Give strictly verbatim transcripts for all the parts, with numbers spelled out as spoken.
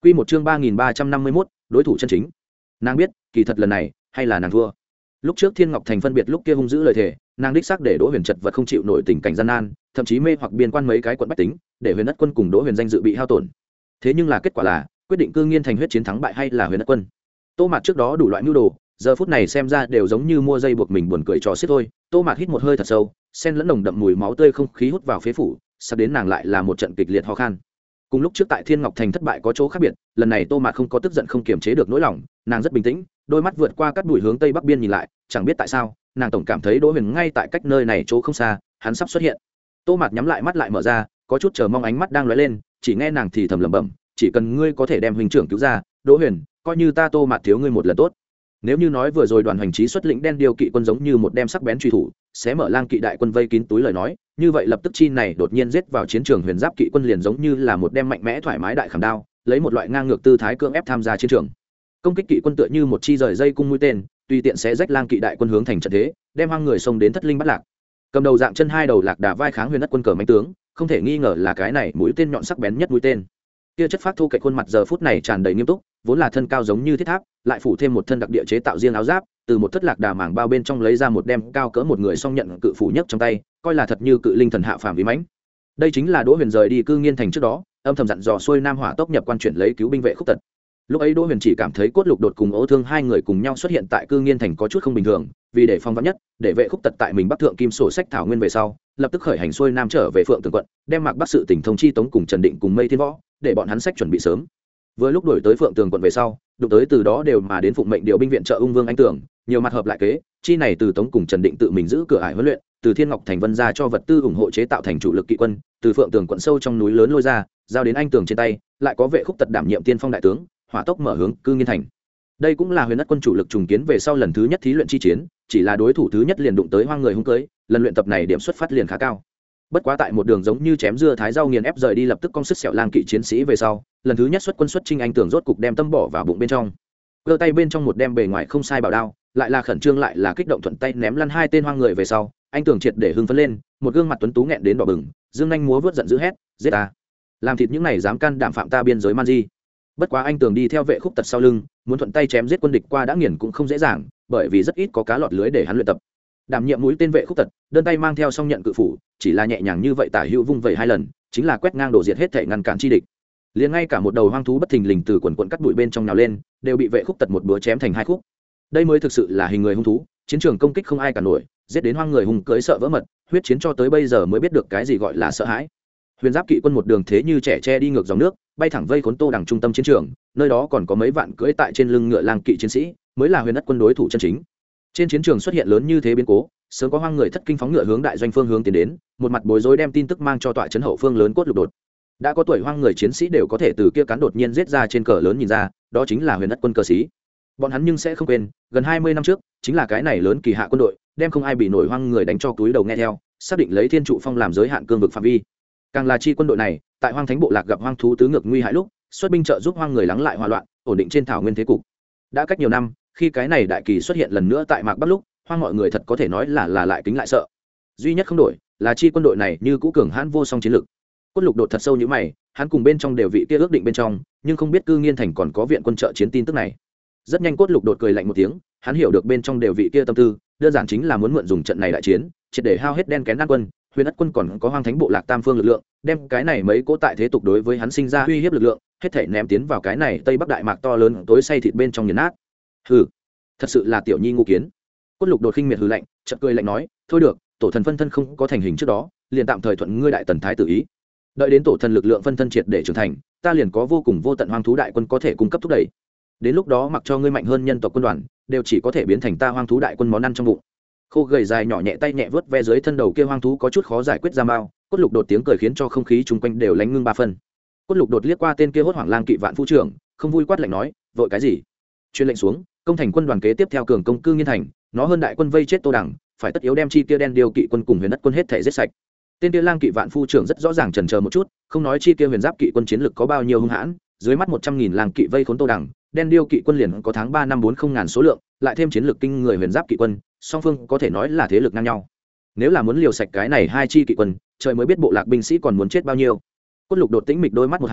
Quy một chương ba nghìn ba trăm năm mươi mốt, đối thủ chân chính. Nàng biết, kỳ thật lần này hay là nàng thua. Lúc trước Thiên Ngọc Thành phân biệt lúc kia hung dữ lời thề, nàng đích xác để Đỗ Huyền chật vật không chịu nổi tình cảnh gian nan, thậm chí mê hoặc biên quan mấy cái quận bách tính, để Huyền Ất Quân cùng Đỗ Huyền danh dự bị hao tổn. Thế nhưng là kết quả là, quyết định cương nghiên thành huyết chiến thắng bại hay là Huyền Ất Quân. Tô Mạt trước đó đủ loại mưu đồ, giờ phút này xem ra đều giống như mua dây buộc mình buồn cười trò xiết thôi. Tô Mạt hít một hơi thật sâu, xen lẫn nồng đậm mùi máu tươi không khí hút vào phế phủ, sắp đến nàng lại là một trận kịch liệt ho khan. Cùng lúc trước tại Thiên Ngọc Thành thất bại có chỗ khác biệt, lần này Tô Mạt không có tức giận không kiềm chế được nỗi lòng, nàng rất bình tĩnh, đôi mắt vượt qua các bụi hướng tây bắc biên nhìn lại, chẳng biết tại sao, nàng tổng cảm thấy Đỗ Huyền ngay tại cách nơi này chỗ không xa, hắn sắp xuất hiện. Tô Mạt nhắm lại mắt lại mở ra, có chút chờ mong ánh mắt đang lóe lên, chỉ nghe nàng thì thầm lẩm bẩm, chỉ cần ngươi có thể đem huynh trưởng cứu ra, Đỗ Huyền, coi như ta Tô Mạt thiếu ngươi một lần tốt. Nếu như nói vừa rồi đoàn hành trí xuất lĩnh đen điều kỵ quân giống như một đem sắc bén truy thủ, xé mở lang kỵ đại quân vây kín túi lời nói, như vậy lập tức chi này đột nhiên giết vào chiến trường huyền giáp kỵ quân liền giống như là một đem mạnh mẽ thoải mái đại khảm đao, lấy một loại ngang ngược tư thái cưỡng ép tham gia chiến trường. Công kích kỵ quân tựa như một chi rời dây cung mũi tên, tùy tiện sẽ rách lang kỵ đại quân hướng thành trận thế, đem hoang người xông đến thất linh bắt lạc. Cầm đầu dạng chân hai đầu lạc đà vai kháng huyền đất quân cờ mãnh tướng, không thể nghi ngờ là cái này mũi tên nhọn sắc bén nhất mũi tên. Kia chất phát thu cạnh khuôn mặt giờ phút này tràn đầy nghiêm túc, vốn là thân cao giống như thiết tháp, lại phủ thêm một thân đặc địa chế tạo riêng áo giáp, từ một thất lạc đà màng bao bên trong lấy ra một đem cao cỡ một người song nhận cự phủ nhất trong tay, coi là thật như cự linh thần hạ phàm vì mãnh. Đây chính là Đỗ Huyền rời đi cư nghiên thành trước đó, âm thầm dặn dò xuôi Nam Hỏa tốc nhập quan chuyển lấy cứu binh vệ khúc tật. Lúc ấy Đỗ Huyền chỉ cảm thấy cốt lục đột cùng Ô Thương hai người cùng nhau xuất hiện tại cư nghiên thành có chút không bình thường, vì để phong vắn nhất, để vệ khúc tật tại mình Bắc thượng kim sổ sách thảo nguyên về sau, lập tức khởi hành xuôi Nam trở về Phượng Tường quận, đem Mạc Bắc sự tỉnh thông chi Tống cùng Trần Định cùng Mây Thiên Võ, để bọn hắn sách chuẩn bị sớm. Vừa lúc đổi tới Phượng Tường quận về sau, đụng tới từ đó đều mà đến phụng mệnh điều binh viện trợ Ung Vương Anh Tưởng, nhiều mặt hợp lại kế, chi này từ Tống cùng Trần Định tự mình giữ cửa ải huấn luyện, từ Thiên Ngọc thành vân ra cho vật tư ủng hộ chế tạo thành chủ lực kỵ quân, từ Phượng Tường quận sâu trong núi lớn lôi ra, giao đến Anh Tưởng trên tay, lại có vệ khúc tật đảm nhiệm tiên phong đại tướng, hỏa tốc mở hướng cư nghiên thành. Đây cũng là huyền đất quân chủ lực trùng kiến về sau lần thứ nhất thí luyện chi chiến, chỉ là đối thủ thứ nhất liền đụng tới hoang người hung cưới, lần luyện tập này điểm xuất phát liền khá cao. Bất quá tại một đường giống như chém dưa thái rau nghiền ép rời đi lập tức cong sức sẹo lang kỵ chiến sĩ về sau, lần thứ nhất xuất quân xuất chinh Anh Tưởng rốt cục đem tâm bỏ vào bụng bên trong. Cơ tay bên trong một đem bề ngoài không sai bảo đao, lại là khẩn trương lại là kích động thuận tay ném lăn hai tên hoang người về sau, Anh Tưởng triệt để hưng phấn lên, một gương mặt tuấn tú nghẹn đến đỏ bừng, dương nhanh múa vớt giận dữ hét, giết ta, làm thịt những này dám can đảm phạm ta biên giới man di. Bất quá Anh Tưởng đi theo vệ khúc tật sau lưng, muốn thuận tay chém giết quân địch qua đã nghiền cũng không dễ dàng, bởi vì rất ít có cá lọt lưới để hắn luyện tập. Đảm nhiệm mũi tên vệ khúc tật, đơn tay mang theo song nhận cự phủ, chỉ là nhẹ nhàng như vậy tả hữu vung vẩy hai lần, chính là quét ngang đổ diệt hết thể ngăn cản chi địch. Liền ngay cả một đầu hoang thú bất thình lình từ quần quần cắt bụi bên trong nhào lên, đều bị vệ khúc tật một búa chém thành hai khúc. Đây mới thực sự là hình người hung thú, chiến trường công kích không ai cả nổi, giết đến hoang người hùng cưới sợ vỡ mật, huyết chiến cho tới bây giờ mới biết được cái gì gọi là sợ hãi. Huyền giáp kỵ quân một đường thế như trẻ tre đi ngược dòng nước, bay thẳng vây khốn Tô Đằng trung tâm chiến trường, nơi đó còn có mấy vạn cưỡi tại trên lưng ngựa lang kỵ chiến sĩ, mới là huyền đất quân đối thủ chân chính. Trên chiến trường xuất hiện lớn như thế biến cố, sớm có hoang người thất kinh phóng ngựa hướng đại doanh phương hướng tiến đến, một mặt bối rối đem tin tức mang cho tọa trấn hậu phương lớn cốt lục đột. Đã có tuổi hoang người chiến sĩ đều có thể từ kia cắn đột nhiên giết ra trên cờ lớn nhìn ra, đó chính là huyền đất quân cờ sĩ. Bọn hắn nhưng sẽ không quên, gần hai mươi năm trước, chính là cái này lớn kỳ hạ quân đội, đem không ai bị nổi hoang người đánh cho túi đầu nghe theo, xác định lấy Thiên Trụ Phong làm giới hạn cương vực phạm vi. Càng là chi quân đội này, tại Hoang Thánh bộ lạc gặp hoang thú tứ ngược nguy hại lúc, xuất binh trợ giúp hoang người lắng lại hòa loạn, ổn định trên thảo nguyên thế cục. Đã cách nhiều năm, khi cái này đại kỳ xuất hiện lần nữa tại Mạc Bắc lúc, hoang mọi người thật có thể nói là là lại kính lại sợ. Duy nhất không đổi, là chi quân đội này như cũ cường hãn vô song chiến lực. Cốt lục đột thật sâu như mày, hắn cùng bên trong đều vị kia ước định bên trong, nhưng không biết cư nghiên thành còn có viện quân trợ chiến tin tức này. Rất nhanh cốt lục đột cười lạnh một tiếng, hắn hiểu được bên trong đều vị kia tâm tư, đơn giản chính là muốn mượn dùng trận này đại chiến, triệt để hao hết đen kén đan quân, huyền ất quân còn có hoang thánh bộ lạc tam phương lực lượng, đem cái này mấy cỗ tại thế tục đối với hắn sinh ra uy hiếp lực lượng, hết thể ném tiến vào cái này tây bắc đại mạc to lớn tối say thịt bên trong nghiền nát. Hừ, thật sự là tiểu nhi ngu kiến. Cốt lục đột khinh miệt hừ lạnh, chợt cười lạnh nói, thôi được, tổ thần phân thân không có thành hình trước đó, liền tạm thời thuận ngươi đại tần thái tử ý. Đợi đến tổ thần lực lượng phân thân triệt để trưởng thành, ta liền có vô cùng vô tận hoang thú đại quân có thể cung cấp thúc đẩy. Đến lúc đó mặc cho ngươi mạnh hơn nhân tộc quân đoàn, đều chỉ có thể biến thành ta hoang thú đại quân món ăn trong bụng. Khô gầy dài nhỏ nhẹ tay nhẹ vớt ve dưới thân đầu kia hoang thú có chút khó giải quyết ra mao, cốt lục đột tiếng cười khiến cho không khí chung quanh đều lánh ngưng ba phân. Cốt lục đột liếc qua tên kia hốt hoảng lang kỵ vạn phu trưởng, không vui quát lạnh nói, vội cái gì? Truyền lệnh xuống, công thành quân đoàn kế tiếp theo cường công cư nghiên thành, nó hơn đại quân vây chết Tô Đằng, phải tất yếu đem chi kia đen điều kỵ quân cùng huyền đất quân hết thể giết sạch. Tên kia lang kỵ vạn phu trưởng rất rõ ràng chần chờ một chút, không nói chi kia huyền giáp kỵ quân chiến lực có bao nhiêu hung hãn, dưới mắt một trăm nghìn lang kỵ vây khốn Tô Đằng, đen điêu kỵ quân liền có tháng ba năm bốn không ngàn số lượng, lại thêm chiến lược kinh người huyền giáp kỵ quân, song phương có thể nói là thế lực ngang nhau. Nếu là muốn liều sạch cái này hai chi kỵ quân, trời mới biết bộ lạc binh sĩ còn muốn chết bao nhiêu. Cốt lục đột tĩnh mịch đôi mắt một hàn,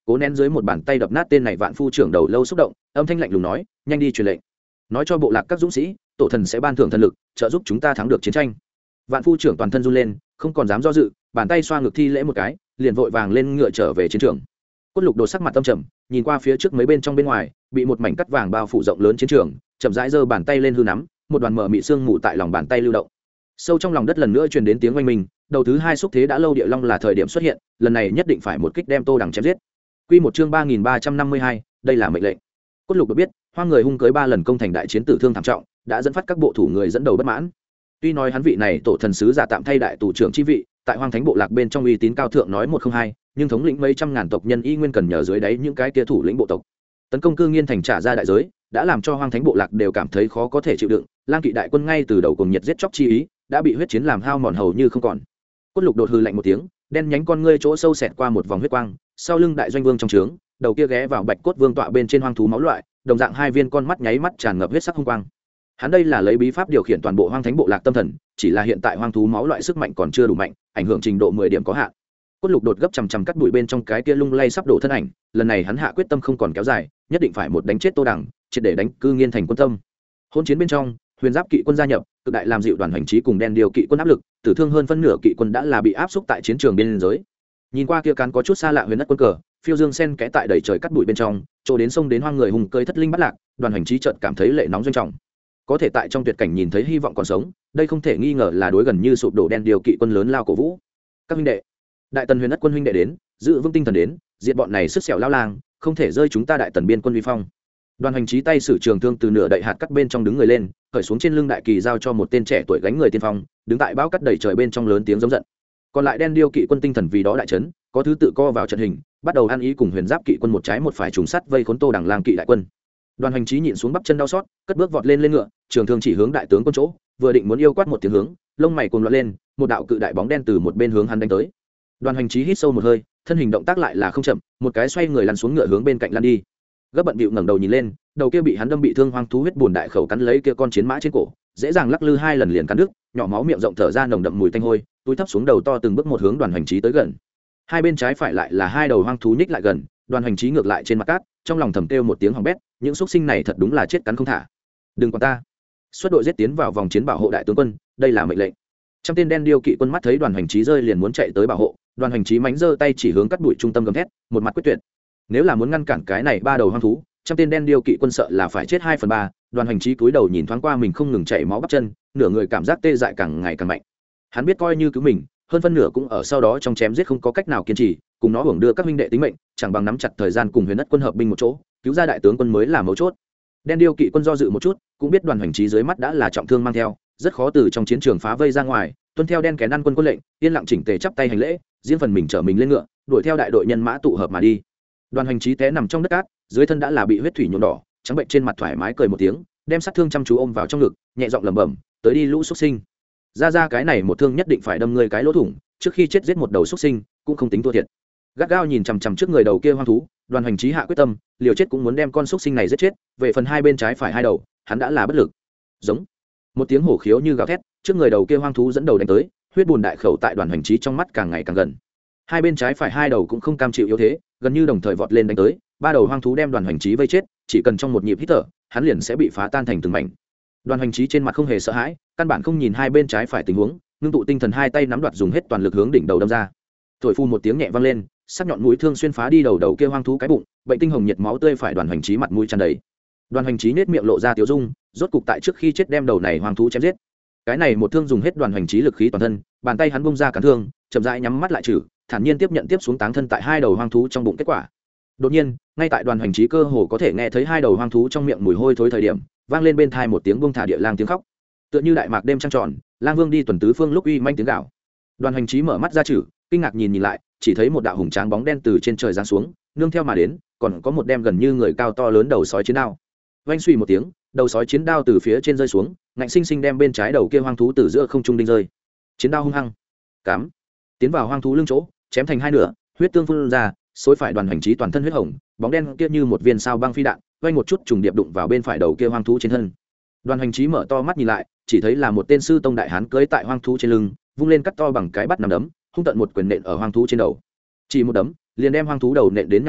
cố nén dưới một bàn tay đập nát tên này vạn phu trưởng đầu lâu xúc động, âm thanh lạnh lùng nói, nhanh đi truyền lệnh, nói cho bộ lạc các dũng sĩ, tổ thần sẽ ban thưởng thần lực trợ giúp chúng ta thắng được chiến tranh. Vạn phu trưởng toàn thân run lên, không còn dám do dự, bàn tay xoa ngực thi lễ một cái, liền vội vàng lên ngựa trở về chiến trường. Cốt Lục Đột sắc mặt tâm trầm, nhìn qua phía trước mấy bên trong bên ngoài, bị một mảnh cắt vàng bao phủ rộng lớn chiến trường, chậm rãi giơ bàn tay lên hư nắm, một đoàn mờ mị xương mù tại lòng bàn tay lưu động. Sâu trong lòng đất lần nữa truyền đến tiếng oanh minh, đầu thứ hai xúc thế đã lâu địa long là thời điểm xuất hiện, lần này nhất định phải một kích đem Tô Đằng chém giết. Quy một chương ba nghìn ba trăm năm mươi hai, đây là mệnh lệnh. Cốt Lục được biết, Hoang người hung cưới ba lần công thành đại chiến tử thương thảm trọng, đã dẫn phát các bộ thủ người dẫn đầu bất mãn. Tuy nói hắn vị này tổ thần sứ giả tạm thay đại tù trưởng chi vị, tại Hoang Thánh bộ lạc bên trong uy tín cao thượng nói một không hai, nhưng thống lĩnh mấy trăm ngàn tộc nhân y nguyên cần nhờ dưới đáy những cái kia thủ lĩnh bộ tộc. Tấn công Cư Nghiên thành trả ra đại giới, đã làm cho Hoang Thánh bộ lạc đều cảm thấy khó có thể chịu đựng, Lang Kỵ đại quân ngay từ đầu cùng nhiệt giết chóc chi ý, đã bị huyết chiến làm hao mòn hầu như không còn. Cốt Lục đột hư lạnh một tiếng, đen nhánh con ngươi chỗ sâu xẹt qua một vòng huyết quang, sau lưng đại doanh vương trong trướng, đầu kia ghé vào bạch cốt vương tọa bên trên hoang thú máu loại, đồng dạng hai viên con mắt nháy mắt tràn ngập huyết sắc hung quang. Hắn đây là lấy bí pháp điều khiển toàn bộ Hoang Thánh bộ lạc tâm thần, chỉ là hiện tại hoang thú máu loại sức mạnh còn chưa đủ mạnh, ảnh hưởng trình độ mười điểm có hạn. Cốt Lục đột gấp chằm chằm cắt bụi bên trong cái kia lung lay sắp đổ thân ảnh, lần này hắn hạ quyết tâm không còn kéo dài, nhất định phải một đánh chết Tô Đằng, triệt để đánh Cư Nghiên thành quân tâm. Hôn chiến bên trong, Huyền Giáp kỵ quân gia nhập, cực đại làm dịu đoàn hành trí cùng đen điều kỵ quân áp lực, tử thương hơn phân nửa kỵ quân đã là bị áp xúc tại chiến trường biên giới. Nhìn qua kia cán có chút xa lạ huyền đất quân cờ, phiêu dương sen kẽ tại đầy trời cắt bụi bên trong, chỗ đến sông đến hoang người hùng cơi thất linh bắt lạc, đoàn hành trí chợt cảm thấy lệ nóng doanh trọng. Có thể tại trong tuyệt cảnh nhìn thấy hy vọng còn sống, đây không thể nghi ngờ là đối gần như sụp đổ đen điều kỵ quân lớn lao cổ vũ. Các huynh đệ, đại tần huyền đất quân huynh đệ đến, giữ vững tinh thần đến, diệt bọn này sức sẹo lao lang, không thể rơi chúng ta đại tần biên quân vi phong. Đoàn hành trí tay sử trường thương từ nửa đậy hạt cắt bên trong đứng người lên, khởi xuống trên lưng đại kỳ giao cho một tên trẻ tuổi gánh người tiên phong, đứng tại bão cắt đầy trời bên trong lớn tiếng giống giận. Còn lại đen điêu kỵ quân tinh thần vì đó đại chấn, có thứ tự co vào trận hình, bắt đầu ăn ý cùng Huyền Giáp kỵ quân một trái một phải trùng sắt vây khốn Tô Đằng Lang kỵ đại quân. Đoàn hành trí nhịn xuống bắp chân đau xót, cất bước vọt lên lên ngựa, trường thương chỉ hướng đại tướng quân chỗ, vừa định muốn yêu quát một tiếng hướng, lông mày cuồng loạn lên, một đạo cự đại bóng đen từ một bên hướng hắn đánh tới. Đoàn hành trí hít sâu một hơi, thân hình động tác lại là không chậm, một cái xoay người lăn xuống ngựa hướng bên cạnh lăn đi. Gấp bận bịu ngẩng đầu nhìn lên, đầu kia bị hắn đâm bị thương hoang thú huyết buồn đại khẩu cắn lấy kia con chiến mã trên cổ, dễ dàng lắc lư hai lần liền cắn đứt, nhỏ máu miệng rộng thở ra nồng đậm mùi tanh hôi, túi thấp xuống đầu to từng bước một hướng đoàn hành trí tới gần. Hai bên trái phải lại là hai đầu hoang thú nhích lại gần, đoàn hành trí ngược lại trên mặt cát, trong lòng thầm kêu một tiếng hỏng bét, những xuất sinh này thật đúng là chết cắn không thả. Đừng quản ta. Xuất đội giết tiến vào vòng chiến bảo hộ đại tướng quân, đây là mệnh lệnh. Trăm tên đen điêu kỵ quân mắt thấy đoàn hành trí rơi liền muốn chạy tới bảo hộ, đoàn hành trí mánh giơ tay chỉ hướng cắt đuổi trung tâm gầm thét, một mặt quyết tuyệt. Nếu là muốn ngăn cản cái này ba đầu hoang thú, trăm tên đen điêu kỵ quân sợ là phải chết hai phần ba. Đoàn hành trí cúi đầu nhìn thoáng qua mình không ngừng chảy máu bắp chân, nửa người cảm giác tê dại càng ngày càng mạnh. Hắn biết coi như cứu mình, hơn phân nửa cũng ở sau đó trong chém giết không có cách nào kiên trì, cùng nó hưởng đưa các huynh đệ tính mệnh, chẳng bằng nắm chặt thời gian cùng Huyền Đất quân hợp binh một chỗ, cứu ra đại tướng quân mới là mấu chốt. Đen điêu kỵ quân do dự một chút, cũng biết đoàn hành trí dưới mắt đã là trọng thương mang theo, rất khó từ trong chiến trường phá vây ra ngoài, tuân theo đen kén ăn quân quân lệnh, yên lặng chỉnh tề chắp tay hành lễ, riêng phần mình trở mình lên ngựa, đuổi theo đại đội nhân mã tụ hợp mà đi. Đoàn hành trí té nằm trong đất cát, dưới thân đã là bị huyết thủy nhuộm đỏ, trắng bệnh trên mặt thoải mái cười một tiếng, đem sát thương chăm chú ôm vào trong ngực, nhẹ giọng lẩm bẩm, tới đi lũ xuất sinh, ra ra cái này một thương nhất định phải đâm ngươi cái lỗ thủng, trước khi chết giết một đầu xuất sinh cũng không tính thua thiệt. Gắt gao nhìn chằm chằm trước người đầu kia hoang thú, đoàn hành trí hạ quyết tâm, liều chết cũng muốn đem con xuất sinh này giết chết. Về phần hai bên trái phải hai đầu, hắn đã là bất lực. Giống một tiếng hổ khiếu như gào thét, trước người đầu kia hoang thú dẫn đầu đánh tới, huyết bùn đại khẩu tại đoàn hành trí trong mắt càng ngày càng gần. Hai bên trái phải hai đầu cũng không cam chịu yếu thế, gần như đồng thời vọt lên đánh tới, ba đầu hoang thú đem đoàn hành trí vây chết, chỉ cần trong một nhịp hít thở, hắn liền sẽ bị phá tan thành từng mảnh. Đoàn hành trí trên mặt không hề sợ hãi, căn bản không nhìn hai bên trái phải tình huống, ngưng tụ tinh thần hai tay nắm đoạt dùng hết toàn lực hướng đỉnh đầu đâm ra. Thổi phu một tiếng nhẹ vang lên, sắc nhọn mũi thương xuyên phá đi đầu đầu kia hoang thú cái bụng, bệnh tinh hồng nhiệt máu tươi phải đoàn hành trí mặt mũi tràn đầy. Đoàn hành trí nết miệng lộ ra tiếu dung, rốt cục tại trước khi chết đem đầu này hoang thú chém giết. Cái này một thương dùng hết đoàn hành trí lực khí toàn thân, bàn tay hắn bung ra cán thương, chậm rãi nhắm mắt lại trừ, thản nhiên tiếp nhận tiếp xuống táng thân tại hai đầu hoang thú trong bụng kết quả. Đột nhiên, ngay tại đoàn hành trí cơ hồ có thể nghe thấy hai đầu hoang thú trong miệng mùi hôi thối thời điểm, vang lên bên tai một tiếng buông thả địa lang tiếng khóc. Tựa như đại mạc đêm trăng tròn, lang vương đi tuần tứ phương lúc uy manh tiếng gào. Đoàn hành trí mở mắt ra chử, kinh ngạc nhìn nhìn lại, chỉ thấy một đạo hùng tráng bóng đen từ trên trời giáng xuống, nương theo mà đến, còn có một đem gần như người cao to lớn đầu sói chiến đao. Vang suy một tiếng, đầu sói chiến đao từ phía trên rơi xuống, ngạnh sinh sinh đem bên trái đầu kia hoang thú từ giữa không trung đinh rơi. Chiến đao hung hăng, cắm tiến vào hoang thú lưng chỗ, chém thành hai nửa, huyết tương phun ra, xối phải đoàn hành trí toàn thân huyết hồng, bóng đen kia như một viên sao băng phi đạn, vang một chút trùng điệp đụng vào bên phải đầu kia hoang thú trên thân. Đoàn hành trí mở to mắt nhìn lại, chỉ thấy là một tên sư tông đại hán cưỡi tại hoang thú trên lưng, vung lên cắt to bằng cái bắt nằm đấm, hung tận một quyền nện ở hoang thú trên đầu. Chỉ một đấm, liền đem hoang thú đầu nện đến nhão nhọẹn,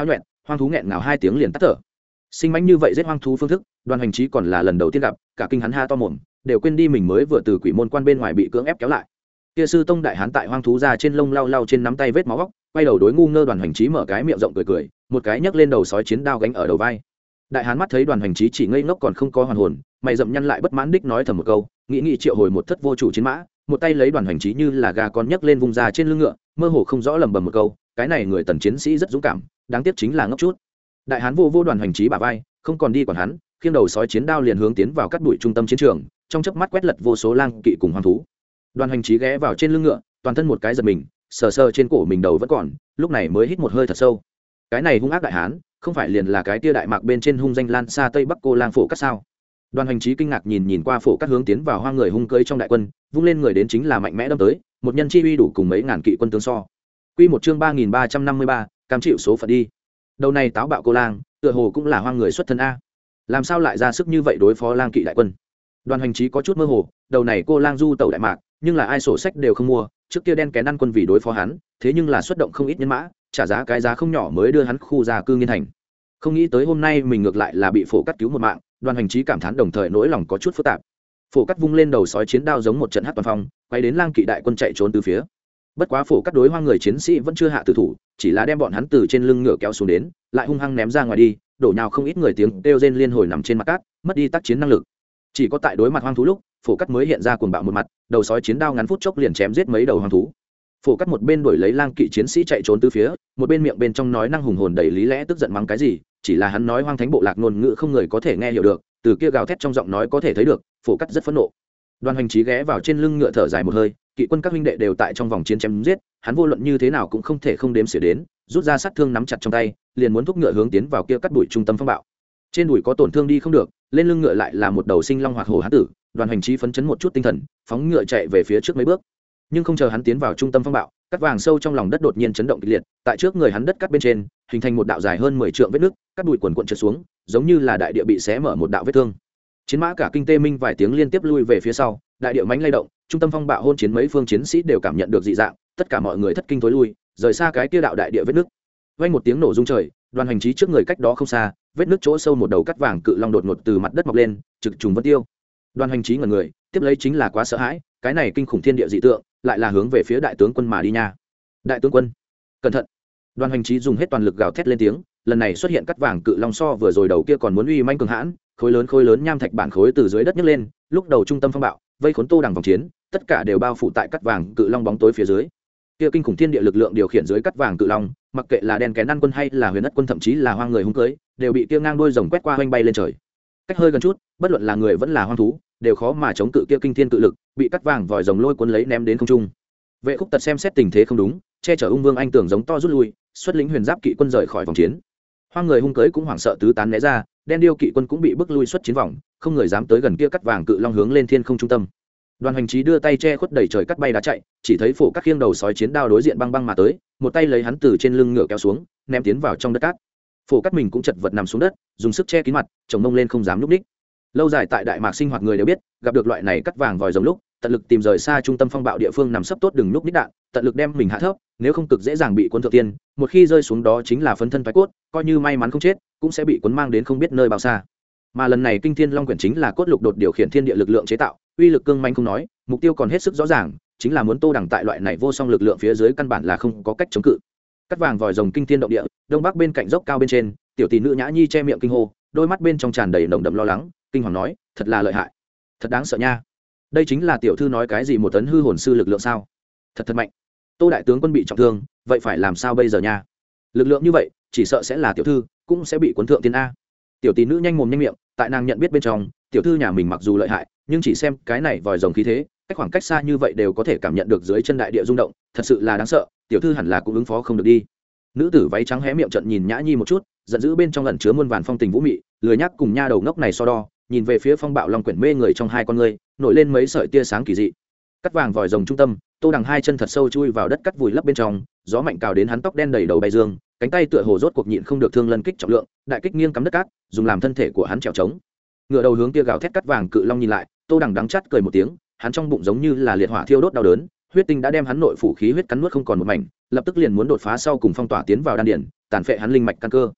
hoang thú nghẹn ngào hai tiếng liền tắt thở. Sinh mãnh như vậy giết hoang thú phương thức, Đoàn Hành Trí còn là lần đầu tiên gặp, cả kinh hắn ha to mồm, đều quên đi mình mới vừa từ quỷ môn quan bên ngoài bị cưỡng ép kéo lại. Kia sư tông đại hán tại hoang thú ra trên lông lau lau trên nắm tay vết máu góc, quay đầu đối ngu ngơ Đoàn Hành Trí mở cái miệng rộng cười cười, một cái nhấc lên đầu sói chiến đao gánh ở đầu vai. Đại hán mắt thấy Đoàn Hành Trí chỉ ngây ngốc còn không có hoàn hồn, mày rậm nhăn lại bất mãn đích nói thầm một câu, nghĩ nghĩ triệu hồi một thất vô chủ chiến mã, một tay lấy Đoàn Hành Trí như là gà con nhấc lên vùng ra trên lưng ngựa, mơ hồ không rõ lẩm bẩm một câu, cái này người tần chiến sĩ rất dũng cảm, đáng tiếc chính là ngốc chút. Đại hán vô vô Đoàn Hành Trí bả vai, không còn đi quản hắn, khiêng đầu sói chiến đao liền hướng tiến vào cắt đuổi trung tâm chiến trường, trong chớp mắt quét lật vô số lang kỵ cùng hoang thú. Đoàn Hành Trí ghé vào trên lưng ngựa, toàn thân một cái giật mình, sờ sờ trên cổ mình đầu vẫn còn, lúc này mới hít một hơi thật sâu. Cái này hung ác đại hán, không phải liền là cái tia đại mạc bên trên hung danh lan xa tây bắc cô lang phổ cắt sao? Đoàn Hành Trí kinh ngạc nhìn nhìn qua phổ cắt hướng tiến vào hoang người hung cưỡi trong đại quân, vung lên người đến chính là mạnh mẽ đâm tới, một nhân chi uy đủ cùng mấy ngàn kỵ quân tướng so. Quy một chương ba nghìn ba trăm năm mươi ba, cam chịu số phận đi. Đầu này táo bạo cô lang, tựa hồ cũng là hoang người xuất thân a. Làm sao lại ra sức như vậy đối phó lang kỵ đại quân? Đoàn Hành Trí có chút mơ hồ, đầu này cô lang du tẩu đại mạc, nhưng là ai sổ sách đều không mua, trước kia đen kén ăn quân vì đối phó hắn, thế nhưng là xuất động không ít nhân mã, trả giá cái giá không nhỏ mới đưa hắn khu ra cư nghiên thành. Không nghĩ tới hôm nay mình ngược lại là bị phổ cắt cứu một mạng, Đoàn Hành Trí cảm thán đồng thời nỗi lòng có chút phức tạp. Phổ cắt vung lên đầu sói chiến đao giống một trận hát toàn phong, quay đến lang kỵ đại quân chạy trốn từ phía. Bất quá phổ cắt đối hoang người chiến sĩ vẫn chưa hạ tử thủ, chỉ là đem bọn hắn từ trên lưng ngựa kéo xuống đến, lại hung hăng ném ra ngoài đi, đổ nhào không ít người tiếng kêu rên liên hồi nằm trên mặt cát, mất đi tác chiến năng lực. Chỉ có tại đối mặt hoang thú lúc, phổ cắt mới hiện ra cuồng bạo một mặt, đầu sói chiến đao ngắn phút chốc liền chém giết mấy đầu hoang thú. Phổ cắt một bên đuổi lấy lang kỵ chiến sĩ chạy trốn từ phía, một bên miệng bên trong nói năng hùng hồn đầy lý lẽ tức giận mắng cái gì, chỉ là hắn nói hoang thánh bộ lạc ngôn ngữ không người có thể nghe hiểu được, từ kia gào thét trong giọng nói có thể thấy được, phổ cắt rất phẫn nộ. Đoàn Hành Trí ghé vào trên lưng ngựa thở dài một hơi, kỵ quân các huynh đệ đều tại trong vòng chiến chém giết, hắn vô luận như thế nào cũng không thể không đếm xỉa đến, rút ra sát thương nắm chặt trong tay, liền muốn thúc ngựa hướng tiến vào kia cắt đuổi trung tâm phong bạo. Trên đùi có tổn thương đi không được, lên lưng ngựa lại là một đầu sinh long hoạt hổ hán tử. Đoàn Hành Trí phấn chấn một chút tinh thần, phóng ngựa chạy về phía trước mấy bước. Nhưng không chờ hắn tiến vào trung tâm phong bạo, cắt vàng sâu trong lòng đất đột nhiên chấn động kịch liệt, tại trước người hắn đất cắt bên trên, hình thành một đạo dài hơn mười trượng vết nứt, cắt đùi quần quần trượt xuống, giống như là đại địa bị xé mở một đạo vết thương. Chiến mã cả kinh tê minh vài tiếng liên tiếp lui về phía sau, đại địa mãnh lay động, trung tâm phong bạo hôn chiến mấy phương chiến sĩ đều cảm nhận được dị dạng, tất cả mọi người thất kinh thối lui, rời xa cái kia đạo đại địa vết nứt. Vang một tiếng nổ rung trời, Đoàn Hành Trí trước người cách đó không xa, vết nứt chỗ sâu một đầu cắt vàng cự long đột ngột từ mặt đất mọc lên, trực trùng vân tiêu. Đoàn Hành Trí ngẩn người, tiếp lấy chính là quá sợ hãi, cái này kinh khủng thiên địa dị tượng, lại là hướng về phía đại tướng quân mà đi nha. Đại tướng quân, cẩn thận! Đoàn Hành Trí dùng hết toàn lực gào thét lên tiếng, lần này xuất hiện cắt vàng cự long so vừa rồi đầu kia còn muốn uy manh cường hãn, khối lớn khối lớn nham thạch bản khối từ dưới đất nhấc lên, lúc đầu trung tâm phong bạo, vây khốn Tô Đằng vòng chiến, tất cả đều bao phủ tại cắt vàng cự long bóng tối phía dưới. Kia kinh khủng thiên địa lực lượng điều khiển dưới cắt vàng cự long, mặc kệ là đen kén ăn quân hay là huyền ất quân thậm chí là hoang người hung cưới, đều bị kia ngang đuôi rồng quét qua hoành bay lên trời. Cách hơi gần chút, bất luận là người vẫn là hoang thú, đều khó mà chống cự kia kinh thiên cự lực, bị cắt vàng vòi rồng lôi cuốn lấy ném đến không trung. Vệ Khúc Tật xem xét tình thế không đúng, che chở ung vương anh tưởng giống to rút lui, xuất lĩnh huyền giáp kỵ quân rời khỏi vòng chiến. Hoang người hung cưới cũng hoảng sợ tứ tán né ra, đen điêu kỵ quân cũng bị bức lui xuất chiến vòng, không người dám tới gần kia cắt vàng cự long hướng lên thiên không trung tâm. Đoàn Hành Trí đưa tay che khuất đầy trời cắt bay đá chạy, chỉ thấy phổ cắt khiêng đầu sói chiến đao đối diện băng băng mà tới, một tay lấy hắn từ trên lưng ngựa kéo xuống, ném tiến vào trong đất cát. Phổ cắt mình cũng chật vật nằm xuống đất, dùng sức che kín mặt, chồng mông lên không dám nhúc ních. Lâu dài tại đại mạc sinh hoạt người đều biết, gặp được loại này cắt vàng vòi rồng lúc, tận lực tìm rời xa trung tâm phong bạo địa phương nằm sấp tốt đừng nhúc ních đạn, tận lực đem mình hạ thấp, nếu không cực dễ dàng bị cuốn thượng tiên, một khi rơi xuống đó chính là phấn thân phái cốt, coi như may mắn không chết, cũng sẽ bị cuốn mang đến không biết nơi bao xa. Mà lần này Kinh Thiên Long Quyển chính là cốt lục đột điều khiển thiên địa lực lượng chế tạo, uy lực cương manh không nói, mục tiêu còn hết sức rõ ràng, chính là muốn Tô Đằng tại loại này vô song lực lượng phía dưới căn bản là không có cách chống cự. Cắt vàng vòi rồng kinh thiên động địa, đông bắc bên cạnh dốc cao bên trên, tiểu tỷ nữ Nhã Nhi che miệng kinh hô, đôi mắt bên trong tràn đầy nồng đậm lo lắng, kinh hoàng nói, thật là lợi hại, thật đáng sợ nha. Đây chính là tiểu thư nói cái gì một tấn hư hồn sư lực lượng sao? Thật thật mạnh. Tô đại tướng quân bị trọng thương, vậy phải làm sao bây giờ nha? Lực lượng như vậy, chỉ sợ sẽ là tiểu thư cũng sẽ bị cuốn thượng tiên a. Tiểu tỷ nữ nhanh mồm nhanh miệng, tại nàng nhận biết bên trong, tiểu thư nhà mình mặc dù lợi hại, nhưng chỉ xem cái này vòi rồng khí thế, cách khoảng cách xa như vậy đều có thể cảm nhận được dưới chân đại địa rung động, thật sự là đáng sợ, tiểu thư hẳn là cũng ứng phó không được đi. Nữ tử váy trắng hé miệng trận nhìn Nhã Nhi một chút, giận dữ bên trong ẩn chứa muôn vàn phong tình vũ mị, lười nhắc cùng nha đầu ngốc này so đo, nhìn về phía Phong Bạo Long Quyển mê người trong hai con ngươi, nổi lên mấy sợi tia sáng kỳ dị. Cắt vàng vòi rồng trung tâm, Tô Đằng hai chân thật sâu chui vào đất cắt vùi lấp bên trong, gió mạnh cào đến hắn tóc đen đầy đầu bay dương, cánh tay tựa hồ rốt cuộc nhịn không được thương lân kích trọng lượng, đại kích nghiêng cắm đất cát, dùng làm thân thể của hắn trèo trống. Ngựa đầu hướng tia gào thét cắt vàng cự long nhìn lại, Tô Đằng đắng chát cười một tiếng, hắn trong bụng giống như là liệt hỏa thiêu đốt đau đớn, huyết tinh đã đem hắn nội phủ khí huyết cắn nuốt không còn một mảnh, lập tức liền muốn đột phá sau cùng phong tỏa tiến vào đan điền, tàn phệ hắn linh mạch căn cơ.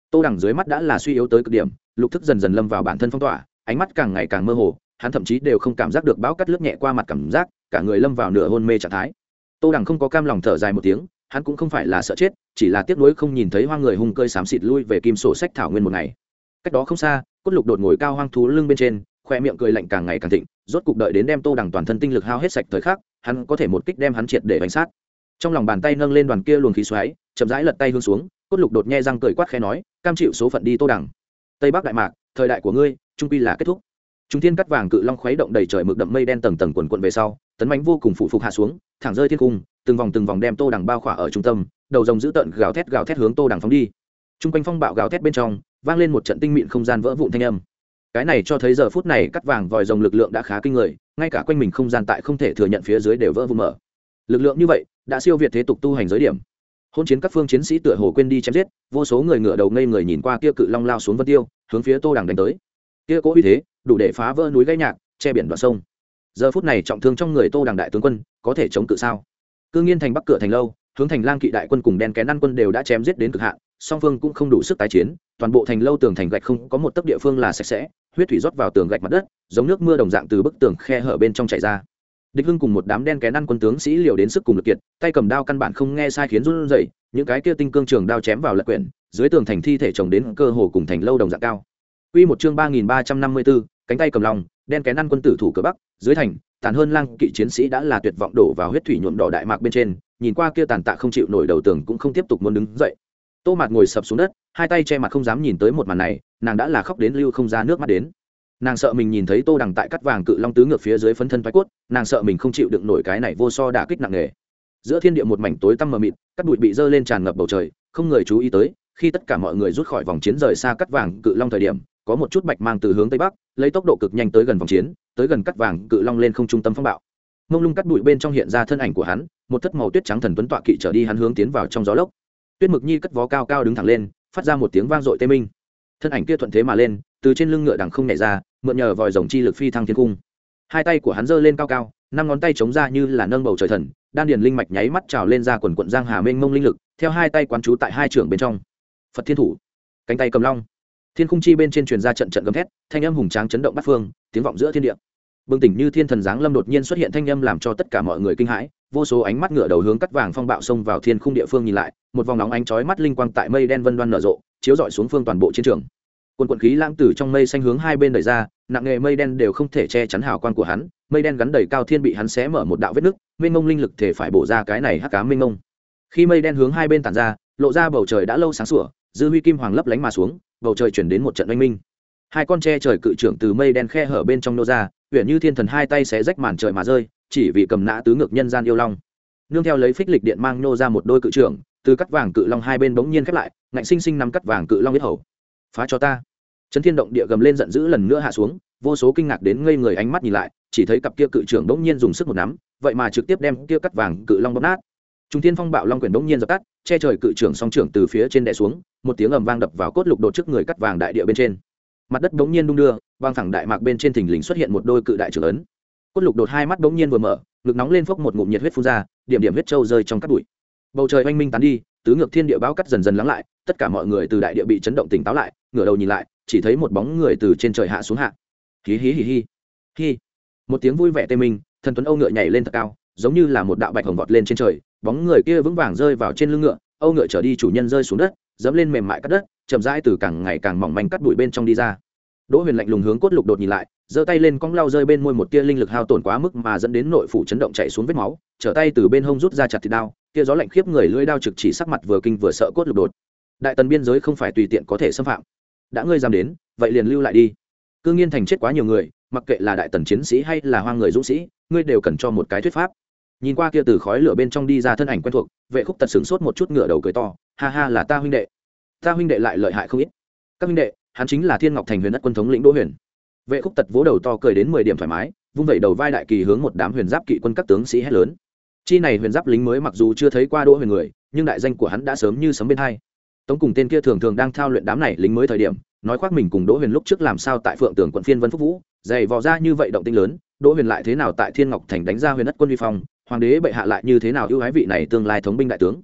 Tô Đằng dưới mắt đã là suy yếu tới cực điểm, lục thức dần dần lâm vào bản thân phong tỏa, ánh mắt càng ngày càng mơ hồ, hắn thậm chí đều không cảm giác được bão cắt lướt nhẹ qua mặt cảm giác, cả người lâm vào nửa hôn mê trạng thái. Tô Đằng không có cam lòng thở dài một tiếng, hắn cũng không phải là sợ chết, chỉ là tiếc nuối không nhìn thấy hoang người hung cơi xám xịt lui về kim sổ sách thảo nguyên một ngày. Cách đó không xa, Cốt Lục đột ngồi cao hoang thú lưng bên trên, khoe miệng cười lạnh càng ngày càng thịnh, rốt cục đợi đến đem Tô Đằng toàn thân tinh lực hao hết sạch thời khắc, hắn có thể một kích đem hắn triệt để bánh sát. Trong lòng bàn tay nâng lên đoàn kia luồng khí xoáy, chậm rãi lật tay hướng xuống, Cốt Lục đột nhe răng cười quát khẽ nói, cam chịu số phận đi Tô Đằng. Tây Bắc Đại Mạc, thời đại của ngươi, trung quy là kết thúc. Trung thiên cắt vàng cự long khuấy động đầy trời mực đậm mây đen tầng tầng quần quần về sau, tấn mãnh vô cùng phụ phục hạ xuống, thẳng rơi thiên cung, từng vòng từng vòng đem Tô Đằng bao khỏa ở trung tâm, đầu rồng dữ tợn gào thét gào thét hướng Tô Đằng phóng đi. Trung quanh phong bạo gào thét bên trong, vang lên một trận tinh mịn không gian vỡ vụn thanh âm. Cái này cho thấy giờ phút này cắt vàng vòi rồng lực lượng đã khá kinh người, ngay cả quanh mình không gian tại không thể thừa nhận phía dưới đều vỡ vụn mở. Lực lượng như vậy đã siêu việt thế tục tu hành giới điểm. Hôn chiến các phương chiến sĩ tựa hồ quên đi chém giết, vô số người ngửa đầu ngây người nhìn qua kia cự long lao xuống vân tiêu, hướng phía Tô Đằng đánh tới. Kia cố uy thế, đủ để phá vỡ núi gãy nhạc, che biển đoạn sông. Giờ phút này trọng thương trong người Tô Đằng đại tướng quân, có thể chống cự sao? Cương Nghiên thành bắc cửa thành lâu, hướng thành lang kỵ đại quân cùng đen kén ăn quân đều đã chém giết đến cực hạn, song phương cũng không đủ sức tái chiến, toàn bộ thành lâu tường thành gạch không có một tấc địa phương là sạch sẽ, huyết thủy rót vào tường gạch mặt đất, giống nước mưa đồng dạng từ bức tường khe hở bên trong chảy ra. Địch Hưng cùng một đám đen kén ăn quân tướng sĩ liều đến sức cùng lực kiệt, tay cầm đao căn bản không nghe sai khiến run rẩy, những cái kia tinh cương trường đao chém vào lật quyển, dưới tường thành thi thể chồng đến cơ hồ cùng thành lâu đồng dạng cao. Quy một chương ba nghìn ba trăm năm mươi tư, cánh tay cầm lòng, đen kén ăn quân tử thủ cửa bắc, dưới thành, tàn hơn lang kỵ chiến sĩ đã là tuyệt vọng đổ vào huyết thủy nhuộm đỏ đại mạc bên trên, nhìn qua kia tàn tạ không chịu nổi đầu tường cũng không tiếp tục muốn đứng dậy. Tô Mạt ngồi sập xuống đất, hai tay che mặt không dám nhìn tới một màn này, nàng đã là khóc đến lưu không ra nước mắt đến. Nàng sợ mình nhìn thấy Tô Đằng tại cắt vàng cự long tứ ngược phía dưới phấn thân thoái cốt, nàng sợ mình không chịu đựng nổi cái này vô so đả kích nặng nề. Giữa thiên địa một mảnh tối tăm mờ mịt, cắt bụi bị dơ lên tràn ngập bầu trời, không người chú ý tới. Khi tất cả mọi người rút khỏi vòng chiến rời xa cắt vàng cự long thời điểm, có một chút bạch mang từ hướng tây bắc, lấy tốc độ cực nhanh tới gần vòng chiến, tới gần cắt vàng cự long lên không trung tâm phong bạo. Mông lung cắt bụi bên trong hiện ra thân ảnh của hắn, một thất màu tuyết trắng thần tuấn tọa kỵ trở đi hắn hướng tiến vào trong gió lốc. Tuyết Mực Nhi cất vó cao cao đứng thẳng lên, phát ra một tiếng vang dội tê minh. Thân ảnh kia thuận thế mà lên, từ trên lưng ngựa đằng không nhảy ra, mượn nhờ vòi rồng chi lực phi thăng thiên cung. Hai tay của hắn giơ lên cao cao, năm ngón tay chống ra như là nâng bầu trời thần, đan điền linh mạch nháy mắt trào lên ra quần quần giang hà mênh mông linh lực, theo hai tay quán trú tại hai trưởng bên trong. Phật Thiên Thủ, cánh tay cầm long. Thiên khung chi bên trên truyền ra trận trận gầm thét, thanh âm hùng tráng chấn động bát phương, tiếng vọng giữa thiên địa. Bừng tỉnh như thiên thần giáng lâm đột nhiên xuất hiện thanh âm làm cho tất cả mọi người kinh hãi, vô số ánh mắt ngựa đầu hướng cắt vàng phong bạo xông vào thiên khung địa phương nhìn lại, một vòng nóng ánh chói mắt linh quang tại mây đen vân đoan nở rộ, chiếu rọi xuống phương toàn bộ chiến trường. Quần quần khí lãng từ trong mây xanh hướng hai bên đẩy ra, nặng nghề mây đen đều không thể che chắn hào quang của hắn, mây đen gắn đầy cao thiên bị hắn xé mở một đạo vết nứt, mênh mông linh lực thể phải bổ ra cái này hắc ám mênh mông. Khi mây đen hướng hai bên tản ra, lộ ra bầu trời đã lâu sáng sủa, dư huy kim hoàng lấp lánh mà xuống, bầu trời chuyển đến một trận oanh minh. Hai con tre trời cự trưởng từ mây đen khe hở bên trong nô ra, uyển như thiên thần hai tay xé rách màn trời mà rơi, chỉ vì cầm nã tứ ngược nhân gian yêu long. Nương theo lấy phích lịch điện mang nô ra một đôi cự trưởng, từ cắt vàng cự long hai bên bỗng nhiên khép lại, ngạnh sinh sinh nắm cắt vàng cự long huyết hầu. Phá cho ta! Chấn thiên động địa gầm lên giận dữ lần nữa hạ xuống, vô số kinh ngạc đến ngây người ánh mắt nhìn lại, chỉ thấy cặp kia cự trưởng bỗng nhiên dùng sức một nắm, vậy mà trực tiếp đem kia cắt vàng cự long bóp nát. Trung thiên phong bạo long quyển bỗng nhiên dập tắt, che trời cự trưởng song trưởng từ phía trên đè xuống, một tiếng ầm vang đập vào cốt lục đột trước người cắt vàng đại địa bên trên. Mặt đất bỗng nhiên đung đưa, vang thẳng đại mạc bên trên thình lình xuất hiện một đôi cự đại trưởng ấn. Cốt lục đột hai mắt bỗng nhiên vừa mở, ngực nóng lên phốc một ngụm nhiệt huyết phun ra, điểm điểm huyết châu rơi trong cát bụi. Bầu trời oanh minh tán đi, tứ ngược thiên địa bão cắt dần dần lắng lại, tất cả mọi người từ đại địa bị chấn động tỉnh táo lại, ngửa đầu nhìn lại, chỉ thấy một bóng người từ trên trời hạ xuống hạ. Hí hí hí hí. Hí. Một tiếng vui vẻ tê minh, thần tuấn âu ngựa nhảy lên thật cao, giống như là một đạo bạch hồng vọt lên trên trời, bóng người kia vững vàng rơi vào trên lưng ngựa, âu ngựa trở đi chủ nhân rơi xuống đất, dẫm lên mềm mại cát đất, chậm rãi từ càng ngày càng mỏng manh cát bụi bên trong đi ra. Đỗ Huyền lạnh lùng hướng cốt lục đột nhìn lại, giơ tay lên cong lau rơi bên môi một tia linh lực hao tổn quá mức mà dẫn đến nội phủ chấn động chạy xuống vết máu, trở tay từ bên hông rút ra chặt thịt đao, kia gió lạnh khiếp người lưỡi đao trực chỉ sắc mặt vừa kinh vừa sợ cốt lục đột. Đại tần biên giới không phải tùy tiện có thể xâm phạm, đã ngươi dám đến, vậy liền lưu lại đi. Cương Nghiên thành chết quá nhiều người, mặc kệ là đại tần chiến sĩ hay là hoang người dũng sĩ, ngươi đều cần cho một cái thuyết pháp. Nhìn qua kia từ khói lửa bên trong đi ra thân ảnh quen thuộc, Vệ Khúc Tật sửng sốt một chút ngửa đầu cười to, ha ha, là ta huynh đệ. Ta huynh đệ lại lợi hại không ít. Các huynh đệ, hắn chính là Thiên Ngọc Thành Huyền Đất quân thống lĩnh Đỗ Huyền. Vệ Khúc Tật vỗ đầu to cười đến mười điểm thoải mái, vung vẩy đầu vai đại kỳ hướng một đám huyền giáp kỵ quân các tướng sĩ hét lớn. Chi này huyền giáp lính mới mặc dù chưa thấy qua Đỗ Huyền người, nhưng đại danh của hắn đã sớm như sấm bên hai. Tống cùng tên kia thường thường đang thao luyện đám này lính mới thời điểm, nói khoác mình cùng Đỗ Huyền lúc trước làm sao tại Phượng Tường quận phiên Vân Phúc Vũ, dày vò ra như vậy động tĩnh lớn, Đỗ Huyền lại thế nào tại Thiên Ngọc Thành đánh ra Huyền Đất quân uy phong, hoàng đế bệ hạ lại như thế nào ưu ái vị này tương lai thống binh đại tướng.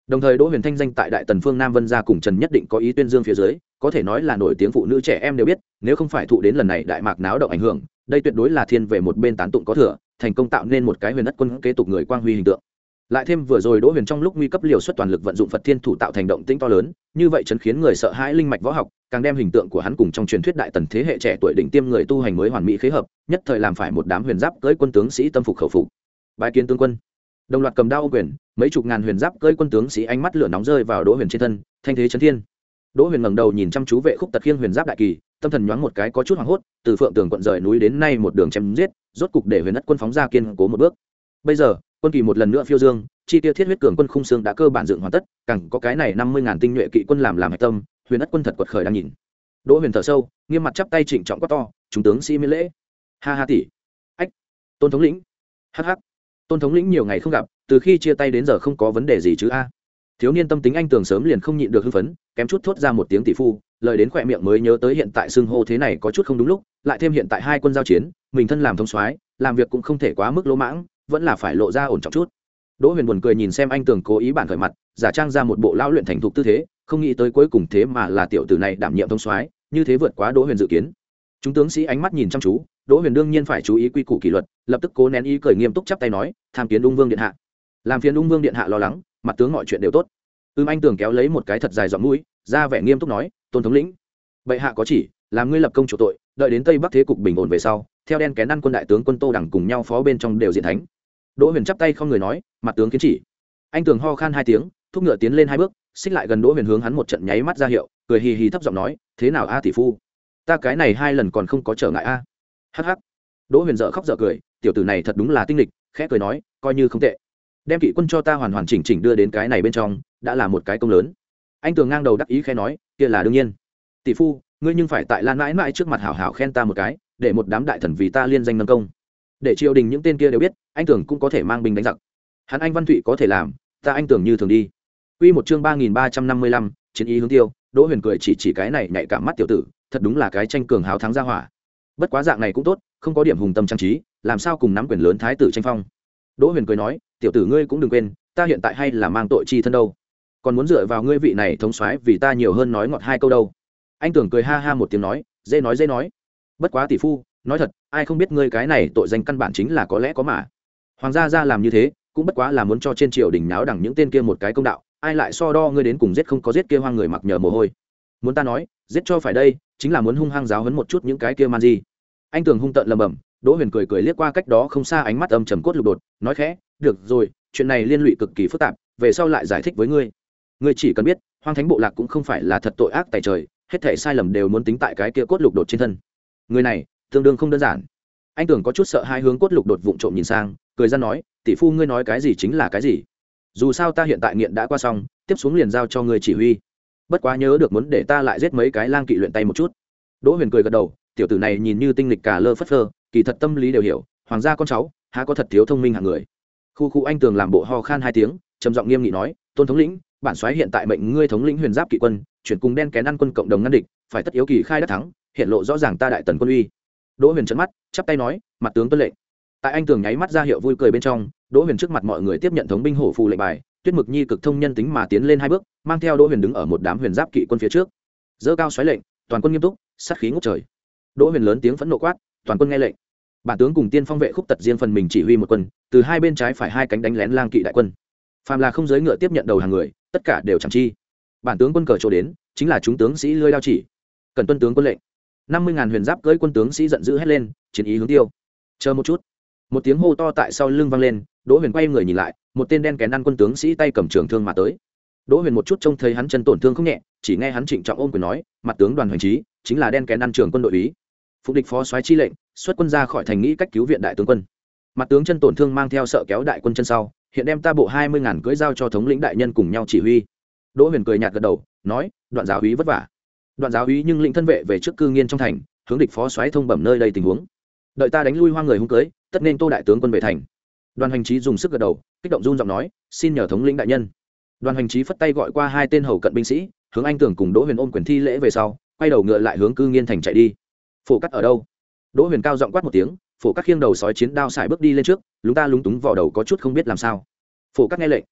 Đồng thời Đỗ Huyền thanh danh tại Đại Tần phương Nam Vân gia cùng Trần Nhất Định có ý tuyên dương phía dưới, có thể nói là nổi tiếng phụ nữ trẻ em đều biết, nếu không phải thụ đến lần này đại mạc náo động ảnh hưởng, đây tuyệt đối là thiên về một bên tán tụng có thừa, thành công tạo nên một cái Huyền Ất Quân kế tục người quang huy hình tượng. Lại thêm vừa rồi Đỗ Huyền trong lúc nguy cấp liều xuất toàn lực vận dụng Phật Thiên thủ tạo thành động tĩnh to lớn, như vậy chấn khiến người sợ hãi linh mạch võ học, càng đem hình tượng của hắn cùng trong truyền thuyết Đại Tần thế hệ trẻ tuổi đỉnh tiêm người tu hành mới hoàn mỹ khế hợp, nhất thời làm phải một đám huyền giáp cưỡi quân tướng sĩ tâm phục khẩu phục. Bái kiến tướng quân. Đồng loạt cầm đao ô quyền, mấy chục ngàn huyền giáp cưỡi quân tướng sĩ ánh mắt lửa nóng rơi vào Đỗ Huyền trên thân, thanh thế chấn thiên. Đỗ Huyền ngẩng đầu nhìn chăm chú vệ khúc tật khiêng huyền giáp đại kỳ, tâm thần nhoáng một cái có chút hoảng hốt, từ Phượng Tường quận rời núi đến nay một đường chém giết, rốt cục để Huyền Ất Quân phóng ra kiên cố một bước. Bây giờ, quân kỳ một lần nữa phiêu dương, chi tiêu thiết huyết cường quân khung xương đã cơ bản dựng hoàn tất, càng có cái này năm mươi ngàn tinh nhuệ kỵ quân làm làm hạch tâm, Huyền Ất Quân thật quật khởi đang nhìn. Đỗ Huyền thở sâu, nghiêm mặt chắp tay trịnh trọng quát to, chúng tướng sĩ miễn lễ. Ha ha tỷ. Ách. Tôn thống lĩnh. Hắc hắc. Tôn thống lĩnh nhiều ngày không gặp, từ khi chia tay đến giờ không có vấn đề gì chứ a? Thiếu niên tâm tính anh tường sớm liền không nhịn được hưng phấn, kém chút thốt ra một tiếng tỷ phu, lời đến khỏe miệng mới nhớ tới hiện tại xưng hô thế này có chút không đúng lúc, lại thêm hiện tại hai quân giao chiến, mình thân làm thống soái, làm việc cũng không thể quá mức lỗ mãng, vẫn là phải lộ ra ổn trọng chút. Đỗ Huyền buồn cười nhìn xem anh tường cố ý bản khởi mặt, giả trang ra một bộ lão luyện thành thục tư thế, không nghĩ tới cuối cùng thế mà là tiểu tử này đảm nhiệm thống soái, như thế vượt quá Đỗ Huyền dự kiến. Chúng tướng sĩ ánh mắt nhìn chăm chú, Đỗ Huyền đương nhiên phải chú ý quy củ kỷ luật, lập tức cố nén ý cười nghiêm túc chắp tay nói, tham kiến Ung Vương điện hạ. Làm phiền Ung Vương điện hạ lo lắng, mặt tướng mọi chuyện đều tốt. Ưm anh tường kéo lấy một cái thật dài giọng mũi, ra vẻ nghiêm túc nói, Tôn thống lĩnh, bệ hạ có chỉ, làm ngươi lập công chủ tội, đợi đến Tây Bắc thế cục bình ổn về sau, theo đen kén ăn quân đại tướng quân Tô Đẳng cùng nhau phó bên trong đều diện thánh. Đỗ Huyền chắp tay không người nói, mặt tướng kiến chỉ. Anh tường ho khan hai tiếng, thúc ngựa tiến lên hai bước, xích lại gần Đỗ Huyền hướng hắn một trận nháy mắt ra hiệu, cười hì hì thấp giọng nói, thế nào a tỷ phu, ta cái này hai lần còn không có trở ngại a. Hắc hắc. Đỗ Huyền dở khóc dở cười, tiểu tử này thật đúng là tinh lịch, khẽ cười nói, coi như không tệ, đem kỵ quân cho ta hoàn hoàn chỉnh chỉnh đưa đến cái này bên trong, đã là một cái công lớn. Anh tường ngang đầu đắc ý khẽ nói, kia là đương nhiên. Tỷ phu, ngươi nhưng phải tại Lan mãi mãi trước mặt hảo hảo khen ta một cái, để một đám đại thần vì ta liên danh nâng công, để triều đình những tên kia đều biết, anh tưởng cũng có thể mang binh đánh giặc. Hắn anh Văn Thụy có thể làm, ta anh tưởng như thường đi. Quy một chương ba nghìn ba trăm năm mươi lăm, chiến ý hướng tiêu. Đỗ Huyền cười chỉ chỉ cái này nhạy cảm mắt tiểu tử, thật đúng là cái tranh cường hào thắng ra hỏa. Bất quá dạng này cũng tốt, không có điểm hùng tâm trang trí, làm sao cùng nắm quyền lớn thái tử tranh phong. Đỗ Huyền cười nói, tiểu tử ngươi cũng đừng quên, ta hiện tại hay là mang tội chi thân đâu, còn muốn dựa vào ngươi vị này thống soái vì ta nhiều hơn nói ngọt hai câu đâu. Anh tưởng cười ha ha một tiếng nói, dễ nói dễ nói. Bất quá tỷ phu, nói thật, ai không biết ngươi cái này tội danh căn bản chính là có lẽ có mà. Hoàng gia ra làm như thế, cũng bất quá là muốn cho trên triều đình náo đẳng những tên kia một cái công đạo, ai lại so đo ngươi đến cùng giết không có giết kia hoang người mặc nhờ mồ hôi. Muốn ta nói, giết cho phải đây, chính là muốn hung hăng giáo huấn một chút những cái kia man gì. Anh tưởng hung tợn lầm bầm. Đỗ Huyền cười cười liếc qua cách đó không xa ánh mắt âm trầm cốt lục đột, nói khẽ, được rồi, chuyện này liên lụy cực kỳ phức tạp, về sau lại giải thích với ngươi. Ngươi chỉ cần biết, Hoang Thánh bộ lạc cũng không phải là thật tội ác tại trời, hết thảy sai lầm đều muốn tính tại cái kia cốt lục đột trên thân. Người này, tương đương không đơn giản. Anh tưởng có chút sợ hai hướng cốt lục đột vụng trộm nhìn sang, cười ra nói, tỷ phu ngươi nói cái gì chính là cái gì. Dù sao ta hiện tại nghiện đã qua xong, tiếp xuống liền giao cho ngươi chỉ huy. Bất quá nhớ được muốn để ta lại giết mấy cái lang kỵ luyện tay một chút. Đỗ Huyền cười gật đầu, tiểu tử này nhìn như tinh lịch cả lơ phất phơ, kỳ thật tâm lý đều hiểu, hoàng gia con cháu há có thật thiếu thông minh hạng người. Khu khu anh tường làm bộ ho khan hai tiếng, trầm giọng nghiêm nghị nói, Tôn thống lĩnh, bản soái hiện tại mệnh ngươi thống lĩnh huyền giáp kỵ quân, chuyển cùng đen kén ăn quân cộng đồng ngăn địch, phải tất yếu kỳ khai đắc thắng, hiện lộ rõ ràng ta đại tần quân uy. Đỗ Huyền trợn mắt, chắp tay nói, mặt tướng tuân lệnh. Tại anh tường nháy mắt ra hiệu vui cười bên trong, Đỗ Huyền trước mặt mọi người tiếp nhận thống binh hổ phù lệnh bài, Tuyết Mực Nhi cực thông nhân tính mà tiến lên hai bước, mang theo Đỗ Huyền đứng ở một đám huyền giáp kỵ quân phía trước, giơ cao xoáy lệnh, toàn quân nghiêm túc, sát khí ngút trời. Đỗ Huyền lớn tiếng phẫn nộ quát, toàn quân nghe lệnh. Bản tướng cùng tiên phong vệ khúc tật riêng phần mình chỉ huy một quân, từ hai bên trái phải hai cánh đánh lén lang kỵ đại quân. Phàm là không giới ngựa tiếp nhận đầu hàng người, tất cả đều chẳng chi. Bản tướng quân cờ chỗ đến, chính là chúng tướng sĩ lưỡi đao chỉ. Cần tuân tướng quân lệnh. năm mươi ngàn huyền giáp cưỡi quân tướng sĩ giận dữ hét lên, chiến ý hướng tiêu. Chờ một chút. Một tiếng hô to tại sau lưng vang lên, Đỗ Huyền quay người nhìn lại, một tên đen kén ăn quân tướng sĩ tay cầm trường thương mà tới. Đỗ Huyền một chút trông thấy hắn chân tổn thương không nhẹ, chỉ nghe hắn trịnh trọng ôm quyền nói, mặt tướng Đoàn Hoành Trí, chính là đen kén ăn trường quân đội úy. Phụ địch phó soái chi lệnh, xuất quân ra khỏi thành nghĩ cách cứu viện đại tướng quân. Mặt tướng chân tổn thương mang theo sợ kéo đại quân chân sau, hiện đem ta bộ hai mươi ngàn cưỡi giao cho thống lĩnh đại nhân cùng nhau chỉ huy. Đỗ Huyền cười nhạt gật đầu, nói, Đoạn giáo úy vất vả. Đoạn giáo úy nhưng lĩnh thân vệ về trước cư nghiên trong thành, hướng địch phó soái thông bẩm nơi đây tình huống. Đợi ta đánh lui hoang người hung cưới, tất nên Tô đại tướng quân về thành. Đoàn Hoành Trí dùng sức gật đầu, kích động run giọng nói, xin nhờ thống lĩnh đại nhân. Đoàn Hoành Trí phất tay gọi qua hai tên hầu cận binh sĩ, hướng anh tưởng cùng Đỗ Huyền ôm quyền thi lễ về sau, quay đầu ngựa lại hướng cư nghiên thành chạy đi. Phổ Cắt ở đâu? Đỗ Huyền cao giọng quát một tiếng, Phổ Cắt khiêng đầu sói chiến đao xài bước đi lên trước, lúng ta lúng túng vò đầu có chút không biết làm sao. Phổ Cắt nghe lệnh.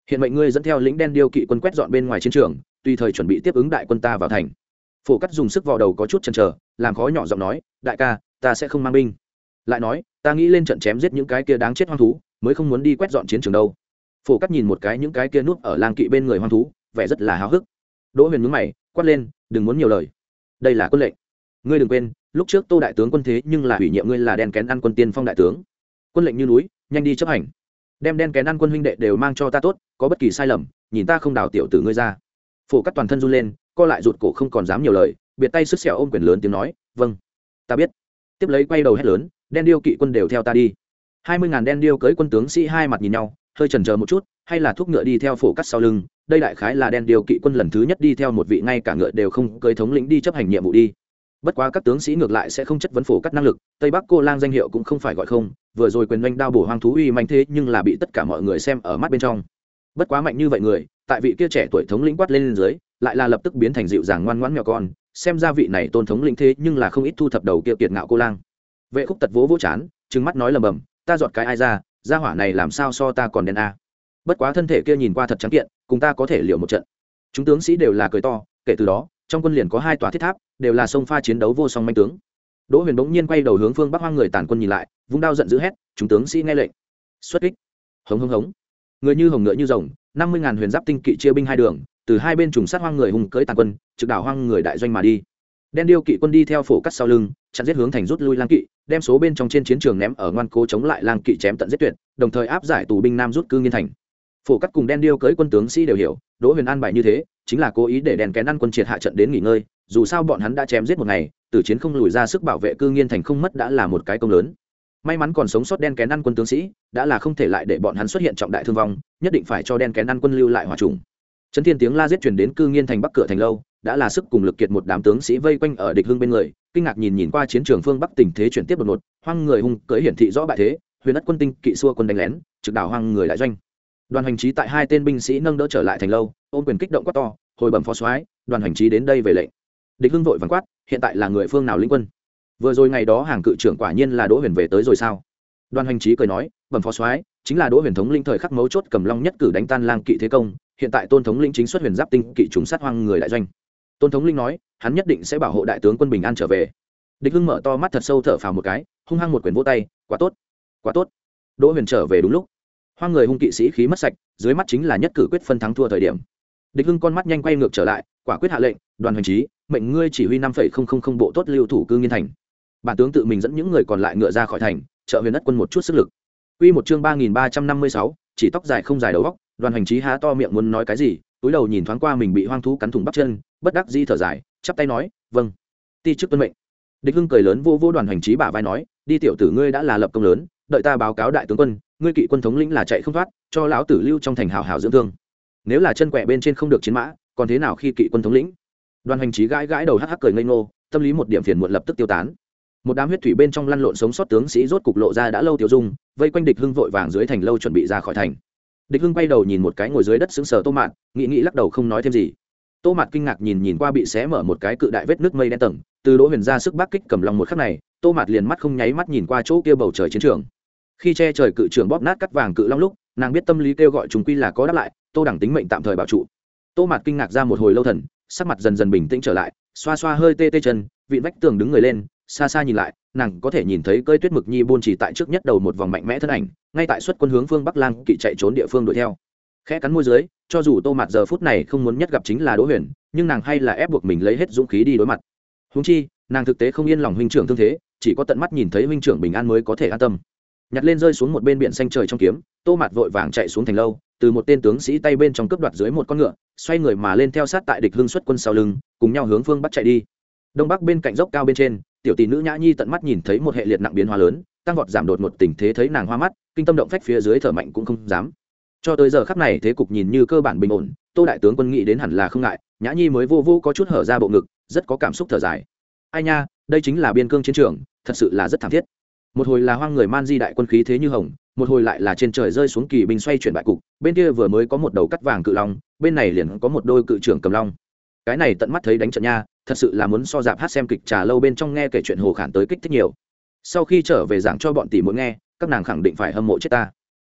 hiện mệnh ngươi dẫn theo lính đen điêu kỵ quân quét dọn bên ngoài chiến trường, tùy thời chuẩn bị tiếp ứng đại quân ta vào thành. Phổ Cắt dùng sức vào đầu có chút chần chờ, làm khó nhỏ giọng nói, đại ca, ta sẽ không mang binh. Lại nói, ta nghĩ lên trận chém giết những cái kia đáng chết hoang thú, mới không muốn đi quét dọn chiến trường đâu. Phổ Cắt nhìn một cái những cái kia núp ở lang kỵ bên người hoang thú, vẻ rất là háo hức. Đỗ Huyền nhướng mày, quát lên, đừng muốn nhiều lời. Đây là quân lệnh, ngươi đừng quên, lúc trước Tô đại tướng quân thế nhưng là ủy nhiệm ngươi là đen kén ăn quân tiên phong đại tướng. Quân lệnh như núi, nhanh đi chấp hành. Đem đen kén ăn quân huynh đệ đều mang cho ta tốt, có bất kỳ sai lầm, nhìn ta không đào tiểu tử ngươi ra. Phổ Cắt toàn thân run lên, co lại rụt cổ không còn dám nhiều lời, biệt tay sứt sẹo ôm quyền lớn tiếng nói, vâng, ta biết. Tiếp lấy quay đầu hét lớn, đen điêu kỵ quân đều theo ta đi. Hai mươi ngàn đen điêu cưỡi quân tướng sĩ hai mặt nhìn nhau, hơi chần chờ một chút, hay là thúc ngựa đi theo Phổ Cắt sau lưng. Đây đại khái là đen điêu kỵ quân lần thứ nhất đi theo một vị ngay cả ngựa đều không cưỡi thống lĩnh đi chấp hành nhiệm vụ đi. Bất quá các tướng sĩ ngược lại sẽ không chất vấn Phổ Cắt năng lực, Tây Bắc Cô Lang danh hiệu cũng không phải gọi không, vừa rồi quyền doanh đao bổ hoang thú uy mạnh thế nhưng là bị tất cả mọi người xem ở mắt bên trong. Bất quá mạnh như vậy người, tại vị kia trẻ tuổi thống lĩnh quát lên, lên dưới, lại là lập tức biến thành dịu dàng ngoan ngoãn mèo con, xem ra vị này tôn thống lĩnh thế nhưng là không ít thu thập đầu kia kiệt ngạo cô lang. Vệ Khúc Tật vỗ vỗ chán, trừng mắt nói lầm bầm, ta dọn cái ai ra, gia hỏa này làm sao so ta còn đen a. Bất quá thân thể kia nhìn qua thật trắng kiện, cùng ta có thể liều một trận. Chúng tướng sĩ đều là cười to, kể từ đó, trong quân liền có hai tòa thiết tháp, đều là sông pha chiến đấu vô song manh tướng. Đỗ Huyền bỗng nhiên quay đầu hướng phương Bắc hoang người tàn quân nhìn lại, vung đao giận dữ hét, chúng tướng sĩ nghe lệnh, xuất kích. Hống hống hống. Người như hồng ngựa như rồng, năm mươi ngàn huyền giáp tinh kỵ chia binh hai đường, từ hai bên trùng sát hoang người hùng cưỡi tàn quân, trực đảo hoang người đại doanh mà đi. Đen điêu kỵ quân đi theo Phổ Cắt sau lưng, chặn giết hướng thành rút lui lang kỵ, đem số bên trong trên chiến trường ném ở ngoan cố chống lại lang kỵ chém tận giết tuyệt, đồng thời áp giải tù binh nam rút cư nghiên thành. Phổ Cắt cùng đen điêu cưỡi quân tướng sĩ đều hiểu, Đỗ Huyền an bài như thế, chính là cố ý để đèn kén ăn quân triệt hạ trận đến nghỉ ngơi, dù sao bọn hắn đã chém giết một ngày, tử chiến không lùi ra sức bảo vệ cư nghiên thành không mất đã là một cái công lớn. May mắn còn sống sót đen kén ăn quân tướng sĩ, đã là không thể lại để bọn hắn xuất hiện trọng đại thương vong, nhất định phải cho đen kén ăn quân lưu lại hỏa trùng. Chấn thiên tiếng la giết truyền đến cư nghiên thành bắc cửa thành lâu, đã là sức cùng lực kiệt một đám tướng sĩ vây quanh ở địch hưng bên người, kinh ngạc nhìn nhìn qua chiến trường phương bắc tình thế chuyển tiếp đột ngột, hoang người hung cưỡi hiển thị rõ bại thế, huyền ất quân tinh kỵ xua quân đánh lén, trực đảo hoang người đại doanh. Đoàn hành trí tại hai tên binh sĩ nâng đỡ trở lại thành lâu, ôm quyền kích động quát to, hồi bẩm phó soái, đoàn hành trí đến đây về lệnh. Địch hưng vội vàng quát, hiện tại là người phương nào lĩnh quân? Vừa rồi ngày đó hàng cự trưởng quả nhiên là Đỗ Huyền về tới rồi sao? Đoàn hành trí cười nói, bẩm phó soái, chính là Đỗ Huyền thống lĩnh thời khắc mấu chốt cầm long nhất cử đánh tan lang kỵ thế công, hiện tại tôn thống lĩnh chính xuất huyền giáp tinh kỵ trùng sát hoang người đại doanh. Tôn thống lĩnh nói, hắn nhất định sẽ bảo hộ đại tướng quân bình an trở về. Địch hưng mở to mắt thật sâu thở phào một cái, hung hăng một quyền vỗ tay, quá tốt, quá tốt. Đỗ Huyền trở về đúng lúc. Hoang người hung kỵ sĩ khí mất sạch, dưới mắt chính là nhất cử quyết phân thắng thua thời điểm. Địch hưng con mắt nhanh quay ngược trở lại, quả quyết hạ lệnh, đoàn hành trí, mệnh ngươi chỉ huy năm phẩy không không không bộ tốt lưu thủ cư nghiên thành. Bản tướng tự mình dẫn những người còn lại ngựa ra khỏi thành, trợ huyền ất quân một chút sức lực. Quy một chương ba nghìn ba trăm năm mươi sáu, chỉ tóc dài không dài đầu óc, đoàn hành trí há to miệng muốn nói cái gì, túi đầu nhìn thoáng qua mình bị hoang thú cắn thủng bắp chân, bất đắc dĩ thở dài, chắp tay nói, vâng, ti chức tuân mệnh. Địch hưng cười lớn vô vô đoàn hành trí bả vai nói, đi tiểu tử ngươi đã là lập công lớn, đợi ta báo cáo đại tướng quân, ngươi kỵ quân thống lĩnh là chạy không thoát, cho lão tử lưu trong thành hào hào dưỡng thương. Nếu là chân quẹ bên trên không được chiến mã, còn thế nào khi kỵ quân thống lĩnh? Đoàn hành trí gãi gãi đầu hắc hắc cười ngây ngô, tâm lý một điểm phiền muộn lập tức tiêu tán. Một đám huyết thủy bên trong lăn lộn sống sót tướng sĩ rốt cục lộ ra đã lâu tiêu dung, vây quanh địch hưng vội vàng dưới thành lâu chuẩn bị ra khỏi thành. Địch hưng quay đầu nhìn một cái ngồi dưới đất sững sờ Tô Mạt, nghĩ nghĩ lắc đầu không nói thêm gì. Tô Mạt kinh ngạc nhìn nhìn qua bị xé mở một cái cự đại vết nước mây đen tầng, từ Đỗ Huyền ra sức bác kích cầm lòng một khắc này, Tô Mạt liền mắt không nháy mắt nhìn qua chỗ kia bầu trời chiến trường. Khi che trời cự trường bóp nát cắt vàng cự long lúc, nàng biết tâm lý kêu gọi chúng quy là có đáp lại, Tô đẳng tính mệnh tạm thời bảo trụ. Tô Mạt kinh ngạc ra một hồi lâu thần, sắc mặt dần dần bình tĩnh trở lại, xoa xoa hơi tê tê chân, vị vách tường đứng người lên, xa xa nhìn lại, nàng có thể nhìn thấy cơi tuyết mực nhi buôn chỉ tại trước nhất đầu một vòng mạnh mẽ thân ảnh, ngay tại xuất quân hướng phương Bắc Lang kỵ chạy trốn địa phương đuổi theo. Khẽ cắn môi dưới, cho dù Tô Mạt giờ phút này không muốn nhất gặp chính là Đỗ Huyền, nhưng nàng hay là ép buộc mình lấy hết dũng khí đi đối mặt. Huống chi, nàng thực tế không yên lòng huynh trưởng thương thế, chỉ có tận mắt nhìn thấy huynh trưởng bình an mới có thể an tâm. Nhặt lên rơi xuống một bên biển xanh trời trong kiếm, Tô Mạt vội vàng chạy xuống thành lâu, từ một tên tướng sĩ tay bên trong cướp đoạt dưới một con ngựa, xoay người mà lên theo sát tại địch hưng xuất quân sau lưng, cùng nhau hướng phương Bắc chạy đi. Đông Bắc bên cạnh dốc cao bên trên, tiểu tỷ nữ Nhã Nhi tận mắt nhìn thấy một hệ liệt nặng biến hóa lớn, tăng vọt giảm đột một tình thế thấy nàng hoa mắt, kinh tâm động phách phía dưới thở mạnh cũng không dám. Cho tới giờ khắc này thế cục nhìn như cơ bản bình ổn, Tô đại tướng quân nghĩ đến hẳn là không ngại, Nhã Nhi mới vô vô có chút hở ra bộ ngực, rất có cảm xúc thở dài. Ai nha, đây chính là biên cương chiến trường, thật sự là rất thảm thiết. Một hồi là hoang người man di đại quân khí thế như hồng, một hồi lại là trên trời rơi xuống kỳ binh xoay chuyển bại cục, bên kia vừa mới có một đầu cắt vàng cự long, bên này liền có một đôi cự trưởng cầm long. Cái này tận mắt thấy đánh trận nha, thật sự là muốn so dạp hát xem kịch trà lâu bên trong nghe kể chuyện hồ khản tới kích thích nhiều. Sau khi trở về giảng cho bọn tỷ muội nghe, các nàng khẳng định phải hâm mộ chết ta.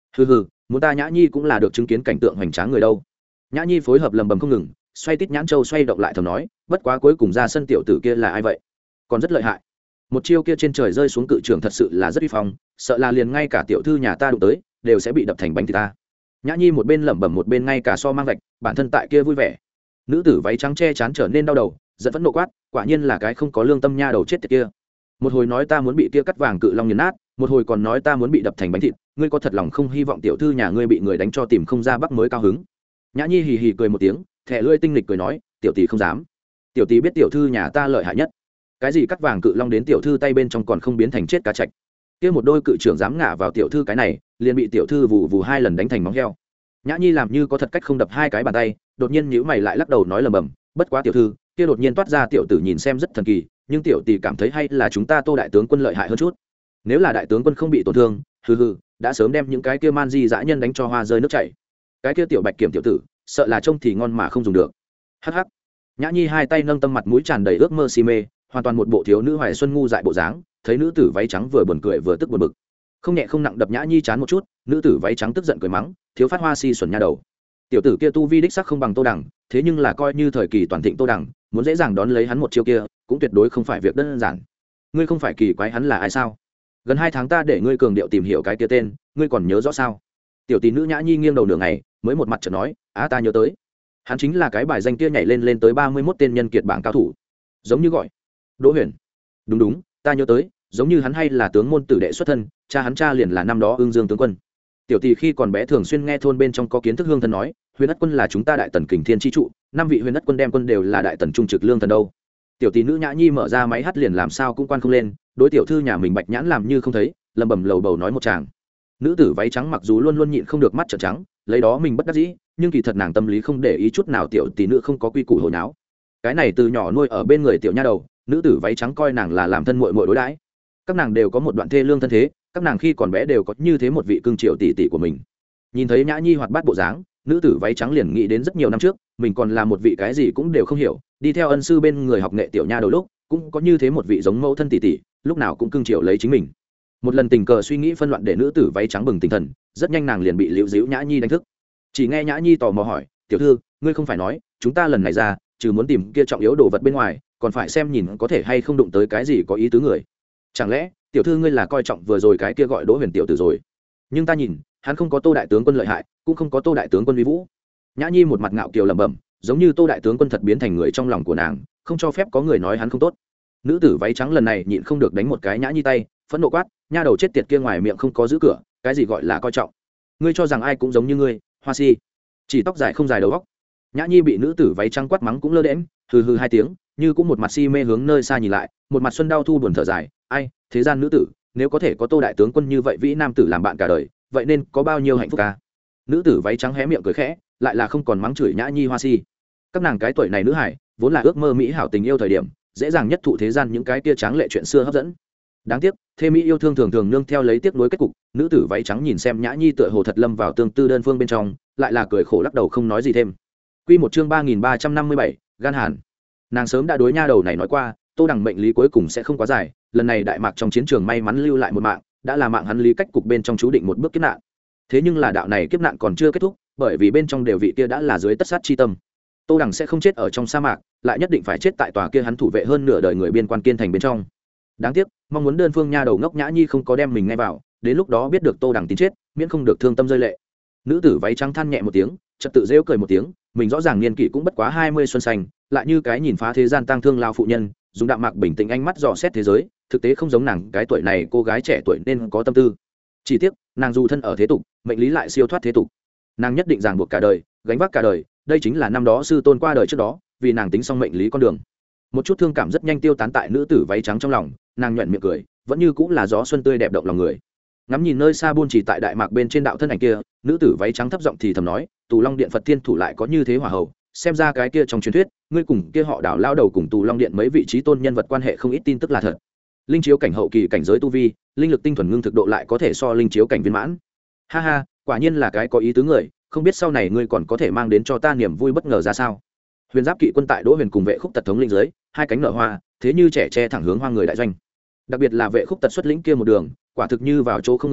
hừ hừ, muốn ta nhã nhi cũng là được chứng kiến cảnh tượng hoành tráng người đâu. Nhã nhi phối hợp lầm bầm không ngừng, xoay tít nhãn châu xoay động lại thầm nói, bất quá cuối cùng ra sân tiểu tử kia là ai vậy, còn rất lợi hại. Một chiêu kia trên trời rơi xuống cự trưởng thật sự là rất uy phong, sợ là liền ngay cả tiểu thư nhà ta đụng tới đều sẽ bị đập thành bánh thịt ta. Nhã nhi một bên lẩm bẩm một bên ngay cả so mang vạch, bản thân tại kia vui vẻ. Nữ tử váy trắng che chắn trở nên đau đầu, giận vẫn nộ quát, quả nhiên là cái không có lương tâm nha đầu chết tiệt kia. Một hồi nói ta muốn bị kia cắt vàng cự long nghiền nát, một hồi còn nói ta muốn bị đập thành bánh thịt, ngươi có thật lòng không hy vọng tiểu thư nhà ngươi bị người đánh cho tìm không ra bắc mới cao hứng. Nhã nhi hì hì cười một tiếng, thẻ lưỡi tinh lịch cười nói, tiểu tỷ không dám, tiểu tỷ biết tiểu thư nhà ta lợi hại nhất, cái gì cắt vàng cự long đến tiểu thư tay bên trong còn không biến thành chết cá chạch, kia một đôi cự trưởng dám ngả vào tiểu thư cái này liền bị tiểu thư vù vù hai lần đánh thành móng heo. Nhã nhi làm như có thật cách không đập hai cái bàn tay, đột nhiên nhíu mày lại lắc đầu nói lầm bầm, bất quá tiểu thư kia đột nhiên toát ra tiểu tử nhìn xem rất thần kỳ, nhưng tiểu tỷ cảm thấy hay là chúng ta Tô đại tướng quân lợi hại hơn chút. Nếu là đại tướng quân không bị tổn thương, hừ hừ, đã sớm đem những cái kia man di dã nhân đánh cho hoa rơi nước chảy. Cái kia tiểu bạch kiểm tiểu tử, sợ là trông thì ngon mà không dùng được. Hắc hắc. Nhã nhi hai tay nâng tâm mặt mũi tràn đầy ước mơ si mê, hoàn toàn một bộ thiếu nữ hoài xuân ngu dại bộ dáng, thấy nữ tử váy trắng vừa buồn cười vừa tức buồn bực, không nhẹ không nặng đập Nhã nhi chán một chút. Nữ tử váy trắng tức giận cười mắng, thiếu phát hoa si xuẩn nha đầu. Tiểu tử kia tu vi đích sắc không bằng Tô Đằng, thế nhưng là coi như thời kỳ toàn thịnh Tô Đằng, muốn dễ dàng đón lấy hắn một chiêu kia cũng tuyệt đối không phải việc đơn giản. Ngươi không phải kỳ quái hắn là ai sao? Gần hai tháng ta để ngươi cường điệu tìm hiểu cái kia tên, ngươi còn nhớ rõ sao? Tiểu tỷ nữ Nhã nhi nghiêng đầu nửa ngày mới một mặt chợt nói, á ta nhớ tới, hắn chính là cái bài danh kia nhảy lên lên tới ba mươi mốt tên nhân kiệt bảng cao thủ, giống như gọi Đỗ Huyền. Đúng đúng, ta nhớ tới, giống như hắn hay là tướng môn tử đệ xuất thân, cha hắn cha liền là năm đó Ưng Dương tướng quân. Tiểu tỷ khi còn bé thường xuyên nghe thôn bên trong có kiến thức hương thần nói, Huyền Ất quân là chúng ta đại tần kình thiên chi trụ, năm vị Huyền Ất quân đem quân đều là đại tần trung trực lương thần đâu. Tiểu tỷ nữ Nhã nhi mở ra máy hát liền làm sao cũng quan không lên, đối tiểu thư nhà mình Bạch Nhãn làm như không thấy, lầm bầm lầu bầu nói một tràng. Nữ tử váy trắng mặc dù luôn luôn nhịn không được mắt trợn trắng, lấy đó mình bất đắc dĩ, nhưng kỳ thật nàng tâm lý không để ý chút nào tiểu tỷ nữ không có quy củ hồi náo. Cái này từ nhỏ nuôi ở bên người tiểu nha đầu, nữ tử váy trắng coi nàng là làm thân muội muội đối đãi. Các nàng đều có một đoạn thê lương thân thế, các nàng khi còn bé đều có như thế một vị cưng triệu tỷ tỷ của mình. Nhìn thấy Nhã nhi hoạt bát bộ dáng, nữ tử váy trắng liền nghĩ đến rất nhiều năm trước, mình còn là một vị cái gì cũng đều không hiểu, đi theo ân sư bên người học nghệ tiểu nha đầu lúc, cũng có như thế một vị giống mẫu thân tỷ tỷ, lúc nào cũng cưng triệu lấy chính mình. Một lần tình cờ suy nghĩ phân loạn để nữ tử váy trắng bừng tỉnh thần, rất nhanh nàng liền bị liễu díu Nhã nhi đánh thức. Chỉ nghe Nhã nhi tò mò hỏi, tiểu thư, ngươi không phải nói chúng ta lần này ra trừ muốn tìm kia trọng yếu đồ vật bên ngoài, còn phải xem nhìn có thể hay không đụng tới cái gì có ý tứ người, chẳng lẽ tiểu thư ngươi là coi trọng vừa rồi cái kia gọi Đỗ Huyền tiểu tử rồi? Nhưng ta nhìn hắn không có Tô đại tướng quân lợi hại, cũng không có Tô đại tướng quân uy vũ. Nhã nhi một mặt ngạo kiều lẩm bẩm, giống như Tô đại tướng quân thật biến thành người trong lòng của nàng, không cho phép có người nói hắn không tốt. Nữ tử váy trắng lần này nhịn không được đánh một cái Nhã nhi tay, phẫn nộ quát, nha đầu chết tiệt kia ngoài miệng không có giữ cửa, cái gì gọi là coi trọng? Ngươi cho rằng ai cũng giống như ngươi, hoa si, chỉ tóc dài không dài đầu óc. Nhã nhi bị nữ tử váy trắng quát mắng cũng lơ đễm, hừ hừ hai tiếng, như cũng một mặt si mê hướng nơi xa nhìn lại, một mặt xuân đau thu buồn thở dài, ai, thế gian nữ tử, nếu có thể có Tô đại tướng quân như vậy vĩ nam tử làm bạn cả đời, vậy nên có bao nhiêu hạnh phúc ca. Nữ tử váy trắng hé miệng cười khẽ, lại là không còn mắng chửi Nhã nhi hoa si. Các nàng cái tuổi này nữ hải, vốn là ước mơ mỹ hảo tình yêu thời điểm, dễ dàng nhất thụ thế gian những cái kia tráng lệ chuyện xưa hấp dẫn. Đáng tiếc, thê mỹ yêu thương thường thường nương theo lấy tiếc nuối kết cục. Nữ tử váy trắng nhìn xem Nhã nhi tựa hồ thật lâm vào tương tư đơn phương bên trong, lại là cười khổ lắc đầu không nói gì thêm. Quy một chương ba nghìn ba trăm năm mươi bảy, gan hàn. Nàng sớm đã đối nha đầu này nói qua, Tô đằng mệnh lý cuối cùng sẽ không quá dài, lần này đại mạc trong chiến trường may mắn lưu lại một mạng, đã là mạng hắn lý cách cục bên trong chú định một bước kiếp nạn. Thế nhưng là đạo này kiếp nạn còn chưa kết thúc, bởi vì bên trong đều vị kia đã là dưới tất sát chi tâm. Tô đằng sẽ không chết ở trong sa mạc, lại nhất định phải chết tại tòa kia hắn thủ vệ hơn nửa đời người biên quan kiên thành bên trong. Đáng tiếc, mong muốn đơn phương nha đầu ngốc Nhã nhi không có đem mình nghe vào, đến lúc đó biết được Tô đằng tín chết, miễn không được thương tâm rơi lệ. Nữ tử váy trắng than nhẹ một tiếng, chợt tự rêu cười một tiếng, mình rõ ràng niên kỷ cũng bất quá hai mươi xuân xanh, lại như cái nhìn phá thế gian tang thương lao phụ nhân, dùng đạm mạc bình tĩnh ánh mắt dò xét thế giới, thực tế không giống nàng cái tuổi này cô gái trẻ tuổi nên có tâm tư. Chỉ tiếc, nàng dù thân ở thế tục, mệnh lý lại siêu thoát thế tục. Nàng nhất định ràng buộc cả đời, gánh vác cả đời, đây chính là năm đó sư tôn qua đời trước đó, vì nàng tính xong mệnh lý con đường. Một chút thương cảm rất nhanh tiêu tán tại nữ tử váy trắng trong lòng, nàng nhuyễn miệng cười, vẫn như cũng là gió xuân tươi đẹp động lòng người. Ngắm nhìn nơi xa buôn chỉ tại đại mạc bên trên đạo thân ảnh kia, nữ tử váy trắng thấp giọng thì thầm nói, Tù Long Điện Phật Thiên thủ lại có như thế hỏa hậu, xem ra cái kia trong truyền thuyết, ngươi cùng kia họ Đào lao đầu cùng Tù Long Điện mấy vị trí tôn nhân vật quan hệ không ít tin tức là thật. Linh chiếu cảnh hậu kỳ cảnh giới tu vi, linh lực tinh thuần ngưng thực độ lại có thể so linh chiếu cảnh viên mãn. Ha ha, quả nhiên là cái có ý tứ người, không biết sau này ngươi còn có thể mang đến cho ta niềm vui bất ngờ ra sao. Huyền Giáp kỵ quân tại Đỗ Huyền cùng vệ khúc tật thống lĩnh dưới, hai cánh nở hoa, thế như trẻ tre thẳng hướng hoang người đại doanh. Đặc biệt là vệ khúc tật xuất lĩnh kia một đường, quả thực như vào chỗ không người,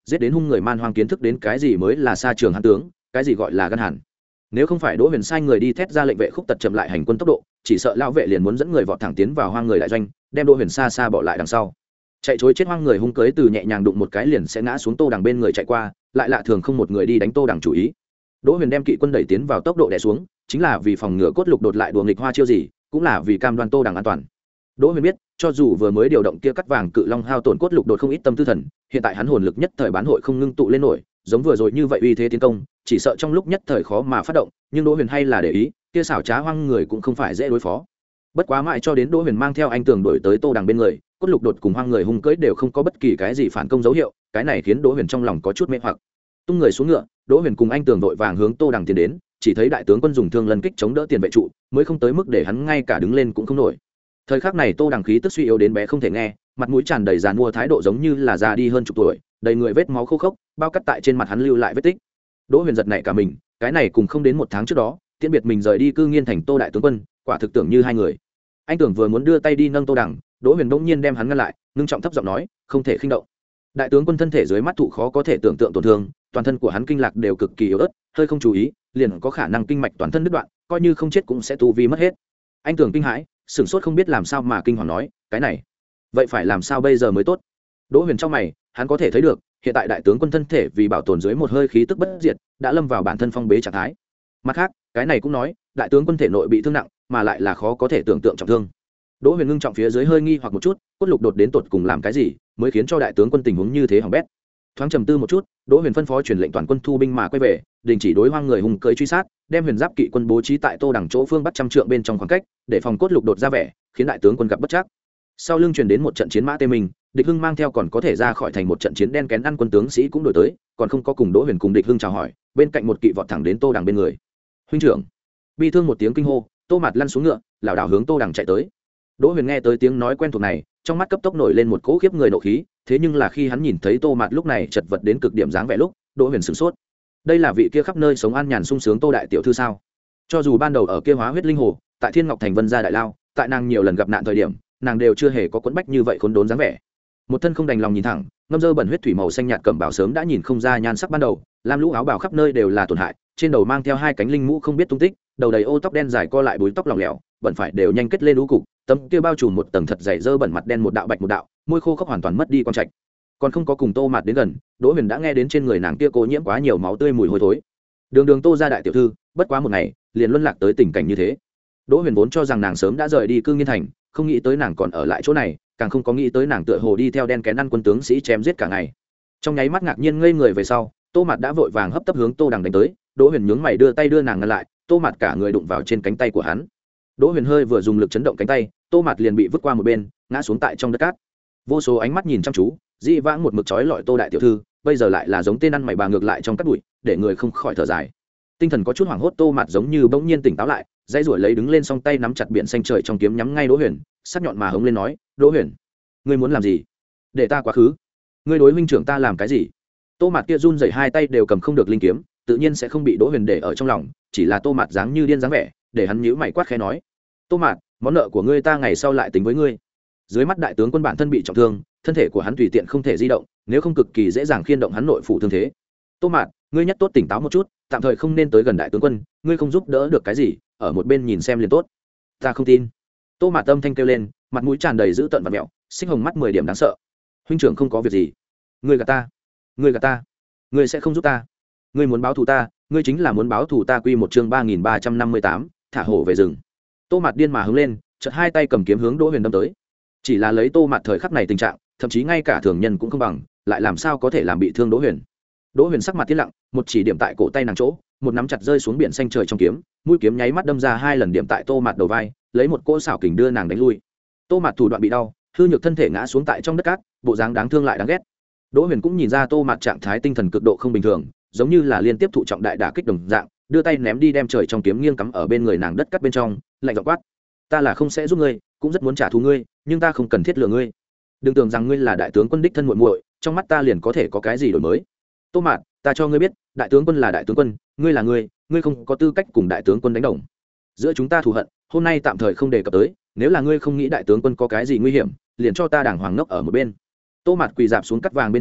giết đến hung người man hoang kiến thức đến cái gì mới là xa trường hán tướng, cái gì gọi là gan hàn. Nếu không phải Đỗ Huyền sai người đi thét ra lệnh vệ khúc tật chậm lại hành quân tốc độ, chỉ sợ lão vệ liền muốn dẫn người vọt thẳng tiến vào hoang người đại doanh, đem Đỗ Huyền xa xa bỏ lại đằng sau. Chạy trối chết hoang người hung cưới từ nhẹ nhàng đụng một cái liền sẽ ngã xuống Tô Đằng bên người chạy qua, lại lạ thường không một người đi đánh Tô Đằng chủ ý. Đỗ Huyền đem kỵ quân đẩy tiến vào tốc độ đè xuống, chính là vì phòng ngừa cốt lục đột lại đùa nghịch hoa chiêu gì, cũng là vì cam đoan Tô Đằng an toàn. Đỗ Huyền biết, cho dù vừa mới điều động kia cắt vàng cự long hao tổn cốt lục đột không ít tâm tư thần, hiện tại hắn hồn lực nhất thời bán hội không ngưng tụ lên nổi, giống vừa rồi như vậy uy thế tiến công, chỉ sợ trong lúc nhất thời khó mà phát động, nhưng Đỗ Huyền hay là để ý, kia xảo trá hoang người cũng không phải dễ đối phó. Bất quá mãi cho đến Đỗ Huyền mang theo anh Tường đổi tới Tô Đằng bên người, cốt lục đột cùng hoang người hung cưỡi đều không có bất kỳ cái gì phản công dấu hiệu, cái này khiến Đỗ Huyền trong lòng có chút mê hoặc. Tung người xuống ngựa, Đỗ Huyền cùng anh Tường vội vàng hướng Tô Đằng tiến đến, chỉ thấy đại tướng quân dùng thương lân kích chống đỡ tiền vệ trụ, mới không tới mức để hắn ngay cả đứng lên cũng không nổi. Thời khắc này Tô Đằng khí tức suy yếu đến bé không thể nghe, mặt mũi tràn đầy giàn mua thái độ giống như là già đi hơn chục tuổi, đầy người vết máu khô khốc, bao cắt tại trên mặt hắn lưu lại vết tích. Đỗ Huyền giật nảy cả mình, cái này cùng không đến một tháng trước đó, tiễn biệt mình rời đi cư nghiên thành Tô đại tướng quân, quả thực tưởng như hai người. Anh Tưởng vừa muốn đưa tay đi nâng Tô Đằng, Đỗ Huyền bỗng nhiên đem hắn ngăn lại, ngưng trọng thấp giọng nói, không thể khinh động. Đại tướng quân thân thể dưới mắt thụ khó có thể tưởng tượng tổn thương, toàn thân của hắn kinh lạc đều cực kỳ yếu ớt, hơi không chú ý, liền có khả năng kinh mạch toàn thân đứt đoạn, coi như không chết cũng sẽ tu vi mất hết. Anh Tưởng kinh hãi, sửng sốt không biết làm sao mà kinh hoàng nói, cái này, vậy phải làm sao bây giờ mới tốt? Đỗ Huyền trong mày, hắn có thể thấy được, hiện tại đại tướng quân thân thể vì bảo tồn dưới một hơi khí tức bất diệt, đã lâm vào bản thân phong bế trạng thái. Mặt khác, cái này cũng nói, đại tướng quân thể nội bị thương nặng, mà lại là khó có thể tưởng tượng trọng thương. Đỗ Huyền ngưng trọng phía dưới hơi nghi hoặc một chút, cốt lục đột đến tột cùng làm cái gì, mới khiến cho đại tướng quân tình huống như thế hỏng bét. Thoáng trầm tư một chút, Đỗ Huyền phân phó truyền lệnh toàn quân thu binh mà quay về, đình chỉ đối hoang người hùng cưỡi truy sát, đem huyền giáp kỵ quân bố trí tại Tô Đằng chỗ phương bắt trăm trượng bên trong khoảng cách, để phòng cốt lục đột ra vẻ, khiến đại tướng quân gặp bất trắc. Sau lưng truyền đến một trận chiến mã tê mình, địch hưng mang theo còn có thể ra khỏi thành một trận chiến đen kén ăn quân tướng sĩ cũng đổi tới, còn không có cùng Đỗ Huyền cùng địch hưng chào hỏi, bên cạnh một kỵ vọt thẳng đến Tô Đằng bên người. Huynh trưởng! Bi thương một tiếng kinh hô, Tô Mạt lăn xuống ngựa, lảo đảo hướng Tô Đằng chạy tới. Đỗ Huyền nghe tới tiếng nói quen thuộc này, trong mắt cấp tốc nổi lên một cỗ khiếp người nộ khí, thế nhưng là khi hắn nhìn thấy Tô Mạt lúc này chật vật đến cực điểm dáng vẻ lúc, Đỗ Huyền sửng sốt. Đây là vị kia khắp nơi sống an nhàn sung sướng Tô đại tiểu thư sao? Cho dù ban đầu ở kia Hóa Huyết Linh Hồ, tại Thiên Ngọc Thành Vân gia đại lao, tại nàng nhiều lần gặp nạn thời điểm, nàng đều chưa hề có quẫn bách như vậy khốn đốn dáng vẻ. Một thân không đành lòng nhìn thẳng, ngâm dơ bẩn huyết thủy màu xanh nhạt cẩm bào sớm đã nhìn không ra nhan sắc ban đầu, lam lũ áo bào khắp nơi đều là tổn hại, trên đầu mang theo hai cánh linh mũ không biết tung tích, đầu đầy ô tóc đen dài co lại búi tóc lỏng lẻo, bẩn phải đều nhanh kết lên lũ cục, tấm kia bao trùm một tầng thật dày dơ bẩn mặt đen một đạo bạch một đạo, môi khô khốc hoàn toàn mất đi con trạch. Còn không có cùng Tô Mạt đến gần, Đỗ Huyền đã nghe đến trên người nàng kia cố nhiễm quá nhiều máu tươi mùi hôi thối. Đường Đường Tô gia đại tiểu thư, bất quá một ngày, liền luân lạc tới tình cảnh như thế. Đỗ Huyền vốn cho rằng nàng sớm đã rời đi cư nghiên thành, không nghĩ tới nàng còn ở lại chỗ này, càng không có nghĩ tới nàng tựa hồ đi theo đen kén ăn quân tướng sĩ chém giết cả ngày. Trong nháy mắt ngạc nhiên ngây người về sau, Tô Mạt đã vội vàng hấp tấp hướng Tô Đằng đánh tới, Đỗ Huyền nhướng mày đưa tay đưa nàng ngăn lại, Tô Mạt cả người đụng vào trên cánh tay của hắn. Đỗ Huyền hơi vừa dùng lực chấn động cánh tay, Tô Mạt liền bị vứt qua một bên, ngã xuống tại trong đất cát. Vô số ánh mắt nhìn chăm chú, dị vãng một mực chói lọi Tô đại tiểu thư, bây giờ lại là giống tên ăn mày bà ngược lại trong cát bụi, để người không khỏi thở dài. Tinh thần có chút hoảng hốt, Tô Mạt giống như bỗng nhiên tỉnh táo lại, dãy ruổi lấy đứng lên, song tay nắm chặt biển xanh trời trong kiếm nhắm ngay Đỗ Huyền, sắc nhọn mà hống lên nói, Đỗ Huyền, ngươi muốn làm gì? Để ta quá khứ. Ngươi đối huynh trưởng ta làm cái gì? Tô Mạt kia run rẩy hai tay đều cầm không được linh kiếm, tự nhiên sẽ không bị Đỗ Huyền để ở trong lòng, chỉ là Tô Mạt dáng như điên dáng vẻ, để hắn nhíu mày quát khẽ nói, Tô Mạt, món nợ của ngươi ta ngày sau lại tính với ngươi. Dưới mắt đại tướng quân bản thân bị trọng thương, thân thể của hắn tùy tiện không thể di động, nếu không cực kỳ dễ dàng khiên động hắn nội phủ thương thế. Tô Mạt, ngươi nhất tốt tỉnh táo một chút, tạm thời không nên tới gần đại tướng quân, ngươi không giúp đỡ được cái gì, ở một bên nhìn xem liền tốt. Ta không tin. Tô Mạt âm thanh kêu lên, mặt mũi tràn đầy dữ tợn và mẹo, xích hồng mắt mười điểm đáng sợ. Huynh trưởng không có việc gì. Ngươi gạt ta, ngươi gạt ta, ngươi sẽ không giúp ta. Ngươi muốn báo thù ta, ngươi chính là muốn báo thù ta. Quy một chương ba nghìn ba trăm năm mươi tám, thả hổ về rừng. Tô Mạt điên mà hướng lên, chợt hai tay cầm kiếm hướng Đỗ Huyền đâm tới. Chỉ là lấy Tô Mạt thời khắc này tình trạng, thậm chí ngay cả thường nhân cũng không bằng, lại làm sao có thể làm bị thương Đỗ Huyền. Đỗ Huyền sắc mặt tiến lặng, một chỉ điểm tại cổ tay nàng chỗ, một nắm chặt rơi xuống biển xanh trời trong kiếm, mũi kiếm nháy mắt đâm ra hai lần điểm tại Tô Mạt đầu vai, lấy một cỗ xảo kình đưa nàng đánh lui. Tô Mạt thủ đoạn bị đau, hư nhược thân thể ngã xuống tại trong đất cát, bộ dáng đáng thương lại đáng ghét. Đỗ Huyền cũng nhìn ra Tô Mạt trạng thái tinh thần cực độ không bình thường, giống như là liên tiếp thụ trọng đại đả kích đồng dạng, đưa tay ném đi đem trời trong kiếm nghiêng cắm ở bên người nàng đất cát bên trong, lạnh giọng quát, ta là không sẽ giúp ngươi, cũng rất muốn trả thù ngươi, nhưng ta không cần thiết lừa ngươi. Đừng tưởng rằng ngươi là đại tướng quân đích thân muội muội, trong mắt ta liền có thể có cái gì đổi mới. Tô Mạt, ta cho ngươi biết, đại tướng quân là đại tướng quân, ngươi là ngươi, ngươi không có tư cách cùng đại tướng quân đánh đồng. Giữa chúng ta thù hận, hôm nay tạm thời không đề cập tới, nếu là ngươi không nghĩ đại tướng quân có cái gì nguy hiểm, liền cho ta đàng hoàng ngốc ở một bên. Tô Mạt quỳ dạp xuống cắt vàng bên trong,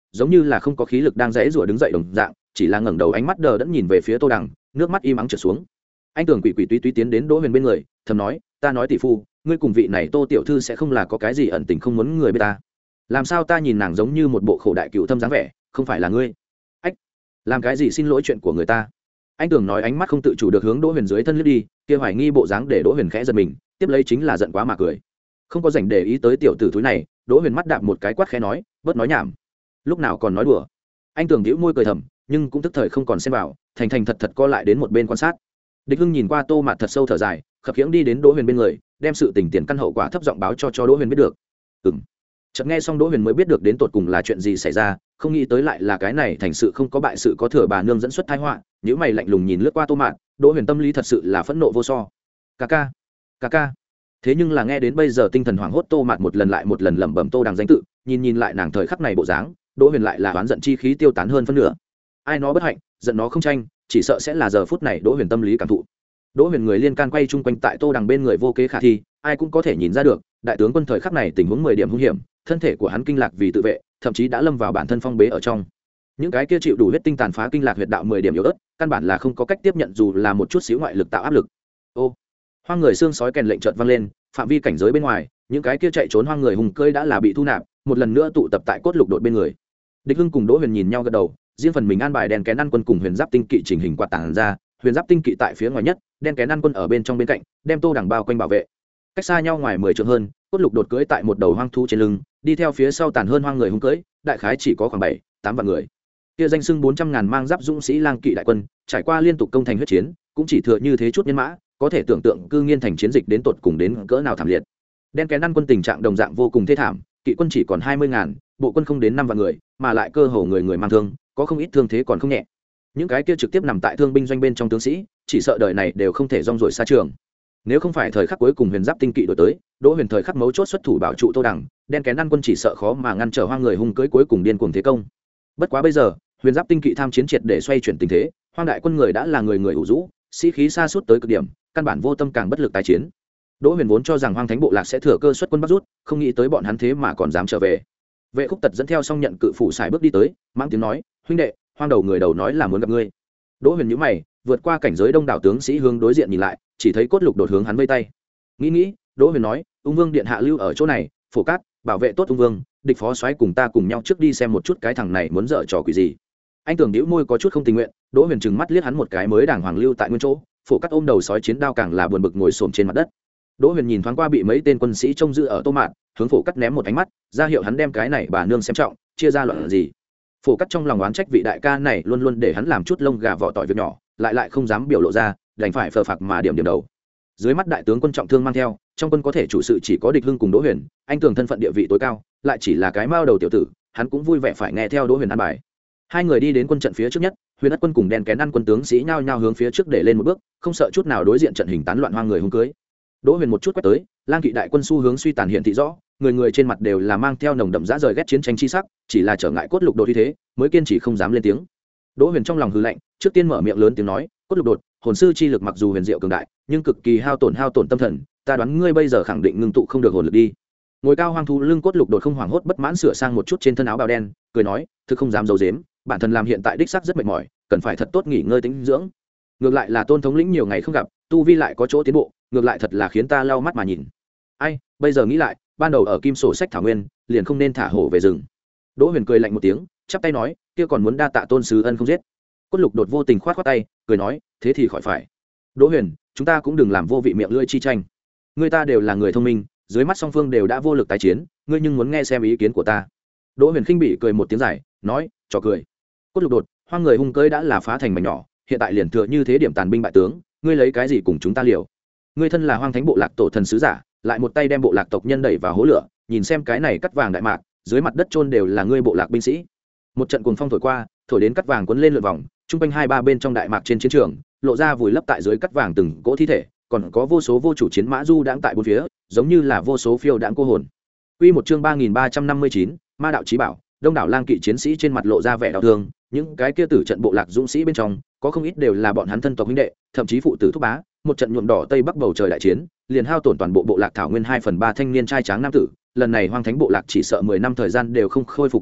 giống như là không có khí lực đang rẽ rủa đứng dậy đồng dạng, chỉ là ngẩng đầu ánh mắt đờ đẫn nhìn về phía Tô Đằng, nước mắt im ắng trượt xuống. Anh Tưởng quỷ quỷ túy túy tiến đến Đỗ Huyền bên người, thầm nói, ta nói tỷ phu, ngươi cùng vị này Tô tiểu thư sẽ không là có cái gì ẩn tình không muốn người biết ta? Làm sao ta nhìn nàng giống như một bộ khổ đại cựu thâm dáng vẻ, không phải là ngươi? Ách, làm cái gì xin lỗi chuyện của người ta? Anh Tưởng nói ánh mắt không tự chủ được hướng Đỗ Huyền dưới thân lướt đi, kia hoài nghi bộ dáng để Đỗ Huyền khẽ giật mình, tiếp lấy chính là giận quá mà cười. Không có rảnh để ý tới tiểu tử thúi này, Đỗ Huyền mắt đạp một cái quát khẽ nói, bớt nói nhảm. Lúc nào còn nói đùa? Anh Tưởng bĩu môi cười thầm, nhưng cũng tức thời không còn xen vào, thành thành thật thật co lại đến một bên quan sát. Địch Hưng nhìn qua Tô Mạt thật sâu thở dài, khập khiễng đi đến Đỗ Huyền bên người, đem sự tình tiền căn hậu quả thấp giọng báo cho cho Đỗ Huyền biết được. Ừm. Chợt nghe xong Đỗ Huyền mới biết được đến tột cùng là chuyện gì xảy ra, không nghĩ tới lại là cái này thành sự không có bại sự có thừa bà nương dẫn xuất tai họa, nhíu mày lạnh lùng nhìn lướt qua Tô Mạt, Đỗ Huyền tâm lý thật sự là phẫn nộ vô so. Ca ca, ca ca. Thế nhưng là nghe đến bây giờ tinh thần hoảng hốt Tô Mạt một lần lại một lần lẩm bẩm Tô Đằng danh tự, nhìn nhìn lại nàng thời khắc này bộ dáng, Đỗ Huyền lại là oán giận chi khí tiêu tán hơn phân nửa. Ai nó bất hạnh, giận nó không tranh, chỉ sợ sẽ là giờ phút này Đỗ Huyền tâm lý cảm thụ. Đỗ Huyền người liên can quay chung quanh tại Tô Đằng bên người vô kế khả thi, ai cũng có thể nhìn ra được, đại tướng quân thời khắc này tình huống mười điểm hung hiểm, thân thể của hắn kinh lạc vì tự vệ, thậm chí đã lâm vào bản thân phong bế ở trong. Những cái kia chịu đủ huyết tinh tàn phá kinh lạc huyệt đạo mười điểm yếu ớt, căn bản là không có cách tiếp nhận dù là một chút xíu ngoại lực tạo áp lực. Ô, hoang người xương sói kèn lệnh chợt vang lên, phạm vi cảnh giới bên ngoài, những cái kia chạy trốn hoang người hùng cơi đã là bị thu nạp, một lần nữa tụ tập tại cốt lục đột bên người. Địch Hưng cùng Đỗ Huyền nhìn nhau gật đầu, riêng phần mình an bài đèn kén ăn quân cùng huyền giáp tinh kỵ chỉnh hình quạt tàng ra, huyền giáp tinh kỵ tại phía ngoài nhất, đen kén ăn quân ở bên trong bên cạnh, đem Tô Đằng bao quanh bảo vệ. Cách xa nhau ngoài mười trượng hơn, cốt lục đột cưỡi tại một đầu hoang thú trên lưng, đi theo phía sau tàn hơn hoang người hung cưỡi, đại khái chỉ có khoảng bảy, tám vạn người. Kia danh xưng bốn trăm ngàn mang giáp dũng sĩ lang kỵ đại quân, trải qua liên tục công thành huyết chiến, cũng chỉ thừa như thế chút nhân mã, có thể tưởng tượng cư nghiên thành chiến dịch đến tột cùng đến cỡ nào thảm liệt. Đen kén ăn quân tình trạng đồng dạng vô cùng thê thảm, kỵ quân chỉ còn hai mươi ngàn, bộ quân không đến năm vạn người, mà lại cơ hồ người người mang thương, có không ít thương thế còn không nhẹ. Những cái kia trực tiếp nằm tại thương binh doanh bên trong tướng sĩ, chỉ sợ đời này đều không thể rong ruổi xa trường. Nếu không phải thời khắc cuối cùng huyền giáp tinh kỵ đổi tới, Đỗ Huyền thời khắc mấu chốt xuất thủ bảo trụ Tô Đằng, đen kén ăn quân chỉ sợ khó mà ngăn trở hoang người hung cưỡi cuối cùng điên cuồng thế công. Bất quá bây giờ, huyền giáp tinh kỵ tham chiến triệt để xoay chuyển tình thế, hoang đại quân người đã là người người ủ rũ, sĩ khí sa sút tới cực điểm, căn bản vô tâm càng bất lực tái chiến. Đỗ Huyền vốn cho rằng hoang thánh bộ lạc sẽ thừa cơ xuất quân bắt rút, không nghĩ tới bọn hắn thế mà còn dám trở về. Vệ Khúc Tật dẫn theo xong nhận cự phủ xài bước đi tới, mang tiếng nói, huynh đệ, hoang đầu người đầu nói là muốn gặp ngươi. Đỗ Huyền nhíu mày, vượt qua cảnh giới đông đảo tướng sĩ hướng đối diện nhìn lại, chỉ thấy cốt lục đột hướng hắn vây tay. Nghĩ nghĩ, Đỗ Huyền nói, ung vương điện hạ lưu ở chỗ này, phổ cát, bảo vệ tốt ung vương, địch phó soái cùng ta cùng nhau trước đi xem một chút cái thằng này muốn dở trò quỷ gì. Anh Tưởng nhíu môi có chút không tình nguyện, Đỗ Huyền trừng mắt liếc hắn một cái mới đàng hoàng lưu tại nguyên chỗ, phổ cát ôm đầu sói chiến đao càng là buồn bực ngồi xổm trên mặt đất. Đỗ Huyền nhìn thoáng qua bị mấy tên quân sĩ trông giữ ở Tô Mạn, hướng phổ cát ném một ánh mắt, ra hiệu hắn đem cái này bà nương xem trọng, chia ra loạn gì. Phổ cát trong lòng oán trách vị đại ca này luôn luôn để hắn làm chút lông gà vỏ tỏi việc nhỏ, lại lại không dám biểu lộ ra, đành phải phờ phạc mà điểm điểm đầu. Dưới mắt đại tướng quân trọng thương mang theo, trong quân có thể chủ sự chỉ có Địch Hưng cùng Đỗ Huyền, anh Tưởng thân phận địa vị tối cao, lại chỉ là cái mao đầu tiểu tử, hắn cũng vui vẻ phải nghe theo Đỗ Huyền an bài. Hai người đi đến quân trận phía trước nhất, Huyền Ất quân cùng đen kén ăn quân tướng sĩ nhao nhao hướng phía trước để lên một bước, không sợ chút nào đối diện trận hình tán loạn hoang người hung cưới. Đỗ Huyền một chút quét tới, lang kỵ đại quân xu hướng suy tàn hiện thị rõ, người người trên mặt đều là mang theo nồng đậm dã rời ghét chiến tranh chi sắc, chỉ là trở ngại cốt lục đột như thế, mới kiên trì không dám lên tiếng. Đỗ Huyền trong lòng hừ lạnh, trước tiên mở miệng lớn tiếng nói, cốt lục đột, hồn sư chi lực mặc dù huyền diệu cường đại, nhưng cực kỳ hao tổn hao tổn tâm thần, ta đoán ngươi bây giờ khẳng định ngưng tụ không được hồn lực đi. Ngồi cao hoang thú lưng cốt lục đột không hoảng hốt bất mãn sửa sang một chút trên thân áo bào đen, cười nói, thực không dám giấu giếm, bản thân làm hiện tại đích xác rất mệt mỏi, cần phải thật tốt nghỉ ngơi tĩnh dưỡng. Ngược lại là Tôn thống lĩnh nhiều ngày không gặp, tu vi lại có chỗ tiến bộ, ngược lại thật là khiến ta lau mắt mà nhìn. Ai, bây giờ nghĩ lại, ban đầu ở Kim Sổ Sách Thảo Nguyên, liền không nên thả hổ về rừng. Đỗ Huyền cười lạnh một tiếng, chắp tay nói, kia còn muốn đa tạ Tôn sứ ân không giết. Cốt lục đột vô tình khoát khoát tay, cười nói, thế thì khỏi phải. Đỗ Huyền, chúng ta cũng đừng làm vô vị miệng lưỡi chi tranh. Người ta đều là người thông minh, dưới mắt song phương đều đã vô lực tái chiến, ngươi nhưng muốn nghe xem ý kiến của ta. Đỗ Huyền khinh bỉ cười một tiếng dài, nói, trò cười. Cốt lục đột, hoang người hung cưỡi đã là phá thành mảnh nhỏ, hiện tại liền thừa như thế điểm tàn binh bại tướng, ngươi lấy cái gì cùng chúng ta liều? Ngươi thân là hoang thánh bộ lạc tổ thần sứ giả, lại một tay đem bộ lạc tộc nhân đẩy vào hố lửa, nhìn xem cái này cắt vàng đại mạc, dưới mặt đất chôn đều là ngươi bộ lạc binh sĩ. Một trận cuồng phong thổi qua, thổi đến cắt vàng cuốn lên lượn vòng, trung quanh hai ba bên trong đại mạc trên chiến trường, lộ ra vùi lấp tại dưới cắt vàng từng cỗ thi thể, còn có vô số vô chủ chiến mã du đãng tại bốn phía, giống như là vô số phiêu đãng cô hồn. Quy một chương ba nghìn ba trăm năm mươi chín, Ma đạo chí bảo, đông đảo lang kỵ chiến sĩ trên mặt lộ ra vẻ đau thương, những cái kia tử trận bộ lạc dũng sĩ bên trong, có không ít đều là bọn hắn thân tộc huynh đệ, thậm chí phụ tử thúc bá, một trận nhuộm đỏ tây bắc bầu trời đại chiến, liền hao tổn toàn bộ bộ lạc thảo nguyên hai phần ba thanh niên trai tráng nam tử, lần này hoang thánh bộ lạc chỉ sợ mười năm thời gian đều không khôi phục lại được,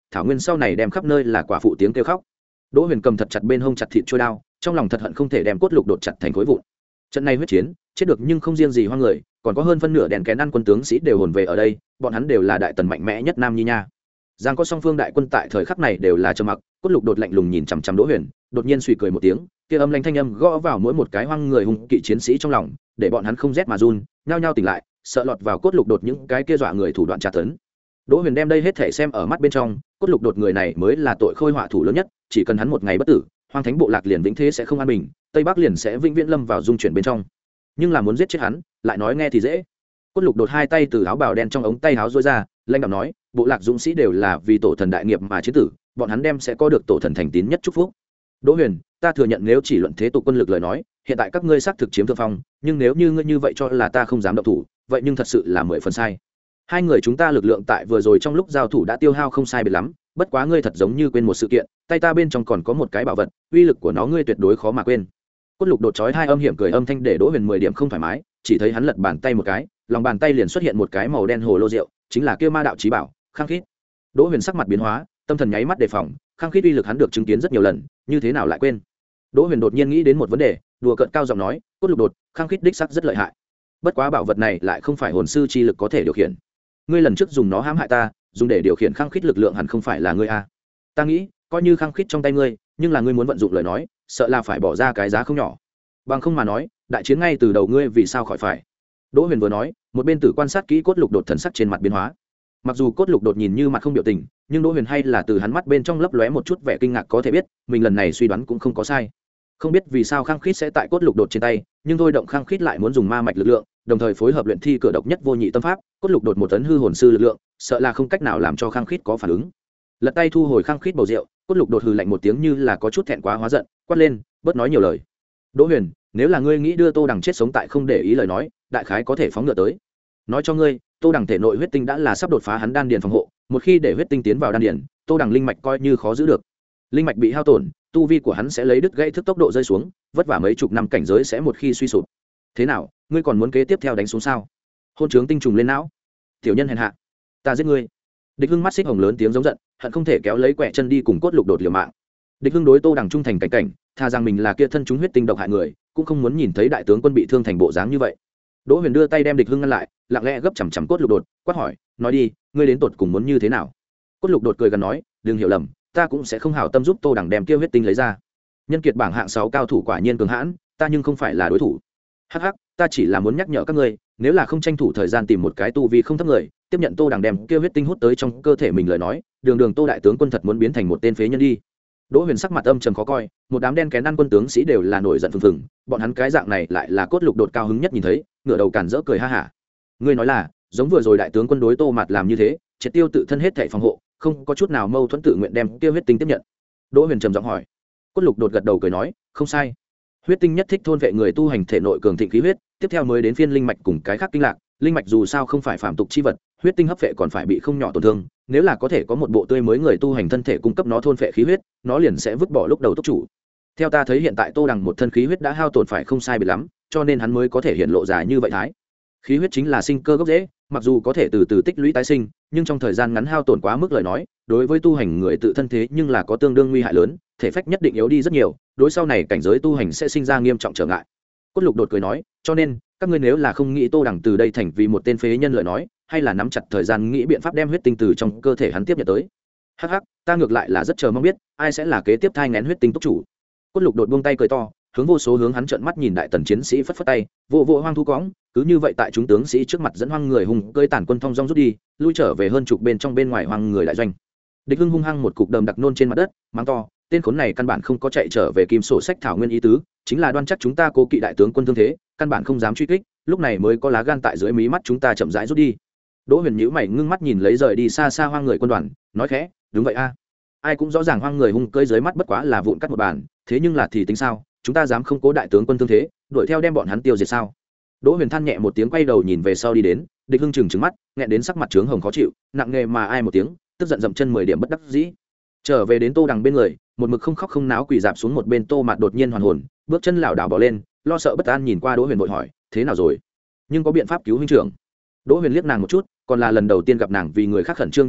thảo nguyên sau này đem khắp nơi là quả phụ tiếng kêu khóc. Đỗ Huyền cầm thật chặt bên hông chặt thịt trôi đao, trong lòng thật hận không thể đem cốt lục đột chặt thành khối vụn. Trận này huyết chiến chết được nhưng không riêng gì hoang người, còn có hơn phân nửa đèn kén ăn quân tướng sĩ đều hồn về ở đây, bọn hắn đều là đại tần mạnh mẽ nhất Nam Nhi nha. Giang có song phương đại quân tại thời khắc này đều là trầm mặc, cốt lục đột lạnh lùng nhìn chằm chằm Đỗ Huyền, đột nhiên suy cười một tiếng, kia âm lãnh thanh âm gõ vào mỗi một cái hoang người hung kỵ chiến sĩ trong lòng, để bọn hắn không rét mà run, nhao nhao tỉnh lại, sợ lọt vào cốt lục đột những cái kia dọa người thủ đoạn tra tấn. Đỗ Huyền đem đây hết thể xem ở mắt bên trong, cốt lục đột người này mới là tội khôi họa thủ lớn nhất, chỉ cần hắn một ngày bất tử, hoang thánh bộ lạc liền vĩnh thế sẽ không an bình, Tây Bắc liền sẽ vĩnh viễn lâm vào dung chuyển bên trong. Nhưng là muốn giết chết hắn, lại nói nghe thì dễ. Cốt lục đột hai tay từ áo bào đen trong ống tay áo rối ra, lãnh đạo nói, bộ lạc dũng sĩ đều là vì tổ thần đại nghiệp mà chiến tử, bọn hắn đem sẽ có được tổ thần thành tín nhất chúc phúc. Đỗ Huyền, ta thừa nhận nếu chỉ luận thế tục quân lực lời nói, hiện tại các ngươi xác thực chiếm thượng phong, nhưng nếu như ngươi như vậy cho là ta không dám động thủ, vậy nhưng thật sự là mười phần sai. Hai người chúng ta lực lượng tại vừa rồi trong lúc giao thủ đã tiêu hao không sai biệt lắm, bất quá ngươi thật giống như quên một sự kiện, tay ta bên trong còn có một cái bảo vật, uy lực của nó ngươi tuyệt đối khó mà quên. Cốt lục đột chói hai âm hiểm cười âm thanh để Đỗ Huyền mười điểm không thoải mái, chỉ thấy hắn lật bàn tay một cái, lòng bàn tay liền xuất hiện một cái màu đen hồ lô rượu, chính là kia ma đạo chí bảo, khang khít. Đỗ Huyền sắc mặt biến hóa, tâm thần nháy mắt đề phòng, khang khít uy lực hắn được chứng kiến rất nhiều lần, như thế nào lại quên. Đỗ Huyền đột nhiên nghĩ đến một vấn đề, đùa cợt cao giọng nói, cốt lục đột, khang khít đích sắc rất lợi hại, bất quá bảo vật này lại không phải hồn sư chi lực có thể điều khiển. Ngươi lần trước dùng nó hãm hại ta, dùng để điều khiển khang khít lực lượng hẳn không phải là ngươi a. Ta nghĩ, coi như khang khít trong tay ngươi, nhưng là ngươi muốn vận dụng lời nói, sợ là phải bỏ ra cái giá không nhỏ. Bằng không mà nói, đại chiến ngay từ đầu ngươi vì sao khỏi phải. Đỗ Huyền vừa nói, một bên tử quan sát kỹ cốt lục đột thần sắc trên mặt biến hóa. Mặc dù cốt lục đột nhìn như mặt không biểu tình, nhưng Đỗ Huyền hay là từ hắn mắt bên trong lấp lóe một chút vẻ kinh ngạc có thể biết, mình lần này suy đoán cũng không có sai. Không biết vì sao khang khít sẽ tại cốt lục đột trên tay, nhưng thôi động khang khít lại muốn dùng ma mạch lực lượng, đồng thời phối hợp luyện thi cửa độc nhất vô nhị tâm pháp, cốt lục đột một tấn hư hồn sư lực lượng, sợ là không cách nào làm cho khang khít có phản ứng. Lật tay thu hồi khang khít bầu rượu, cốt lục đột hừ lạnh một tiếng như là có chút thẹn quá hóa giận, quát lên, bớt nói nhiều lời. Đỗ Huyền, nếu là ngươi nghĩ đưa Tô Đằng chết sống tại không để ý lời nói, đại khái có thể phóng ngựa tới. Nói cho ngươi, Tô Đằng thể nội huyết tinh đã là sắp đột phá hắn đan điền phòng hộ, một khi để huyết tinh tiến vào đan điền, Tô Đằng linh mạch coi như khó giữ được. Linh mạch bị hao tổn, tu vi của hắn sẽ lấy đứt gãy thức tốc độ rơi xuống, vất vả mấy chục năm cảnh giới sẽ một khi suy sụp. Thế nào, ngươi còn muốn kế tiếp theo đánh xuống sao? Hôn trướng tinh trùng lên não. Tiểu nhân hèn hạ, ta giết ngươi. Địch Hưng mắt xích hồng lớn tiếng giống giận, hận không thể kéo lấy quẹ chân đi cùng cốt lục đột liều mạng. Địch Hưng đối Tô Đằng trung thành cảnh cảnh, tha rằng mình là kia thân chúng huyết tinh độc hại người, cũng không muốn nhìn thấy đại tướng quân bị thương thành bộ dáng như vậy. Đỗ Huyền đưa tay đem Địch Hưng ngăn lại, lặng lẽ gấp chằm chằm cốt lục đột, quát hỏi, nói đi, ngươi đến tột cùng muốn như thế nào? Cốt lục đột cười gần nói, đừng hiểu lầm, ta cũng sẽ không hảo tâm giúp Tô Đằng đem kia huyết tinh lấy ra. Nhân kiệt bảng hạng sáu cao thủ quả nhiên cường hãn, ta nhưng không phải là đối thủ. Hắc hắc, ta chỉ là muốn nhắc nhở các ngươi, nếu là không tranh thủ thời gian tìm một cái tu vi không thấp người, tiếp nhận Tô Đằng đem kia huyết tinh hút tới trong cơ thể mình lời nói, đường đường Tô đại tướng quân thật muốn biến thành một tên phế nhân đi. Đỗ Huyền sắc mặt âm trầm khó coi, một đám đen kén ăn quân tướng sĩ đều là nổi giận phừng phừng, bọn hắn cái dạng này lại là cốt lục đột cao hứng nhất nhìn thấy, ngửa đầu cản rỡ cười ha hả. Ngươi nói là, giống vừa rồi đại tướng quân đối Tô Mạt làm như thế, triệt tiêu tự thân hết thảy phòng hộ, không có chút nào mâu thuẫn tự nguyện đem kia huyết tinh tiếp nhận. Đỗ Huyền trầm giọng hỏi. Cốt lục đột gật đầu cười nói, không sai. Huyết tinh nhất thích thôn vệ người tu hành thể nội cường thịnh khí huyết, tiếp theo mới đến phiên linh mạch cùng cái khác kinh lạc, linh mạch dù sao không phải phàm tục chi vật, huyết tinh hấp vệ còn phải bị không nhỏ tổn thương, nếu là có thể có một bộ tươi mới người tu hành thân thể cung cấp nó thôn vệ khí huyết, nó liền sẽ vứt bỏ lúc đầu tốc chủ. Theo ta thấy hiện tại Tô Đằng một thân khí huyết đã hao tổn phải không sai biệt lắm, cho nên hắn mới có thể hiện lộ dài như vậy thái. Khí huyết chính là sinh cơ gốc rễ, mặc dù có thể từ từ tích lũy tái sinh, nhưng trong thời gian ngắn hao tổn quá mức lời nói, đối với tu hành người tự thân thế nhưng là có tương đương nguy hại lớn, thể phách nhất định yếu đi rất nhiều, đối sau này cảnh giới tu hành sẽ sinh ra nghiêm trọng trở ngại. Cốt lục đột cười nói, cho nên các ngươi nếu là không nghĩ Tô Đằng từ đây thành vì một tên phế nhân lời nói, hay là nắm chặt thời gian nghĩ biện pháp đem huyết tinh từ trong cơ thể hắn tiếp nhận tới. Hắc hắc, ta ngược lại là rất chờ mong biết ai sẽ là kế tiếp thai nghén huyết tinh túc chủ. Cốt lục đột buông tay cười to, hướng vô số hướng hắn trợn mắt nhìn đại tần chiến sĩ phất phất tay, vô vô hoang thu cõng, cứ như vậy tại chúng tướng sĩ trước mặt dẫn hoang người hùng cơi tản quân thong dong rút đi, lui trở về hơn chục bên trong bên ngoài hoang người đại doanh. Địch Hưng hung hăng một cục đầm đặc nôn trên mặt đất, mắng to, tên khốn này căn bản không có chạy trở về kim sổ sách thảo nguyên ý tứ, chính là đoan chắc chúng ta cố kỵ đại tướng quân thương thế, căn bản không dám truy kích, lúc này mới có lá gan tại dưới mí mắt chúng ta chậm rãi rút đi. Đỗ Huyền nhíu mày ngưng mắt nhìn lấy rời đi xa xa hoang người quân đoàn, nói khẽ, đúng vậy a, ai cũng rõ ràng hoang người hung cơi dưới mắt bất quá là vụn cắt một bàn, thế nhưng là thì tính sao, chúng ta dám không cố đại tướng quân thương thế, đuổi theo đem bọn hắn tiêu diệt sao? Đỗ Huyền than nhẹ một tiếng quay đầu nhìn về sau đi đến, Địch Hưng chừng chừng mắt, nghẹn đến sắc mặt trướng hồng khó chịu, nặng nề mà ai một tiếng, tức giận dậm chân mười điểm bất đắc dĩ. Trở về đến Tô Đằng bên người, một mực không khóc không náo quỳ dạp xuống một bên Tô Mạt đột nhiên hoàn hồn, bước chân lảo đảo bỏ lên, lo sợ bất an nhìn qua Đỗ Huyền vội hỏi, thế nào rồi? Nhưng có biện pháp cứu huynh trưởng? Đỗ Huyền liếc nàng một chút, còn là lần đầu tiên gặp nàng vì người khác khẩn trương như vậy,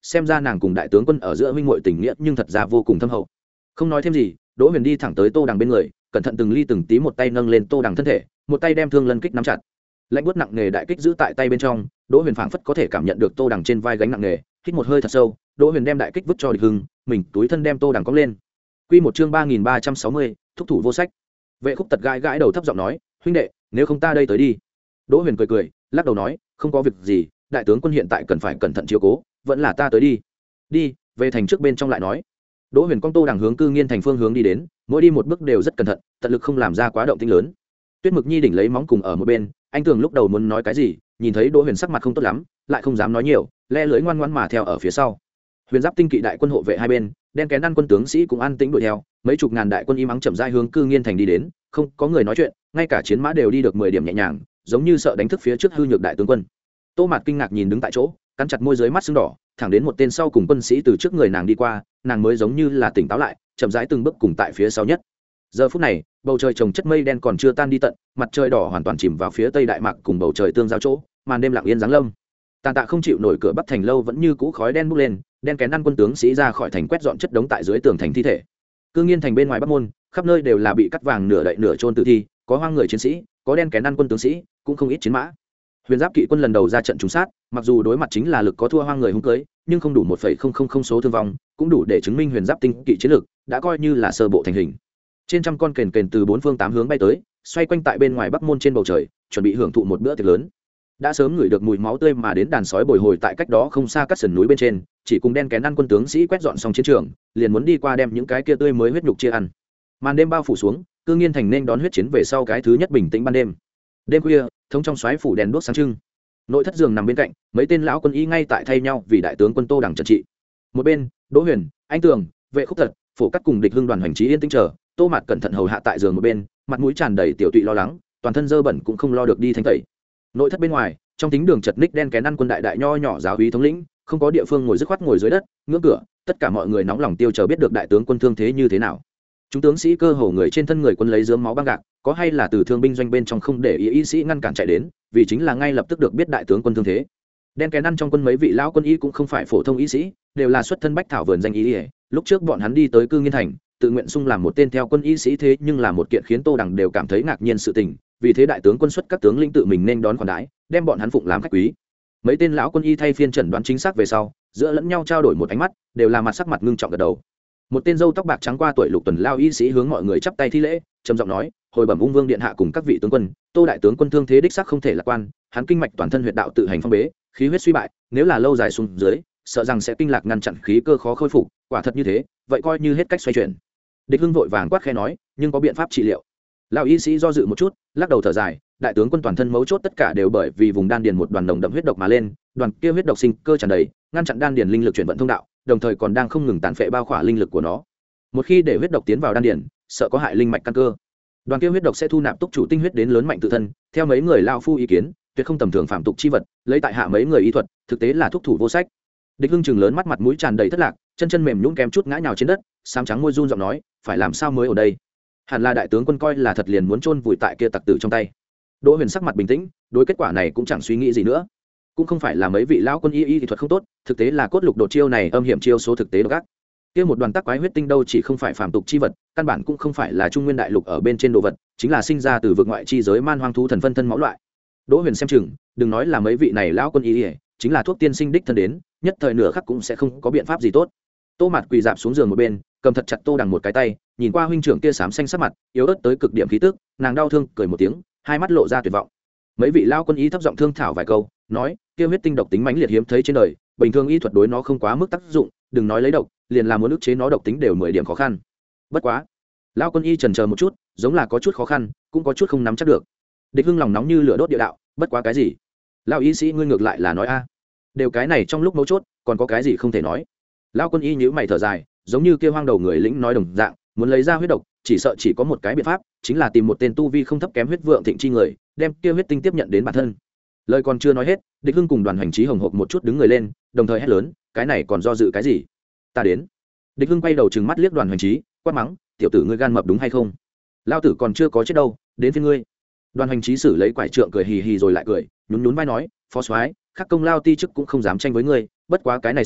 xem ra nàng cùng đại tướng quân ở giữa huynh muội tình nghĩa nhưng thật ra vô cùng thâm hậu. Không nói thêm gì, Đỗ Huyền đi thẳng tới Tô Đằng bên người, cẩn thận từng ly từng tí một tay nâng lên Tô Đằng thân thể, một tay đem thương lân kích nắm chặt. Lạnh buốt nặng nề đại kích giữ tại tay bên trong, Đỗ Huyền phảng phất có thể cảm nhận được Tô Đằng trên vai gánh nặng nề, hít một hơi thật sâu, Đỗ Huyền đem đại kích vứt cho Địch Hưng, mình túi thân đem Tô Đằng cõng lên. Quy một chương ba nghìn ba trăm sáu mươi, thúc thủ vô sách. Vệ Khúc Tật gãi gãi đầu thấp giọng nói, huynh đệ, nếu không ta đây tới đi. Đỗ Huyền cười cười, lắc đầu nói, không có việc gì, đại tướng quân hiện tại cần phải cẩn thận chiếu cố, vẫn là ta tới đi. Đi, về thành trước bên trong lại nói. Đỗ Huyền cong Tô Đằng hướng Cư Nghiên thành phương hướng đi đến, mỗi đi một bước đều rất cẩn thận, tận lực không làm ra quá động tĩnh lớn. Tuyết Mực Nhi đỉnh lấy móng cùng ở một bên, anh Tường lúc đầu muốn nói cái gì, nhìn thấy Đỗ Huyền sắc mặt không tốt lắm, lại không dám nói nhiều, le lưỡi ngoan ngoãn mà theo ở phía sau. Huyền Giáp tinh kỵ đại quân hộ vệ hai bên, đen kén ăn quân tướng sĩ cũng an tĩnh đuổi theo, mấy chục ngàn đại quân im ắng chậm rãi hướng Cư Nghiên thành đi đến, không có người nói chuyện, ngay cả chiến mã đều đi được mười điểm nhẹ nhàng, giống như sợ đánh thức phía trước hư nhược đại tướng quân. Tô Mạt kinh ngạc nhìn đứng tại chỗ, cắn chặt môi dưới mắt sưng đỏ, thẳng đến một tên sau cùng quân sĩ từ trước người nàng đi qua, nàng mới giống như là tỉnh táo lại, chậm rãi từng bước cùng tại phía sau nhất. Giờ phút này, bầu trời chồng chất mây đen còn chưa tan đi tận, mặt trời đỏ hoàn toàn chìm vào phía tây đại mạc cùng bầu trời tương giao chỗ, màn đêm lặng yên giáng lâm. Tàn tạ không chịu nổi cửa Bắc thành lâu vẫn như cũ khói đen bốc lên, đen kén ăn quân tướng sĩ ra khỏi thành quét dọn chất đống tại dưới tường thành thi thể. Cư Nghiên thành bên ngoài Bắc môn, khắp nơi đều là bị cắt vàng nửa đậy nửa chôn tử thi, có hoang người chiến sĩ, có đen kén ăn quân tướng sĩ, cũng không ít chiến mã. Huyền Giáp kỵ quân lần đầu ra trận trùng sát, mặc dù đối mặt chính là lực có thua hoang người hung cưới, nhưng không đủ một phẩy không không không số thương vong, cũng đủ để chứng minh Huyền Giáp tinh kỵ chiến lực đã coi như là sơ bộ thành hình. Trên trăm con kền kền từ bốn phương tám hướng bay tới, xoay quanh tại bên ngoài Bắc môn trên bầu trời, chuẩn bị hưởng thụ một bữa tiệc lớn. Đã sớm ngửi được mùi máu tươi mà đến đàn sói bồi hồi tại cách đó không xa các sườn núi bên trên, chỉ cùng đen kén ăn quân tướng sĩ quét dọn xong chiến trường, liền muốn đi qua đem những cái kia tươi mới huyết nhục chia ăn. Màn đêm bao phủ xuống, Cư Nghiên thành nên đón huyết chiến về sau cái thứ nhất bình tĩnh ban đêm. Đêm khuya, thống trong xoáy phủ đèn đuốc sáng trưng. Nội thất giường nằm bên cạnh, mấy tên lão quân y ngay tại thay nhau vì đại tướng quân Tô Đằng trần trị. Một bên, Đỗ Huyền, anh Tường, Vệ Khúc Tật, Phổ Cắt cùng Địch Hưng đoàn hành trí yên tĩnh chờ, Tô Mạt cẩn thận hầu hạ tại giường một bên, mặt mũi tràn đầy tiểu tụy lo lắng, toàn thân dơ bẩn cũng không lo được đi thanh tẩy. Nội thất bên ngoài, trong tính đường chật ních đen kén ăn quân đại đại nho nhỏ giáo úy thống lĩnh, không có địa phương ngồi dứt khoát ngồi dưới đất, ngưỡng cửa, tất cả mọi người nóng lòng tiêu chờ biết được đại tướng quân thương thế như thế nào. Chúng tướng sĩ cơ hồ người trên thân người quân lấy dướng máu băng gạc, có hay là từ thương binh doanh bên trong không để ý y sĩ ngăn cản chạy đến, vì chính là ngay lập tức được biết đại tướng quân thương thế. Đen kén ăn trong quân mấy vị lão quân y cũng không phải phổ thông y sĩ, đều là xuất thân bách thảo vườn danh y. Lúc trước bọn hắn đi tới Cư Nghiên thành, tự nguyện xung làm một tên theo quân y sĩ thế nhưng là một kiện khiến Tô Đằng đều cảm thấy ngạc nhiên sự tình, vì thế đại tướng quân xuất các tướng lĩnh tự mình nên đón khoản đãi, đem bọn hắn phụng làm khách quý. Mấy tên lão quân y thay phiên chẩn đoán chính xác về sau, giữa lẫn nhau trao đổi một ánh mắt, đều là mặt sắc mặt ngưng trọng gật đầu. Một tên râu tóc bạc trắng qua tuổi lục tuần lao y sĩ hướng mọi người chắp tay thi lễ, trầm giọng nói, hồi bẩm ung vương điện hạ cùng các vị tướng quân, Tô đại tướng quân thương thế đích xác không thể lạc quan, hắn kinh mạch toàn thân huyệt đạo tự hành phong bế, khí huyết suy bại, nếu là lâu dài xuống dưới, sợ rằng sẽ kinh lạc ngăn chặn khí cơ khó khôi phục, quả thật như thế, vậy coi như hết cách xoay chuyển. Địch Hưng vội vàng quát khẽ nói, nhưng có biện pháp trị liệu. Lão y sĩ do dự một chút, lắc đầu thở dài, đại tướng quân toàn thân mấu chốt tất cả đều bởi vì vùng đan điền một đoàn nồng đậm huyết độc mà lên, đoàn kia huyết độc sinh cơ tràn đầy, ngăn chặn đan điền linh lực chuyển vận thông đạo, đồng thời còn đang không ngừng tàn phệ bao khỏa linh lực của nó. Một khi để huyết độc tiến vào đan điền, sợ có hại linh mạch căn cơ. Đoàn kia huyết độc sẽ thu nạp túc chủ tinh huyết đến lớn mạnh tự thân, theo mấy người lão phu ý kiến, tuyệt không tầm thường phạm tục chi vật, lấy tại hạ mấy người y thuật, thực tế là thuốc thủ vô sách. Địch Hưng chừng lớn mắt mặt mũi tràn đầy thất lạc, chân chân mềm nhũn kém chút ngã nhào trên đất, xám trắng môi run giọng nói, phải làm sao mới ở đây? Hẳn là đại tướng quân coi là thật liền muốn chôn vùi tại kia tặc tử trong tay. Đỗ Huyền sắc mặt bình tĩnh, đối kết quả này cũng chẳng suy nghĩ gì nữa. Cũng không phải là mấy vị lão quân y y thì thuật không tốt, thực tế là cốt lục đột chiêu này âm hiểm chiêu số thực tế độc ác. Kia một đoàn tắc quái huyết tinh đâu chỉ không phải phàm tục chi vật, căn bản cũng không phải là trung nguyên đại lục ở bên trên đồ vật, chính là sinh ra từ vực ngoại chi giới man hoang thú thần phân thân máu loại. Đỗ Huyền xem chừng, đừng nói là mấy vị này lão quân y y, chính là thuốc tiên sinh đích thân đến, nhất thời nửa khắc cũng sẽ không có biện pháp gì tốt. Tô Mạt quỳ dạp xuống giường một bên, cầm thật chặt Tô Đằng một cái tay, nhìn qua huynh trưởng kia xám xanh sắc mặt, yếu ớt tới cực điểm khí tức, nàng đau thương cười một tiếng, hai mắt lộ ra tuyệt vọng. Mấy vị lão quân y thấp giọng thương thảo vài câu, nói, kia huyết tinh độc tính mãnh liệt hiếm thấy trên đời, bình thường y thuật đối nó không quá mức tác dụng, đừng nói lấy độc, liền làm muốn ức chế nó độc tính đều mười điểm khó khăn. Bất quá, lão quân y chần chờ một chút, giống là có chút khó khăn, cũng có chút không nắm chắc được. Địch Hưng lòng nóng như lửa đốt địa đạo, bất quá cái gì? Lão y sĩ ngươi ngược lại là nói a. Đều cái này trong lúc mấu chốt, còn có cái gì không thể nói? Lão quân y nhíu mày thở dài, giống như kia hoang đầu người lĩnh nói đồng dạng, muốn lấy ra huyết độc, chỉ sợ chỉ có một cái biện pháp, chính là tìm một tên tu vi không thấp kém huyết vượng thịnh chi người, đem kia huyết tinh tiếp nhận đến bản thân. Lời còn chưa nói hết, Địch Hưng cùng đoàn hành trí hồng hộc một chút đứng người lên, đồng thời hét lớn, cái này còn do dự cái gì? Ta đến. Địch Hưng quay đầu trừng mắt liếc đoàn hành trí, quát mắng, tiểu tử ngươi gan mập đúng hay không? Lão tử còn chưa có chết đâu, đến phía ngươi. Đoàn hành trí xử lấy quải trượng cười hì hì rồi lại cười, nhún nhún vai nói, phó soái, khắc công lao ti chức cũng không dám tranh với ngươi, bất quá cái này sao,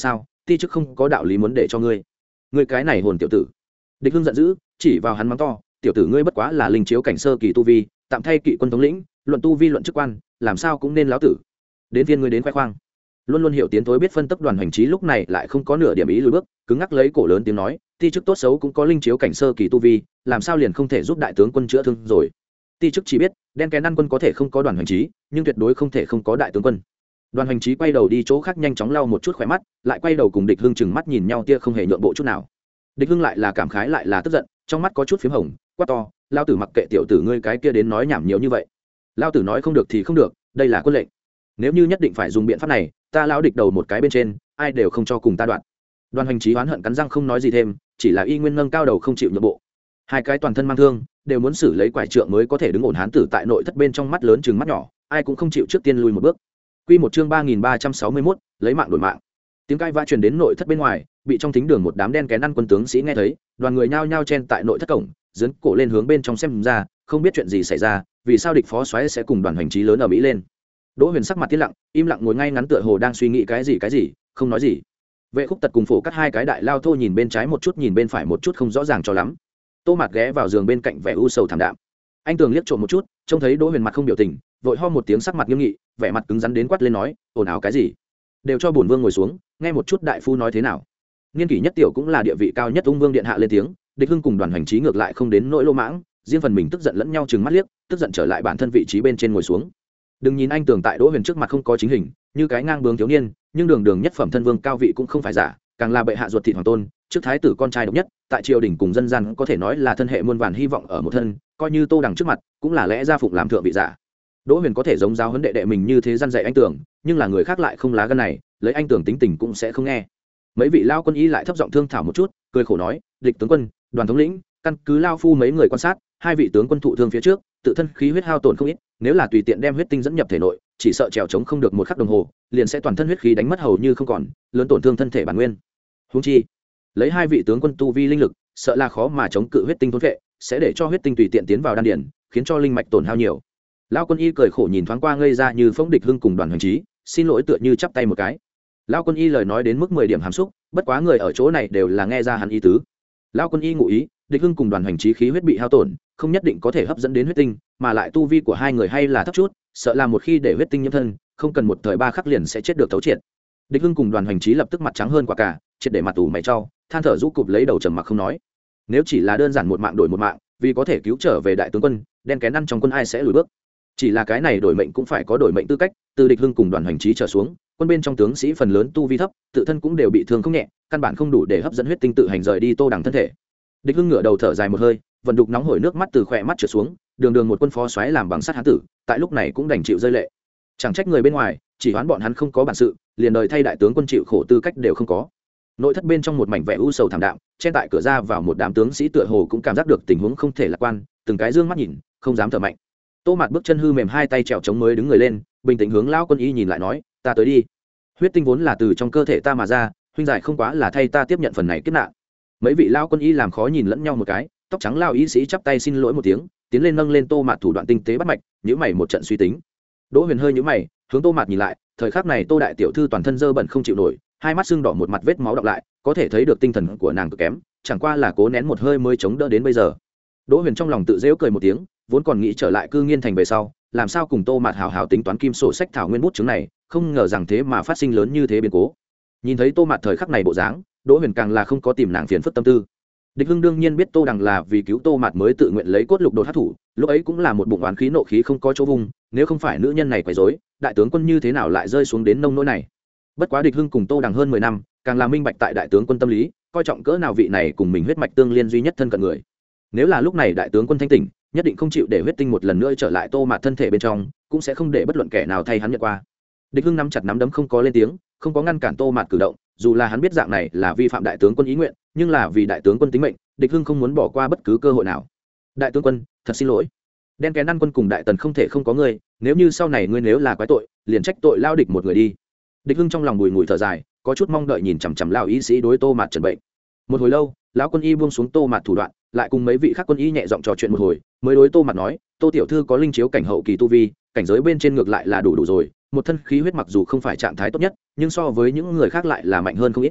ti chức không có đạo lý muốn để cho ngươi ngươi cái này hồn tiểu tử. Địch Hưng giận dữ chỉ vào hắn mắng to, tiểu tử ngươi bất quá là linh chiếu cảnh sơ kỳ tu vi, tạm thay kỵ quân thống lĩnh, luận tu vi luận chức quan, làm sao cũng nên láo tử. Đến viên ngươi đến khoe khoang. Luôn luôn hiểu tiến tối biết phân tấp Đoàn Hoành Trí lúc này lại không có nửa điểm ý lùi bước, cứng ngắc lấy cổ lớn tiếng nói, ti chức tốt xấu cũng có linh chiếu cảnh sơ kỳ tu vi, làm sao liền không thể giúp đại tướng quân chữa thương rồi. Ti chức chỉ biết đen kén ăn quân có thể không có Đoàn Hoành Trí, nhưng tuyệt đối không thể không có đại tướng quân. Đoàn Hoành Trí quay đầu đi chỗ khác nhanh chóng lau một chút khỏe mắt, lại quay đầu cùng Địch Hưng chừng mắt nhìn nhau, tia không hề nhượng bộ chút nào. Địch Hưng lại là cảm khái lại là tức giận, trong mắt có chút phím hồng, quát to, lao tử mặc kệ tiểu tử ngươi cái kia đến nói nhảm nhiều như vậy. Lao tử nói không được thì không được, đây là quân lệnh. Nếu như nhất định phải dùng biện pháp này, ta lão địch đầu một cái bên trên, ai đều không cho cùng ta đoạn. Đoàn Hoành Trí oán hận cắn răng không nói gì thêm, chỉ là y nguyên nâng cao đầu không chịu nhượng bộ. Hai cái toàn thân mang thương, đều muốn xử lấy quải trượng mới có thể đứng ổn, hán tử tại nội thất bên trong mắt lớn chừng mắt nhỏ, ai cũng không chịu trước tiên lùi một bước. Quy một chương ba nghìn ba trăm sáu mươi mốt, lấy mạng đổi mạng. Tiếng cãi vã truyền đến nội thất bên ngoài, bị trong thính đường một đám đen kén ăn quân tướng sĩ nghe thấy, đoàn người nhao nhao chen tại nội thất cổng, dướn cổ lên hướng bên trong xem ra, không biết chuyện gì xảy ra, vì sao địch phó soái sẽ cùng Đoàn Hoành Trí lớn ở mỹ lên. Đỗ Huyền sắc mặt tiến lặng, im lặng ngồi ngay ngắn tựa hồ đang suy nghĩ cái gì cái gì, không nói gì. Vệ Khúc Tật cùng Phổ Cắt hai cái đại lao thô nhìn bên trái một chút nhìn bên phải một chút không rõ ràng cho lắm. Tô Mạt ghé vào giường bên cạnh vẻ u sầu thảm đạm. Anh Tường liếc trộm một chút, trông thấy Đỗ Huyền mặt không biểu tình, vội ho một tiếng sắc mặt nghiêm nghị, vẻ mặt cứng rắn đến quát lên nói, ồn ào cái gì? Đều cho bổn vương ngồi xuống, nghe một chút đại phu nói thế nào. Niên kỷ nhất tiểu cũng là địa vị cao nhất ung vương điện hạ lên tiếng. Địch Hưng cùng Đoàn Hoành Trí ngược lại không đến nỗi lô mãng, riêng phần mình tức giận lẫn nhau chừng mắt liếc, tức giận trở lại bản thân vị trí bên trên ngồi xuống. Đừng nhìn Anh Tường tại Đỗ Huyền trước mặt không có chính hình, như cái ngang bướng thiếu niên, nhưng đường đường nhất phẩm thân vương cao vị cũng không phải giả, càng là bệ hạ ruột thịt hoàng tôn, trước thái tử con trai độc nhất, tại triều đình cùng dân gian có thể nói là thân hệ muôn vàn hy vọng ở một thân, coi như Tô Đằng trước mặt, cũng là lẽ ra phụng làm thượng vị giả. Đỗ Huyền có thể giống giáo huấn đệ đệ mình như thế gian dạy Anh Tường, nhưng là người khác lại không lá gan này, lấy Anh Tường tính tình cũng sẽ không nghe. Mấy vị lao quân y lại thấp giọng thương thảo một chút, cười khổ nói, địch tướng quân, Đoàn thống lĩnh, căn cứ lao phu mấy người quan sát, hai vị tướng quân thụ thương phía trước, tự thân khí huyết hao tổn không ít, nếu là tùy tiện đem huyết tinh dẫn nhập thể nội, chỉ sợ trèo chống không được một khắc đồng hồ, liền sẽ toàn thân huyết khí đánh mất hầu như không còn, lớn tổn thương thân thể bản nguyên. Huống chi, lấy hai vị tướng quân tu vi linh lực, sợ là khó mà chống cự huyết tinh thôn phệ, sẽ để cho huyết tinh tùy tiện tiến vào đan điền, khiến cho linh mạch tổn hao nhiều. Lão quân y cười khổ nhìn thoáng qua ngây ra như phóng Địch Hưng cùng Đoàn Hoành Trí, xin lỗi tựa như chắp tay một cái. Lão quân y lời nói đến mức mười điểm hàm xúc, bất quá người ở chỗ này đều là nghe ra hắn ý tứ. Lão quân y ngụ ý, Địch Hưng cùng Đoàn Hoành Trí khí huyết bị hao tổn, không nhất định có thể hấp dẫn đến huyết tinh, mà lại tu vi của hai người hay là thấp chút, sợ là một khi để huyết tinh nhiễm thân, không cần một thời ba khắc liền sẽ chết được thấu triệt. Địch Hưng cùng Đoàn Hoành Trí lập tức mặt trắng hơn quả cả, triệt để mặt tù mày trao, than thở rũ cụp lấy đầu trầm mặc không nói. Nếu chỉ là đơn giản một mạng đổi một mạng, vì có thể cứu trở về đại tướng quân, đen kén ăn trong quân ai sẽ lùi bước. Chỉ là cái này đổi mệnh cũng phải có đổi mệnh tư cách, từ Địch Hưng cùng Đoàn Hoành Trí trở xuống, quân bên trong tướng sĩ phần lớn tu vi thấp, tự thân cũng đều bị thương không nhẹ, căn bản không đủ để hấp dẫn huyết tinh tự hành rời đi Tô Đằng thân thể. Địch Hưng ngửa đầu thở dài một hơi, vận đục nóng hổi nước mắt từ khỏe mắt trượt xuống, đường đường một quân phó soái làm bằng sắt hán tử, tại lúc này cũng đành chịu rơi lệ. Chẳng trách người bên ngoài chỉ đoán bọn hắn không có bản sự, liền đời thay đại tướng quân chịu khổ tư cách đều không có. Nội thất bên trong một mảnh vẻ u sầu thảm đạm, trên tại cửa ra vào một đám tướng sĩ tựa hồ cũng cảm giác được tình huống không thể lạc quan, từng cái dương mắt nhìn, không dám thở mạnh. Tô Mạt bước chân hư mềm, hai tay trèo chống mới đứng người lên, bình tĩnh hướng lão quân y nhìn lại nói, ta tới đi. Huyết tinh vốn là từ trong cơ thể ta mà ra, huynh giải không quá là thay ta tiếp nhận phần này kiếp nạn. Mấy vị lão quân y làm khó nhìn lẫn nhau một cái, tóc trắng lão y sĩ chắp tay xin lỗi một tiếng, tiến lên nâng lên Tô Mạt thủ đoạn tinh tế bắt mạch, nhíu mày một trận suy tính. Đỗ Huyền hơi nhíu mày, hướng Tô Mạt nhìn lại, thời khắc này Tô đại tiểu thư toàn thân dơ bẩn không chịu nổi, hai mắt sưng đỏ, một mặt vết máu đọng lại, có thể thấy được tinh thần của nàng cực kém, chẳng qua là cố nén một hơi mới chống đỡ đến bây giờ. Đỗ Huyền trong lòng tự giễu cười một tiếng, vốn còn nghĩ trở lại Cư Nghiên thành về sau, làm sao cùng Tô Mạt hào hào tính toán kim sổ sách thảo nguyên bút chứng này, không ngờ rằng thế mà phát sinh lớn như thế biến cố. Nhìn thấy Tô Mạt thời khắc này bộ dáng, Đỗ Huyền càng là không có tìm nàng phiền phức tâm tư. Địch Hưng đương nhiên biết Tô Đằng là vì cứu Tô Mạt mới tự nguyện lấy cốt lục đột hát thủ, lúc ấy cũng là một bụng oán khí nộ khí không có chỗ vùng, nếu không phải nữ nhân này quấy rối, đại tướng quân như thế nào lại rơi xuống đến nông nỗi này. Bất quá Địch Hưng cùng Tô Đằng hơn mười năm, càng là minh bạch tại đại tướng quân tâm lý, coi trọng cỡ nào vị này cùng mình huyết mạch tương liên duy nhất thân cận người. Nếu là lúc này đại tướng quân thanh tỉnh, nhất định không chịu để huyết tinh một lần nữa trở lại Tô Mạt thân thể bên trong, cũng sẽ không để bất luận kẻ nào thay hắn nhận qua. Địch Hưng nắm chặt nắm đấm không có lên tiếng, không có ngăn cản Tô Mạt cử động, dù là hắn biết dạng này là vi phạm đại tướng quân ý nguyện, nhưng là vì đại tướng quân tính mệnh, Địch Hưng không muốn bỏ qua bất cứ cơ hội nào. Đại tướng quân, thật xin lỗi. Đen kén ăn quân cùng đại tần không thể không có ngươi, nếu như sau này ngươi nếu là quái tội, liền trách tội lao địch một người đi. Địch Hưng trong lòng bùi ngùi thở dài, có chút mong đợi nhìn chằm chằm lão y sĩ đối Tô Mạt trần bệnh. Một hồi lâu, lão quân y buông xuống Tô Mạt thủ đoạn, lại cùng mấy vị khác quân y nhẹ giọng trò chuyện một hồi, mới đối Tô Mạt nói, Tô tiểu thư có linh chiếu cảnh hậu kỳ tu vi, cảnh giới bên trên ngược lại là đủ đủ rồi, một thân khí huyết mặc dù không phải trạng thái tốt nhất, nhưng so với những người khác lại là mạnh hơn không ít.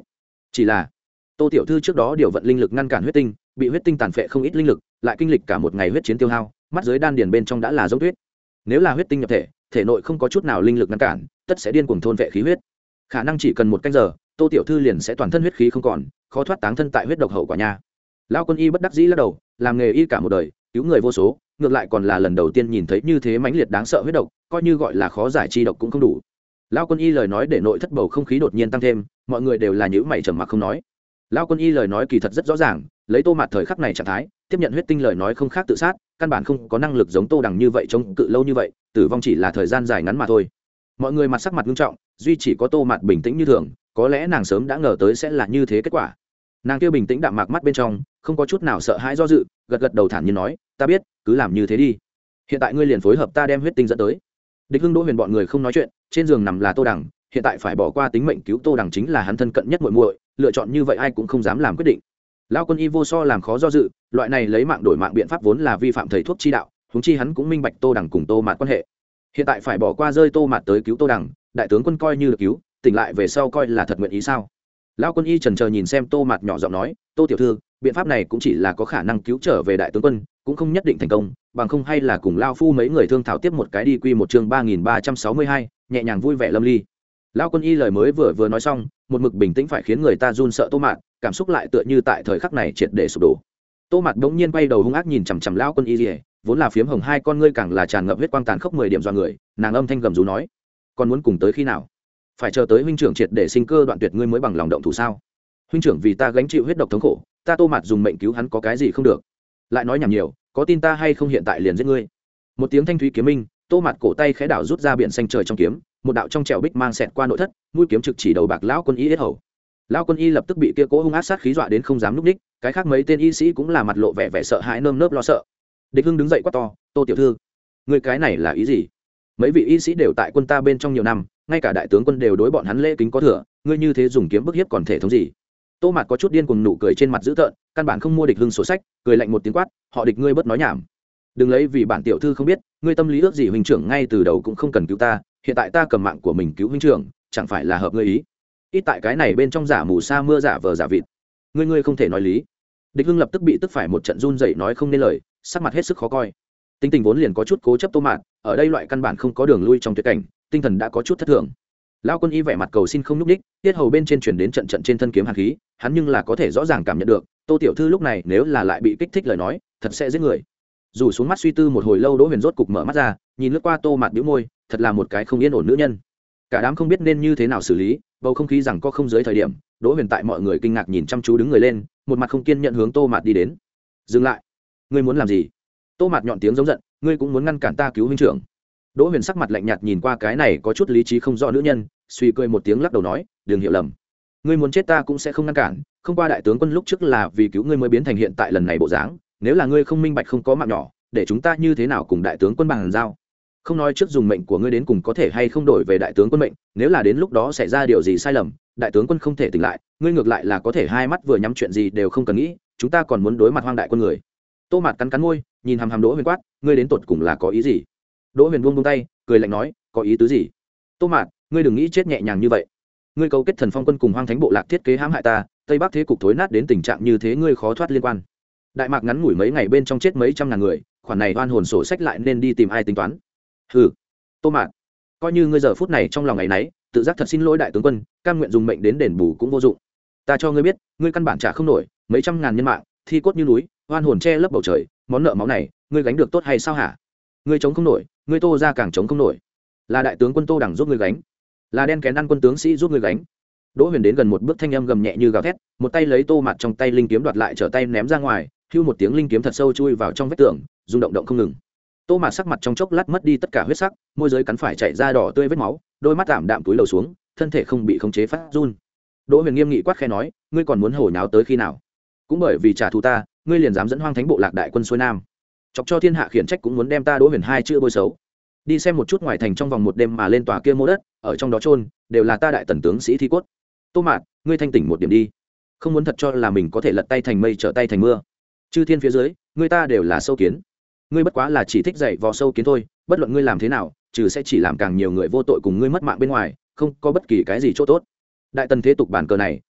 chỉ là tô tiểu thư trước đó điều vận linh lực ngăn cản huyết tinh, bị huyết tinh tàn phệ không ít linh lực, lại kinh lịch cả một ngày huyết chiến tiêu hao, mắt dưới đan điền bên trong đã là giống tuyết. Nếu là huyết tinh nhập thể, thể nội không có chút nào linh lực ngăn cản, tất sẽ điên cuồng thôn vệ khí huyết, khả năng chỉ cần một canh giờ, tô tiểu thư liền sẽ toàn thân huyết khí không còn, khó thoát táng thân tại huyết độc hậu quả nha. Lão Quân Y bất đắc dĩ lắc đầu, làm nghề y cả một đời, cứu người vô số, ngược lại còn là lần đầu tiên nhìn thấy như thế mãnh liệt đáng sợ huyết độc, coi như gọi là khó giải chi độc cũng không đủ. Lão Quân Y lời nói để nội thất bầu không khí đột nhiên tăng thêm, mọi người đều là nhíu mày trầm mặc không nói. Lão Quân Y lời nói kỳ thật rất rõ ràng, lấy Tô Mạt thời khắc này trạng thái, tiếp nhận huyết tinh lời nói không khác tự sát, căn bản không có năng lực giống Tô Đằng như vậy chống cự lâu như vậy, tử vong chỉ là thời gian dài ngắn mà thôi. Mọi người mặt sắc mặt nghiêm trọng, duy chỉ có Tô Mạt bình tĩnh như thường, có lẽ nàng sớm đã ngờ tới sẽ là như thế kết quả. Nàng kia bình tĩnh đạm mạc mắt bên trong, không có chút nào sợ hãi do dự, gật gật đầu thản nhiên nói, ta biết, cứ làm như thế đi. Hiện tại ngươi liền phối hợp ta đem huyết tinh dẫn tới. Địch Hưng Đỗ Huyền bọn người không nói chuyện, trên giường nằm là Tô Đằng, hiện tại phải bỏ qua tính mệnh cứu Tô Đằng chính là hắn thân cận nhất muội muội, lựa chọn như vậy ai cũng không dám làm quyết định. Lão Quân Y vô so làm khó do dự, loại này lấy mạng đổi mạng biện pháp vốn là vi phạm thầy thuốc chi đạo, huống chi hắn cũng minh bạch Tô Đằng cùng Tô Mạt quan hệ. Hiện tại phải bỏ qua rơi Tô Mạt tới cứu Tô Đằng, đại tướng quân coi như được cứu, tỉnh lại về sau coi là thật nguyện ý sao? Lão Quân Y chần chờ nhìn xem Tô Mạt nhỏ giọng nói, Tô tiểu thư, biện pháp này cũng chỉ là có khả năng cứu trở về đại tướng quân, cũng không nhất định thành công, bằng không hay là cùng lao phu mấy người thương thảo tiếp một cái đi. Quy một chương ba nghìn ba trăm sáu mươi hai, nhẹ nhàng vui vẻ lâm ly. Lão Quân Y lời mới vừa vừa nói xong, một mực bình tĩnh phải khiến người ta run sợ Tô Mạt, cảm xúc lại tựa như tại thời khắc này triệt để sụp đổ. Tô Mạt bỗng nhiên quay đầu hung ác nhìn chằm chằm Lão Quân Y liễu, vốn là phiếm hồng hai con ngươi càng là tràn ngập huyết quang tàn khốc mười điểm do người, nàng âm thanh gầm rú nói, còn muốn cùng tới khi nào? Phải chờ tới huynh trưởng triệt để sinh cơ đoạn tuyệt ngươi mới bằng lòng động thủ sao? Huynh trưởng vì ta gánh chịu huyết độc thống khổ, ta Tô Mạt dùng mệnh cứu hắn có cái gì không được? Lại nói nhảm nhiều, có tin ta hay không hiện tại liền giết ngươi. Một tiếng thanh thúy kiếm minh, Tô Mạt cổ tay khẽ đảo rút ra biển xanh trời trong kiếm, một đạo trong trẻo bích mang xẹt qua nội thất, mũi kiếm trực chỉ đầu bạc Lão Quân Y yết hầu. Lão Quân Y lập tức bị kia cố hung ác sát khí dọa đến không dám núp đích, cái khác mấy tên y sĩ cũng là mặt lộ vẻ vẻ sợ hãi nơm nớp lo sợ. Địch Hưng đứng dậy quát to, Tô tiểu thư, ngươi cái này là ý gì? Mấy vị y sĩ đều tại quân ta bên trong nhiều năm, ngay cả đại tướng quân đều đối bọn hắn lễ kính có thừa, ngươi như thế dùng kiếm bức hiếp còn thể thống gì? Tô Mạt có chút điên cuồng nụ cười trên mặt dữ tợn, căn bản không mua Địch Hưng sổ sách, cười lạnh một tiếng quát, họ Địch ngươi bất nói nhảm. Đừng lấy vì bản tiểu thư không biết, ngươi tâm lý ước gì huynh trưởng ngay từ đầu cũng không cần cứu ta, hiện tại ta cầm mạng của mình cứu huynh trưởng, chẳng phải là hợp ngươi ý? Ít tại cái này bên trong giả mù sa mưa giả vờ giả vịt, ngươi ngươi không thể nói lý. Địch Hưng lập tức bị tức phải một trận run rẩy nói không nên lời, sắc mặt hết sức khó coi. Tính tình vốn liền có chút cố chấp Tô Mạt, ở đây loại căn bản không có đường lui trong tuyệt cảnh, tinh thần đã có chút thất thường. Lão Quân Y vẻ mặt cầu xin không nhúc đích, tiết hầu bên trên chuyển đến trận trận trên thân kiếm hàn khí, hắn nhưng là có thể rõ ràng cảm nhận được, Tô tiểu thư lúc này nếu là lại bị kích thích lời nói, thật sẽ giết người. Dù xuống mắt suy tư một hồi lâu, Đỗ Huyền rốt cục mở mắt ra, nhìn lướt qua Tô Mạt bĩu môi, thật là một cái không yên ổn nữ nhân. Cả đám không biết nên như thế nào xử lý, bầu không khí rằng có không dưới thời điểm, Đỗ Huyền tại mọi người kinh ngạc nhìn chăm chú đứng người lên, một mặt không kiên nhận hướng Tô Mạt đi đến. Dừng lại, ngươi muốn làm gì? Tô Mạt nhọn tiếng giống giận, ngươi cũng muốn ngăn cản ta cứu huynh trưởng? Đỗ Huyền sắc mặt lạnh nhạt nhìn qua cái này có chút lý trí không rõ nữ nhân, suy cười một tiếng lắc đầu nói, đừng hiểu lầm, ngươi muốn chết ta cũng sẽ không ngăn cản, không qua đại tướng quân lúc trước là vì cứu ngươi mới biến thành hiện tại lần này bộ dáng, nếu là ngươi không minh bạch không có mạng nhỏ, để chúng ta như thế nào cùng đại tướng quân bàn giao? Không nói trước dùng mệnh của ngươi đến cùng có thể hay không đổi về đại tướng quân mệnh, nếu là đến lúc đó xảy ra điều gì sai lầm, đại tướng quân không thể tỉnh lại, ngươi ngược lại là có thể hai mắt vừa nhắm chuyện gì đều không cần nghĩ, chúng ta còn muốn đối mặt hoang đại quân người. Tô Mạt cắn cắn môi, nhìn hàm hàm Đỗ Huyền quát, ngươi đến tột cùng là có ý gì? Đỗ Huyền buông buông tay, cười lạnh nói, có ý tứ gì? Tô Mạt, ngươi đừng nghĩ chết nhẹ nhàng như vậy. Ngươi cấu kết Thần Phong quân cùng Hoang Thánh bộ lạc thiết kế hãm hại ta, Tây Bắc thế cục thối nát đến tình trạng như thế, ngươi khó thoát liên quan. Đại Mạc ngắn ngủi mấy ngày bên trong chết mấy trăm ngàn người, khoản này oan hồn sổ sách lại nên đi tìm ai tính toán? Hừ. Tô Mạt, coi như ngươi giờ phút này trong lòng ngày nấy, tự giác thật xin lỗi đại tướng quân, cam nguyện dùng mệnh đến đền bù cũng vô dụng. Ta cho ngươi biết, ngươi căn bản trả không nổi, mấy trăm ngàn nhân mạng, thi cốt như núi, oan hồn che lấp bầu trời, món nợ máu này, ngươi gánh được tốt hay sao hả? Ngươi chống không nổi, ngươi Tô ra càng chống không nổi. Là đại tướng quân Tô Đằng giúp ngươi gánh, là đen kén ăn quân tướng sĩ giúp ngươi gánh. Đỗ Huyền đến gần một bước, thanh âm gầm nhẹ như gào thét, một tay lấy Tô Mạt trong tay linh kiếm đoạt lại, trở tay ném ra ngoài, hưu một tiếng linh kiếm thật sâu chui vào trong vách tường, rung động động không ngừng. Tô Mạt sắc mặt trong chốc lát mất đi tất cả huyết sắc, môi dưới cắn phải chảy ra đỏ tươi vết máu, đôi mắt tạm đạm túi lầu xuống, thân thể không bị khống chế phát run. Đỗ Huyền nghiêm nghị quát khẽ nói, ngươi còn muốn hồi nháo tới khi nào? Cũng bởi vì trả thù ta, ngươi liền dám dẫn Hoang Thánh bộ lạc đại quân xuôi nam, chọc cho thiên hạ khiển trách cũng muốn đem ta Đỗ Huyền hai chữ bôi xấu. Đi xem một chút ngoài thành trong vòng một đêm mà lên tòa kia mô đất, ở trong đó chôn đều là ta đại tần tướng sĩ thi cốt. Tô Mạt, ngươi thanh tỉnh một điểm đi, không muốn thật cho là mình có thể lật tay thành mây trở tay thành mưa. Chư thiên phía dưới, ngươi ta đều là sâu kiến, ngươi bất quá là chỉ thích dạy vò sâu kiến thôi, bất luận ngươi làm thế nào, trừ sẽ chỉ làm càng nhiều người vô tội cùng ngươi mất mạng bên ngoài, không có bất kỳ cái gì chỗ tốt. Đại tần thế tục bản cờ này,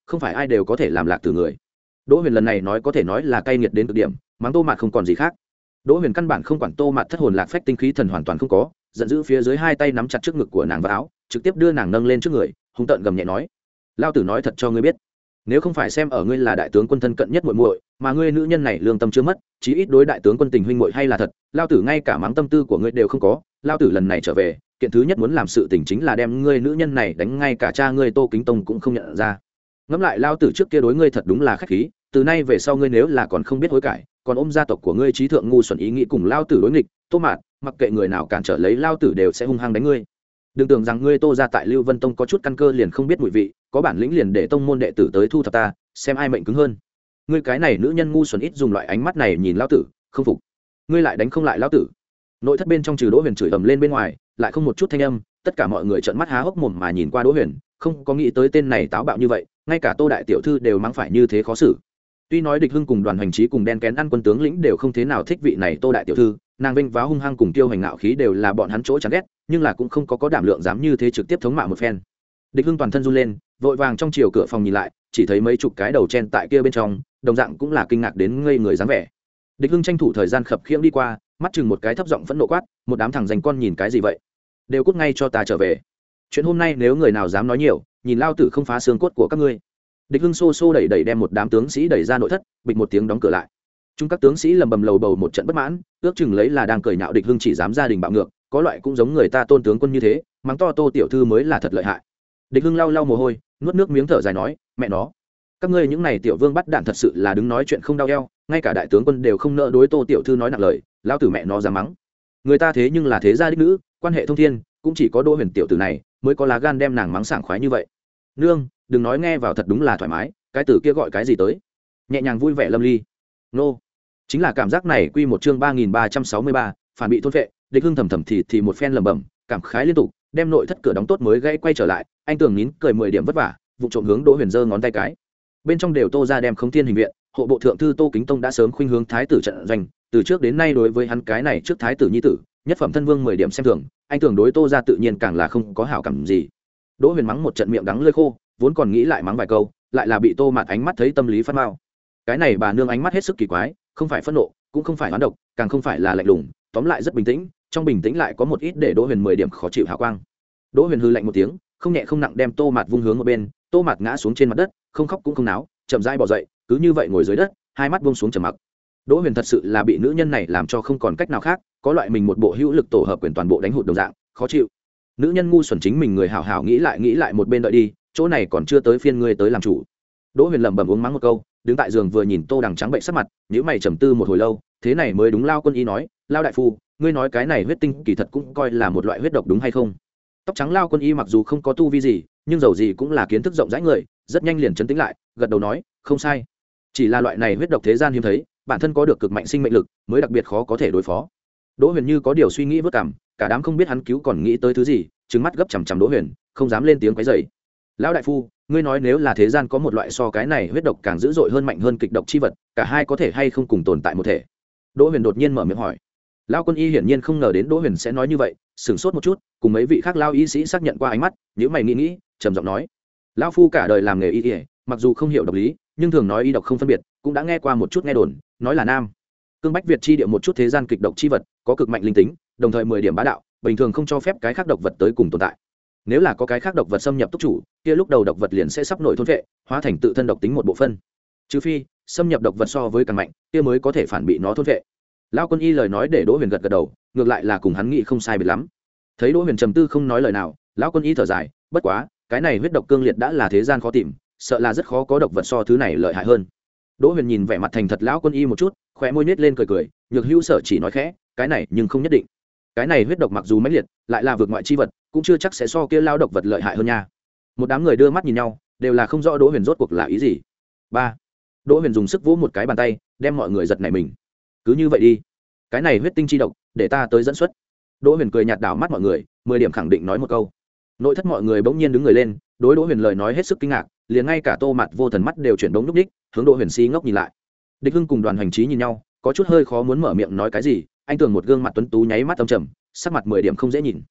không phải ai đều có thể làm lạc từ người. Đỗ Huyền lần này nói có thể nói là cay nghiệt đến cực điểm, mắng Tô Mạt không còn gì khác. Đỗ Huyền căn bản không quản Tô Mạt thất hồn lạc phách tinh khí thần hoàn toàn không có, giận dữ phía dưới hai tay nắm chặt trước ngực của nàng và áo, trực tiếp đưa nàng nâng lên trước người, hung tợn gầm nhẹ nói: "Lao tử nói thật cho ngươi biết, nếu không phải xem ở ngươi là đại tướng quân thân cận nhất muội muội, mà ngươi nữ nhân này lương tâm chưa mất, chí ít đối đại tướng quân tình huynh muội hay là thật, lao tử ngay cả mắng tâm tư của ngươi đều không có, lao tử lần này trở về, kiện thứ nhất muốn làm sự tình chính là đem ngươi nữ nhân này đánh ngay cả cha ngươi Tô Kính Tông cũng không nhận ra. Ngẫm lại lao tử trước kia đối ngươi thật đúng là khách khí, từ nay về sau ngươi nếu là còn không biết hối cải, còn ôm gia tộc của ngươi trí thượng ngu xuẩn ý nghĩ cùng lao tử đối nghịch, Tô Mạt, mặc kệ người nào cản trở lấy lao tử đều sẽ hung hăng đánh ngươi. Đừng tưởng rằng ngươi Tô gia tại Lưu Vân Tông có chút căn cơ liền không biết mùi vị, có bản lĩnh liền để tông môn đệ tử tới thu thập ta, xem ai mệnh cứng hơn. Ngươi cái này nữ nhân ngu xuẩn ít dùng loại ánh mắt này nhìn lao tử, không phục. Ngươi lại đánh không lại lao tử." Nội thất bên trong trừ Đỗ Huyền chửi ầm lên bên ngoài, lại không một chút thanh âm, tất cả mọi người trợn mắt há hốc mồm mà nhìn qua Đỗ Huyền, không có nghĩ tới tên này táo bạo như vậy, ngay cả Tô đại tiểu thư đều mắng phải như thế khó xử. Tuy nói Địch Hưng cùng Đoàn Hoành Trí cùng đen kén ăn quân tướng lĩnh đều không thế nào thích vị này Tô đại tiểu thư, nàng vinh váo hung hăng cùng tiêu hành ngạo khí đều là bọn hắn chỗ chán ghét, nhưng là cũng không có có đảm lượng dám như thế trực tiếp thống mạ một phen. Địch Hưng toàn thân run lên, vội vàng trong chiều cửa phòng nhìn lại, chỉ thấy mấy chục cái đầu chen tại kia bên trong, đồng dạng cũng là kinh ngạc đến ngây người dáng vẻ. Địch Hưng tranh thủ thời gian khập khiễng đi qua, mắt chừng một cái thấp giọng phẫn nộ quát: "Một đám thằng dành con nhìn cái gì vậy? Đều cút ngay cho ta trở về. Chuyện hôm nay nếu người nào dám nói nhiều, nhìn lao tử không phá xương cốt của các ngươi." Địch Hưng xô xô đẩy đẩy đem một đám tướng sĩ đẩy ra nội thất, bịch một tiếng đóng cửa lại. Chúng các tướng sĩ lầm bầm lầu bầu một trận bất mãn, ước chừng lấy là đang cười nhạo Địch Hưng chỉ dám gia đình bạo ngược, có loại cũng giống người ta tôn tướng quân như thế, mắng to Tô tiểu thư mới là thật lợi hại. Địch Hưng lau lau mồ hôi, nuốt nước miếng thở dài nói: "Mẹ nó, các ngươi những này tiểu vương bắt đạn thật sự là đứng nói chuyện không đau eo, ngay cả đại tướng quân đều không nỡ đối Tô tiểu thư nói nặng lời, lao tử mẹ nó dám mắng. Người ta thế nhưng là thế gia đích nữ, quan hệ thông thiên, cũng chỉ có Đỗ Huyền tiểu tử này mới có lá gan đem nàng mắng sảng khoái như vậy. Nương, đừng nói nghe vào thật đúng là thoải mái, cái tử kia gọi cái gì tới?" Nhẹ nhàng vui vẻ lâm ly. Nô. Chính là cảm giác này, quy một chương ba nghìn ba trăm sáu mươi ba, phản bị thôn vệ. Địch Hưng thầm thầm thì thì một phen lẩm bẩm, cảm khái liên tục, đem nội thất cửa đóng tốt mới gãy quay trở lại, anh tưởng nín cười mười điểm vất vả, vụ trộm hướng Đỗ Huyền giơ ngón tay cái. Bên trong đều Tô ra đem Không Thiên hình viện, hộ bộ thượng thư Tô Kính Tông đã sớm khuynh hướng thái tử trận doanh, từ trước đến nay đối với hắn cái này trước thái tử nhi tử, nhất phẩm thân vương mười điểm xem thường, anh tưởng đối Tô ra tự nhiên càng là không có hảo cảm gì. Đỗ Huyền mắng một trận miệng đắng lưỡi khô, vốn còn nghĩ lại mắng vài câu, lại là bị Tô Mạt ánh mắt thấy tâm lý phát mao. Cái này bà nương ánh mắt hết sức kỳ quái, không phải phẫn nộ, cũng không phải oán độc, càng không phải là lạnh lùng, tóm lại rất bình tĩnh, trong bình tĩnh lại có một ít để Đỗ Huyền mười điểm khó chịu hào quang. Đỗ Huyền hừ lạnh một tiếng, không nhẹ không nặng đem Tô Mạt vung hướng một bên, Tô Mạt ngã xuống trên mặt đất, không khóc cũng không náo, chậm rãi bò dậy, cứ như vậy ngồi dưới đất, hai mắt buông xuống trầm mặc. Đỗ Huyền thật sự là bị nữ nhân này làm cho không còn cách nào khác, có loại mình một bộ hữu lực tổ hợp quyền toàn bộ đánh hụt đồng dạng, khó chịu. Nữ nhân ngu xuẩn chính mình người hảo hảo nghĩ lại nghĩ lại một bên đợi đi, chỗ này còn chưa tới phiên ngươi tới làm chủ. Đỗ Huyền lẩm bẩm uống mắng một câu, đứng tại giường vừa nhìn Tô Đằng trắng bệnh sắc mặt, nhíu mày trầm tư một hồi lâu, thế này mới đúng lao quân y nói, lao đại phu, ngươi nói cái này huyết tinh kỳ thật cũng coi là một loại huyết độc đúng hay không? Tóc trắng lao quân y mặc dù không có tu vi gì, nhưng dầu gì cũng là kiến thức rộng rãi người, rất nhanh liền trấn tĩnh lại, gật đầu nói, không sai, chỉ là loại này huyết độc thế gian hiếm thấy, bản thân có được cực mạnh sinh mệnh lực, mới đặc biệt khó có thể đối phó. Đỗ Huyền như có điều suy nghĩ vất cảm, cả đám không biết hắn cứu còn nghĩ tới thứ gì, trừng mắt gấp chằm chằm Đỗ Huyền, không dám lên tiếng quấy rầy. Lão đại phu, ngươi nói nếu là thế gian có một loại so cái này huyết độc càng dữ dội hơn mạnh hơn kịch độc chi vật, cả hai có thể hay không cùng tồn tại một thể? Đỗ Huyền đột nhiên mở miệng hỏi. Lão quân y hiển nhiên không ngờ đến Đỗ Huyền sẽ nói như vậy, sửng sốt một chút, cùng mấy vị khác lão y sĩ xác nhận qua ánh mắt, nhíu mày nghĩ nghĩ, trầm giọng nói: lão phu cả đời làm nghề y y, mặc dù không hiểu độc lý, nhưng thường nói y độc không phân biệt, cũng đã nghe qua một chút nghe đồn, nói là nam cương bách việt chi địa một chút thế gian kịch độc chi vật, có cực mạnh linh tính, đồng thời mười điểm bá đạo, bình thường không cho phép cái khác độc vật tới cùng tồn tại. Nếu là có cái khác độc vật xâm nhập túc chủ, kia lúc đầu độc vật liền sẽ sắp nổi thôn vệ, hóa thành tự thân độc tính một bộ phân. Trừ phi xâm nhập độc vật so với càng mạnh, kia mới có thể phản bị nó thôn vệ. Lão quân y lời nói để Đỗ Huyền gật gật đầu, ngược lại là cùng hắn nghĩ không sai biệt lắm. Thấy Đỗ Huyền trầm tư không nói lời nào, lão quân y thở dài, bất quá, cái này huyết độc cương liệt đã là thế gian khó tìm, sợ là rất khó có độc vật so thứ này lợi hại hơn. Đỗ Huyền nhìn vẻ mặt thành thật lão quân y một chút, khóe môi nhếch lên cười cười, nhược hữu sở chỉ nói khẽ, cái này nhưng không nhất định. Cái này huyết độc mặc dù mãnh liệt, lại là vượt ngoại chi vật, cũng chưa chắc sẽ so kia lao độc vật lợi hại hơn nha. Một đám người đưa mắt nhìn nhau, đều là không rõ Đỗ Huyền rốt cuộc là ý gì. Ba. Đỗ Huyền dùng sức vỗ một cái bàn tay, đem mọi người giật nảy mình. Cứ như vậy đi, cái này huyết tinh chi độc, để ta tới dẫn xuất. Đỗ Huyền cười nhạt đảo mắt mọi người, mười điểm khẳng định nói một câu. Nội thất mọi người bỗng nhiên đứng người lên, đối Đỗ Huyền lời nói hết sức kinh ngạc, liền ngay cả Tô Mạt vô thần mắt đều chuyển đống lúc đích, hướng Đỗ Huyền si ngốc nhìn lại. Địch Hưng cùng Đoàn Hoành Trí nhìn nhau, có chút hơi khó muốn mở miệng nói cái gì, anh tưởng một gương mặt tuấn tú nháy mắt âm trầm, sắc mặt mười điểm không dễ nhìn.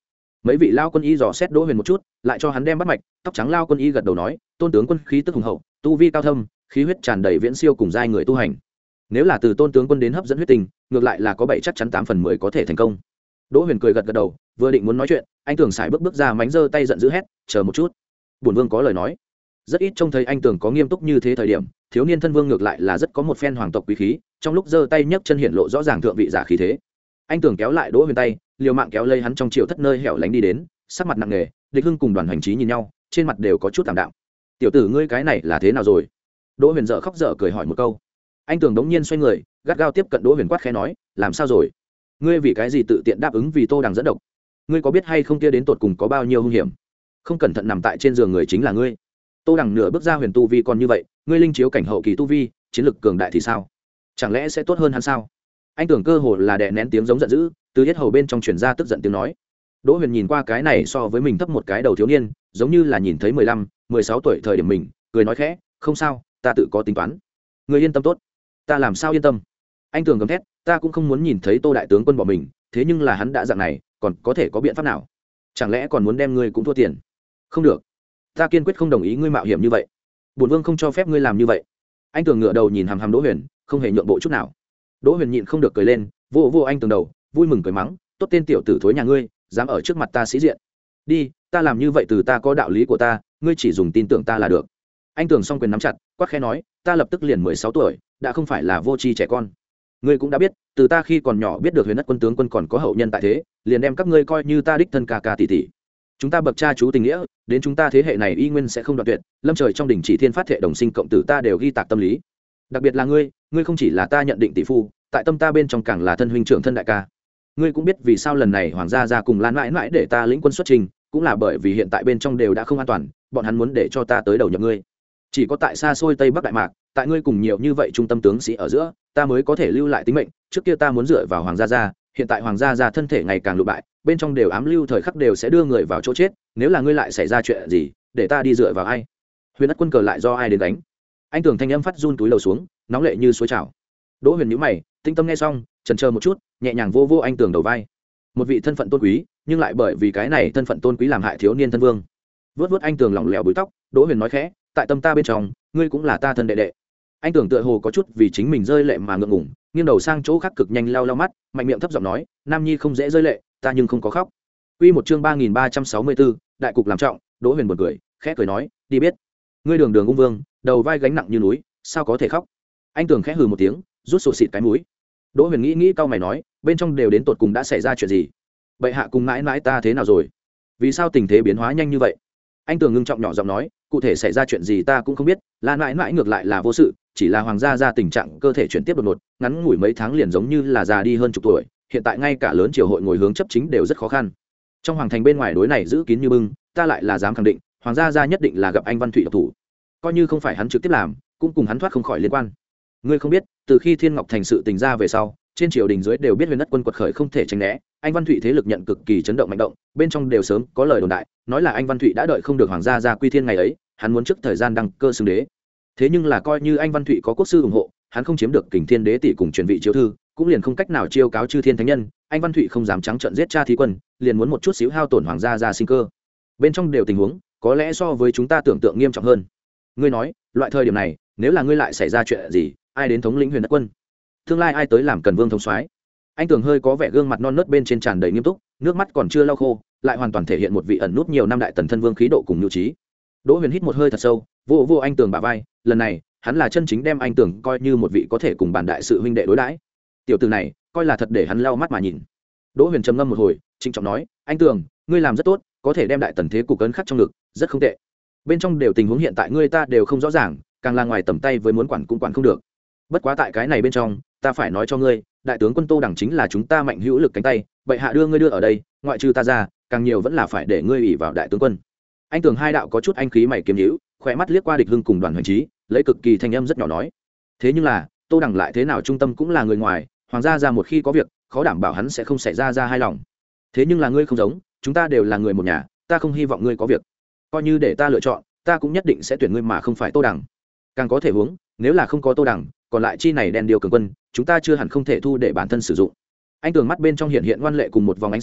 mấy vị lao quân y dò xét đỗ huyền một chút lại cho hắn đem bắt mạch. Tóc trắng lao quân y gật đầu nói, tôn tướng quân khí tức hùng hậu, tu vi cao thâm, khí huyết tràn đầy viễn siêu cùng giai người tu hành. Nếu là từ tôn tướng quân đến hấp dẫn huyết tình, ngược lại là có bảy chắc chắn tám phần mười có thể thành công. Đỗ huyền cười gật gật đầu, vừa định muốn nói chuyện, anh Tường sải bước bước ra, mánh giơ tay giận dữ hét, chờ một chút, bổn vương có lời nói. Rất ít trông thấy anh Tường có nghiêm túc như thế thời điểm, thiếu niên thân vương ngược lại là rất có một phen hoàng tộc quý khí, trong lúc giơ tay nhấc chân hiện lộ rõ ràng thượng vị giả khí thế. Anh Tường kéo lại Đỗ huyền tay, liều mạng kéo lây hắn trong triều thất nơi hẻo lánh đi đến, sắc mặt nặng nề. Địch Hưng cùng Đoàn Hoành Trí nhìn nhau, trên mặt đều có chút tạm đạm. Tiểu tử ngươi cái này là thế nào rồi? Đỗ huyền dở khóc dở cười hỏi một câu. Anh Tường đống nhiên xoay người, gắt gao tiếp cận Đỗ huyền quát khẽ nói, làm sao rồi? Ngươi vì cái gì tự tiện đáp ứng vì Tô Đằng dẫn độc? Ngươi có biết hay không kia đến tột cùng có bao nhiêu hung hiểm? Không cẩn thận nằm tại trên giường người chính là ngươi. Tô Đằng nửa bước ra huyền tu vi còn như vậy, ngươi linh chiếu cảnh hậu kỳ tu vi, chiến lực cường đại thì sao? Chẳng lẽ sẽ tốt hơn hắn sao? Anh Tưởng cơ hồ là đè nén tiếng giống giận dữ, từ hết hầu bên trong truyền ra tức giận tiếng nói. Đỗ huyền nhìn qua cái này so với mình thấp một cái đầu thiếu niên, giống như là nhìn thấy mười lăm, mười sáu tuổi thời điểm mình, cười nói khẽ, không sao, ta tự có tính toán. Ngươi yên tâm tốt. Ta làm sao yên tâm? Anh Tưởng gầm thét, ta cũng không muốn nhìn thấy Tô đại tướng quân bỏ mình, thế nhưng là hắn đã dạng này, còn có thể có biện pháp nào? Chẳng lẽ còn muốn đem ngươi cũng thua tiền? Không được, ta kiên quyết không đồng ý ngươi mạo hiểm như vậy. Bổn vương không cho phép ngươi làm như vậy. Anh Tưởng ngửa đầu nhìn hàm hàm Đỗ huyền, không hề nhượng bộ chút nào. Đỗ huyền nhịn không được cười lên, vô vô anh Tưởng đầu, vui mừng cười mắng, tốt tên tiểu tử thối nhà ngươi, dám ở trước mặt ta sĩ diện. Đi, ta làm như vậy từ ta có đạo lý của ta, ngươi chỉ dùng tin tưởng ta là được. Anh Tưởng song quyền nắm chặt, quát khẽ nói, ta lập tức liền mười sáu tuổi, đã không phải là vô tri trẻ con. Ngươi cũng đã biết, từ ta khi còn nhỏ biết được Huyền Đất quân tướng quân còn có hậu nhân tại thế, liền đem các ngươi coi như ta đích thân ca ca tỷ tỷ. Chúng ta bậc cha chú tình nghĩa, đến chúng ta thế hệ này y nguyên sẽ không đoạn tuyệt, lâm trời trong đỉnh chỉ thiên phát thệ đồng sinh cộng tử ta đều ghi tạc tâm lý. Đặc biệt là ngươi, ngươi không chỉ là ta nhận định tỷ phu, tại tâm ta bên trong càng là thân huynh trưởng thân đại ca. Ngươi cũng biết vì sao lần này hoàng gia gia cùng Lan mãi mãi để ta lĩnh quân xuất trình, cũng là bởi vì hiện tại bên trong đều đã không an toàn, bọn hắn muốn để cho ta tới đầu nhập ngươi. Chỉ có tại xa xôi Tây Bắc Đại Mạc, tại ngươi cùng nhiều như vậy trung tâm tướng sĩ ở giữa, ta mới có thể lưu lại tính mệnh. Trước kia ta muốn dựa vào hoàng gia gia, hiện tại hoàng gia gia thân thể ngày càng lụ bại, bên trong đều ám lưu thời khắc đều sẽ đưa người vào chỗ chết. Nếu là ngươi lại xảy ra chuyện gì, để ta đi dựa vào ai? Huyền Đất quân cờ lại do ai đến đánh? Anh Tưởng thanh âm phát run túi lầu xuống, nóng lệ như suối trào. Đỗ huyền nhíu mày, tinh tâm nghe xong, chần chờ một chút, nhẹ nhàng vô vô anh Tưởng đầu vai. Một vị thân phận tôn quý, nhưng lại bởi vì cái này thân phận tôn quý làm hại thiếu niên thân vương. Vớt vớt anh Tưởng lỏng lẻo búi tóc, Đỗ huyền nói khẽ, tại tâm ta bên trong, ngươi cũng là ta thân đệ đệ. Anh Tưởng tựa hồ có chút vì chính mình rơi lệ mà ngượng ngùng, nghiêng đầu sang chỗ khác cực nhanh lau lau mắt, mạnh miệng thấp giọng nói, nam nhi không dễ rơi lệ, ta nhưng không có khóc. Quy một chương ba nghìn ba trăm sáu mươi bốn, đại cục làm trọng. Đỗ huyền buồn cười, khẽ cười nói, đi biết. Ngươi đường đường ung vương, đầu vai gánh nặng như núi, sao có thể khóc? Anh Tưởng khẽ hừ một tiếng, rút sổ xịt cái mũi. Đỗ huyền nghĩ nghĩ cau mày nói, bên trong đều đến tột cùng đã xảy ra chuyện gì? Bệ hạ cùng mãi mãi ta thế nào rồi? Vì sao tình thế biến hóa nhanh như vậy? Anh Tưởng ngưng trọng nhỏ giọng nói, cụ thể xảy ra chuyện gì ta cũng không biết, Lan mãi mãi ngược lại là vô sự, chỉ là hoàng gia ra tình trạng cơ thể chuyển tiếp đột ngột, ngắn ngủi mấy tháng liền giống như là già đi hơn chục tuổi, hiện tại ngay cả lớn triều hội ngồi hướng chấp chính đều rất khó khăn. Trong hoàng thành bên ngoài đối này giữ kín như bưng, ta lại là dám khẳng định, hoàng gia gia nhất định là gặp anh Văn Thụy độc thủ, coi như không phải hắn trực tiếp làm, cũng cùng hắn thoát không khỏi liên quan. Ngươi không biết, từ khi Thiên Ngọc thành sự tình ra về sau, trên triều đình dưới đều biết Huyền Đất quân quật khởi không thể tránh né, anh Văn Thụy thế lực nhận cực kỳ chấn động mạnh động, bên trong đều sớm có lời đồn đại, nói là anh Văn Thụy đã đợi không được hoàng gia gia quy thiên ngày ấy, hắn muốn trước thời gian đăng cơ xưng đế. Thế nhưng là coi như anh Văn Thụy có quốc sư ủng hộ, hắn không chiếm được Kình Thiên đế tỷ cùng truyền vị chiếu thư, cũng liền không cách nào chiêu cáo chư thiên thánh nhân, anh Văn Thụy không dám trắng trợn giết cha thí quân, liền muốn một chút xíu hao tổn hoàng gia gia sinh cơ. Bên trong đều tình huống, có lẽ so với chúng ta tưởng tượng nghiêm trọng hơn. Ngươi nói, loại thời điểm này, nếu là ngươi lại xảy ra chuyện gì, ai đến thống lĩnh Huyền Đất quân? Tương lai ai tới làm Cần Vương thống soái? Anh Tưởng hơi có vẻ gương mặt non nớt bên trên tràn đầy nghiêm túc, nước mắt còn chưa lau khô, lại hoàn toàn thể hiện một vị ẩn nút nhiều năm đại tần thân vương khí độ cùng nhu trí. Đỗ huyền hít một hơi thật sâu, vô vô anh Tưởng bả vai, lần này hắn là chân chính đem anh Tưởng coi như một vị có thể cùng bàn đại sự huynh đệ đối đãi. Tiểu tử này coi là thật để hắn lau mắt mà nhìn. Đỗ huyền trầm ngâm một hồi, trịnh trọng nói, anh Tưởng, ngươi làm rất tốt, có thể đem đại tần thế cục ấn khắc trong ngực, rất không tệ. Bên trong đều tình huống hiện tại ngươi ta đều không rõ ràng, càng là ngoài tầm tay với muốn quản cũng quản không được. Bất quá tại cái này bên trong, ta phải nói cho ngươi, đại tướng quân Tô Đằng chính là chúng ta mạnh hữu lực cánh tay, bệ hạ đưa ngươi đưa ở đây, ngoại trừ ta ra, càng nhiều vẫn là phải để ngươi ủy vào đại tướng quân. Anh Tưởng hai đạo có chút anh khí mày kiếm nhíu, khỏe mắt liếc qua Địch Hưng cùng Đoàn Hoành Trí, lấy cực kỳ thanh âm rất nhỏ nói, thế nhưng là Tô Đằng lại thế nào trung tâm cũng là người ngoài, hoàng gia ra một khi có việc, khó đảm bảo hắn sẽ không xảy ra ra hai lòng. Thế nhưng là ngươi không giống, chúng ta đều là người một nhà, ta không hy vọng ngươi có việc. Coi như để ta lựa chọn, ta cũng nhất định sẽ tuyển ngươi mà không phải Tô Đằng. Càng có thể huống, nếu là không có Tô Đằng, còn lại chi này đen điều cường quân, chúng ta chưa hẳn không thể thu để bản thân sử dụng. Anh Tưởng mắt bên trong hiện hiện ngoan lệ cùng một vòng ánh sáng,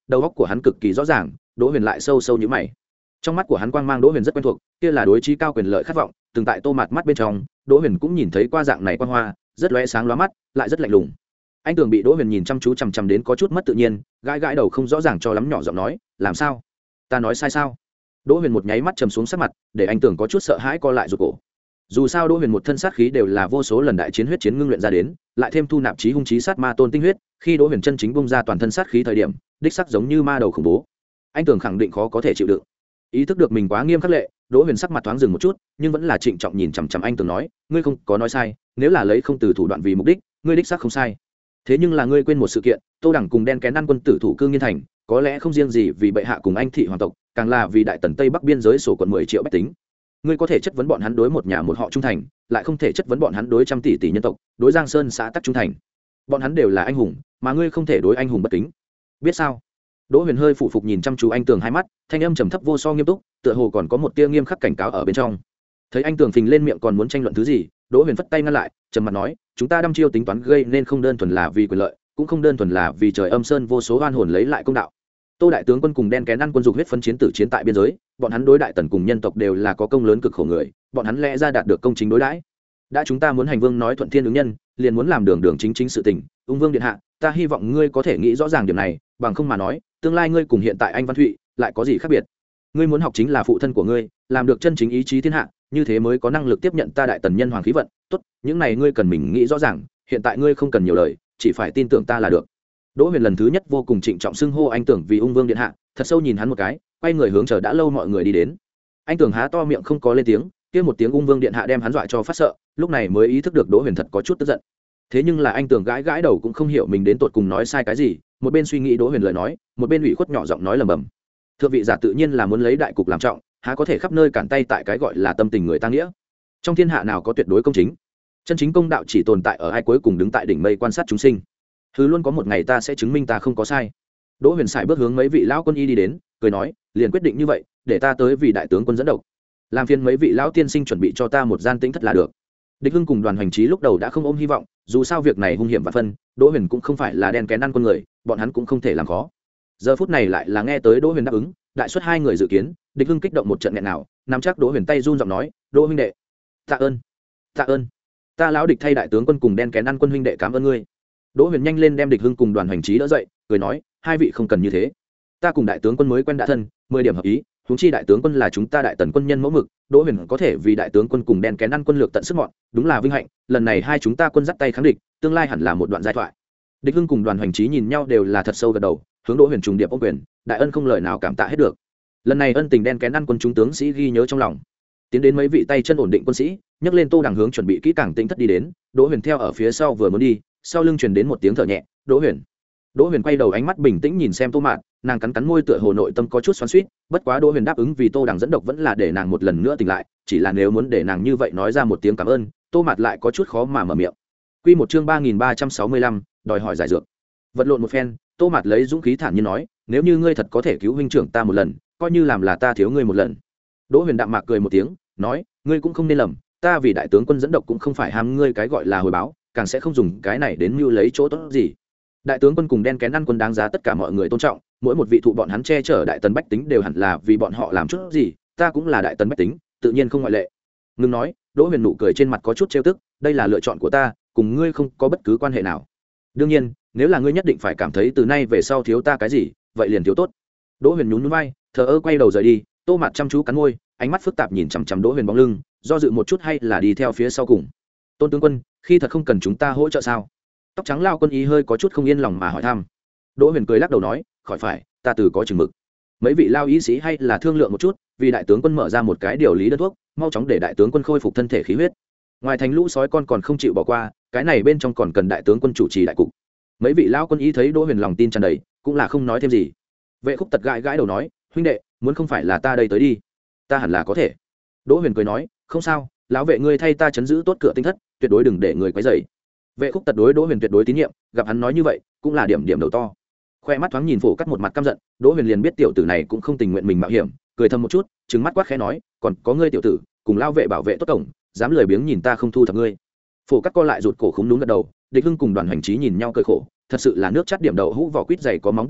đầu óc của hắn cực kỳ rõ ràng. Đỗ Huyền lại sâu sâu như mày. Trong mắt của hắn quang mang Đỗ Huyền rất quen thuộc, kia là đối chí cao quyền lợi khát vọng, từng tại Tô Mạt mắt bên trong, Đỗ Huyền cũng nhìn thấy qua dạng này quang hoa, rất lóe sáng lóa mắt, lại rất lạnh lùng. Anh Tường bị Đỗ Huyền nhìn chăm chú chằm chằm đến có chút mất tự nhiên, gãi gãi đầu không rõ ràng cho lắm, nhỏ giọng nói, làm sao? Ta nói sai sao? Đỗ Huyền một nháy mắt trầm xuống sắc mặt, để anh Tường có chút sợ hãi co lại rụt cổ. Dù sao Đỗ Huyền một thân sát khí đều là vô số lần đại chiến huyết chiến ngưng luyện ra đến, lại thêm thu nạp chí hung chí sát ma tôn tinh huyết, khi Đỗ Huyền chân chính bung ra toàn thân sát khí thời điểm, đích sắc giống như ma đầu khủng bố. Anh Tường khẳng định khó có thể chịu đựng. Ý thức được mình quá nghiêm khắc lệ, Đỗ Huyền sắc mặt thoáng dừng một chút, nhưng vẫn là trịnh trọng nhìn chằm chằm anh Tường nói, ngươi không có nói sai, nếu là lấy không từ thủ đoạn vì mục đích, ngươi đích xác không sai. Thế nhưng là ngươi quên một sự kiện, Tô Đẳng cùng đen kén ăn quân tử thủ cương nghiên thành, có lẽ không riêng gì vì bệ hạ cùng anh thị hoàng tộc, càng là vì đại tần tây bắc biên giới sổ quận mười triệu bách tính. Ngươi có thể chất vấn bọn hắn đối một nhà một họ trung thành, lại không thể chất vấn bọn hắn đối trăm tỷ tỷ nhân tộc, đối Giang Sơn xã tắc trung thành. Bọn hắn đều là anh hùng, mà ngươi không thể đối anh hùng bất kính. Biết sao? Đỗ Huyền hơi phụ phục nhìn chăm chú anh Tường hai mắt, thanh âm trầm thấp vô so nghiêm túc, tựa hồ còn có một tia nghiêm khắc cảnh cáo ở bên trong. Thấy anh Tường phình lên miệng còn muốn tranh luận thứ gì, Đỗ Huyền phất tay ngăn lại, trầm mặt nói, chúng ta đăm chiêu tính toán gây nên không đơn thuần là vì quyền lợi, cũng không đơn thuần là vì trời âm sơn vô số oan hồn lấy lại công đạo. Tô đại tướng quân cùng đen kén ăn quân dục huyết phân chiến tử chiến tại biên giới, bọn hắn đối đại tần cùng nhân tộc đều là có công lớn cực khổ người, bọn hắn lẽ ra đạt được công chính đối đãi. Đã chúng ta muốn hành vương nói thuận thiên ứng nhân, liền muốn làm đường đường chính chính sự tình, ung vương điện hạ, ta hy vọng ngươi có thể nghĩ rõ ràng điểm này, bằng không mà nói, tương lai ngươi cùng hiện tại anh Văn Thụy lại có gì khác biệt? Ngươi muốn học chính là phụ thân của ngươi, làm được chân chính ý chí thiên hạ, như thế mới có năng lực tiếp nhận ta đại tần nhân hoàng khí vận. Tốt, những này ngươi cần mình nghĩ rõ ràng, hiện tại ngươi không cần nhiều lời, chỉ phải tin tưởng ta là được. Đỗ Huyền lần thứ nhất vô cùng trịnh trọng xưng hô anh Tưởng vì ung vương điện hạ, thật sâu nhìn hắn một cái, quay người hướng chờ đã lâu mọi người đi đến. Anh Tưởng há to miệng không có lên tiếng, kia một tiếng ung vương điện hạ đem hắn dọa cho phát sợ, lúc này mới ý thức được Đỗ Huyền thật có chút tức giận. Thế nhưng là anh Tưởng gãi gãi đầu cũng không hiểu mình đến tột cùng nói sai cái gì, một bên suy nghĩ Đỗ Huyền lời nói, một bên ủy khuất nhỏ giọng nói lầm bầm. Thượng vị giả tự nhiên là muốn lấy đại cục làm trọng, há có thể khắp nơi cản tay tại cái gọi là tâm tình người ta nghĩa. Trong thiên hạ nào có tuyệt đối công chính? Chân chính công đạo chỉ tồn tại ở ai cuối cùng đứng tại đỉnh mây quan sát chúng sinh. Thứ luôn có một ngày ta sẽ chứng minh ta không có sai. Đỗ Huyền sải bước hướng mấy vị lão quân y đi đến, cười nói, liền quyết định như vậy, để ta tới vì đại tướng quân dẫn độc, làm phiền mấy vị lão tiên sinh chuẩn bị cho ta một gian tĩnh thất là được. Địch Hưng cùng Đoàn Hoành Trí lúc đầu đã không ôm hy vọng, dù sao việc này hung hiểm và phân, Đỗ Huyền cũng không phải là đen kén ăn con người, bọn hắn cũng không thể làm khó. Giờ phút này lại là nghe tới Đỗ Huyền đáp ứng, đại suất hai người dự kiến, Địch Hưng kích động một trận nghẹn nào, nắm chắc Đỗ Huyền tay run giọng nói, Đỗ huynh đệ, tạ ơn, tạ ơn, ta lão địch thay đại tướng quân cùng đen kén ăn quân huynh đệ cảm ơn ngươi. Đỗ Huyền nhanh lên đem Địch Hưng cùng Đoàn Hoành Trí đỡ dậy, cười nói, hai vị không cần như thế, ta cùng đại tướng quân mới quen đã thân, mười điểm hợp ý, huống chi đại tướng quân là chúng ta đại tần quân nhân mẫu mực, Đỗ Huyền có thể vì đại tướng quân cùng đen kén ăn quân lược tận sức mọn, đúng là vinh hạnh, lần này hai chúng ta quân dắt tay kháng địch, tương lai hẳn là một đoạn giai thoại. Địch Hưng cùng Đoàn Hoành Trí nhìn nhau đều là thật sâu gật đầu, hướng Đỗ Huyền trùng điệp ôm quyền, đại ân không lời nào cảm tạ hết được. Lần này ân tình đen kén ăn quân chúng tướng sĩ ghi nhớ trong lòng. Tiến đến mấy vị tay chân ổn định quân sĩ, nhấc lên Tô Đằng hướng chuẩn bị kỹ càng tĩnh thất đi đến, Đỗ Huyền theo ở phía sau vừa muốn đi, sau lưng truyền đến một tiếng thở nhẹ, Đỗ Huyền. Đỗ Huyền quay đầu ánh mắt bình tĩnh nhìn xem Tô Mạn, nàng cắn cắn môi tựa hồ nội tâm có chút xoắn xuýt, bất quá Đỗ Huyền đáp ứng vì Tô Đằng dẫn độc vẫn là để nàng một lần nữa tỉnh lại, chỉ là nếu muốn để nàng như vậy nói ra một tiếng cảm ơn, Tô Mạn lại có chút khó mà mở miệng. Quy một chương ba nghìn ba trăm sáu mươi lăm, đòi hỏi giải dược. Vật lộn một phen, Tô Mạn lấy dũng khí thản nhiên nói, nếu như ngươi thật có thể cứu huynh trưởng ta một lần, coi như làm là ta thiếu ngươi một lần. Đỗ Huyền đạm mạc cười một tiếng, nói, ngươi cũng không nên lầm, ta vì đại tướng quân dẫn độc cũng không phải ham ngươi cái gọi là hồi báo, càng sẽ không dùng cái này đến mưu lấy chỗ tốt gì. Đại tướng quân cùng đen kén ăn quân đáng giá tất cả mọi người tôn trọng, mỗi một vị thụ bọn hắn che chở đại tần bách tính đều hẳn là vì bọn họ làm chút gì, ta cũng là đại tần bách tính, tự nhiên không ngoại lệ. Ngừng nói, Đỗ Huyền nụ cười trên mặt có chút trêu tức, đây là lựa chọn của ta, cùng ngươi không có bất cứ quan hệ nào. Đương nhiên, nếu là ngươi nhất định phải cảm thấy từ nay về sau thiếu ta cái gì, vậy liền thiếu tốt. Đỗ Huyền nhún nhún vai, thờ ơ quay đầu rời đi, Tô Mạt chăm chú cắn môi, ánh mắt phức tạp nhìn chằm chằm Đỗ Huyền bóng lưng, do dự một chút hay là đi theo phía sau cùng. Tôn tướng quân, khi thật không cần chúng ta hỗ trợ sao? Tóc trắng lao quân ý hơi có chút không yên lòng mà hỏi thăm. Đỗ Huyền cười lắc đầu nói, khỏi phải, ta từ có chừng mực. Mấy vị lao ý sĩ hay là thương lượng một chút, vì đại tướng quân mở ra một cái điều lý đơn thuốc, mau chóng để đại tướng quân khôi phục thân thể khí huyết. Ngoài thành lũ sói con còn không chịu bỏ qua, cái này bên trong còn cần đại tướng quân chủ trì đại cục. Mấy vị lao quân ý thấy Đỗ Huyền lòng tin tràn đầy, cũng là không nói thêm gì. Vệ Khúc Tật gãi gãi đầu nói, huynh đệ, muốn không phải là ta đây tới đi, ta hẳn là có thể. Đỗ Huyền cười nói, không sao, lão vệ ngươi thay ta chấn giữ tốt cửa tinh thất, tuyệt đối đừng để người quấy rầy. Vệ Khúc Tật đối Đỗ Huyền tuyệt đối tín nhiệm, gặp hắn nói như vậy, cũng là điểm điểm đầu to. Khoe mắt thoáng nhìn Phổ Cắt một mặt căm giận, Đỗ Huyền liền biết tiểu tử này cũng không tình nguyện mình mạo hiểm, cười thầm một chút, trừng mắt quát khẽ nói, còn có ngươi tiểu tử, cùng lao vệ bảo vệ tốt cổng, dám lười biếng nhìn ta không thu thập ngươi. Phổ Cắt co lại rụt cổ khúm núm gật đầu, Địch Hưng cùng Đoàn Hoành Trí nhìn nhau cười khổ, thật sự là nước chắt điểm đầu hũ vỏ quýt dày có móng tay nhọn,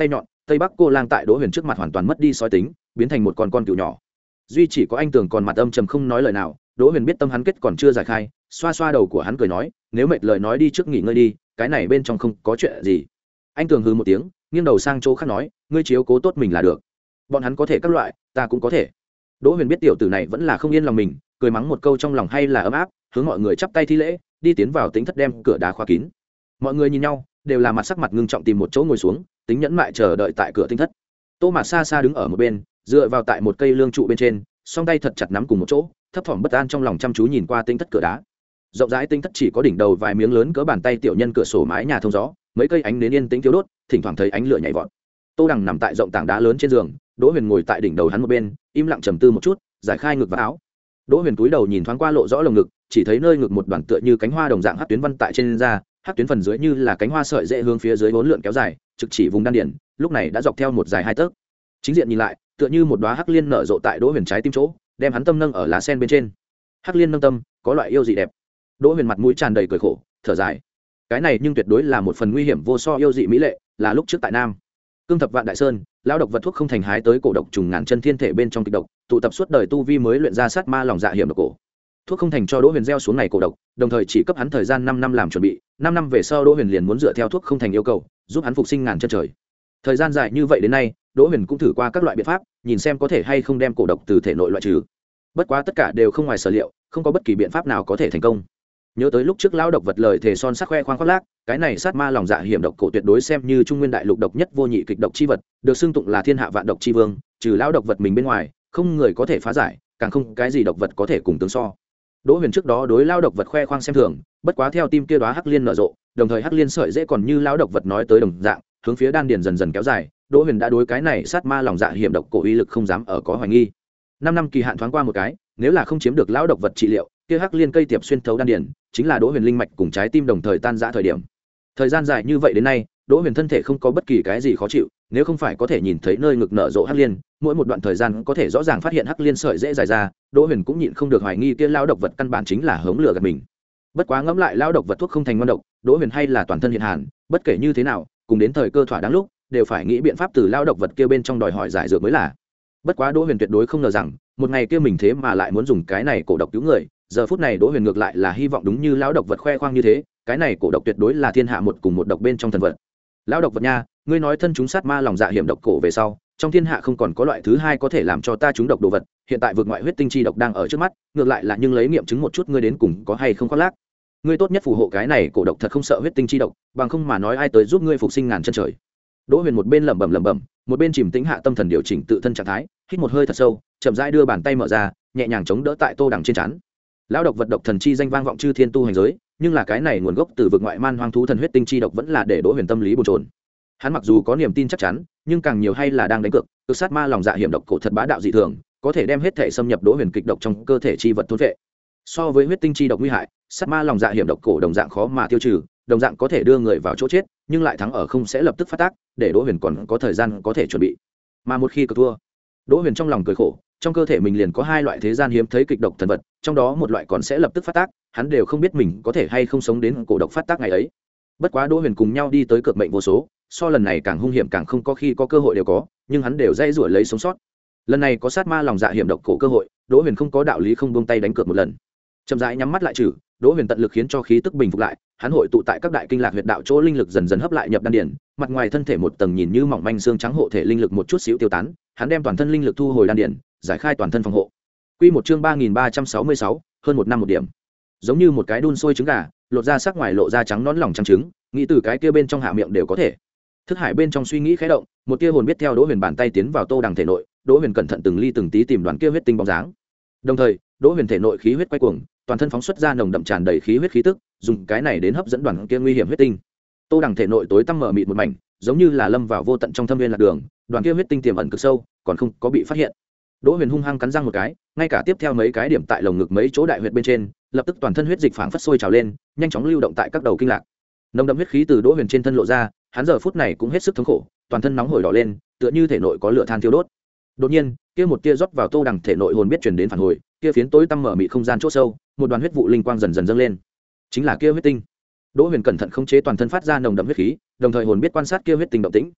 tây bắc cô lang tại đỗ huyền trước mặt hoàn toàn mất đi sói tính, biến thành một con con cừu nhỏ. Duy chỉ có anh Tường còn mặt âm trầm không nói lời nào. Đỗ huyền biết tâm hắn kết còn chưa giải khai, xoa xoa đầu của hắn cười nói, nếu mệt lời nói đi trước nghỉ ngơi đi, cái này bên trong không có chuyện gì. Anh Tường hừ một tiếng, nghiêng đầu sang chỗ khác nói, ngươi chiếu cố tốt mình là được. Bọn hắn có thể các loại, ta cũng có thể. Đỗ huyền biết tiểu tử này vẫn là không yên lòng mình, cười mắng một câu trong lòng hay là ấm áp, hướng mọi người chắp tay thi lễ, đi tiến vào tính thất đem cửa đá khóa kín. Mọi người nhìn nhau, đều là mặt sắc mặt ngưng trọng tìm một chỗ ngồi xuống, tính nhẫn mại chờ đợi tại cửa tinh thất. Tô Mạt xa xa đứng ở một bên, dựa vào tại một cây lương trụ bên trên, song tay thật chặt nắm cùng một chỗ, thấp thỏm bất an trong lòng chăm chú nhìn qua tinh thất cửa đá. Rộng rãi tinh thất chỉ có đỉnh đầu vài miếng lớn cỡ bàn tay tiểu nhân cửa sổ mái nhà thông gió, mấy cây ánh nến yên tĩnh thiếu đốt, thỉnh thoảng thấy ánh lửa nhảy vọt. Tô Đằng nằm tại rộng tảng đá lớn trên giường, Đỗ Huyền ngồi tại đỉnh đầu hắn một bên, im lặng trầm tư một chút, giải khai ngực và áo. Đỗ Huyền cúi đầu nhìn thoáng qua lộ rõ lồng ngực, chỉ thấy nơi ngực một đoàn tựa như cánh hoa đồng dạng hắc tuyến văn tại trên da, hắc tuyến phần dưới như là cánh hoa sợi dễ hướng phía dưới vốn lượn kéo dài, trực chỉ vùng đan điền, lúc này đã dọc theo một dài hai tấc. Chính diện nhìn lại, tựa như một đóa hắc liên nở rộ tại Đỗ Huyền trái tim chỗ, đem hắn tâm nâng ở lá sen bên trên. Hắc liên nâng tâm, có loại yêu dị đẹp. Đỗ Huyền mặt mũi tràn đầy cười khổ, thở dài. Cái này nhưng tuyệt đối là một phần nguy hiểm vô so yêu dị mỹ lệ, là lúc trước tại Nam Cương Thập Vạn Đại Sơn, lão độc vật thuốc không thành hái tới cổ độc trùng ngàn chân thiên thể bên trong kịch độc, tụ tập suốt đời tu vi mới luyện ra sát ma lòng dạ hiểm độc cổ. Thuốc không thành cho Đỗ Huyền gieo xuống này cổ độc, đồng thời chỉ cấp hắn thời gian năm năm làm chuẩn bị, năm năm về sau Đỗ Huyền liền muốn dựa theo thuốc không thành yêu cầu, giúp hắn phục sinh ngàn chân trời. Thời gian dài như vậy đến nay, Đỗ Huyền cũng thử qua các loại biện pháp, nhìn xem có thể hay không đem cổ độc từ thể nội loại trừ. Bất quá tất cả đều không ngoài sở liệu, không có bất kỳ biện pháp nào có thể thành công. Nhớ tới lúc trước lão độc vật lời thể son sắc khoe khoang khoác lác, cái này sát ma lòng dạ hiểm độc cổ tuyệt đối xem như trung nguyên đại lục độc nhất vô nhị kịch độc chi vật, được xưng tụng là thiên hạ vạn độc chi vương, trừ lão độc vật mình bên ngoài, không người có thể phá giải, càng không cái gì độc vật có thể cùng tương so. Đỗ Huyền trước đó đối lão độc vật khoe khoang xem thường, bất quá theo tim kia đóa hắc liên nở rộ, đồng thời hắc liên sợi dễ còn như lão độc vật nói tới đồng dạng, hướng phía đan điền dần dần kéo dài, Đỗ Huyền đã đối cái này sát ma lòng dạ hiểm độc cổ uy lực không dám ở có hoài nghi. Năm năm kỳ hạn thoáng qua một cái, nếu là không chiếm được lão độc vật trị liệu, kia hắc liên cây tiệp xuyên thấu đan điền, chính là Đỗ Huyền linh mạch cùng trái tim đồng thời tan rã thời điểm. Thời gian dài như vậy đến nay, Đỗ Huyền thân thể không có bất kỳ cái gì khó chịu, nếu không phải có thể nhìn thấy nơi ngực nở rộ hắc liên, mỗi một đoạn thời gian có thể rõ ràng phát hiện hắc liên sợi dễ dài ra, Đỗ Huyền cũng nhịn không được hoài nghi kia lão độc vật căn bản chính là hống lửa gạt mình. Bất quá ngẫm lại lão độc vật thuốc không thành ngon độc, Đỗ Huyền hay là toàn thân hiện hàn, bất kể như thế nào, cùng đến thời cơ thỏa đáng lúc, đều phải nghĩ biện pháp từ lão độc vật kia bên trong đòi hỏi giải dược mới là. Bất quá Đỗ Huyền tuyệt đối không ngờ rằng, một ngày kia mình thế mà lại muốn dùng cái này cổ độc cứu người, giờ phút này Đỗ Huyền ngược lại là hy vọng đúng như lão độc vật khoe khoang như thế, cái này cổ độc tuyệt đối là thiên hạ một cùng một độc bên trong thần vật. Lão độc vật nha, ngươi nói thân chúng sát ma lòng dạ hiểm độc cổ về sau, trong thiên hạ không còn có loại thứ hai có thể làm cho ta trúng độc đồ vật, hiện tại vượt ngoại huyết tinh chi độc đang ở trước mắt, ngược lại là nhưng lấy nghiệm chứng một chút ngươi đến cùng có hay không khoác lác. Ngươi tốt nhất phù hộ cái này cổ độc thật không sợ huyết tinh chi độc, bằng không mà nói ai tới giúp ngươi phục sinh ngàn chân trời. Đỗ Huyền một bên lẩm bẩm lẩm bẩm, một bên chìm tĩnh hạ tâm thần điều chỉnh tự thân trạng thái, hít một hơi thật sâu, chậm rãi đưa bàn tay mở ra, nhẹ nhàng chống đỡ tại Tô Đằng trên trán. Lão độc vật độc thần chi danh vang vọng chư thiên tu hành giới, nhưng là cái này nguồn gốc từ vực ngoại man hoang thú thần huyết tinh chi độc vẫn là để Đỗ Huyền tâm lý bồn chồn. Hắn mặc dù có niềm tin chắc chắn, nhưng càng nhiều hay là đang đánh cược, cực sát ma lòng dạ hiểm độc cổ thật bá đạo dị thường, có thể đem hết thể xâm nhập Đỗ Huyền kịch độc trong cơ thể chi vật thôn phệ. So với huyết tinh chi độc nguy hại, sát ma lòng dạ hiểm độc cổ đồng dạng khó mà tiêu trừ, đồng dạng có thể đưa người vào chỗ chết, nhưng lại thắng ở không sẽ lập tức phát tác, để Đỗ Huyền còn có thời gian có thể chuẩn bị. Mà một khi cược thua, Đỗ Huyền trong lòng cười khổ, trong cơ thể mình liền có hai loại thế gian hiếm thấy kịch độc thần vật, trong đó một loại còn sẽ lập tức phát tác, hắn đều không biết mình có thể hay không sống đến cổ độc phát tác ngày ấy. Bất quá Đỗ Huyền cùng nhau đi tới cược mệnh vô số, so lần này càng hung hiểm càng không có khi có cơ hội đều có, nhưng hắn đều dây rủa lấy sống sót. Lần này có sát ma lòng dạ hiểm độc cổ cơ hội, Đỗ Huyền không có đạo lý không buông tay đánh cược một lần. Chậm rãi nhắm mắt lại trừ, Đỗ Huyền tận lực khiến cho khí tức bình phục lại, hắn hội tụ tại các đại kinh lạc huyệt đạo chỗ linh lực dần dần hấp lại nhập đan điền, mặt ngoài thân thể một tầng nhìn như mỏng manh xương trắng hộ thể linh lực một chút xíu tiêu tán, hắn đem toàn thân linh lực thu hồi đan điền, giải khai toàn thân phòng hộ. Quy một chương ba nghìn ba trăm sáu mươi sáu, hơn một năm một điểm. Giống như một cái đun sôi trứng gà, lột ra sắc ngoài lộ ra trắng nõn lòng trắng trứng, nghĩ từ cái kia bên trong hạ miệng đều có thể. Thức hải bên trong suy nghĩ khẽ động, một tia hồn biết theo Đỗ Huyền bàn tay tiến vào Tô Đằng thể nội, Đỗ Huyền cẩn thận từng ly từng tí tìm đoàn kia huyết tinh bóng dáng. Đồng thời, Đỗ Huyền thể nội khí huyết quay cuồng, toàn thân phóng xuất ra nồng đậm tràn đầy khí huyết khí tức, dùng cái này đến hấp dẫn đoàn kia nguy hiểm huyết tinh. Tô Đằng thể nội tối tăm mở mịt một mảnh, giống như là lâm vào vô tận trong thâm viên lạc đường, đoàn kia huyết tinh tiềm ẩn cực sâu, còn không có bị phát hiện. Đỗ Huyền hung hăng cắn răng một cái, ngay cả tiếp theo mấy cái điểm tại lồng ngực mấy chỗ đại huyệt bên trên, lập tức toàn thân huyết dịch phảng phất sôi trào lên, nhanh chóng lưu động tại các đầu kinh lạc. Nồng đậm huyết khí từ Đỗ Huyền trên thân lộ ra, hắn giờ phút này cũng hết sức thống khổ, toàn thân nóng hổi đỏ lên, tựa như thể nội có lửa than thiêu đốt. Đột nhiên, kia một tia rót vào Tô Đằng thể nội hồn biết truyền đến phản hồi, kia phiến tối tăm mở mịt không gian chỗ sâu, một đoàn huyết vụ linh quang dần dần dâng lên. Chính là kia huyết tinh. Đỗ Huyền cẩn thận khống chế toàn thân phát ra nồng đậm huyết khí, đồng thời hồn biết quan sát kia huyết tinh động tĩnh.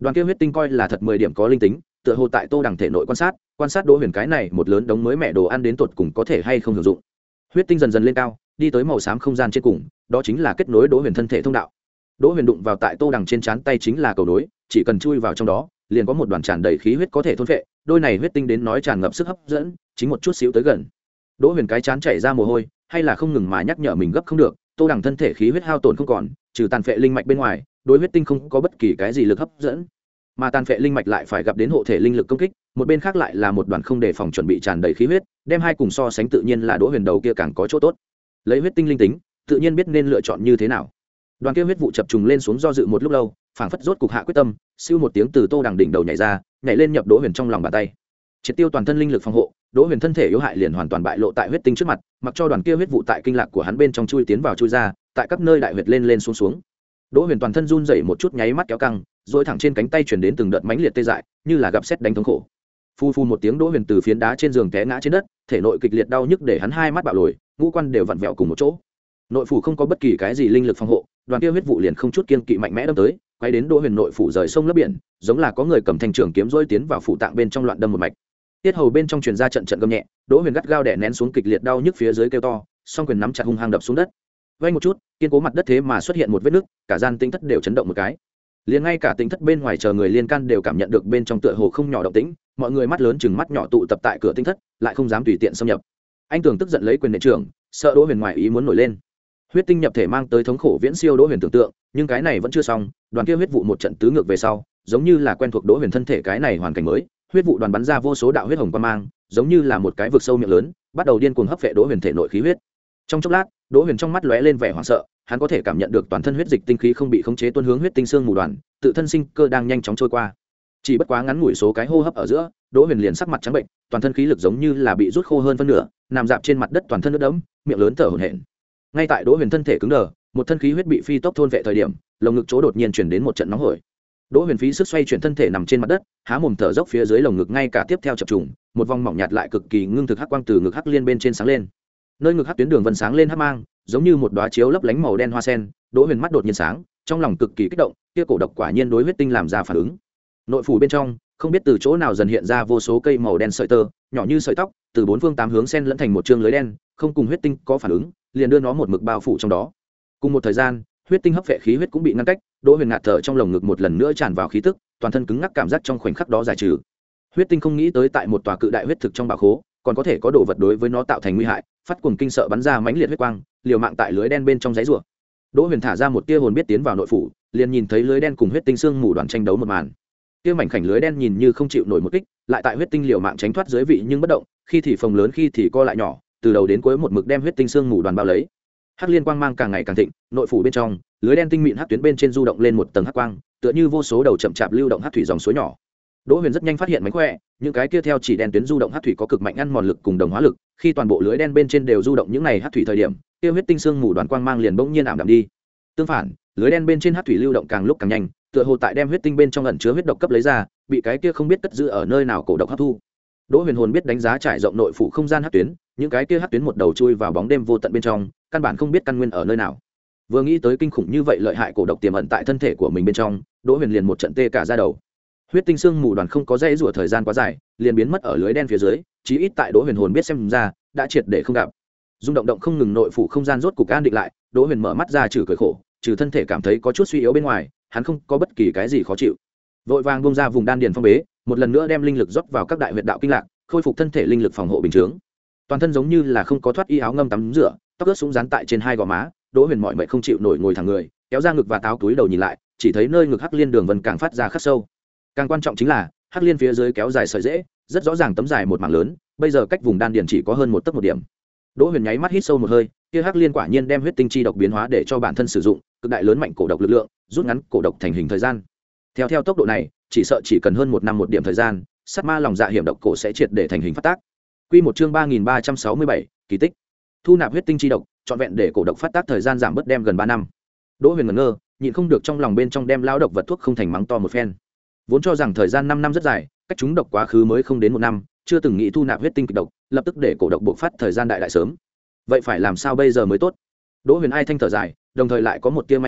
Đoàn kia huyết tinh coi là thật mười điểm có linh tính, tựa hồ tại Tô Đằng thể nội quan sát, quan sát Đỗ Huyền cái này một lớn đống mới mẹ đồ ăn đến tột cùng có thể hay không hữu dụng. Huyết tinh dần dần lên cao, đi tới màu xám không gian trên cùng, đó chính là kết nối Đỗ Huyền thân thể thông đạo. Đỗ Huyền đụng vào tại Tô Đằng trên trán tay chính là cầu nối, chỉ cần chui vào trong đó, liền có một đoàn tràn đầy khí huyết có thể thôn phệ, đôi này huyết tinh đến nói tràn ngập sức hấp dẫn, chính một chút xíu tới gần. Đỗ Huyền cái chán chảy ra mồ hôi, hay là không ngừng mà nhắc nhở mình gấp không được, Tô Đằng thân thể khí huyết hao tổn không còn, trừ tàn phệ linh mạch bên ngoài, đối huyết tinh không có bất kỳ cái gì lực hấp dẫn. Mà tàn phệ linh mạch lại phải gặp đến hộ thể linh lực công kích, một bên khác lại là một đoàn không đề phòng chuẩn bị tràn đầy khí huyết, đem hai cùng so sánh tự nhiên là Đỗ Huyền đầu kia càng có chỗ tốt. Lấy huyết tinh linh tính, tự nhiên biết nên lựa chọn như thế nào. Đoàn kia huyết vụ chập trùng lên xuống do dự một lúc lâu, phảng phất rốt cục hạ quyết tâm, siêu một tiếng từ Tô Đằng đỉnh đầu nhảy ra, nhảy lên nhập Đỗ Huyền trong lòng bàn tay. Triệt tiêu toàn thân linh lực phòng hộ, Đỗ Huyền thân thể yếu hại liền hoàn toàn bại lộ tại huyết tinh trước mặt, mặc cho đoàn kia huyết vụ tại kinh lạc của hắn bên trong chui tiến vào chui ra, tại các nơi đại huyệt lên lên xuống xuống. Đỗ Huyền toàn thân run rẩy một chút, nháy mắt kéo căng, rồi thẳng trên cánh tay truyền đến từng đợt mãnh liệt tê dại, như là gặp sét đánh thống khổ. Phu phu một tiếng, Đỗ Huyền từ phiến đá trên giường té ngã trên đất, thể nội kịch liệt đau nhức để hắn hai mắt bạo lồi, ngũ quan đều vặn vẹo cùng một chỗ. Nội phủ không có bất kỳ cái gì linh lực phòng hộ, đoàn kia huyết vụ liền không chút kiên kỵ mạnh mẽ đâm tới, quay đến Đỗ Huyền nội phủ rời sông lấp biển, giống là có người cầm thanh trường kiếm rối tiến vào phủ tạng bên trong loạn đâm một mạch. Tiết hầu bên trong truyền ra trận trận gầm nhẹ, Đỗ Huyền gắt gao đè nén xuống kịch liệt đau nhức phía dưới kêu to, song quyền nắm chặt hung hăng đập xuống đất. Vang một chút, kiên cố mặt đất thế mà xuất hiện một vết nứt, cả gian tinh thất đều chấn động một cái. Liền ngay cả tinh thất bên ngoài chờ người liên can đều cảm nhận được bên trong tựa hồ không nhỏ động tĩnh, mọi người mắt lớn chừng mắt nhỏ tụ tập tại cửa tinh thất, lại không dám tùy tiện xâm nhập. Anh Tường tức giận lấy quyền nện trưởng, sợ Đỗ Huyền ngoài ý muốn nổi lên. Huyết tinh nhập thể mang tới thống khổ viễn siêu Đỗ Huyền tưởng tượng, nhưng cái này vẫn chưa xong, đoàn kia huyết vụ một trận tứ ngược về sau, giống như là quen thuộc Đỗ Huyền thân thể cái này hoàn cảnh mới, huyết vụ đoàn bắn ra vô số đạo huyết hồng quang mang, giống như là một cái vực sâu miệng lớn, bắt đầu điên cuồng hấp phệ Đỗ Huyền thể nội khí huyết. Trong chốc lát, Đỗ Huyền trong mắt lóe lên vẻ hoảng sợ, hắn có thể cảm nhận được toàn thân huyết dịch tinh khí không bị khống chế tuôn hướng huyết tinh xương mù đoàn, tự thân sinh cơ đang nhanh chóng trôi qua. Chỉ bất quá ngắn ngủi số cái hô hấp ở giữa, Đỗ Huyền liền sắc mặt trắng bệnh, toàn thân khí lực giống như là bị rút khô hơn phân nửa, nằm dạp trên mặt đất toàn thân nước đẫm, miệng lớn thở hổn hển. Ngay tại Đỗ Huyền thân thể cứng đờ, một thân khí huyết bị phi tốc thôn vệ thời điểm, lồng ngực chỗ đột nhiên chuyển đến một trận nóng hổi. Đỗ Huyền phí sức xoay chuyển thân thể nằm trên mặt đất, há mồm thở dốc, phía dưới lồng ngực ngay cả tiếp theo chập trùng, một vòng mỏng nhạt lại cực kỳ ngưng thực hắc quang từ ngực hắc liên bên trên sáng lên. Nơi ngực hắc tuyến đường vân sáng lên hắc mang, giống như một đóa chiếu lấp lánh màu đen hoa sen. Đỗ Huyền mắt đột nhiên sáng, trong lòng cực kỳ kích động, kia cổ độc quả nhiên đối huyết tinh làm ra phản ứng. Nội phủ bên trong, không biết từ chỗ nào dần hiện ra vô số cây màu đen sợi tơ, nhỏ như sợi tóc, từ bốn phương tám hướng xen lẫn thành một chương lưới đen, không cùng huyết tinh có phản ứng, liền đưa nó một mực bao phủ trong đó. Cùng một thời gian, huyết tinh hấp phệ khí huyết cũng bị ngăn cách, Đỗ Huyền ngạt thở trong lồng ngực một lần nữa tràn vào khí tức, toàn thân cứng ngắc cảm giác trong khoảnh khắc đó giải trừ. Huyết tinh không nghĩ tới tại một tòa cự đại huyết thực trong bảo khố, còn có thể có đồ vật đối với nó tạo thành nguy hại, phát cuồng kinh sợ bắn ra mãnh liệt huyết quang, liều mạng tại lưới đen bên trong giấy rủa. Đỗ Huyền thả ra một tia hồn biết tiến vào nội phủ, liền nhìn thấy lưới đen cùng huyết tinh xương mù đoàn tranh đấu một màn. Tia mảnh khảnh lưới đen nhìn như không chịu nổi một kích, lại tại huyết tinh liều mạng tránh thoát dưới vị nhưng bất động, khi thì phồng lớn khi thì co lại nhỏ, từ đầu đến cuối một mực đem huyết tinh xương mù đoàn bao lấy. Hắc liên quang mang càng ngày càng thịnh, nội phủ bên trong, lưới đen tinh mịn hắc tuyến bên trên du động lên một tầng hắc quang, tựa như vô số đầu chậm chạp lưu động hắc thủy dòng suối nhỏ. Đỗ Huyền rất nhanh phát hiện mánh khỏe, những cái kia theo chỉ đen tuyến du động hắc thủy có cực mạnh ăn mòn lực cùng đồng hóa lực, khi toàn bộ lưới đen bên trên đều du động những này hắc thủy thời điểm, kia huyết tinh xương mù đoàn quang mang liền bỗng nhiên ảm đạm đi. Tương phản, lưới đen bên trên hắc thủy lưu động càng lúc càng nhanh, tựa hồ tại đem huyết tinh bên trong ẩn chứa huyết độc cấp lấy ra, bị cái kia không biết cất giữ ở nơi nào cổ độc hấp thu. Đỗ Huyền hồn biết đánh giá trải rộng nội phủ không gian hắc tuyến, những cái kia hắc tuyến một đầu chui vào bóng đêm vô tận bên trong, căn bản không biết căn nguyên ở nơi nào. Vừa nghĩ tới kinh khủng như vậy lợi hại cổ độc tiềm ẩn tại thân thể của mình bên trong, Đỗ Huyền liền một trận tê cả da đầu. Huyết tinh xương mù đoàn không có dây rủa thời gian quá dài, liền biến mất ở lưới đen phía dưới, chí ít tại Đỗ Huyền hồn biết xem ra, đã triệt để không gặp. Dung động động không ngừng nội phủ không gian rốt cục an định lại, Đỗ Huyền mở mắt ra trừ cười khổ, trừ thân thể cảm thấy có chút suy yếu bên ngoài, hắn không có bất kỳ cái gì khó chịu. Vội vàng buông ra vùng đan điền phong bế, một lần nữa đem linh lực rót vào các đại huyệt đạo kinh lạc, khôi phục thân thể linh lực phòng hộ bình thường. Toàn thân giống như là không có thoát y áo ngâm tắm rửa, tóc ướt sũng dán tại trên hai gò má, Đỗ Huyền mỏi mệt không chịu nổi ngồi thẳng người, kéo ra ngực và táo túi đầu nhìn lại, chỉ thấy nơi ngực hắc liên đường vân càng phát ra khắc sâu. Càng quan trọng chính là, hắc liên phía dưới kéo dài sợi rễ, rất rõ ràng tấm dài một mảng lớn, bây giờ cách vùng đan điền chỉ có hơn một tấc một điểm. Đỗ Huyền nháy mắt hít sâu một hơi, kia hắc liên quả nhiên đem huyết tinh chi độc biến hóa để cho bản thân sử dụng, cực đại lớn mạnh cổ độc lực lượng, rút ngắn cổ độc thành hình thời gian. Theo theo tốc độ này, chỉ sợ chỉ cần hơn một năm một điểm thời gian, sát ma lòng dạ hiểm độc cổ sẽ triệt để thành hình phát tác. Quy một chương ba nghìn ba trăm sáu mươi bảy, kỳ tích. Thu nạp huyết tinh chi độc, trọn vẹn để cổ độc phát tác thời gian giảm bớt đem gần ba năm. Đỗ Huyền ngẩn ngơ, nhịn không được trong lòng bên trong đem lao độc vật thuốc không thành mắng to một phen. Vốn cho rằng thời gian năm năm rất dài, cách chúng độc quá khứ mới không đến một năm, chưa từng nghĩ thu nạp huyết tinh kịch độc, lập tức để cổ độc bộc phát thời gian đại đại sớm. Vậy phải làm sao bây giờ mới tốt? Đỗ Huyền ai thanh thở dài, đồng thời lại có một tia may mắn,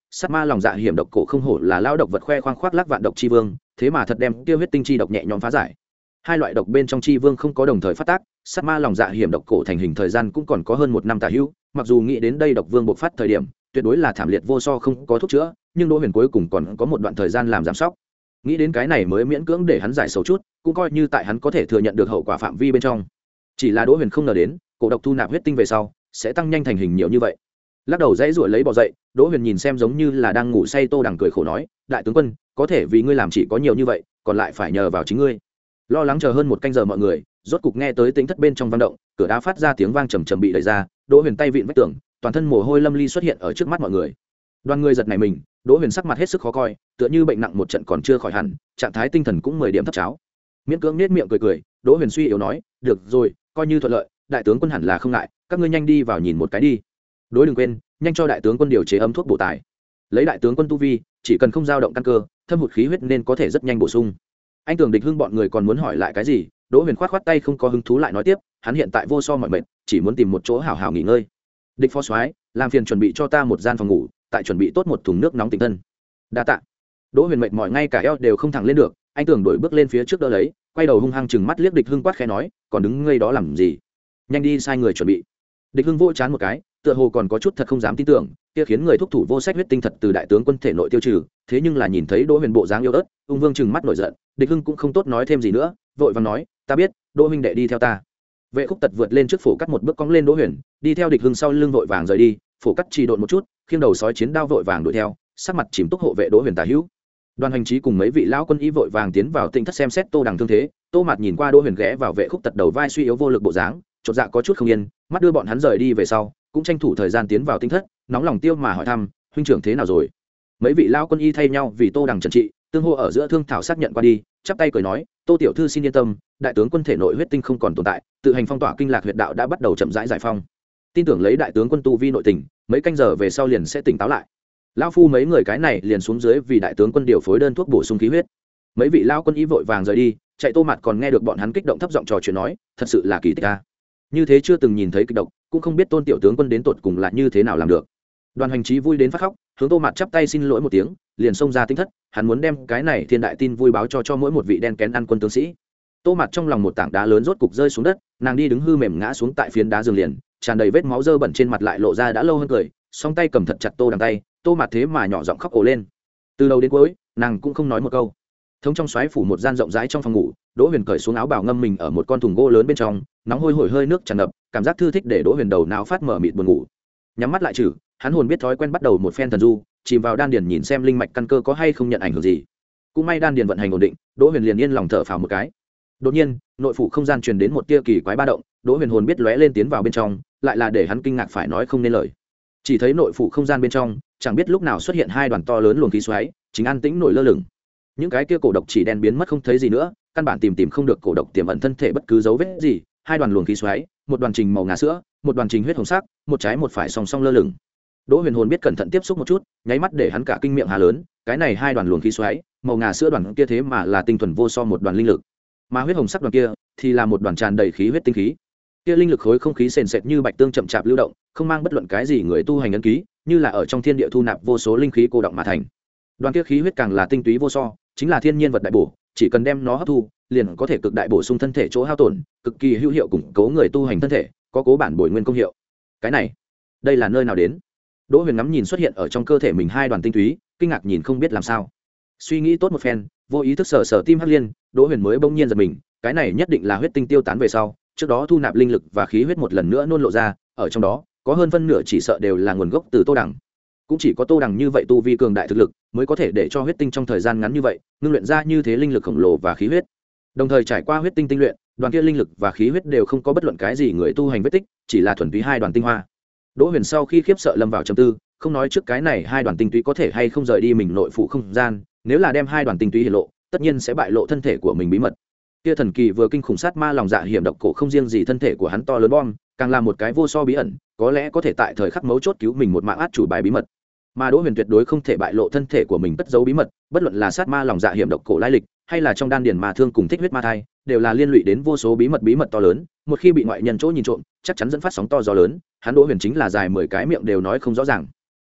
sát ma lòng dạ hiểm độc cổ không hổ là lao độc vật khoe khoang khoác lác vạn độc chi vương, thế mà thật đem tiêu huyết tinh chi độc nhẹ nhõm phá giải. Hai loại độc bên trong chi vương không có đồng thời phát tác, sát ma lòng dạ hiểm độc cổ thành hình thời gian cũng còn có hơn một năm tả hữu, mặc dù nghĩ đến đây độc vương bộc phát thời điểm tuyệt đối là thảm liệt vô so không có thuốc chữa, nhưng Đỗ Huyền cuối cùng còn có một đoạn thời gian làm giám sóc. Nghĩ đến cái này mới miễn cưỡng để hắn giải sầu chút, cũng coi như tại hắn có thể thừa nhận được hậu quả phạm vi bên trong. Chỉ là Đỗ Huyền không ngờ đến, cổ độc thu nạp huyết tinh về sau sẽ tăng nhanh thành hình nhiều như vậy. Lắc đầu dãy rủa lấy bò dậy, Đỗ Huyền nhìn xem giống như là đang ngủ say Tô Đằng cười khổ nói, đại tướng quân, có thể vì ngươi làm chỉ có nhiều như vậy, còn lại phải nhờ vào chính ngươi. Lo lắng chờ hơn một canh giờ mọi người rốt cục nghe tới tính thất bên trong vang động, cửa đá phát ra tiếng vang trầm trầm bị đẩy ra, Đỗ Huyền tay vịn vách tường, toàn thân mồ hôi lâm ly xuất hiện ở trước mắt mọi người. Đoàn người giật nảy mình, Đỗ Huyền sắc mặt hết sức khó coi, tựa như bệnh nặng một trận còn chưa khỏi hẳn, trạng thái tinh thần cũng mười điểm thấp cháo. Miễn cưỡng nết miệng cười cười, Đỗ Huyền suy yếu nói, được rồi, coi như thuận lợi, đại tướng quân hẳn là không ngại, các ngươi nhanh đi vào nhìn một cái đi. Đối đừng quên, nhanh cho đại tướng quân điều chế ấm thuốc bổ tài. Lấy đại tướng quân tu vi, chỉ cần không dao động căn cơ, thâm hụt khí huyết nên có thể rất nhanh bổ sung. Anh Tưởng Địch Hưng bọn người còn muốn hỏi lại cái gì, Đỗ Huyền khoát khoát tay không có hứng thú lại nói tiếp, hắn hiện tại vô so mọi mệt, chỉ muốn tìm một chỗ hảo hảo nghỉ ngơi. Địch phó soái, làm phiền chuẩn bị cho ta một gian phòng ngủ, tại chuẩn bị tốt một thùng nước nóng tỉnh thân. Đa tạ. Đỗ Huyền mệt mỏi ngay cả eo đều không thẳng lên được, anh Tưởng đổi bước lên phía trước đỡ lấy, quay đầu hung hăng chừng mắt liếc Địch Hưng quát khẽ nói, còn đứng ngây đó làm gì? Nhanh đi sai người chuẩn bị. Địch Hưng vỗ chán một cái, tựa hồ còn có chút thật không dám tin tưởng, kia khiến người thúc thủ vô sách huyết tinh thật từ đại tướng quân thể nội tiêu trừ, thế nhưng là nhìn thấy Đỗ Huyền bộ dáng yêu ớt, ung vương chừng mắt nổi giận, Địch Hưng cũng không tốt nói thêm gì nữa, vội vàng nói, ta biết, Đỗ huynh đệ đi theo ta. Vệ Khúc Tật vượt lên trước phủ cắt một bước cong lên Đỗ Huyền, đi theo Địch Hưng sau lưng vội vàng rời đi, phủ cắt chỉ độn một chút, khiêng đầu sói chiến đao vội vàng đuổi theo, sắc mặt chìm túc hộ vệ Đỗ Huyền tả hữu. Đoàn Hành Trí cùng mấy vị lão quân y vội vàng tiến vào tinh thất xem xét Tô Đằng thương thế, Tô Mạt nhìn qua Đỗ Huyền ghé vào Vệ Khúc Tật đầu vai suy yếu vô lực bộ dáng, chột dạ có chút không yên, mắt đưa bọn hắn rời đi về sau, cũng tranh thủ thời gian tiến vào tinh thất, nóng lòng tiêu mà hỏi thăm, huynh trưởng thế nào rồi? Mấy vị lão quân y thay nhau vì Tô Đằng trần trị, tương hô ở giữa thương thảo xác nhận qua đi, chắp tay cười nói, Tô tiểu thư xin yên tâm, đại tướng quân thể nội huyết tinh không còn tồn tại, tự hành phong tỏa kinh lạc huyệt đạo đã bắt đầu chậm rãi giải phong. Tin tưởng lấy đại tướng quân tu vi nội tình, mấy canh giờ về sau liền sẽ tỉnh táo lại. Lão phu mấy người cái này liền xuống dưới vì đại tướng quân điều phối đơn thuốc bổ sung khí huyết. Mấy vị lão quân y vội vàng rời đi, chạy Tô Mạt còn nghe được bọn hắn kích động thấp giọng trò chuyện nói, thật sự là kỳ tích a. Như thế chưa từng nhìn thấy kịch độc, cũng không biết Tôn tiểu tướng quân đến tột cùng là như thế nào làm được. Đoàn Hành Trí vui đến phát khóc, hướng Tô Mạt chắp tay xin lỗi một tiếng, liền xông ra tinh thất, hắn muốn đem cái này thiên đại tin vui báo cho cho mỗi một vị đen kén ăn quân tướng sĩ. Tô Mạt trong lòng một tảng đá lớn rốt cục rơi xuống đất, nàng đi đứng hư mềm ngã xuống tại phiến đá giường liền, tràn đầy vết máu dơ bẩn trên mặt lại lộ ra đã lâu hơn cười, song tay cầm thật chặt Tô Đằng tay, Tô Mạt thế mà nhỏ giọng khóc ồ lên. Từ đầu đến cuối, nàng cũng không nói một câu. Thống trong xoáy phủ một gian rộng rãi trong phòng ngủ, Đỗ Huyền cởi xuống áo bào ngâm mình ở một con thùng gỗ lớn bên trong, nóng hôi hổi hơi nước tràn ngập, cảm giác thư thích để Đỗ Huyền đầu não phát mở mịt buồn ngủ. Nhắm mắt lại trừ, hắn hồn biết thói quen bắt đầu một phen thần du, chìm vào đan điền nhìn xem linh mạch căn cơ có hay không nhận ảnh hưởng gì. Cũng may đan điền vận hành ổn định, Đỗ Huyền liền yên lòng thở phào một cái. Đột nhiên, nội phủ không gian truyền đến một tia kỳ quái ba động, Đỗ Huyền hồn biết lóe lên tiến vào bên trong, lại là để hắn kinh ngạc phải nói không nên lời. Chỉ thấy nội phủ không gian bên trong, chẳng biết lúc nào xuất hiện hai đoàn to lớn luồng khí xoáy, chính an tĩnh nổi lơ lửng. Những cái kia cổ độc chỉ đen biến mất không thấy gì nữa, căn bản tìm tìm không được cổ độc tiềm ẩn thân thể bất cứ dấu vết gì. Hai đoàn luồng khí xoáy, một đoàn trình màu ngà sữa, một đoàn trình huyết hồng sắc, một trái một phải song song lơ lửng. Đỗ Huyền hồn biết cẩn thận tiếp xúc một chút, nháy mắt để hắn cả kinh miệng hà lớn, cái này hai đoàn luồng khí xoáy, màu ngà sữa đoàn kia thế mà là tinh thuần vô so một đoàn linh lực, mà huyết hồng sắc đoàn kia thì là một đoàn tràn đầy khí huyết tinh khí. Kia linh lực khối không khí sền sệt như bạch tương chậm chạp lưu động, không mang bất luận cái gì người tu hành ấn ký, như là ở trong thiên địa thu nạp vô số linh khí cô động mà thành. Đoàn kia khí huyết càng là tinh túy vô so, chính là thiên nhiên vật đại bổ, chỉ cần đem nó hấp thu, liền có thể cực đại bổ sung thân thể chỗ hao tổn, cực kỳ hữu hiệu củng cố người tu hành thân thể, có cố bản bồi nguyên công hiệu. Cái này, đây là nơi nào đến? Đỗ Huyền ngắm nhìn xuất hiện ở trong cơ thể mình hai đoàn tinh túy, kinh ngạc nhìn không biết làm sao. Suy nghĩ tốt một phen, vô ý thức sờ sờ tim Hắc Liên, Đỗ Huyền mới bỗng nhiên giật mình, cái này nhất định là huyết tinh tiêu tán về sau, trước đó thu nạp linh lực và khí huyết một lần nữa nôn lộ ra, ở trong đó, có hơn phân nửa chỉ sợ đều là nguồn gốc từ Tô Đằng. Cũng chỉ có Tô Đằng như vậy tu vi cường đại thực lực, mới có thể để cho huyết tinh trong thời gian ngắn như vậy, ngưng luyện ra như thế linh lực khổng lồ và khí huyết. Đồng thời trải qua huyết tinh tinh luyện, đoàn kia linh lực và khí huyết đều không có bất luận cái gì người tu hành vết tích, chỉ là thuần túy hai đoàn tinh hoa. Đỗ Huyền sau khi khiếp sợ lâm vào trầm tư, không nói trước cái này hai đoàn tinh túy có thể hay không rời đi mình nội phủ không gian, nếu là đem hai đoàn tinh túy hiển lộ, tất nhiên sẽ bại lộ thân thể của mình bí mật. Kia thần kỳ vừa kinh khủng sát ma lòng dạ hiểm độc cổ không riêng gì thân thể của hắn to lớn bom, càng là một cái vô so bí ẩn, có lẽ có thể tại thời khắc mấu chốt cứu mình một mạng át chủ bài bí mật. Mà Đỗ Huyền tuyệt đối không thể bại lộ thân thể của mình cất giấu bí mật, bất luận là sát ma lòng dạ hiểm độc cổ lai lịch, hay là trong đan điền ma thương cùng thích huyết ma thai, đều là liên lụy đến vô số bí mật bí mật to lớn, một khi bị ngoại nhân chỗ nhìn trộm, chắc chắn dẫn phát sóng to gió lớn, hắn Đỗ Huyền chính là dài mười cái miệng đều nói không rõ ràng.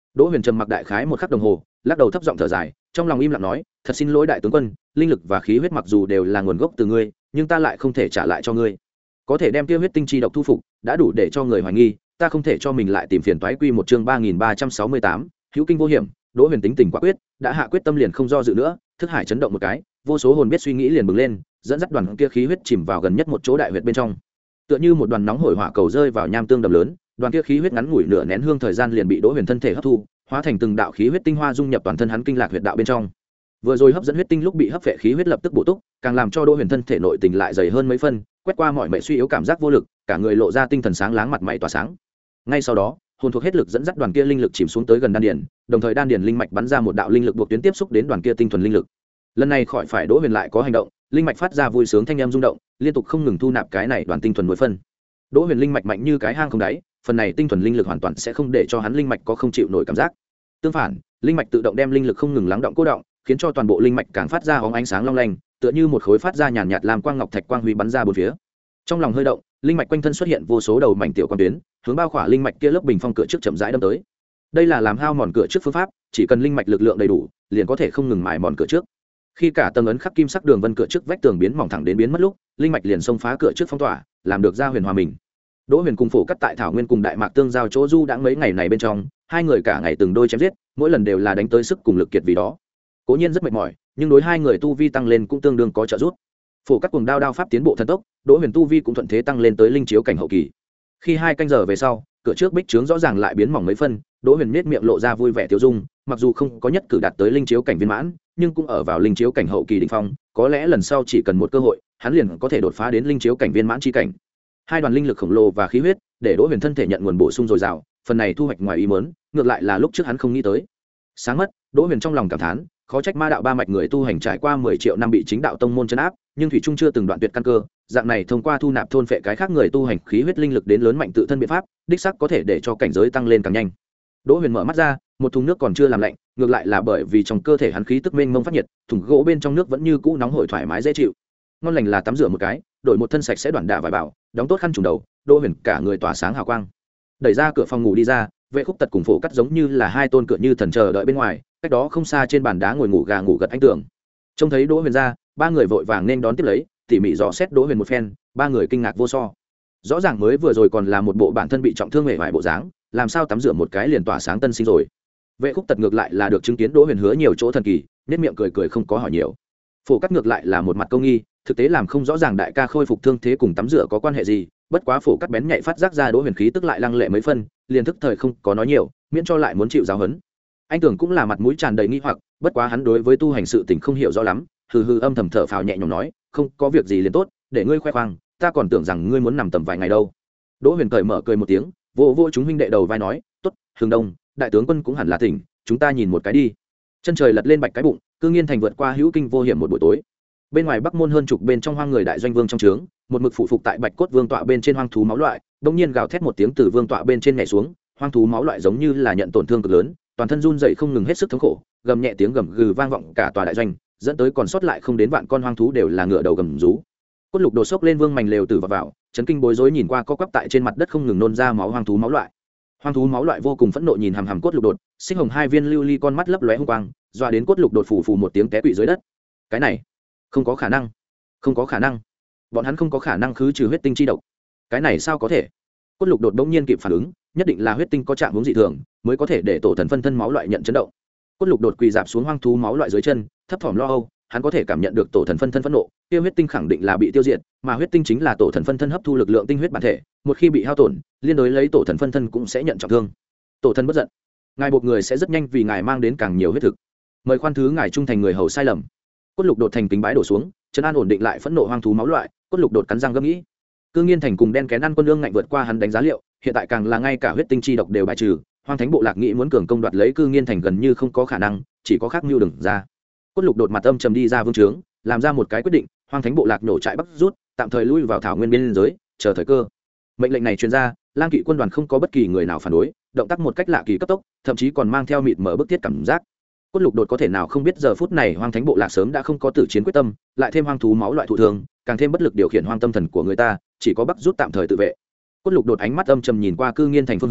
Đỗ Huyền trầm mặc đại khái một khắc đồng hồ, lắc đầu thấp giọng thở dài, trong lòng im lặng nói, thật xin lỗi đại tướng quân, linh lực và khí huyết mặc dù đều là nguồn gốc từ ngươi, nhưng ta lại không thể trả lại cho ngươi. Có thể đem kia huyết tinh chi độc thu phục, đã đủ để cho người hoài nghi, ta không thể cho mình lại tìm phiền toái. Quy một chương ba nghìn ba trăm sáu mươi tám, hữu kinh vô hiểm. Đỗ Huyền tính tình quả quyết, đã hạ quyết tâm liền không do dự nữa, thức hải chấn động một cái, vô số hồn biết suy nghĩ liền bừng lên, dẫn dắt đoàn kia khí huyết chìm vào gần nhất một chỗ đại huyệt bên trong. Tựa như một đoàn nóng hổi hỏa cầu rơi vào nham tương đầm lớn, đoàn kia khí huyết ngắn ngủi nửa nén hương thời gian liền bị Đỗ Huyền thân thể hấp thu, hóa thành từng đạo khí huyết tinh hoa dung nhập toàn thân hắn kinh lạc huyệt đạo bên trong. Vừa rồi hấp dẫn huyết tinh lúc bị hấp phệ khí huyết lập tức bổ túc, càng làm cho Đỗ Huyền thân thể nội tình lại dày hơn mấy phân, quét qua mọi mệt suy yếu cảm giác vô lực, cả người lộ ra tinh thần sáng láng, mặt mày tỏa sáng. Ngay sau đó, hồn thuộc hết lực dẫn dắt đoàn kia linh lực chìm xuống tới gần đan điền, đồng thời đan điền linh mạch bắn ra một đạo linh lực buộc tuyến tiếp xúc đến đoàn kia tinh thuần linh lực. Lần này khỏi phải Đỗ Huyền lại có hành động, linh mạch phát ra vui sướng thanh âm rung động, liên tục không ngừng thu nạp cái này đoàn tinh thuần mỗi phân. Đỗ Huyền linh mạch mạnh như cái hang không đáy, phần này tinh thuần linh lực hoàn toàn sẽ không để cho hắn linh mạch có không chịu nổi cảm giác. Tương phản, linh mạch tự động đem linh lực không ngừng lắng động cố động, khiến cho toàn bộ linh mạch càng phát ra hóng ánh sáng long lanh, tựa như một khối phát ra nhàn nhạt làm quang ngọc thạch quang huy bắn ra bốn phía. Trong lòng hơi động, linh mạch quanh thân xuất hiện vô số đầu mảnh tiểu quang tuyến, hướng bao khỏa linh mạch kia lớp bình phong cửa trước chậm rãi đâm tới. Đây là làm hao mòn cửa trước phương pháp, chỉ cần linh mạch lực lượng đầy đủ, liền có thể không ngừng mài mòn cửa trước. Khi cả tầng ấn khắc kim sắc đường vân cửa trước vách tường biến mỏng thẳng đến biến mất lúc, linh mạch liền xông phá cửa trước phong tỏa, làm được ra huyền hòa mình. Đỗ Huyền cùng Phổ Cắt tại Thảo Nguyên cùng Đại Mạc tương giao chỗ du đãng mấy ngày này bên trong, hai người cả ngày từng đôi chém giết, mỗi lần đều là đánh tới sức cùng lực kiệt vì đó. Cố nhiên rất mệt mỏi, nhưng đối hai người tu vi tăng lên cũng tương đương có trợ giúp. Phổ Cắt cùng đao đao pháp tiến bộ thần tốc, Đỗ Huyền tu vi cũng thuận thế tăng lên tới linh chiếu cảnh hậu kỳ. Khi hai canh giờ về sau, cửa trước bích trướng rõ ràng lại biến mỏng mấy phân, Đỗ Huyền nhếch miệng lộ ra vui vẻ tiêu dung, mặc dù không có nhất cử đạt tới linh chiếu cảnh viên mãn, nhưng cũng ở vào linh chiếu cảnh hậu kỳ đỉnh phong, có lẽ lần sau chỉ cần một cơ hội, hắn liền có thể đột phá đến linh chiếu cảnh viên mãn chi cảnh. Hai đoàn linh lực khổng lồ và khí huyết, để Đỗ Huyền thân thể nhận nguồn bổ sung dồi dào, phần này thu hoạch ngoài ý muốn, ngược lại là lúc trước hắn không nghĩ tới. Sáng mất, Đỗ Huyền trong lòng cảm thán, khó trách ma đạo ba mạch người tu hành trải qua mười triệu năm bị chính đạo tông môn trấn áp, nhưng thủy trung chưa từng đoạn tuyệt căn cơ, dạng này thông qua thu nạp thôn phệ cái khác người tu hành khí huyết linh lực đến lớn mạnh tự thân biện pháp, đích xác có thể để cho cảnh giới tăng lên càng nhanh. Đỗ Huyền mở mắt ra, một thùng nước còn chưa làm lạnh, ngược lại là bởi vì trong cơ thể hắn khí tức mênh mông phát nhiệt, thùng gỗ bên trong nước vẫn như cũ nóng hổi thoải mái dễ chịu. Ngon lành là tắm rửa một cái, đổi một thân sạch sẽ đoạn đả vải bảo, đóng tốt khăn trùm đầu, Đỗ Huyền cả người tỏa sáng hào quang. Đẩy ra cửa phòng ngủ đi ra, Vệ Khúc Tật cùng Phổ Cắt giống như là hai tôn cửa như thần chờ đợi bên ngoài, cách đó không xa trên bàn đá ngồi ngủ gà ngủ gật anh tưởng. Trông thấy Đỗ Huyền ra, ba người vội vàng nên đón tiếp lấy, tỉ mỉ dò xét Đỗ Huyền một phen, ba người kinh ngạc vô so. Rõ ràng mới vừa rồi còn là một bộ bản thân bị trọng thương mệt mỏi bộ dáng, làm sao tắm rửa một cái liền tỏa sáng tân sinh rồi. Vệ Khúc Tật ngược lại là được chứng kiến Đỗ Huyền hứa nhiều chỗ thần kỳ, nhếch miệng cười cười không có hỏi nhiều. Phổ Cắt ngược lại là một mặt câu nghi, thực tế làm không rõ ràng đại ca khôi phục thương thế cùng tắm rửa có quan hệ gì, bất quá Phổ Cắt bén nhạy phát giác ra Đỗ Huyền khí tức lại lăng lệ mấy phân, liền thức thời không có nói nhiều, miễn cho lại muốn chịu giáo huấn. Anh tưởng cũng là mặt mũi tràn đầy nghi hoặc, bất quá hắn đối với tu hành sự tình không hiểu rõ lắm, hừ hừ âm thầm thở phào nhẹ nhõm nói, không có việc gì liền tốt, để ngươi khoe khoang, ta còn tưởng rằng ngươi muốn nằm tầm vài ngày đâu. Đỗ Huyền cởi mở cười một tiếng, vô vô chúng huynh đệ đầu vai nói, tốt, Hướng Đông, đại tướng quân cũng hẳn là tỉnh, chúng ta nhìn một cái đi. Chân trời lật lên bạch cái bụng, Cư Nghiên thành vượt qua hữu kinh vô hiểm một buổi tối. Bên ngoài Bắc Môn hơn chục bên trong hoang người đại doanh vương trong trướng, một mực phụ phục tại bạch cốt vương tọa bên trên hoang thú máu loại, đột nhiên gào thét một tiếng từ vương tọa bên trên nhảy xuống, hoang thú máu loại giống như là nhận tổn thương cực lớn, toàn thân run rẩy không ngừng hết sức thống khổ, gầm nhẹ tiếng gầm gừ vang vọng cả tòa đại doanh, dẫn tới còn sót lại không đến vạn con hoang thú đều là ngựa đầu gầm rú. Cốt Lục đột sốc lên vương mảnh lều tử vào vào, chấn kinh bối rối nhìn qua co quắp tại trên mặt đất không ngừng nôn ra máu hoang thú máu loại. Hoang thú máu loại vô cùng phẫn nộ nhìn hằm hằm Cốt Lục đột, xích hồng hai viên lưu ly con mắt lấp lóe hung quang, doa đến Cốt Lục đột phủ phủ một tiếng té quỵ dưới đất. Cái này, không có khả năng, không có khả năng, bọn hắn không có khả năng khứ trừ huyết tinh chi độc. Cái này sao có thể? Cốt Lục đột bỗng nhiên kịp phản ứng, nhất định là huyết tinh có trạng huống dị thường, mới có thể để tổ thần phân thân máu loại nhận chấn động. Cốt Lục đột quỳ dạp xuống hoang thú máu loại dưới chân, thấp thỏm lo âu, hắn có thể cảm nhận được tổ thần phân thân phẫn nộ, kia huyết tinh khẳng định là bị tiêu diệt, mà huyết tinh chính là tổ thần phân thân hấp thu lực lượng tinh huyết bản thể, một khi bị hao tổn, liên đối lấy tổ thần phân thân cũng sẽ nhận trọng thương. Tổ thần bất giận, ngài buộc người sẽ rất nhanh vì ngài mang đến càng nhiều huyết thực. Mời khoan thứ ngài trung thành người hầu sai lầm. Cốt Lục đột thành kính bái đổ xuống, trấn an ổn định lại phẫn nộ hoang thú máu loại, Cốt Lục đột cắn răng gầm nghĩ. Cư Nghiên thành cùng đen kén ăn quân lương ngạnh vượt qua hắn đánh giá liệu, hiện tại càng là ngay cả huyết tinh chi độc đều bài trừ, Hoang Thánh bộ lạc nghĩ muốn cường công đoạt lấy Cư Nghiên thành gần như không có khả năng, chỉ có khác mưu đừng ra. Cốt Lục đột mặt âm trầm đi ra vương trướng, làm ra một cái quyết định, Hoang Thánh bộ lạc nổ trại bắc rút, tạm thời lui vào thảo nguyên biên giới, chờ thời cơ. Mệnh lệnh này truyền ra, Lang Kỵ quân đoàn không có bất kỳ người nào phản đối, động tác một cách lạ kỳ cấp tốc, thậm chí còn mang theo mịt mở bức thiết cảm giác. Cốt Lục đột có thể nào không biết giờ phút này Hoang Thánh bộ lạc sớm đã không có tử chiến quyết tâm, lại thêm hoang thú máu loại thụ thường, càng thêm bất lực điều khiển hoang tâm thần của người ta, chỉ có bắc rút tạm thời tự vệ. Cốt Lục đột ánh mắt âm trầm nhìn qua Cư Nghiên thành phương hướng,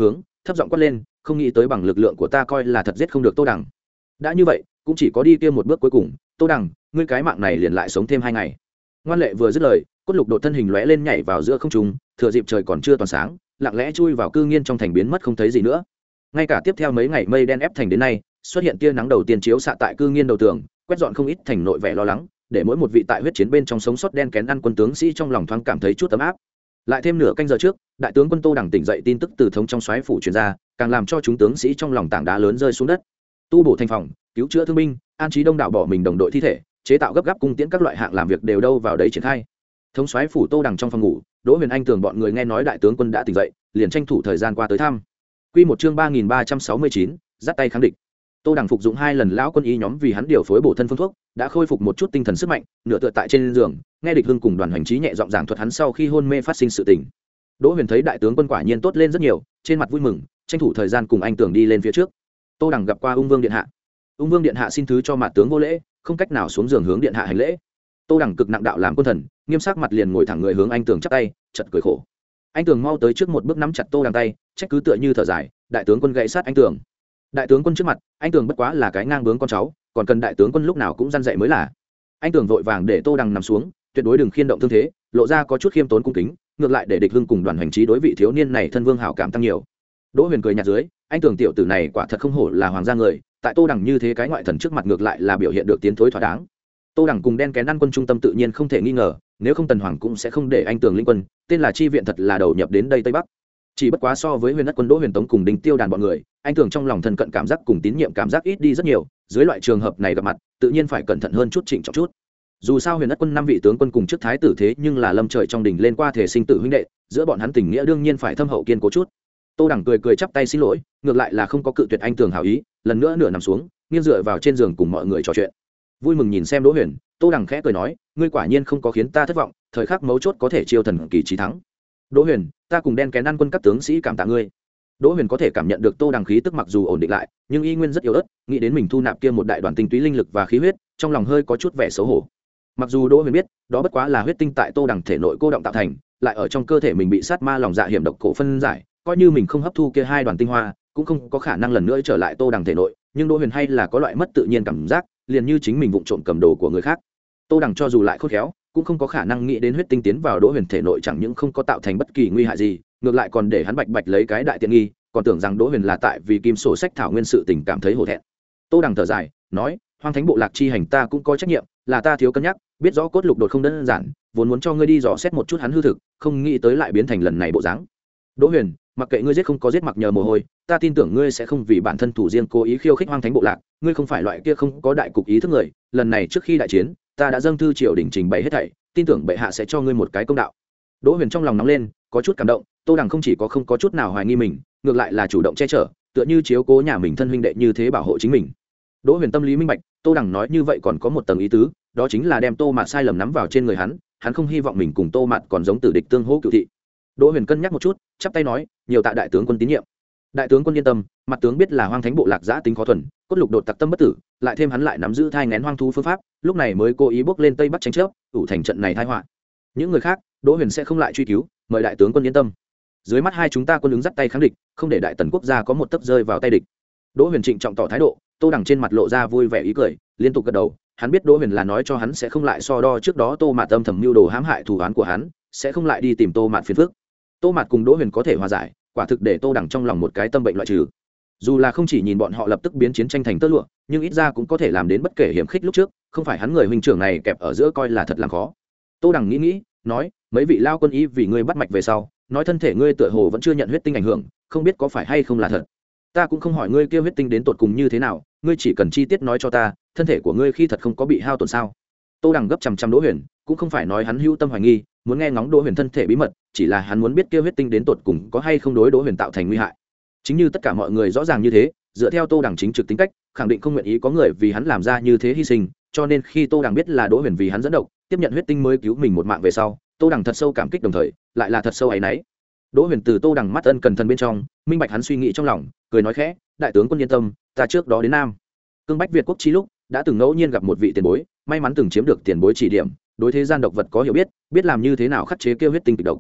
thấp giọng quát lên, không nghĩ tới bằng lực lượng của ta coi là thật giết không được Tô Đằng. Đã như vậy cũng chỉ có đi kia một bước cuối cùng. Tô Đằng, ngươi cái mạng này liền lại sống thêm hai ngày. Ngoan Lệ vừa dứt lời, cốt lục đột thân hình lóe lên nhảy vào giữa không trung, thừa dịp trời còn chưa toàn sáng, lặng lẽ chui vào cư nghiên trong thành biến mất không thấy gì nữa. Ngay cả tiếp theo mấy ngày mây đen ép thành đến nay, xuất hiện tia nắng đầu tiên chiếu xạ tại cư nghiên đầu tường, quét dọn không ít thành nội vẻ lo lắng, để mỗi một vị tại huyết chiến bên trong sống sót đen kén ăn quân tướng sĩ trong lòng thoáng cảm thấy chút ấm áp. Lại thêm nửa canh giờ trước, đại tướng quân Tô Đằng tỉnh dậy tin tức từ thống trong soái phủ truyền ra, càng làm cho chúng tướng sĩ trong lòng tảng đá lớn rơi xuống đất. Tu bổ thành phòng, cứu chữa thương binh, an trí đông đảo bỏ mình đồng đội thi thể, chế tạo gấp gáp cung tiễn các loại hạng làm việc đều đâu vào đấy triển khai. Thống soái phủ Tô Đằng trong phòng ngủ, Đỗ Huyền Anh tưởng bọn người nghe nói đại tướng quân đã tỉnh dậy, liền tranh thủ thời gian qua tới thăm. Quy một chương ba nghìn ba trăm sáu mươi chín, dắt tay kháng địch. Tô Đằng phục dụng hai lần lão quân y nhóm vì hắn điều phối bổ thân phương thuốc, đã khôi phục một chút tinh thần sức mạnh, nửa tựa tại trên giường, nghe địch hưng cùng đoàn hành trí nhẹ giọng giảng thuật hắn sau khi hôn mê phát sinh sự tình. Đỗ Huyền thấy đại tướng quân quả nhiên tốt lên rất nhiều, trên mặt vui mừng, tranh thủ thời gian cùng anh tưởng đi lên phía trước. Tô Đằng gặp qua Ung Vương điện hạ. Ung Vương điện hạ xin thứ cho mặt tướng vô lễ, không cách nào xuống giường hướng điện hạ hành lễ. Tô Đằng cực nặng đạo làm quân thần, nghiêm sắc mặt liền ngồi thẳng người hướng anh tường chắp tay, chợt cười khổ. Anh tường mau tới trước một bước nắm chặt Tô Đằng tay, trách cứ tựa như thở dài, đại tướng quân gãy sát anh tường. Đại tướng quân trước mặt, anh tường bất quá là cái ngang bướng con cháu, còn cần đại tướng quân lúc nào cũng răn dạy mới là. Anh tường vội vàng để Tô Đằng nằm xuống, tuyệt đối đừng khiên động thương thế, lộ ra có chút khiêm tốn cung kính, ngược lại để địch hưng cùng đoàn hành trí đối vị thiếu niên này thân vương hảo cảm tăng nhiều. Đỗ Huyền cười nhạt dưới, anh tường tiểu tử này quả thật không hổ là hoàng gia người, tại Tô Đằng như thế cái ngoại thần trước mặt ngược lại là biểu hiện được tiến thối thỏa đáng. Tô Đằng cùng đen kén ăn quân trung tâm tự nhiên không thể nghi ngờ, nếu không tần hoàng cũng sẽ không để anh tường linh quân tên là chi viện thật là đầu nhập đến đây tây bắc. Chỉ bất quá so với huyền đất quân Đỗ Huyền Tống cùng Đinh Tiêu đàn bọn người, anh tường trong lòng thân cận cảm giác cùng tín nhiệm cảm giác ít đi rất nhiều, dưới loại trường hợp này gặp mặt tự nhiên phải cẩn thận hơn chút, trịnh trọng chút. Dù sao huyền đất quân năm vị tướng quân cùng trước thái tử thế nhưng là lâm trời trong đỉnh lên qua thể sinh tử huynh đệ, giữa bọn hắn tình nghĩa đương nhiên phải thâm hậu kiên cố chút. Tô Đằng cười cười chắp tay xin lỗi, ngược lại là không có cự tuyệt anh tường hảo ý, lần nữa nửa nằm xuống, nghiêng dựa vào trên giường cùng mọi người trò chuyện. Vui mừng nhìn xem Đỗ Huyền, Tô Đằng khẽ cười nói, ngươi quả nhiên không có khiến ta thất vọng, thời khắc mấu chốt có thể chiêu thần kỳ chí thắng. Đỗ Huyền, ta cùng đen kén ăn quân các tướng sĩ cảm tạ ngươi. Đỗ Huyền có thể cảm nhận được Tô Đằng khí tức mặc dù ổn định lại, nhưng y nguyên rất yếu ớt, nghĩ đến mình thu nạp kia một đại đoàn tinh túy linh lực và khí huyết, trong lòng hơi có chút vẻ xấu hổ. Mặc dù Đỗ Huyền biết, đó bất quá là huyết tinh tại Tô Đằng thể nội cô động tạo thành, lại ở trong cơ thể mình bị sát ma lòng dạ hiểm độc cổ phân giải, coi như mình không hấp thu kia hai đoàn tinh hoa, cũng không có khả năng lần nữa trở lại Tô Đằng thể nội, nhưng Đỗ Huyền hay là có loại mất tự nhiên cảm giác, liền như chính mình vụng trộm cầm đồ của người khác. Tô Đằng cho dù lại khôn khéo, cũng không có khả năng nghĩ đến huyết tinh tiến vào Đỗ Huyền thể nội chẳng những không có tạo thành bất kỳ nguy hại gì, ngược lại còn để hắn bạch bạch lấy cái đại tiện nghi, còn tưởng rằng Đỗ Huyền là tại vì kim sổ sách thảo nguyên sự tình cảm thấy hổ thẹn. Tô Đằng thở dài, nói, Hoang Thánh bộ lạc chi hành ta cũng có trách nhiệm, là ta thiếu cân nhắc, biết rõ cốt lục đột không đơn giản, vốn muốn cho ngươi đi dò xét một chút hắn hư thực, không nghĩ tới lại biến thành lần này bộ dáng. Đỗ Huyền, mặc kệ ngươi giết không có giết mặc nhờ mồ hôi, ta tin tưởng ngươi sẽ không vì bản thân thủ riêng cố ý khiêu khích Hoang Thánh bộ lạc, ngươi không phải loại kia không có đại cục ý thức người, lần này trước khi đại chiến, ta đã dâng thư triều đình trình bày hết thảy, tin tưởng bệ hạ sẽ cho ngươi một cái công đạo. Đỗ Huyền trong lòng nóng lên, có chút cảm động, Tô Đằng không chỉ có không có chút nào hoài nghi mình, ngược lại là chủ động che chở, tựa như chiếu cố nhà mình thân huynh đệ như thế bảo hộ chính mình. Đỗ Huyền tâm lý minh bạch, Tô Đằng nói như vậy còn có một tầng ý tứ, đó chính là đem Tô Mạt sai lầm nắm vào trên người hắn, hắn không hy vọng mình cùng Tô Mạt còn giống tử địch tương hỗ cựu thị. Đỗ Huyền cân nhắc một chút, chắp tay nói, nhiều tạ đại tướng quân tín nhiệm. Đại tướng quân yên tâm, mặt tướng biết là Hoang Thánh bộ lạc giã tính khó thuần, cốt lục đột tặc tâm bất tử, lại thêm hắn lại nắm giữ thai nghén hoang thú phương pháp, lúc này mới cố ý bước lên tây bắc tranh chấp, ủ thành trận này tai họa. Những người khác, Đỗ Huyền sẽ không lại truy cứu, mời đại tướng quân yên tâm. Dưới mắt hai chúng ta quân ứng dắt tay kháng địch, không để đại tần quốc gia có một tấc rơi vào tay địch. Đỗ Huyền trịnh trọng tỏ thái độ, Tô Đằng trên mặt lộ ra vui vẻ ý cười, liên tục gật đầu, hắn biết Đỗ Huyền là nói cho hắn sẽ không lại so đo trước đó Tô Mạt âm thầm mưu đồ hãm hại thủ án của hắn, sẽ không lại đi tìm Tô Mạt phiền phức. Tô Mạt cùng Đỗ Huyền có thể hòa giải, quả thực để Tô Đằng trong lòng một cái tâm bệnh loại trừ. Dù là không chỉ nhìn bọn họ lập tức biến chiến tranh thành tơ lụa, nhưng ít ra cũng có thể làm đến bất kể hiểm khích lúc trước, không phải hắn người huynh trưởng này kẹp ở giữa coi là thật làm khó. Tô Đằng nghĩ nghĩ, nói, mấy vị lao quân ý vì ngươi bắt mạch về sau, nói thân thể ngươi tựa hồ vẫn chưa nhận huyết tinh ảnh hưởng, không biết có phải hay không là thật. Ta cũng không hỏi ngươi kêu huyết tinh đến tột cùng như thế nào, ngươi chỉ cần chi tiết nói cho ta, thân thể của ngươi khi thật không có bị hao tổn sao? Tô Đằng gấp chằm chằm Đỗ Huyền, cũng không phải nói hắn hữu tâm hoài nghi, muốn nghe ngóng Đỗ Huyền thân thể bí mật, chỉ là hắn muốn biết kêu huyết tinh đến tột cùng có hay không đối Đỗ Huyền tạo thành nguy hại. Chính như tất cả mọi người rõ ràng như thế, dựa theo Tô Đằng chính trực tính cách, khẳng định không nguyện ý có người vì hắn làm ra như thế hy sinh, cho nên khi Tô Đằng biết là Đỗ Huyền vì hắn dẫn độc, tiếp nhận huyết tinh mới cứu mình một mạng về sau, Tô Đằng thật sâu cảm kích đồng thời, lại là thật sâu áy náy. Đỗ Huyền từ Tô Đằng mắt ân cần thân bên trong, minh bạch hắn suy nghĩ trong lòng, cười nói khẽ, đại tướng quân yên tâm, ta trước đó đến Nam Cương Bách Việt quốc chi lúc, đã từng ngẫu nhiên gặp một vị tiền bối, may mắn từng chiếm được tiền bối chỉ điểm, đối thế gian độc vật có hiểu biết, biết làm như thế nào khắc chế kêu huyết tinh kịch độc.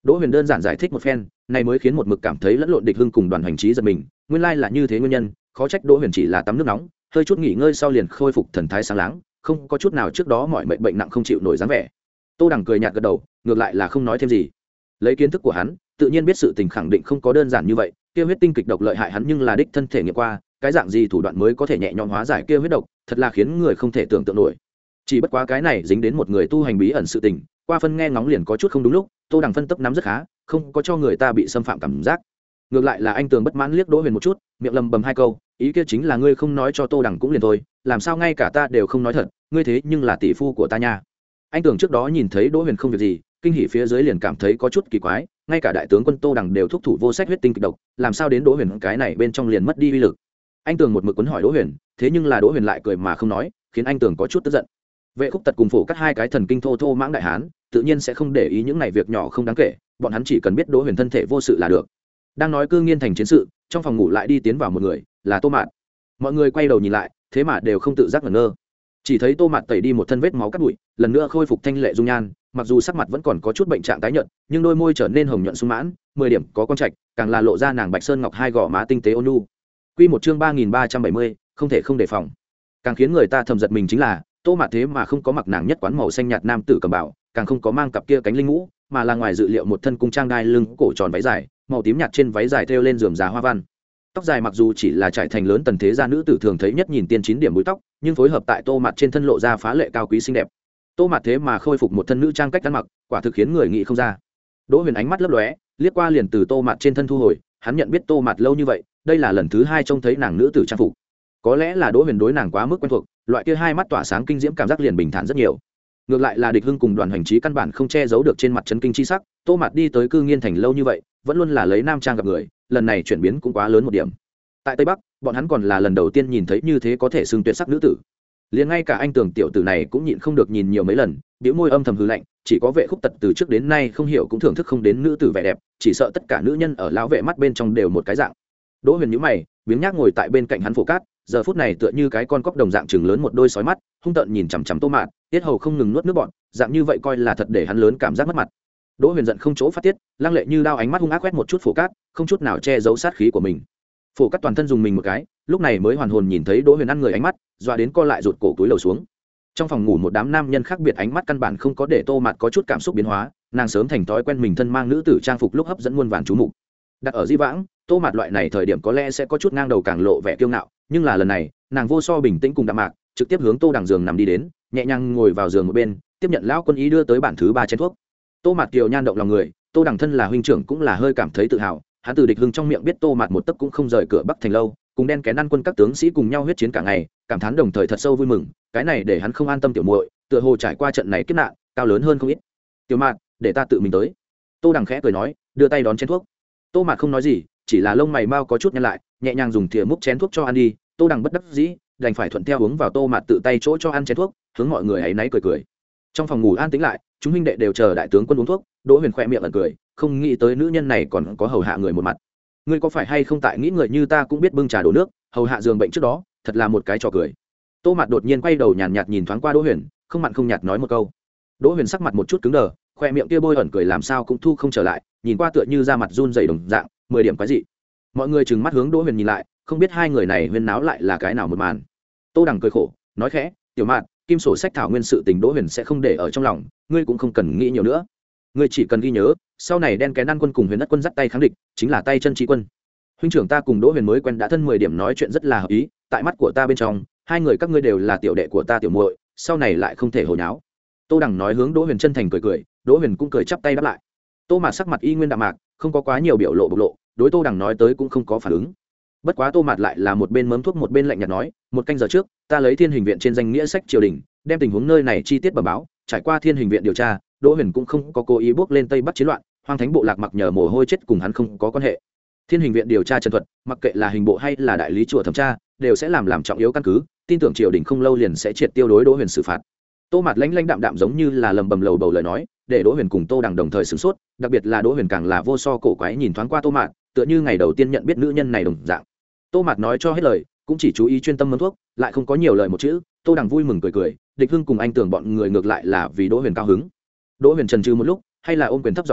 Đỗ Huyền đơn giản giải thích một phen, này mới khiến một mực cảm thấy lẫn lộn Địch Hưng cùng Đoàn Hành Trí giật mình, nguyên lai là như thế nguyên nhân, khó trách Đỗ Huyền chỉ là tắm nước nóng, hơi chút nghỉ ngơi sau liền khôi phục thần thái sáng láng, không có chút nào trước đó mọi mệnh bệnh nặng không chịu nổi dáng vẻ. Tô Đằng cười nhạt gật đầu, ngược lại là không nói thêm gì. Lấy kiến thức của hắn, tự nhiên biết sự tình khẳng định không có đơn giản như vậy, kia huyết tinh kịch độc lợi hại hắn nhưng là đích thân thể nghiệm qua, cái dạng gì thủ đoạn mới có thể nhẹ nhõm hóa giải kia huyết độc, thật là khiến người không thể tưởng tượng nổi. Chỉ bất quá cái này dính đến một người tu hành bí ẩn sự tình, qua phân nghe ngóng liền có chút không đúng lúc, Tô Đằng phân tốc nắm rất khá, không có cho người ta bị xâm phạm cảm giác. Ngược lại là anh Tường bất mãn liếc Đỗ Huyền một chút, miệng lầm bầm hai câu, ý kia chính là ngươi không nói cho Tô Đằng cũng liền thôi, làm sao ngay cả ta đều không nói thật, ngươi thế nhưng là tỷ phu của ta nha. Anh Tường trước đó nhìn thấy Đỗ Huyền không việc gì, kinh hỉ phía dưới liền cảm thấy có chút kỳ quái, ngay cả đại tướng quân Tô Đằng đều thúc thủ vô sách huyết tinh kịch độc, làm sao đến Đỗ Huyền cái này bên trong liền mất đi uy lực. Anh Tường một mực quấn hỏi Đỗ Huyền, thế nhưng là Đỗ Huyền lại cười mà không nói, khiến anh Tường có chút tức giận. Vệ Khúc Tật cùng Phổ Cắt hai cái thần kinh thô thô mãng đại hán, tự nhiên sẽ không để ý những này việc nhỏ không đáng kể, bọn hắn chỉ cần biết Đỗ Huyền thân thể vô sự là được. Đang nói cư nghiên thành chiến sự, trong phòng ngủ lại đi tiến vào một người, là Tô Mạt. Mọi người quay đầu nhìn lại, thế mà đều không tự giác ngẩn ngơ. Chỉ thấy Tô Mạt tẩy đi một thân vết máu cắt bụi, lần nữa khôi phục thanh lệ dung nhan, mặc dù sắc mặt vẫn còn có chút bệnh trạng tái nhợt, nhưng đôi môi trở nên hồng nhuận sung mãn, mười điểm có con trạch, càng là lộ ra nàng bạch sơn ngọc hai gò má tinh tế ôn nhu. Quy một chương ba nghìn ba trăm bảy mươi, không thể không đề phòng. Càng khiến người ta thầm giật mình chính là, Tô Mạt thế mà không có mặc nàng nhất quán màu xanh nhạt nam tử cầm bảo, càng không có mang cặp kia cánh linh ngũ, mà là ngoài dự liệu một thân cung trang đai lưng cổ tròn váy dài, màu tím nhạt trên váy dài thêu lên rườm rà hoa văn. Tóc dài mặc dù chỉ là trải thành lớn tần thế gia nữ tử thường thấy nhất nhìn tiên chín điểm búi tóc, nhưng phối hợp tại Tô Mạt trên thân lộ ra phá lệ cao quý xinh đẹp. Tô Mạt thế mà khôi phục một thân nữ trang cách ăn mặc, quả thực khiến người nghĩ không ra. Đỗ Huyền ánh mắt lấp lóe, liếc qua liền từ Tô Mạt trên thân thu hồi, hắn nhận biết Tô Mạt lâu như vậy, đây là lần thứ hai trông thấy nàng nữ tử trang phục. Có lẽ là Đỗ Huyền đối nàng quá mức quen thuộc, loại kia hai mắt tỏa sáng kinh diễm cảm giác liền bình thản rất nhiều. Ngược lại là Địch Hưng cùng Đoàn Hành Trí căn bản không che giấu được trên mặt chấn kinh chi sắc, Tô Mạt đi tới cư nghiên thành lâu như vậy, vẫn luôn là lấy nam trang gặp người, lần này chuyển biến cũng quá lớn một điểm. Tại Tây Bắc, bọn hắn còn là lần đầu tiên nhìn thấy như thế có thể xưng tuyệt sắc nữ tử. Liền ngay cả anh Tường tiểu tử này cũng nhịn không được nhìn nhiều mấy lần, bĩu môi âm thầm hừ lạnh, chỉ có Vệ Khúc Tật từ trước đến nay không hiểu cũng thưởng thức không đến nữ tử vẻ đẹp, chỉ sợ tất cả nữ nhân ở lão vệ mắt bên trong đều một cái dạng. Đỗ Huyền nhíu mày, biếng nhác ngồi tại bên cạnh hắn Phổ Cát, giờ phút này tựa như cái con cóc đồng dạng trừng lớn một đôi sói mắt, hung tợn nhìn chằm chằm Tô Mạt, tiết hầu không ngừng nuốt nước bọt, dạng như vậy coi là thật để hắn lớn cảm giác mất mặt. Đỗ Huyền giận không chỗ phát tiết, lăng lệ như đao ánh mắt hung ác quét một chút Phổ Cát, không chút nào che giấu sát khí của mình. Phổ Cát toàn thân dùng mình một cái, lúc này mới hoàn hồn nhìn thấy Đỗ Huyền ăn người ánh mắt, dọa đến co lại rụt cổ túi lầu xuống. Trong phòng ngủ một đám nam nhân khác biệt ánh mắt căn bản không có để Tô Mạt có chút cảm xúc biến hóa, nàng sớm thành thói quen mình thân mang nữ tử trang phục lúc hấp dẫn muôn vàn chú mục. Đặt ở di vãng, Tô Mạt loại này thời điểm có lẽ sẽ có chút ngang đầu càng lộ vẻ kiêu ngạo, nhưng là lần này, nàng vô so bình tĩnh cùng đạm mạc, trực tiếp hướng Tô Đằng giường nằm đi đến, nhẹ nhàng ngồi vào giường một bên, tiếp nhận lão quân ý đưa tới bản thứ ba chén thuốc. Tô Mạt kiều nhan động lòng người, Tô Đằng thân là huynh trưởng cũng là hơi cảm thấy tự hào, hắn từ Địch Hưng trong miệng biết Tô Mạt một tấc cũng không rời cửa Bắc thành lâu, cùng đen kén ăn quân các tướng sĩ cùng nhau huyết chiến cả ngày, cảm thán đồng thời thật sâu vui mừng, cái này để hắn không an tâm tiểu muội, tựa hồ trải qua trận này kiếp nạn, cao lớn hơn không ít. "Tiểu Mạt, để ta tự mình tới." Tô Đằng khẽ cười nói, đưa tay đón chén thuốc. Tô Mạt không nói gì, chỉ là lông mày mau có chút nhăn lại, nhẹ nhàng dùng thìa múc chén thuốc cho ăn đi. Tô Đằng bất đắc dĩ, đành phải thuận theo uống vào Tô Mạt tự tay chỗ cho ăn chén thuốc, hướng mọi người ấy náy cười cười. Trong phòng ngủ an tĩnh lại, chúng huynh đệ đều chờ đại tướng quân uống thuốc. Đỗ Huyền khẽ miệng ẩn cười, không nghĩ tới nữ nhân này còn có hầu hạ người một mặt. Ngươi có phải hay không tại nghĩ người như ta cũng biết bưng trà đổ nước, hầu hạ giường bệnh trước đó, thật là một cái trò cười. Tô Mạt đột nhiên quay đầu nhàn nhạt nhìn thoáng qua Đỗ Huyền, không mặn không nhạt nói một câu. Đỗ Huyền sắc mặt một chút cứng đờ, khoe miệng kia bôi ẩn cười làm sao cũng thu không trở lại, nhìn qua tựa như da mặt run rẩy đồng dạng, mười điểm quái dị. Mọi người trừng mắt hướng Đỗ Huyền nhìn lại, không biết hai người này huyên náo lại là cái nào một màn. Tô Đằng cười khổ, nói khẽ, "Tiểu Mạt, kim sổ sách thảo nguyên sự tình Đỗ Huyền sẽ không để ở trong lòng, ngươi cũng không cần nghĩ nhiều nữa. Ngươi chỉ cần ghi nhớ, sau này đen kén ăn quân cùng Huyền Đất quân dắt tay kháng địch, chính là tay chân trí quân. Huynh trưởng ta cùng Đỗ Huyền mới quen đã thân mười điểm nói chuyện rất là hợp ý, tại mắt của ta bên trong, hai người các ngươi đều là tiểu đệ của ta tiểu muội, sau này lại không thể hồ nháo." Tô Đằng nói hướng Đỗ Huyền chân thành cười cười, Đỗ Huyền cũng cười chắp tay đáp lại. Tô Mạt sắc mặt y nguyên đạm mạc, không có quá nhiều biểu lộ bộc lộ, đối Tô Đằng nói tới cũng không có phản ứng. Bất quá Tô Mạt lại là một bên mớm thuốc một bên lạnh nhạt nói, "Một canh giờ trước, ta lấy Thiên Hình viện trên danh nghĩa sách triều đình, đem tình huống nơi này chi tiết bẩm báo, trải qua Thiên Hình viện điều tra, Đỗ Huyền cũng không có cố ý bước lên Tây Bắc chiến loạn, Hoang Thánh bộ lạc mặc nhờ mồ hôi chết cùng hắn không có quan hệ. Thiên Hình viện điều tra trần thuật, mặc kệ là hình bộ hay là đại lý chùa thẩm tra, đều sẽ làm làm trọng yếu căn cứ, tin tưởng triều đình không lâu liền sẽ triệt tiêu đối Đỗ Huyền xử phạt." Tô Mạt lãnh lãnh đạm đạm giống như là lầm bầm lầu bầu lời nói, để Đỗ Huyền cùng Tô Đằng đồng thời sửng sốt, đặc biệt là Đỗ Huyền càng là vô so cổ quái nhìn thoáng qua Tô Mạt, tựa như ngày đầu tiên nhận biết nữ nhân này đồng dạng. Tô Mạt nói cho hết lời, cũng chỉ chú ý chuyên tâm mâm thuốc, lại không có nhiều lời một chữ. Tô Đằng vui mừng cười cười, Địch Hưng cùng anh Tưởng bọn người ngược lại là vì Đỗ Huyền cao hứng. Đỗ Huyền chần chừ một lúc, hay là ôm quyền thấp giọng nói,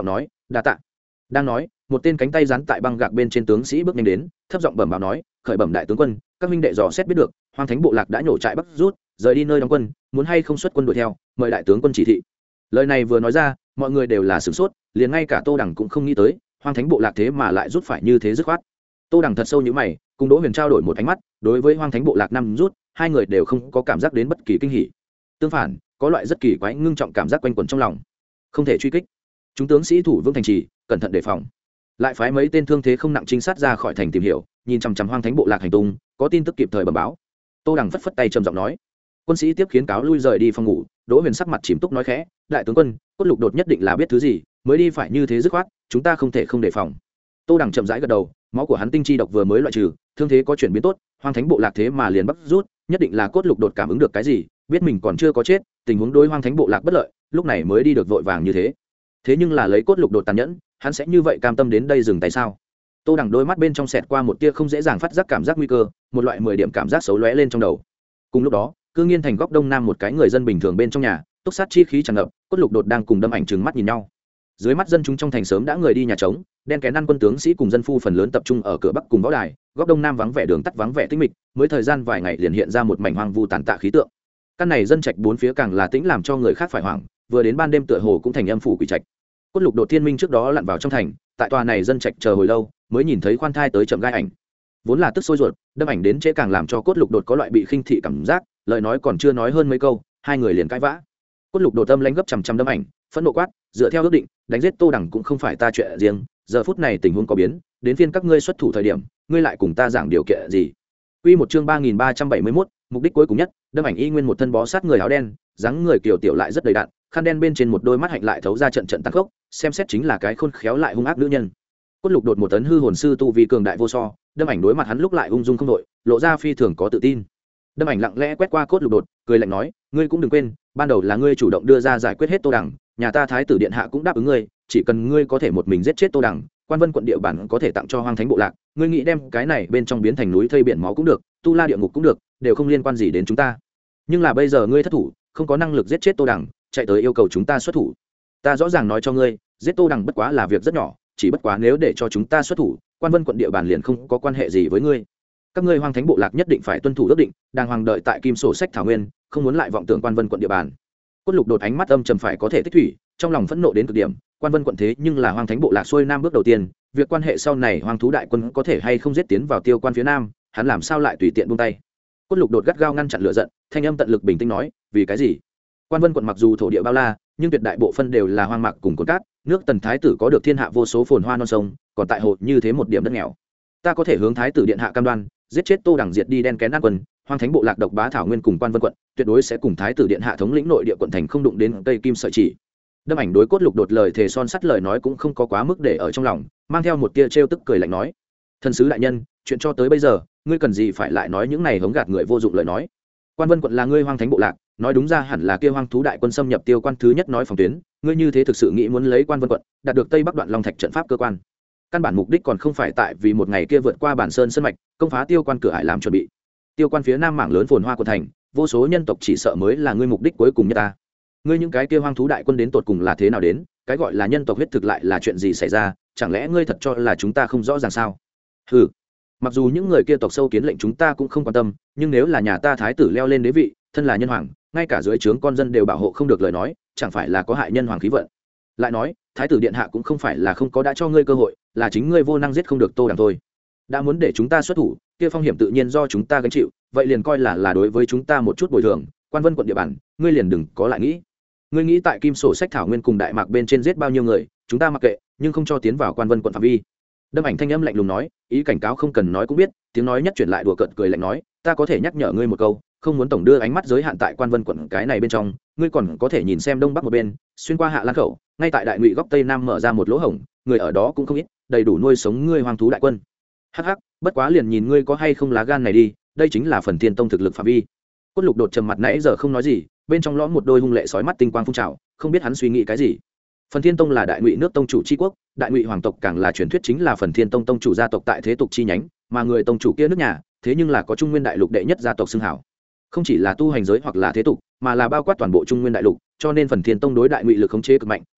đa tạ. Đang nói, một tên cánh tay dán tại băng gạc bên trên tướng sĩ bước nhanh đến, thấp giọng bẩm báo nói, khởi bẩm đại tướng quân, các minh đệ dò xét biết được, Hoang Thánh bộ lạc đã nhổ trại bắc rút, rời đi nơi đóng quân, muốn hay không xuất quân đuổi theo, mời đại tướng quân chỉ thị. Lời này vừa nói ra, mọi người đều là sửng sốt, liền ngay cả Tô Đằng cũng không nghĩ tới, Hoang Thánh bộ lạc thế mà lại rút phải như thế dứt khoát. Tô Đằng thật sâu như mày, cùng Đỗ Huyền trao đổi một ánh mắt, đối với Hoang Thánh bộ lạc năm rút, hai người đều không có cảm giác đến bất kỳ kinh hỉ. Tương phản, có loại rất kỳ quái ngưng trọng cảm giác quanh quẩn trong lòng. Không thể truy kích. Chúng tướng sĩ thủ vững thành trì, cẩn thận đề phòng. Lại phái mấy tên thương thế không nặng trinh sát ra khỏi thành tìm hiểu, nhìn chằm chằm Hoang Thánh bộ lạc hành tung, có tin tức kịp thời bẩm báo. Tô Đằng phất phất tay trầm giọng nói. Quân sĩ tiếp khiến cáo lui rời đi phòng ngủ. Đỗ Huyền sắc mặt chìm túc nói khẽ, đại tướng quân, Cốt Lục đột nhất định là biết thứ gì, mới đi phải như thế dứt khoát, chúng ta không thể không đề phòng. Tô Đằng chậm rãi gật đầu, máu của hắn tinh chi độc vừa mới loại trừ, thương thế có chuyển biến tốt, Hoang Thánh bộ lạc thế mà liền bắt rút, nhất định là Cốt Lục đột cảm ứng được cái gì, biết mình còn chưa có chết, tình huống đối Hoang Thánh bộ lạc bất lợi, lúc này mới đi được vội vàng như thế. Thế nhưng là lấy Cốt Lục đột tàn nhẫn, hắn sẽ như vậy cam tâm đến đây dừng tay sao? Tô Đằng đôi mắt bên trong xẹt qua một tia không dễ dàng phát giác cảm giác nguy cơ, một loại mười điểm cảm giác xấu lóe lên trong đầu. Cùng lúc đó, Cương Nghiên thành góc đông nam một cái người dân bình thường bên trong nhà, túc sát chi khí tràn ngập, Cốt Lục đột đang cùng Đâm Ảnh trừng mắt nhìn nhau. Dưới mắt dân chúng trong thành sớm đã người đi nhà trống, đen kén ăn quân tướng sĩ cùng dân phu phần lớn tập trung ở cửa bắc cùng võ đài, góc đông nam vắng vẻ đường tắt vắng vẻ tĩnh mịch, mới thời gian vài ngày liền hiện ra một mảnh hoang vu tàn tạ khí tượng. Căn này dân trạch bốn phía càng là tĩnh làm cho người khác phải hoảng, vừa đến ban đêm tựa hồ cũng thành âm phủ quỷ trạch. Cốt Lục đột thiên minh trước đó lặn vào trong thành, tại tòa này dân trạch chờ hồi lâu, mới nhìn thấy khoan thai tới chậm gai ảnh. Vốn là tức sôi ruột, Đâm Ảnh đến trễ càng làm cho Cốt Lục đột có loại bị khinh thị cảm giác, lời nói còn chưa nói hơn mấy câu, hai người liền cãi vã. Cốt Lục đột tâm lãnh gấp chằm chằm Đâm Ảnh, phẫn nộ quát, dựa theo ước định, đánh giết Tô Đằng cũng không phải ta chuyện riêng, giờ phút này tình huống có biến, đến phiên các ngươi xuất thủ thời điểm, ngươi lại cùng ta giảng điều kiện gì? Quy một chương ba nghìn ba trăm bảy mươi mốt, mục đích cuối cùng nhất, Đâm Ảnh y nguyên một thân bó sát người áo đen, dáng người kiều tiểu lại rất đầy đặn, khăn đen bên trên một đôi mắt hạnh lại thấu ra trận trận tàn khốc, xem xét chính là cái khôn khéo lại hung ác nữ nhân. Cốt Lục đột một tấn hư hồn sư tu vi cường đại vô so, Đâm Ảnh đối mặt hắn lúc lại ung dung không đội, lộ ra phi thường có tự tin. Đâm Ảnh lặng lẽ quét qua Cốt Lục đột, cười lạnh nói, ngươi cũng đừng quên, ban đầu là ngươi chủ động đưa ra giải quyết hết Tô Đằng, nhà ta thái tử điện hạ cũng đáp ứng ngươi, chỉ cần ngươi có thể một mình giết chết Tô Đằng, Quan Vân quận địa bản có thể tặng cho Hoang Thánh bộ lạc, ngươi nghĩ đem cái này bên trong biến thành núi thây biển máu cũng được, tu la địa ngục cũng được, đều không liên quan gì đến chúng ta. Nhưng là bây giờ ngươi thất thủ, không có năng lực giết chết Tô Đằng, chạy tới yêu cầu chúng ta xuất thủ. Ta rõ ràng nói cho ngươi, giết Tô Đằng bất quá là việc rất nhỏ, chỉ bất quá nếu để cho chúng ta xuất thủ, Quan Vân quận địa bàn liền không có quan hệ gì với ngươi. Các ngươi Hoang Thánh bộ lạc nhất định phải tuân thủ ước định, đàng hoàng đợi tại Kim Sổ Sách Thảo Nguyên, không muốn lại vọng tưởng Quan Vân quận địa bàn. Cốt Lục đột ánh mắt âm trầm phải có thể tích thủy, trong lòng phẫn nộ đến cực điểm, Quan Vân quận thế nhưng là Hoang Thánh bộ lạc xuôi nam bước đầu tiên, việc quan hệ sau này Hoang thú đại quân có thể hay không giết tiến vào Tiêu Quan phía nam, hắn làm sao lại tùy tiện buông tay. Cốt Lục đột gắt gao ngăn chặn lửa giận, thanh âm tận lực bình tĩnh nói, vì cái gì? Quan Vân quận mặc dù thổ địa bao la, nhưng tuyệt đại bộ phân đều là hoang mạc cùng cồn cát, nước Tần thái tử có được thiên hạ vô số phồn hoa non sông, còn tại hồ như thế một điểm đất nghèo. Ta có thể hướng thái tử điện hạ cam đoan, giết chết Tô Đằng diệt đi đen kén ăn quân, Hoang Thánh bộ lạc độc bá thảo nguyên cùng Quan Vân quận, tuyệt đối sẽ cùng thái tử điện hạ thống lĩnh nội địa quận thành không đụng đến cây kim sợi chỉ. Đâm Ảnh đối Cốt Lục đột lời thề son sắt lời nói cũng không có quá mức để ở trong lòng, mang theo một tia trêu tức cười lạnh nói, thần sứ đại nhân, chuyện cho tới bây giờ, ngươi cần gì phải lại nói những này hống gạt người vô dụng lời nói. Quan Vân quận là ngươi Hoang Thánh bộ lạc, nói đúng ra hẳn là kia hoang thú đại quân xâm nhập Tiêu Quan thứ nhất nói phòng tuyến, ngươi như thế thực sự nghĩ muốn lấy Quan Vân quận, đạt được Tây Bắc đoạn Long Thạch trận pháp cơ quan. Căn bản mục đích còn không phải tại vì một ngày kia vượt qua bản sơn sơn mạch, công phá Tiêu Quan cửa ải làm chuẩn bị. Tiêu Quan phía nam mảng lớn phồn hoa của thành, vô số nhân tộc chỉ sợ mới là ngươi mục đích cuối cùng nhất ta. Ngươi những cái kia hoang thú đại quân đến tột cùng là thế nào đến, cái gọi là nhân tộc huyết thực lại là chuyện gì xảy ra, chẳng lẽ ngươi thật cho là chúng ta không rõ ràng sao? Hừ. Mặc dù những người kia tộc sâu kiến lệnh chúng ta cũng không quan tâm, nhưng nếu là nhà ta thái tử leo lên đế vị, thân là nhân hoàng, ngay cả dưới trướng con dân đều bảo hộ không được lời nói, chẳng phải là có hại nhân hoàng khí vận. Lại nói, thái tử điện hạ cũng không phải là không có đã cho ngươi cơ hội, là chính ngươi vô năng giết không được Tô Đằng thôi. Đã muốn để chúng ta xuất thủ, kia phong hiểm tự nhiên do chúng ta gánh chịu, vậy liền coi là là đối với chúng ta một chút bồi thường. Quan Vân quận địa bàn, ngươi liền đừng có lại nghĩ. Ngươi nghĩ tại Kim Sổ Sách Thảo Nguyên cùng Đại Mạc bên trên giết bao nhiêu người, chúng ta mặc kệ, nhưng không cho tiến vào Quan Vân quận phạm vi. Đâm Ảnh thanh âm lạnh lùng nói, ý cảnh cáo không cần nói cũng biết, tiếng nói nhất chuyển lại đùa cợt cười lạnh nói, ta có thể nhắc nhở ngươi một câu, không muốn tổng đưa ánh mắt giới hạn tại Quan Vân quận cái này bên trong, ngươi còn có thể nhìn xem đông bắc một bên, xuyên qua Hạ Lan khẩu, ngay tại Đại Ngụy góc tây nam mở ra một lỗ hổng, người ở đó cũng không ít, đầy đủ nuôi sống ngươi hoang thú đại quân. Hắc hắc, bất quá liền nhìn ngươi có hay không lá gan này đi, đây chính là Phần Thiên Tông thực lực phạm vi. Cốt Lục đột trầm mặt nãy giờ không nói gì, bên trong lõm một đôi hung lệ sói mắt tinh quang phun trào, không biết hắn suy nghĩ cái gì. Phần Thiên Tông là Đại Ngụy nước tông chủ chi quốc, Đại Ngụy hoàng tộc càng là truyền thuyết chính là Phần Thiên Tông tông chủ gia tộc tại thế tục chi nhánh, mà người tông chủ kia nước nhà, thế nhưng là có Trung Nguyên đại lục đệ nhất gia tộc xưng hảo. Không chỉ là tu hành giới hoặc là thế tục, mà là bao quát toàn bộ Trung Nguyên đại lục, cho nên Phần Thiên Tông đối Đại Ngụy lực khống chế cực mạnh,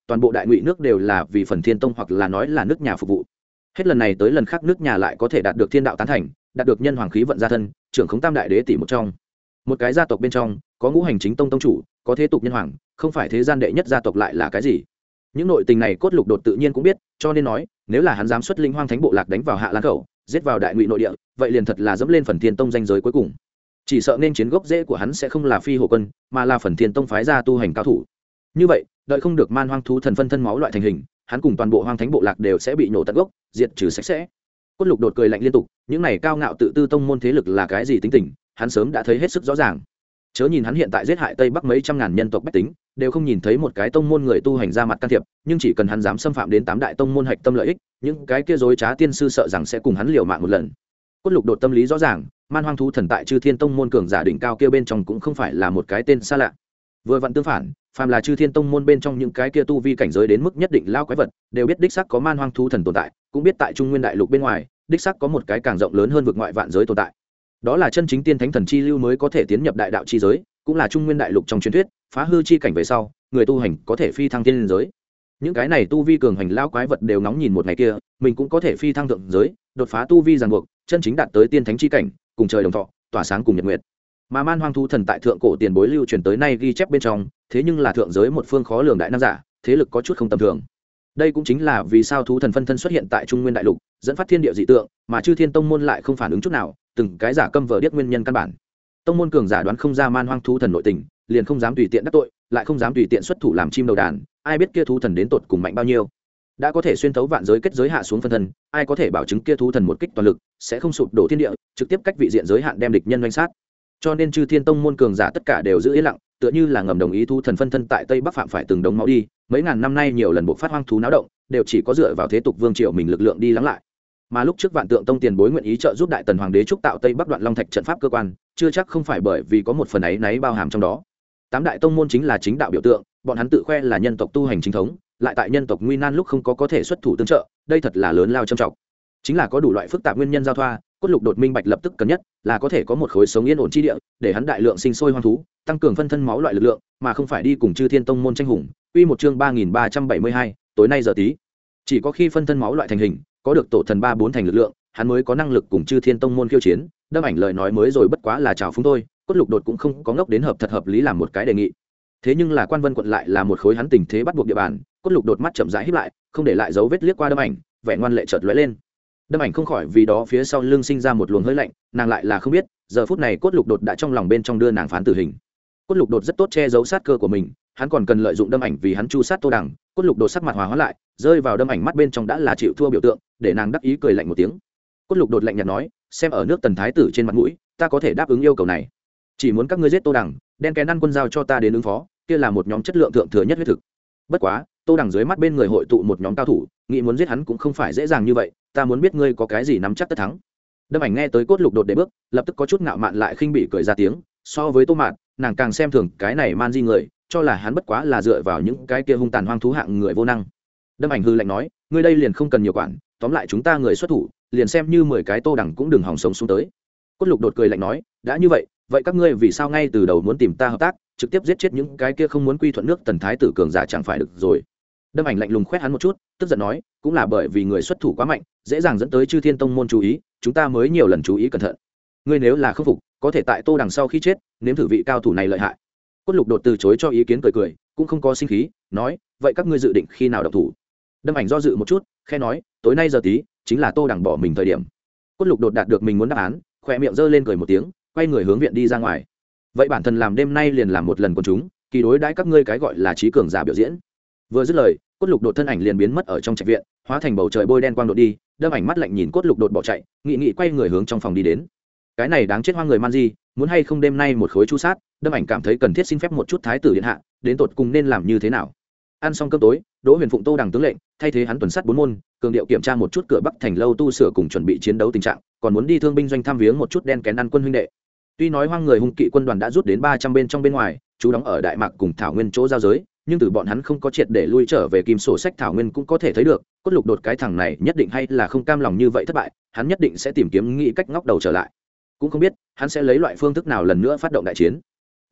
toàn bộ đại ngụy nước đều là vì phần thiên tông hoặc là nói là nước nhà phục vụ. Hết lần này tới lần khác nước nhà lại có thể đạt được thiên đạo tán thành, đạt được nhân hoàng khí vận gia thân, trưởng khống tam đại đế tỷ một trong. Một cái gia tộc bên trong có ngũ hành chính tông tông chủ, có thế tục nhân hoàng, không phải thế gian đệ nhất gia tộc lại là cái gì? Những nội tình này Cốt Lục Đột tự nhiên cũng biết, cho nên nói nếu là hắn dám xuất linh hoang thánh bộ lạc đánh vào Hạ Lan khẩu, giết vào đại ngụy nội địa, vậy liền thật là dẫm lên phần thiên tông danh giới cuối cùng. Chỉ sợ nên chiến gốc rễ của hắn sẽ không là phi hổ quân, mà là phần thiên tông phái ra tu hành cao thủ. Như vậy đợi không được man hoang thú thần phân thân máu loại thành hình, hắn cùng toàn bộ hoang thánh bộ lạc đều sẽ bị nổ tận gốc, diệt trừ sạch sẽ. Cốt Lục Đột cười lạnh liên tục, những này cao ngạo tự tư tông môn thế lực là cái gì tính tình, hắn sớm đã thấy hết sức rõ ràng. Chớ nhìn hắn hiện tại giết hại Tây Bắc mấy trăm ngàn nhân tộc bách tính, đều không nhìn thấy một cái tông môn người tu hành ra mặt can thiệp, nhưng chỉ cần hắn dám xâm phạm đến tám đại tông môn hạch tâm lợi ích, những cái kia dối trá tiên sư sợ rằng sẽ cùng hắn liều mạng một lần. Cốt Lục Đột tâm lý rõ ràng, man hoang thú thần tại Chư Thiên tông môn cường giả đỉnh cao kia bên trong cũng không phải là một cái tên xa lạ. Vừa vặn tương phản, phàm là Chư Thiên tông môn bên trong những cái kia tu vi cảnh giới đến mức nhất định lao quái vật, đều biết đích xác có man hoang thú thần tồn tại, cũng biết tại Trung Nguyên đại lục bên ngoài, đích xác có một cái càng rộng lớn hơn vực ngoại vạn giới tồn tại. Đó là chân chính tiên thánh thần chi lưu mới có thể tiến nhập đại đạo chi giới, cũng là Trung Nguyên đại lục trong truyền thuyết, phá hư chi cảnh về sau, người tu hành có thể phi thăng tiên giới. Những cái này tu vi cường hành lao quái vật đều ngóng nhìn một ngày kia, mình cũng có thể phi thăng thượng giới, đột phá tu vi ràng buộc, chân chính đạt tới tiên thánh chi cảnh, cùng trời đồng thọ, tỏa sáng cùng nhật nguyệt. Mà man hoang thú thần tại thượng cổ tiền bối lưu truyền tới nay ghi chép bên trong, thế nhưng là thượng giới một phương khó lường đại nam giả, thế lực có chút không tầm thường. Đây cũng chính là vì sao thú thần phân thân xuất hiện tại Trung Nguyên đại lục, dẫn phát thiên địa dị tượng, mà Chư Thiên tông môn lại không phản ứng chút nào, từng cái giả câm vờ điếc nguyên nhân căn bản. Tông môn cường giả đoán không ra man hoang thú thần nội tình, liền không dám tùy tiện đắc tội, lại không dám tùy tiện xuất thủ làm chim đầu đàn, ai biết kia thú thần đến tột cùng mạnh bao nhiêu. Đã có thể xuyên thấu vạn giới kết giới hạ xuống phân thân, ai có thể bảo chứng kia thú thần một kích toàn lực sẽ không sụp đổ thiên địa, trực tiếp cách vị diện giới hạn đem địch nhân doanh sát. Cho nên Chư Thiên tông môn cường giả tất cả đều giữ yên lặng, tựa như là ngầm đồng ý thú thần phân thân tại Tây Bắc phạm phải từng đống máu đi, mấy ngàn năm nay nhiều lần buộc phát hoang thú náo động, đều chỉ có dựa vào thế tục vương triều mình lực lượng đi lắng lại. Mà lúc trước Vạn Tượng tông tiền bối nguyện ý trợ giúp Đại Tần hoàng đế trúc tạo Tây Bắc Đoạn Long Thạch trận pháp cơ quan, chưa chắc không phải bởi vì có một phần ấy náy bao hàm trong đó. Tám đại tông môn chính là chính đạo biểu tượng, bọn hắn tự khoe là nhân tộc tu hành chính thống, lại tại nhân tộc nguy nan lúc không có có thể xuất thủ tương trợ, đây thật là lớn lao trầm trọng. Chính là có đủ loại phức tạp nguyên nhân giao thoa, Cốt Lục Đột minh bạch lập tức cần nhất là có thể có một khối sống yên ổn chi địa, để hắn đại lượng sinh sôi hoang thú, tăng cường phân thân máu loại lực lượng, mà không phải đi cùng Chư Thiên tông môn tranh hùng. Quy một chương ba nghìn ba trăm bảy mươi hai, tối nay giờ tí. Chỉ có khi phân thân máu loại thành hình, có được tổ thần ba bốn thành lực lượng, hắn mới có năng lực cùng Chư Thiên tông môn khiêu chiến. Đâm Ảnh lời nói mới rồi bất quá là chào phúng thôi, Cốt Lục Đột cũng không có ngốc đến hợp thật hợp lý làm một cái đề nghị. Thế nhưng là Quan Vân quận lại là một khối hắn tình thế bắt buộc địa bàn, Cốt Lục Đột mắt chậm rãi híp lại, không để lại dấu vết liếc qua Đâm Ảnh, vẻ ngoan lệ chợt lóe lên. Đâm Ảnh không khỏi vì đó phía sau lưng sinh ra một luồng hơi lạnh, nàng lại là không biết, giờ phút này Cốt Lục Đột đã trong lòng bên trong đưa nàng phán tử hình. Cốt Lục Đột rất tốt che giấu sát cơ của mình, hắn còn cần lợi dụng Đâm Ảnh vì hắn chu sát Tô Đằng. Cốt Lục Đột sắc mặt hòa hóa lại, rơi vào Đâm Ảnh mắt bên trong đã là chịu thua biểu tượng, để nàng đắc ý cười lạnh một tiếng. Cốt Lục Đột lạnh nhạt nói, xem ở nước Tần thái tử trên mặt mũi, ta có thể đáp ứng yêu cầu này. Chỉ muốn các ngươi giết Tô Đằng, đen kén ăn quân giao cho ta đến ứng phó, kia là một nhóm chất lượng thượng thừa nhất huyết thực. Bất quá, Tô Đằng dưới mắt bên người hội tụ một nhóm cao thủ, nghĩ muốn giết hắn cũng không phải dễ dàng như vậy, ta muốn biết ngươi có cái gì nắm chắc tất thắng. Đâm Ảnh nghe tới Cốt Lục Đột để bước, lập tức có chút ngạo mạn lại khinh bỉ cười ra tiếng, so với Tô Mạn, nàng càng xem thường cái này man di người, cho là hắn bất quá là dựa vào những cái kia hung tàn hoang thú hạng người vô năng. Đâm Ảnh hư lạnh nói, ngươi đây liền không cần nhiều quản, tóm lại chúng ta người xuất thủ, liền xem như mười cái Tô Đằng cũng đừng hòng sống xuống tới. Cốt Lục Đột cười lạnh nói, đã như vậy, vậy các ngươi vì sao ngay từ đầu muốn tìm ta hợp tác, trực tiếp giết chết những cái kia không muốn quy thuận nước Tần thái tử cường giả chẳng phải được rồi. Đâm Ảnh lạnh lùng khoét hắn một chút, tức giận nói, cũng là bởi vì người xuất thủ quá mạnh, dễ dàng dẫn tới Chư Thiên tông môn chú ý, chúng ta mới nhiều lần chú ý cẩn thận. Ngươi nếu là không phục, có thể tại Tô Đằng sau khi chết, nếm thử vị cao thủ này lợi hại. Cốt Lục Đột từ chối cho ý kiến cười cười, cũng không có sinh khí, nói, vậy các ngươi dự định khi nào động thủ? Đâm Ảnh do dự một chút, khẽ nói, tối nay giờ tí, chính là Tô Đằng bỏ mình thời điểm. Cốt Lục Đột đạt được mình muốn đáp án, khóe miệng giơ lên cười một tiếng, quay người hướng viện đi ra ngoài. Vậy bản thân làm đêm nay liền làm một lần con chúng, kỳ đối đãi các ngươi cái gọi là trí cường giả biểu diễn. Vừa dứt lời, Cốt Lục Đột thân ảnh liền biến mất ở trong trạch viện, hóa thành bầu trời bôi đen quang đột đi. Đâm Ảnh mắt lạnh nhìn Cốt Lục Đột bỏ chạy, nghị nghị quay người hướng trong phòng đi đến. Cái này đáng chết hoang người man di, muốn hay không đêm nay một khối chu sát. Đâm Ảnh cảm thấy cần thiết xin phép một chút thái tử điện hạ, đến tột cùng nên làm như thế nào. Ăn xong cơm tối, Đỗ Huyền phụng Tô Đằng tướng lệnh, thay thế hắn tuần sát bốn môn, cường điệu kiểm tra một chút cửa Bắc thành lâu tu sửa cùng chuẩn bị chiến đấu tình trạng, còn muốn đi thương binh doanh thăm viếng một chút đen kén ăn quân huynh đệ. Tuy nói hoang người hung kỵ quân đoàn đã rút đến ba trăm bên trong bên ngoài, chú đóng ở Đại Mạc cùng Thảo Nguyên chỗ giao giới, nhưng từ bọn hắn không có triệt để lui trở về Kim sổ sách Thảo Nguyên cũng có thể thấy được, Cốt Lục Đột cái thằng này nhất định hay là không cam lòng như vậy thất bại, hắn nhất định sẽ tìm kiếm nghĩ cách ngóc đầu trở lại. Cũng không biết hắn sẽ lấy loại phương thức nào lần nữa phát động đại chiến.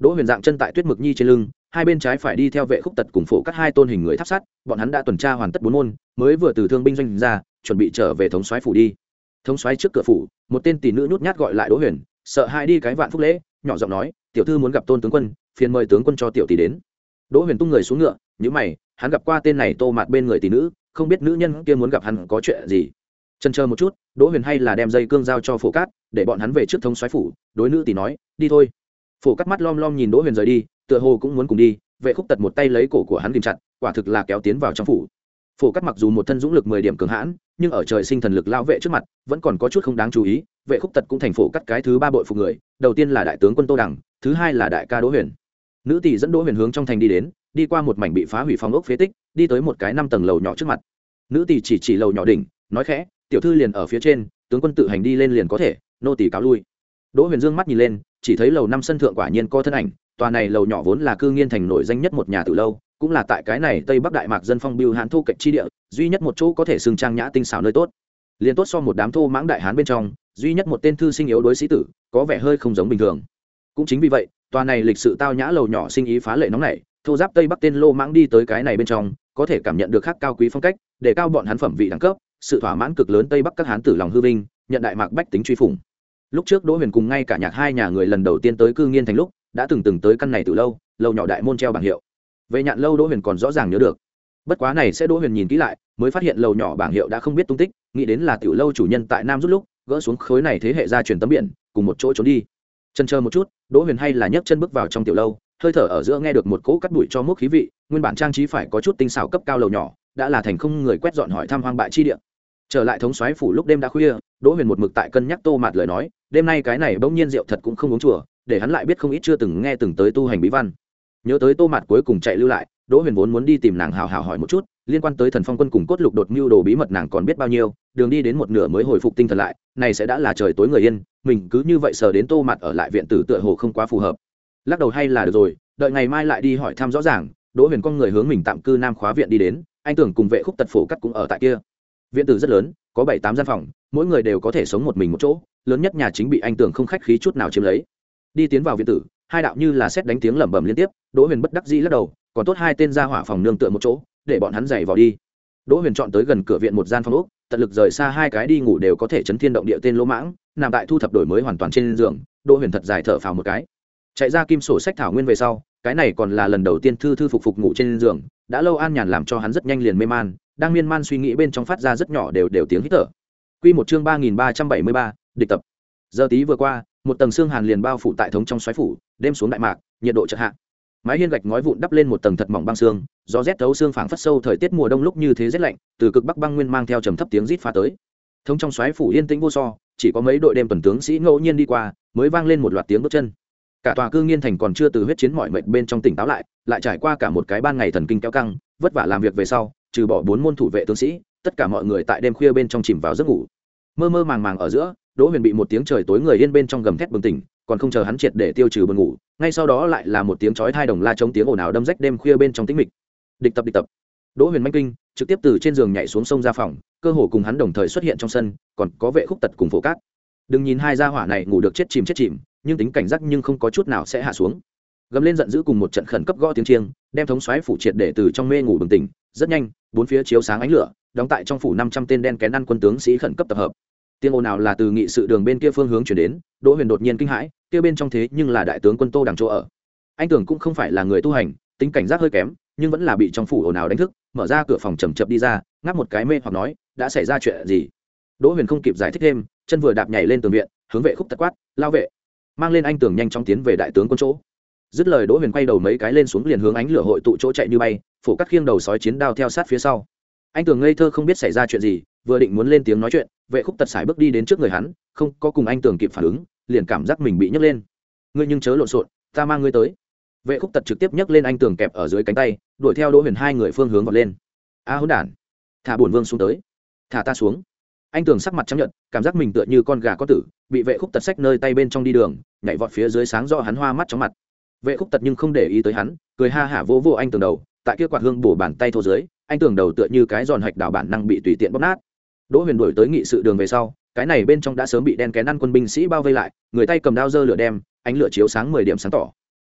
Đỗ Huyền dạng chân tại Tuyết Mực Nhi trên lưng, hai bên trái phải đi theo Vệ Khúc Tật cùng Phổ Cắt hai tôn hình người tháp sát, bọn hắn đã tuần tra hoàn tất bốn môn, mới vừa từ thương binh doanh ra, chuẩn bị trở về thống soái phủ đi. Thống soái trước cửa phủ, một tên tỷ nữ nhút nhát gọi lại Đỗ Huyền, sợ hai đi cái vạn phúc lễ, nhỏ giọng nói, tiểu thư muốn gặp Tôn tướng quân, phiền mời tướng quân cho tiểu tỷ đến. Đỗ Huyền tung người xuống ngựa, nhíu mày, hắn gặp qua tên này Tô Mạt bên người tỷ nữ, không biết nữ nhân kia muốn gặp hắn có chuyện gì. Chần chờ một chút, Đỗ Huyền hay là đem dây cương giao cho Phổ Cát, để bọn hắn về trước thống soái phủ, đối nữ tỷ nói, đi thôi. Phổ Cát mắt lom lom nhìn Đỗ Huyền rời đi, tựa hồ cũng muốn cùng đi. Vệ Khúc Tật một tay lấy cổ của hắn kìm chặt, quả thực là kéo tiến vào trong phủ. Phổ Cát mặc dù một thân dũng lực mười điểm cường hãn, nhưng ở trời sinh thần lực lao vệ trước mặt, vẫn còn có chút không đáng chú ý. Vệ Khúc Tật cũng thành Phổ Cát cái thứ ba bội phục người, đầu tiên là đại tướng quân Tô Đằng, thứ hai là đại ca Đỗ Huyền. Nữ tỷ dẫn Đỗ Huyền hướng trong thành đi đến, đi qua một mảnh bị phá hủy phòng ốc phế tích, đi tới một cái năm tầng lầu nhỏ trước mặt. Nữ tỷ chỉ chỉ lầu nhỏ đỉnh, nói khẽ, tiểu thư liền ở phía trên, tướng quân tự hành đi lên liền có thể, nô tỷ cáo lui. Đỗ Huyền dương mắt nhìn lên, chỉ thấy lầu năm sân thượng quả nhiên có thân ảnh. Tòa này lầu nhỏ vốn là cư nghiên thành nổi danh nhất một nhà tử lâu, cũng là tại cái này tây bắc đại mạc dân phong biêu hán thu cạnh chi địa, duy nhất một chỗ có thể xưng trang nhã tinh xảo nơi tốt. Liên tốt so một đám thô mãng đại hán bên trong, duy nhất một tên thư sinh yếu đối sĩ tử, có vẻ hơi không giống bình thường. Cũng chính vì vậy, tòa này lịch sự tao nhã lầu nhỏ sinh ý phá lệ nóng nảy, thô giáp tây bắc tên lô mãng đi tới cái này bên trong, có thể cảm nhận được khác cao quý phong cách, để cao bọn hắn phẩm vị đẳng cấp, sự thỏa mãn cực lớn tây bắc các hán tử lòng hư vinh, nhận đại mạc bách tính truy phủng. Lúc trước Đỗ Huyền cùng ngay cả nhạc hai nhà người lần đầu tiên tới cư nghiên thành lúc, đã từng từng tới căn này từ lâu, lâu nhỏ đại môn treo bảng hiệu. Về nhạn lâu Đỗ Huyền còn rõ ràng nhớ được. Bất quá này sẽ Đỗ Huyền nhìn kỹ lại, mới phát hiện lầu nhỏ bảng hiệu đã không biết tung tích, nghĩ đến là tiểu lâu chủ nhân tại Nam rút lúc, gỡ xuống khối này thế hệ gia truyền tấm biển, cùng một chỗ trốn đi. Chần chờ một chút, Đỗ Huyền hay là nhấc chân bước vào trong tiểu lâu, hơi thở ở giữa nghe được một cỗ cắt bụi cho mốc khí vị, nguyên bản trang trí phải có chút tinh xảo cấp cao lầu nhỏ, đã là thành không người quét dọn hỏi thăm hoang bại chi địa. Trở lại thống soái phủ lúc đêm đã khuya, Đỗ Huyền một mực tại cân nhắc Tô Mạt lời nói, đêm nay cái này bỗng nhiên rượu thật cũng không uống chùa, để hắn lại biết không ít chưa từng nghe từng tới tu hành bí văn. Nhớ tới Tô Mạt cuối cùng chạy lưu lại, Đỗ Huyền vốn muốn đi tìm nàng hào hào hỏi một chút, liên quan tới Thần Phong quân cùng cốt lục đột mưu đồ bí mật nàng còn biết bao nhiêu, đường đi đến một nửa mới hồi phục tinh thần lại, này sẽ đã là trời tối người yên, mình cứ như vậy sờ đến Tô Mạt ở lại viện tử tựa hồ không quá phù hợp. Lắc đầu hay là được rồi, đợi ngày mai lại đi hỏi thăm rõ ràng. Đỗ Huyền con người hướng mình tạm cư Nam Khóa viện đi đến, anh tưởng cùng Vệ Khúc Tật Phổ Cắt cũng ở tại kia. Viện tử rất lớn, có bảy tám gian phòng, mỗi người đều có thể sống một mình một chỗ, lớn nhất nhà chính bị anh tưởng không khách khí chút nào chiếm lấy. Đi tiến vào viện tử, hai đạo như là sét đánh tiếng lẩm bẩm liên tiếp, Đỗ Huyền bất đắc dĩ lắc đầu, còn tốt hai tên ra hỏa phòng nương tựa một chỗ, để bọn hắn giày vào đi. Đỗ Huyền chọn tới gần cửa viện một gian phòng ốc, tận lực rời xa hai cái đi ngủ đều có thể chấn thiên động địa tên lỗ mãng, nằm tại thu thập đổi mới hoàn toàn trên giường. Đỗ Huyền thật dài thở phào một cái, chạy ra kim sổ sách thảo nguyên về sau, cái này còn là lần đầu tiên thư thư phục phục ngủ trên giường, đã lâu an nhàn làm cho hắn rất nhanh liền mê man, đang miên man suy nghĩ bên trong phát ra rất nhỏ đều đều tiếng hít thở. Quy một chương ba nghìn ba trăm bảy mươi ba, địch tập. Giờ tí vừa qua, một tầng xương hàn liền bao phủ tại thống trong xoáy phủ, đêm xuống đại mạc, nhiệt độ chợt hạ. Mái hiên gạch ngói vụn đắp lên một tầng thật mỏng băng xương, gió rét thấu xương phảng phất sâu thời tiết mùa đông lúc như thế rét lạnh, từ cực bắc băng nguyên mang theo trầm thấp tiếng rít phá tới. Thống trong xoáy phủ yên tĩnh vô so, chỉ có mấy đội đêm tuần tướng sĩ ngẫu nhiên đi qua, mới vang lên một loạt tiếng bước chân. Cả tòa cư nghiên thành còn chưa từ huyết chiến mỏi mệt bên trong tỉnh táo lại, lại trải qua cả một cái ban ngày thần kinh kéo căng, vất vả làm việc về sau, trừ bỏ bốn môn thủ vệ tướng sĩ, tất cả mọi người tại đêm khuya bên trong chìm vào giấc ngủ. Mơ mơ màng màng ở giữa, Đỗ Huyền bị một tiếng trời tối người yên bên trong gầm thét bừng tỉnh, còn không chờ hắn triệt để tiêu trừ buồn ngủ, ngay sau đó lại là một tiếng chói tai đồng la chống tiếng ồn ào đâm rách đêm khuya bên trong tĩnh mịch. Địch tập địch tập. Đỗ Huyền manh kinh, trực tiếp từ trên giường nhảy xuống sông ra phòng, cơ hồ cùng hắn đồng thời xuất hiện trong sân, còn có Vệ Khúc Tật cùng Phổ Cát. Đừng nhìn hai gia hỏa này ngủ được chết chìm chết chìm, nhưng tính cảnh giác nhưng không có chút nào sẽ hạ xuống. Gầm lên giận dữ cùng một trận khẩn cấp gõ tiếng chiêng, đem thống soái phủ triệt để từ trong mê ngủ bừng tỉnh. Rất nhanh, bốn phía chiếu sáng ánh lửa, đóng tại trong phủ năm trăm tên đen kén ăn quân tướng sĩ khẩn cấp tập hợp. Tiếng ồn nào là từ nghị sự đường bên kia phương hướng chuyển đến, Đỗ Huyền đột nhiên kinh hãi, kia bên trong thế nhưng là đại tướng quân Tô Đằng chỗ ở. Anh tưởng cũng không phải là người tu hành, tính cảnh giác hơi kém, nhưng vẫn là bị trong phủ ồn ào đánh thức, mở ra cửa phòng chậm chậm đi ra, ngáp một cái mê hoặc nói, đã xảy ra chuyện gì? Đỗ Huyền không kịp giải thích thêm, chân vừa đạp nhảy lên tường viện, hướng Vệ Khúc Tật quát, lao vệ, mang lên anh tưởng nhanh chóng tiến về đại tướng quân chỗ. Dứt lời Đỗ Huyền quay đầu mấy cái lên xuống liền hướng ánh lửa hội tụ chỗ chạy như bay, Phổ Cắt khiêng đầu sói chiến đao theo sát phía sau. Anh tưởng ngây thơ không biết xảy ra chuyện gì, vừa định muốn lên tiếng nói chuyện, Vệ Khúc Tật sải bước đi đến trước người hắn, không có cùng anh tưởng kịp phản ứng, liền cảm giác mình bị nhấc lên. Ngươi nhưng chớ lộn xộn, ta mang ngươi tới. Vệ Khúc Tật trực tiếp nhấc lên anh tưởng kẹp ở dưới cánh tay, đuổi theo Đỗ Huyền hai người phương hướng vọt lên. A hỗn đản, thả bổn vương xuống tới, thả ta xuống. Anh tưởng sắc mặt trắng nhợt, cảm giác mình tựa như con gà có tử, bị Vệ Khúc Tật xách nơi tay bên trong đi đường, nhảy vọt phía dưới sáng rõ hắn hoa mắt chóng mặt. Vệ Khúc Tật nhưng không để ý tới hắn, cười ha hả vỗ vỗ anh tưởng đầu, tại kia quạt hương bổ bàn tay thô dưới, anh tưởng đầu tựa như cái giòn hạch đảo bản năng bị tùy tiện bóp nát. Đỗ Huyền đuổi tới nghị sự đường về sau, cái này bên trong đã sớm bị đen kén ăn quân binh sĩ bao vây lại, người tay cầm đao giơ lửa đem, ánh lửa chiếu sáng mười điểm sáng tỏ.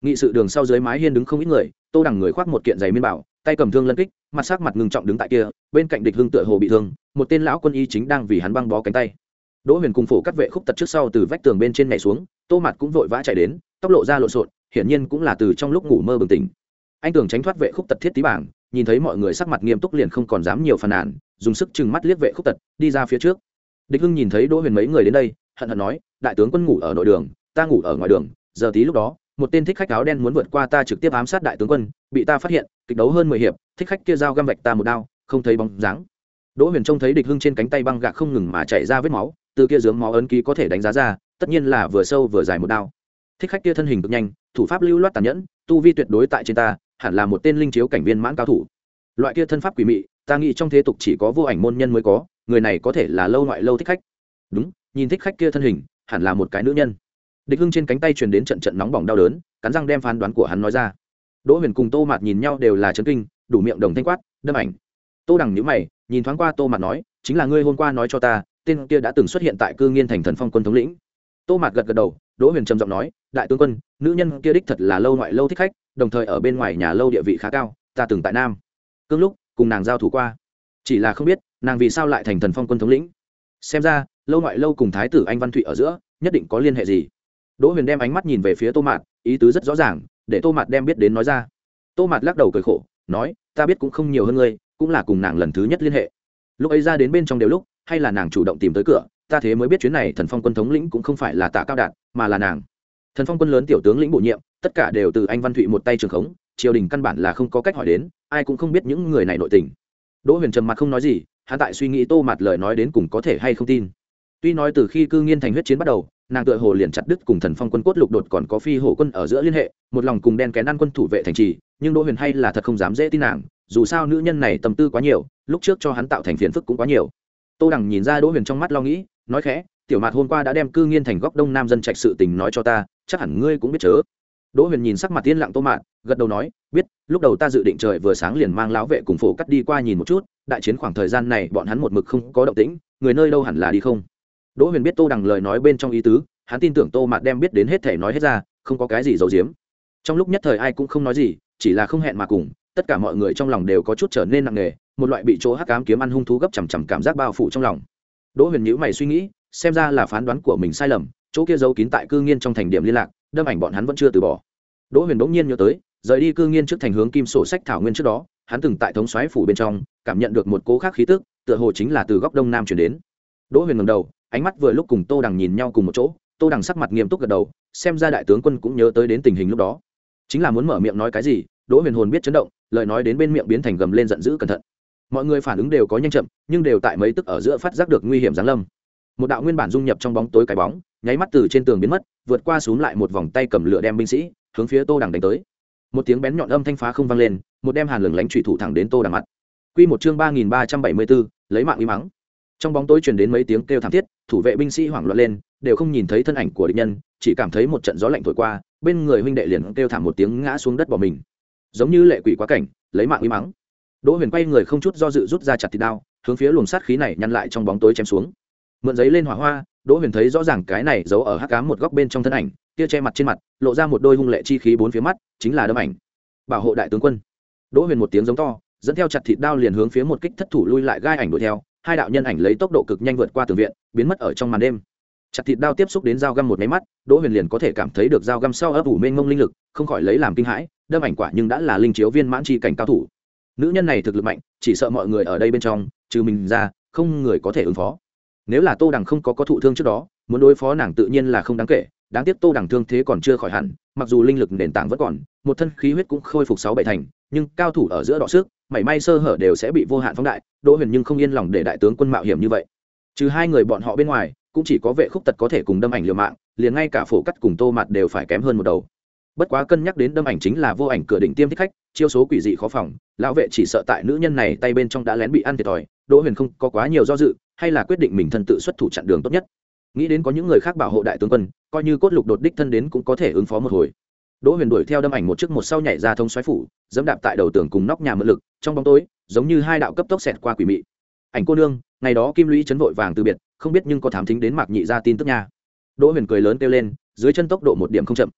nghị sự đường sau dưới mái hiên đứng không ít người, Tô Đằng người khoác một kiện giày miên bảo, tay cầm thương lân kích, mặt sắc mặt ngưng trọng đứng tại kia, bên cạnh Địch Hưng tựa hồ bị thương, một tên lão quân y chính đang vì hắn băng bó cánh tay. Đỗ Huyền cùng phổ cắt vệ khúc tật trước sau từ vách tường bên trên nhảy xuống, Tô Mạt cũng vội vã chạy đến, tóc lộ ra lộn xộn, hiển nhiên cũng là từ trong lúc ngủ mơ bừng tỉnh. Anh tưởng tránh thoát vệ khúc tật thiết tí bảng, nhìn thấy mọi người sắc mặt nghiêm túc liền không còn dám nhiều phàn nàn, dùng sức chừng mắt liếc vệ khúc tật, đi ra phía trước. Địch Hưng nhìn thấy Đỗ Huyền mấy người đến đây, hận hận nói, đại tướng quân ngủ ở nội đường, ta ngủ ở ngoài đường, giờ tí lúc đó, một tên thích khách áo đen muốn vượt qua ta trực tiếp ám sát đại tướng quân, bị ta phát hiện, kịch đấu hơn mười hiệp, thích khách kia dao găm vạch ta một đao, không thấy bóng dáng. Đỗ Huyền trông thấy Địch Hưng trên cánh tay băng gạc không ngừng mà chảy ra vết máu, từ kia dướng máu ấn ký có thể đánh giá ra, tất nhiên là vừa sâu vừa dài một đao. Thích khách kia thân hình cực nhanh, thủ pháp lưu loát tàn nhẫn, tu vi tuyệt đối tại trên ta, hẳn là một tên linh chiếu cảnh viên mãn cao thủ. Loại kia thân pháp quỷ mị, ta nghĩ trong thế tục chỉ có vô ảnh môn nhân mới có, người này có thể là lâu ngoại lâu thích khách. Đúng, nhìn thích khách kia thân hình, hẳn là một cái nữ nhân. Địch Hưng trên cánh tay truyền đến trận trận nóng bỏng đau đớn, cắn răng đem phán đoán của hắn nói ra. Đỗ Huyền cùng Tô Mạt nhìn nhau đều là chấn kinh, đủ miệng đồng thanh quát, đâm ảnh. Tô Đằng nhíu mày, nhìn thoáng qua Tô Mạt nói, chính là ngươi hôm qua nói cho ta, tên kia đã từng xuất hiện tại Cư Nghiên thành Thần Phong quân thống lĩnh. Tô Mạt gật gật đầu, Đỗ Huyền trầm giọng nói, đại tướng quân, nữ nhân kia đích thật là lâu ngoại lâu thích khách, đồng thời ở bên ngoài nhà lâu địa vị khá cao, ta từng tại Nam Cương lúc cùng nàng giao thủ qua, chỉ là không biết nàng vì sao lại thành Thần Phong quân thống lĩnh. Xem ra lâu ngoại lâu cùng thái tử Anh Văn Thụy ở giữa nhất định có liên hệ gì. Đỗ Huyền đem ánh mắt nhìn về phía Tô Mạt, ý tứ rất rõ ràng, để Tô Mạt đem biết đến nói ra. Tô Mạt lắc đầu cười khổ, nói, ta biết cũng không nhiều hơn ngươi, cũng là cùng nàng lần thứ nhất liên hệ. Lúc ấy ra đến bên trong đều lúc, hay là nàng chủ động tìm tới cửa, ta thế mới biết chuyến này Thần Phong quân thống lĩnh cũng không phải là Tạ Cao Đạt, mà là nàng. Thần Phong quân lớn tiểu tướng lĩnh bổ nhiệm, tất cả đều từ Anh Văn Thụy một tay trường khống, triều đình căn bản là không có cách hỏi đến, ai cũng không biết những người này nội tình. Đỗ Huyền trầm mặt không nói gì, hắn tại suy nghĩ Tô Mạt lời nói đến cùng có thể hay không tin. Tuy nói từ khi Cư Nghiên thành huyết chiến bắt đầu, nàng tựa hồ liền chặt đứt cùng Thần Phong quân cốt lục đột còn có phi hổ quân ở giữa liên hệ, một lòng cùng đen kén ăn quân thủ vệ thành trì, nhưng Đỗ Huyền hay là thật không dám dễ tin nàng, dù sao nữ nhân này tâm tư quá nhiều, lúc trước cho hắn tạo thành phiền phức cũng quá nhiều. Tô Đằng nhìn ra Đỗ Huyền trong mắt lo nghĩ, nói khẽ, tiểu Mạt hôm qua đã đem Cư Nghiên thành góc đông nam dân trạch sự tình nói cho ta, chắc hẳn ngươi cũng biết chớ. Đỗ Huyền nhìn sắc mặt yên lặng Tô Mạt, gật đầu nói, biết, lúc đầu ta dự định trời vừa sáng liền mang lão vệ cùng phổ cắt đi qua nhìn một chút, đại chiến khoảng thời gian này bọn hắn một mực không có động tĩnh, người nơi đâu hẳn là đi không. Đỗ Huyền biết Tô Đằng lời nói bên trong ý tứ, hắn tin tưởng Tô Mạt đem biết đến hết thể nói hết ra, không có cái gì giấu giếm. Trong lúc nhất thời ai cũng không nói gì, chỉ là không hẹn mà cùng, tất cả mọi người trong lòng đều có chút trở nên nặng nề, một loại bị chỗ hắc ám kiếm ăn hung thú gấp chằm chằm cảm giác bao phủ trong lòng. Đỗ Huyền nhíu mày suy nghĩ, xem ra là phán đoán của mình sai lầm, chỗ kia giấu kín tại Cư Nghiên trong thành điểm liên lạc, đâm ảnh bọn hắn vẫn chưa từ bỏ. Đỗ Huyền bỗng nhiên nhớ tới, rời đi Cư Nghiên trước thành hướng Kim Sổ Sách thảo nguyên trước đó, hắn từng tại thống soái phủ bên trong cảm nhận được một cố khác khí tức, tựa hồ chính là từ góc đông nam truyền đến. Đỗ Huyền ngẩng đầu, ánh mắt vừa lúc cùng Tô Đằng nhìn nhau cùng một chỗ, Tô Đằng sắc mặt nghiêm túc gật đầu, xem ra đại tướng quân cũng nhớ tới đến tình hình lúc đó, chính là muốn mở miệng nói cái gì, Đỗ Huyền hồn biết chấn động, lời nói đến bên miệng biến thành gầm lên giận dữ cẩn thận. Mọi người phản ứng đều có nhanh chậm, nhưng đều tại mấy tức ở giữa phát giác được nguy hiểm giáng lâm. Một đạo nguyên bản dung nhập trong bóng tối cái bóng, nháy mắt từ trên tường biến mất, vượt qua xuống lại một vòng tay cầm lửa đem binh sĩ, hướng phía Tô Đằng đánh tới. Một tiếng bén nhọn âm thanh phá không vang lên, một đem hàn lừng lánh chủy thủ thẳng đến Tô Đằng mặt. Quy một chương ba nghìn ba trăm bảy mươi bốn, lấy mạng uy mắng. Trong bóng tối truyền đến mấy tiếng kêu thảm thiết, thủ vệ binh sĩ hoảng loạn lên, đều không nhìn thấy thân ảnh của địch nhân, chỉ cảm thấy một trận gió lạnh thổi qua, bên người huynh đệ liền kêu thảm một tiếng ngã xuống đất bỏ mình. Giống như lệ quỷ quá cảnh, lấy mạng uy mắng. Đỗ Huyền quay người không chút do dự rút ra chặt thịt đao, hướng phía luồng sát khí này nhăn lại trong bóng tối chém xuống. Mượn giấy lên hỏa hoa, Đỗ Huyền thấy rõ ràng cái này giấu ở hắc ám một góc bên trong thân ảnh, kia che mặt trên mặt, lộ ra một đôi hung lệ chi khí bốn phía mắt, chính là đâm ảnh. Bảo hộ đại tướng quân. Đỗ Huyền một tiếng giống to, dẫn theo chặt thịt đao liền hướng phía một kích thất thủ lui lại gai ảnh đuổi theo, hai đạo nhân ảnh lấy tốc độ cực nhanh vượt qua tường viện, biến mất ở trong màn đêm. Chặt thịt đao tiếp xúc đến dao găm một máy mắt, Đỗ Huyền liền có thể cảm thấy được dao găm sau ấp ủ mênh mông linh lực, không khỏi lấy làm kinh hãi, đâm ảnh quả nhưng đã là linh chiếu viên mãn chi cảnh cao thủ. Nữ nhân này thực lực mạnh, chỉ sợ mọi người ở đây bên trong, trừ mình ra, không người có thể ứng phó. Nếu là Tô Đằng không có có thụ thương trước đó, muốn đối phó nàng tự nhiên là không đáng kể, đáng tiếc Tô Đằng thương thế còn chưa khỏi hẳn, mặc dù linh lực nền tảng vẫn còn, một thân khí huyết cũng khôi phục sáu bảy thành, nhưng cao thủ ở giữa đọ sức, mảy may sơ hở đều sẽ bị vô hạn phóng đại. Đỗ Huyền nhưng không yên lòng để đại tướng quân mạo hiểm như vậy. Trừ hai người bọn họ bên ngoài, cũng chỉ có vệ khúc tật có thể cùng đâm ảnh liều mạng, liền ngay cả phổ cắt cùng Tô Mạt đều phải kém hơn một đầu. Bất quá cân nhắc đến đâm ảnh chính là vô ảnh cửa đỉnh tiêm thích khách, chiêu số quỷ dị khó phòng, lão vệ chỉ sợ tại nữ nhân này tay bên trong đã lén bị ăn thiệt thòi. Đỗ Huyền không có quá nhiều do dự, hay là quyết định mình thân tự xuất thủ chặn đường tốt nhất. Nghĩ đến có những người khác bảo hộ đại tướng quân, coi như cốt lục đột đích thân đến cũng có thể ứng phó một hồi. Đỗ Huyền đuổi theo đâm ảnh một trước một sau nhảy ra thông xoáy phủ, dẫm đạp tại đầu tường cùng nóc nhà mượn lực, trong bóng tối, giống như hai đạo cấp tốc xẹt qua quỷ mị. Ảnh cô nương, ngày đó Kim Lũy chấn vội vàng từ biệt, không biết nhưng có thám thính đến Mạc Nhị ra tin tức nha. Đỗ Huyền cười lớn kêu lên, dưới chân tốc độ một điểm không chậm.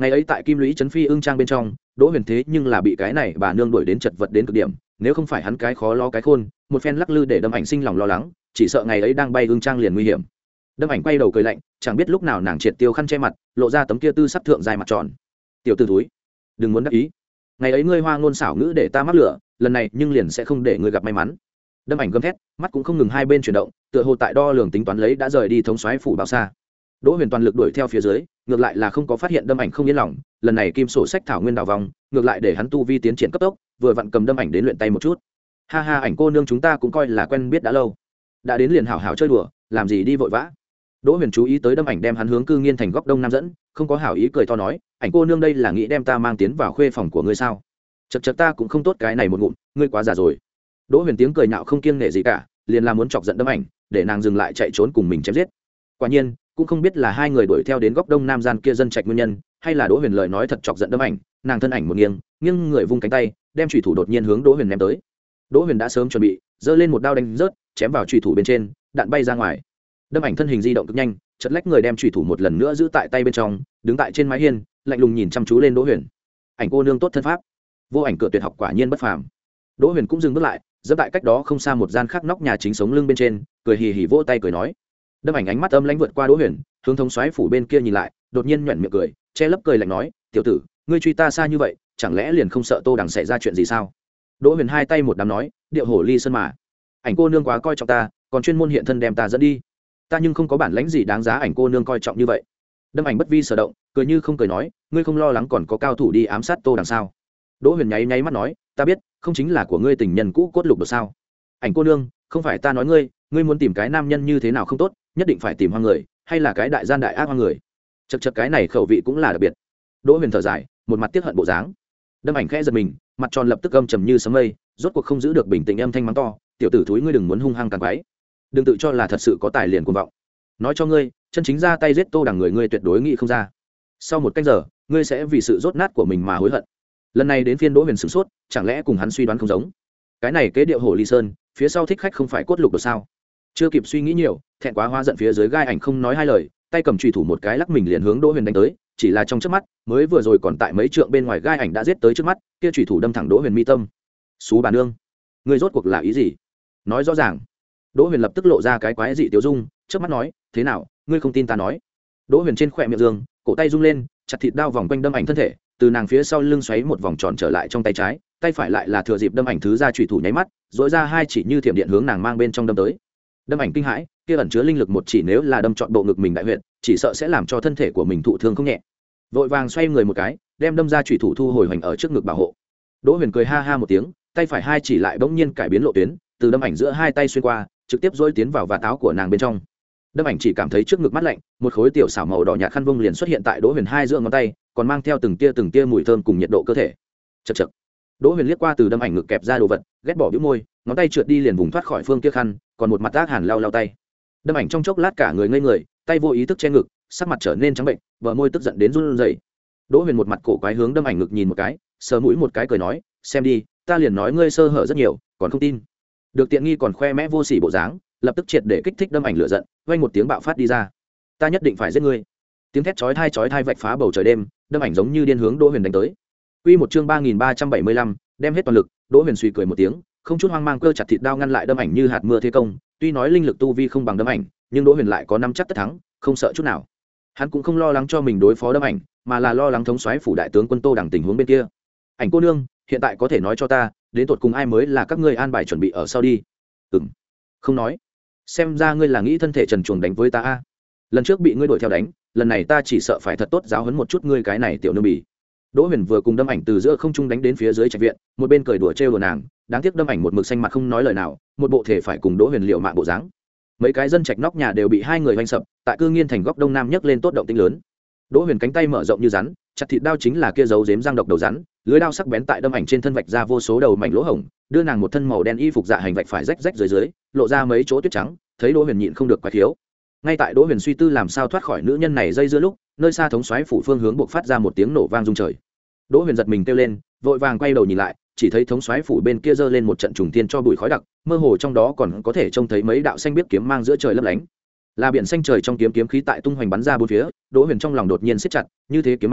ngày ấy tại kim lũy trấn phi ưng trang bên trong, Đỗ Huyền thế nhưng là bị cái này bà nương đuổi đến chật vật đến cực điểm, nếu không phải hắn cái khó lo cái khôn, một phen lắc lư để Đâm Ảnh sinh lòng lo lắng, chỉ sợ ngày ấy đang bay ưng trang liền nguy hiểm. Đâm Ảnh quay đầu cười lạnh, chẳng biết lúc nào nàng triệt tiêu khăn che mặt, lộ ra tấm kia tư sắc thượng dài mặt tròn. "Tiểu tử thúi, đừng muốn đắc ý. Ngày ấy ngươi hoa ngôn xảo ngữ để ta mắc lửa, lần này nhưng liền sẽ không để ngươi gặp may mắn." Đâm Ảnh gầm thét, mắt cũng không ngừng hai bên chuyển động, tựa hồ tại đo lường tính toán lấy đã rời đi thống soái phủ bao xa. Đỗ Huyền toàn lực đuổi theo phía dưới, ngược lại là không có phát hiện Đâm Ảnh không yên lòng, lần này kim sổ sách thảo nguyên đào vòng, ngược lại để hắn tu vi tiến triển cấp tốc, vừa vặn cầm Đâm Ảnh đến luyện tay một chút. "Ha ha, Ảnh cô nương chúng ta cũng coi là quen biết đã lâu, đã đến liền hảo hảo chơi đùa, làm gì đi vội vã." Đỗ Huyền chú ý tới Đâm Ảnh đem hắn hướng Cư Nghiên thành góc đông nam dẫn, không có hảo ý cười to nói, "Ảnh cô nương đây là nghĩ đem ta mang tiến vào khuê phòng của ngươi sao? Chậc chậc, ta cũng không tốt cái này một ngụm, ngươi quá già rồi." Đỗ Huyền tiếng cười nhạo không kiêng nể gì cả, liền là muốn chọc giận Đâm Ảnh, để nàng dừng lại chạy trốn cùng mình chém giết. Quả nhiên, cũng không biết là hai người đuổi theo đến góc đông nam gian kia dân trạch nguyên nhân, hay là Đỗ Huyền lời nói thật chọc giận Đâm Ảnh, nàng thân ảnh một nghiêng, nghiêng người vung cánh tay, đem chủy thủ đột nhiên hướng Đỗ Huyền ném tới. Đỗ Huyền đã sớm chuẩn bị, giơ lên một đao đánh rớt, chém vào chủy thủ bên trên, đạn bay ra ngoài. Đâm Ảnh thân hình di động cực nhanh, chợt lách người đem chủy thủ một lần nữa giữ tại tay bên trong, đứng tại trên mái hiên, lạnh lùng nhìn chăm chú lên Đỗ Huyền. "Ảnh cô nương tốt thân pháp." Vô Ảnh cửa tuyệt học quả nhiên bất phàm. Đỗ Huyền cũng dừng bước lại, giẫm tại cách đó không xa một gian khác nóc nhà chính sống lưng bên trên, cười hì hì vỗ tay cười nói. Đâm Ảnh ánh mắt âm lãnh vượt qua Đỗ Huyền, hướng thống soái phủ bên kia nhìn lại, đột nhiên nhuyễn miệng cười, che lấp cười lạnh nói, "Tiểu tử, ngươi truy ta xa như vậy, chẳng lẽ liền không sợ Tô Đằng xảy ra chuyện gì sao?" Đỗ Huyền hai tay một đám nói, "Điệu hổ ly sơn mà. Ảnh cô nương quá coi trọng ta, còn chuyên môn hiện thân đem ta dẫn đi. Ta nhưng không có bản lãnh gì đáng giá Ảnh cô nương coi trọng như vậy." Đâm Ảnh bất vi sở động, cười như không cười nói, "Ngươi không lo lắng còn có cao thủ đi ám sát Tô Đằng sao?" Đỗ Huyền nháy nháy mắt nói, "Ta biết, không chính là của ngươi tình nhân cũ cốt lục được sao? Ảnh cô nương, không phải ta nói ngươi, ngươi muốn tìm cái nam nhân như thế nào không tốt, nhất định phải tìm hoang người, hay là cái đại gian đại ác hoang người?" Chậc chậc, cái này khẩu vị cũng là đặc biệt. Đỗ Huyền thở dài, một mặt tiếc hận bộ dáng. Đâm Ảnh khẽ giật mình, mặt tròn lập tức âm trầm như sấm mây, rốt cuộc không giữ được bình tĩnh, âm thanh mắng to, "Tiểu tử thúi, ngươi đừng muốn hung hăng càng quái, đừng tự cho là thật sự có tài liền cuồng vọng. Nói cho ngươi, chân chính ra tay giết Tô Đằng người ngươi tuyệt đối nghĩ không ra. Sau một canh giờ, ngươi sẽ vì sự rốt nát của mình mà hối hận." Lần này đến phiên Đỗ Huyền sửng sốt, chẳng lẽ cùng hắn suy đoán không giống? Cái này kế điệu hổ ly sơn, phía sau thích khách không phải cốt lục được sao? Chưa kịp suy nghĩ nhiều, thẹn quá hóa giận phía dưới gai ảnh không nói hai lời, tay cầm chùy thủ một cái lắc mình liền hướng Đỗ Huyền đánh tới, chỉ là trong chớp mắt, mới vừa rồi còn tại mấy trượng bên ngoài gai ảnh đã giết tới trước mắt, kia chùy thủ đâm thẳng Đỗ Huyền mi tâm. "Xú bà nương, ngươi rốt cuộc là ý gì? Nói rõ ràng." Đỗ Huyền lập tức lộ ra cái quái dị tiêu dung, trước mắt nói, "Thế nào, ngươi không tin ta nói?" Đỗ Huyền trên khóe miệng dương, cổ tay rung lên, chặt thịt đao vòng quanh Đâm Ảnh thân thể, từ nàng phía sau lưng xoáy một vòng tròn trở lại trong tay trái, tay phải lại là thừa dịp Đâm Ảnh thứ ra chùy thủ nháy mắt, dỗi ra hai chỉ như thiểm điện hướng nàng mang bên trong đâm tới. Đâm Ảnh kinh hãi, kia ẩn chứa linh lực một chỉ nếu là đâm trọn bộ ngực mình đại huyệt, chỉ sợ sẽ làm cho thân thể của mình thụ thương không nhẹ. Vội vàng xoay người một cái, đem đâm ra chùy thủ thu hồi hoành ở trước ngực bảo hộ. Đỗ Huyền cười ha ha một tiếng, tay phải hai chỉ lại bỗng nhiên cải biến lộ tuyến, từ Đâm Ảnh giữa hai tay xuyên qua, trực tiếp dỗi tiến vào vạt áo của nàng bên trong. Đâm Ảnh chỉ cảm thấy trước ngực mát lạnh, một khối tiểu xảo màu đỏ nhạt khăn vung liền xuất hiện tại Đỗ Huyền hai giữa ngón tay, còn mang theo từng tia từng tia mùi thơm cùng nhiệt độ cơ thể. Chậc chậc. Đỗ Huyền liếc qua từ Đâm Ảnh ngực kẹp ra đồ vật, ghét bỏ bĩu môi, ngón tay trượt đi liền vùng thoát khỏi phương kia khăn, còn một mặt ác hàn lau lau tay. Đâm Ảnh trong chốc lát cả người ngây người, tay vô ý thức che ngực, sắc mặt trở nên trắng bệnh, bờ môi tức giận đến run rẩy. Đỗ Huyền một mặt cổ quái hướng Đâm Ảnh ngực nhìn một cái, sờ mũi một cái cười nói, "Xem đi, ta liền nói ngươi sơ hở rất nhiều, còn không tin." Được tiện nghi còn khoe mẽ vô sỉ bộ dáng, lập tức triệt để kích thích Đâm Ảnh lửa giận, vang một tiếng bạo phát đi ra, "Ta nhất định phải giết ngươi." Tiếng thét chói tai chói tai vạch phá bầu trời đêm, Đâm Ảnh giống như điên hướng Đỗ Huyền đánh tới. Quy một chương ba nghìn ba trăm bảy mươi lăm, đem hết toàn lực, Đỗ Huyền suy cười một tiếng, không chút hoang mang cơ chặt thịt đao ngăn lại Đâm Ảnh như hạt mưa thế công, tuy nói linh lực tu vi không bằng Đâm Ảnh, nhưng Đỗ Huyền lại có nắm chắc tất thắng, không sợ chút nào. Hắn cũng không lo lắng cho mình đối phó Đâm Ảnh, mà là lo lắng thống soái phủ đại tướng quân Tô Đằng tình huống bên kia. "Ảnh cô nương, hiện tại có thể nói cho ta, đến tột cùng ai mới là các ngươi an bài chuẩn bị ở sau đi?" "Ừm." "Không nói. Xem ra ngươi là nghĩ thân thể trần truồng đánh với ta a. Lần trước bị ngươi đuổi theo đánh, lần này ta chỉ sợ phải thật tốt giáo huấn một chút ngươi cái này tiểu nương bỉ." Đỗ Huyền vừa cùng Đâm Ảnh từ giữa không trung đánh đến phía dưới trạch viện, một bên cười đùa trêu đùa nàng, đáng tiếc Đâm Ảnh một mực xanh mặt không nói lời nào, một bộ thể phải cùng Đỗ Huyền liều mạng bộ dáng. Mấy cái dân trạch nóc nhà đều bị hai người hoành sập, tại Cư Nghiên thành góc đông nam nhấc lên tốt động tĩnh lớn. Đỗ Huyền cánh tay mở rộng như rắn, chặt thịt đao chính là kia dấu giếm răng độc đầu rắn, lưỡi đao sắc bén tại Đâm Ảnh trên thân vạch ra vô số đầu mảnh lỗ hổng, đưa nàng một thân màu đen y phục dạ hành vạch phải rách rách dưới dưới, lộ ra mấy chỗ tuyết trắng, thấy Đỗ Huyền nhịn không được quái khiếu. Ngay tại Đỗ Huyền suy tư làm sao thoát khỏi nữ nhân này dây dưa lúc, nơi xa thống soái phủ phương hướng buộc phát ra một tiếng nổ vang rung trời. Đỗ Huyền giật mình kêu lên, vội vàng quay đầu nhìn lại, chỉ thấy thống soái phủ bên kia giơ lên một trận trùng thiên cho bụi khói đặc, mơ hồ trong đó còn có thể trông thấy mấy đạo xanh biếc kiếm mang giữa trời lấp lánh. Là biển xanh trời trong kiếm kiếm khí tại tung hoành bắn ra bốn phía, Đỗ Huyền trong lòng đột nhiên siết chặt, như thế kiếm mang,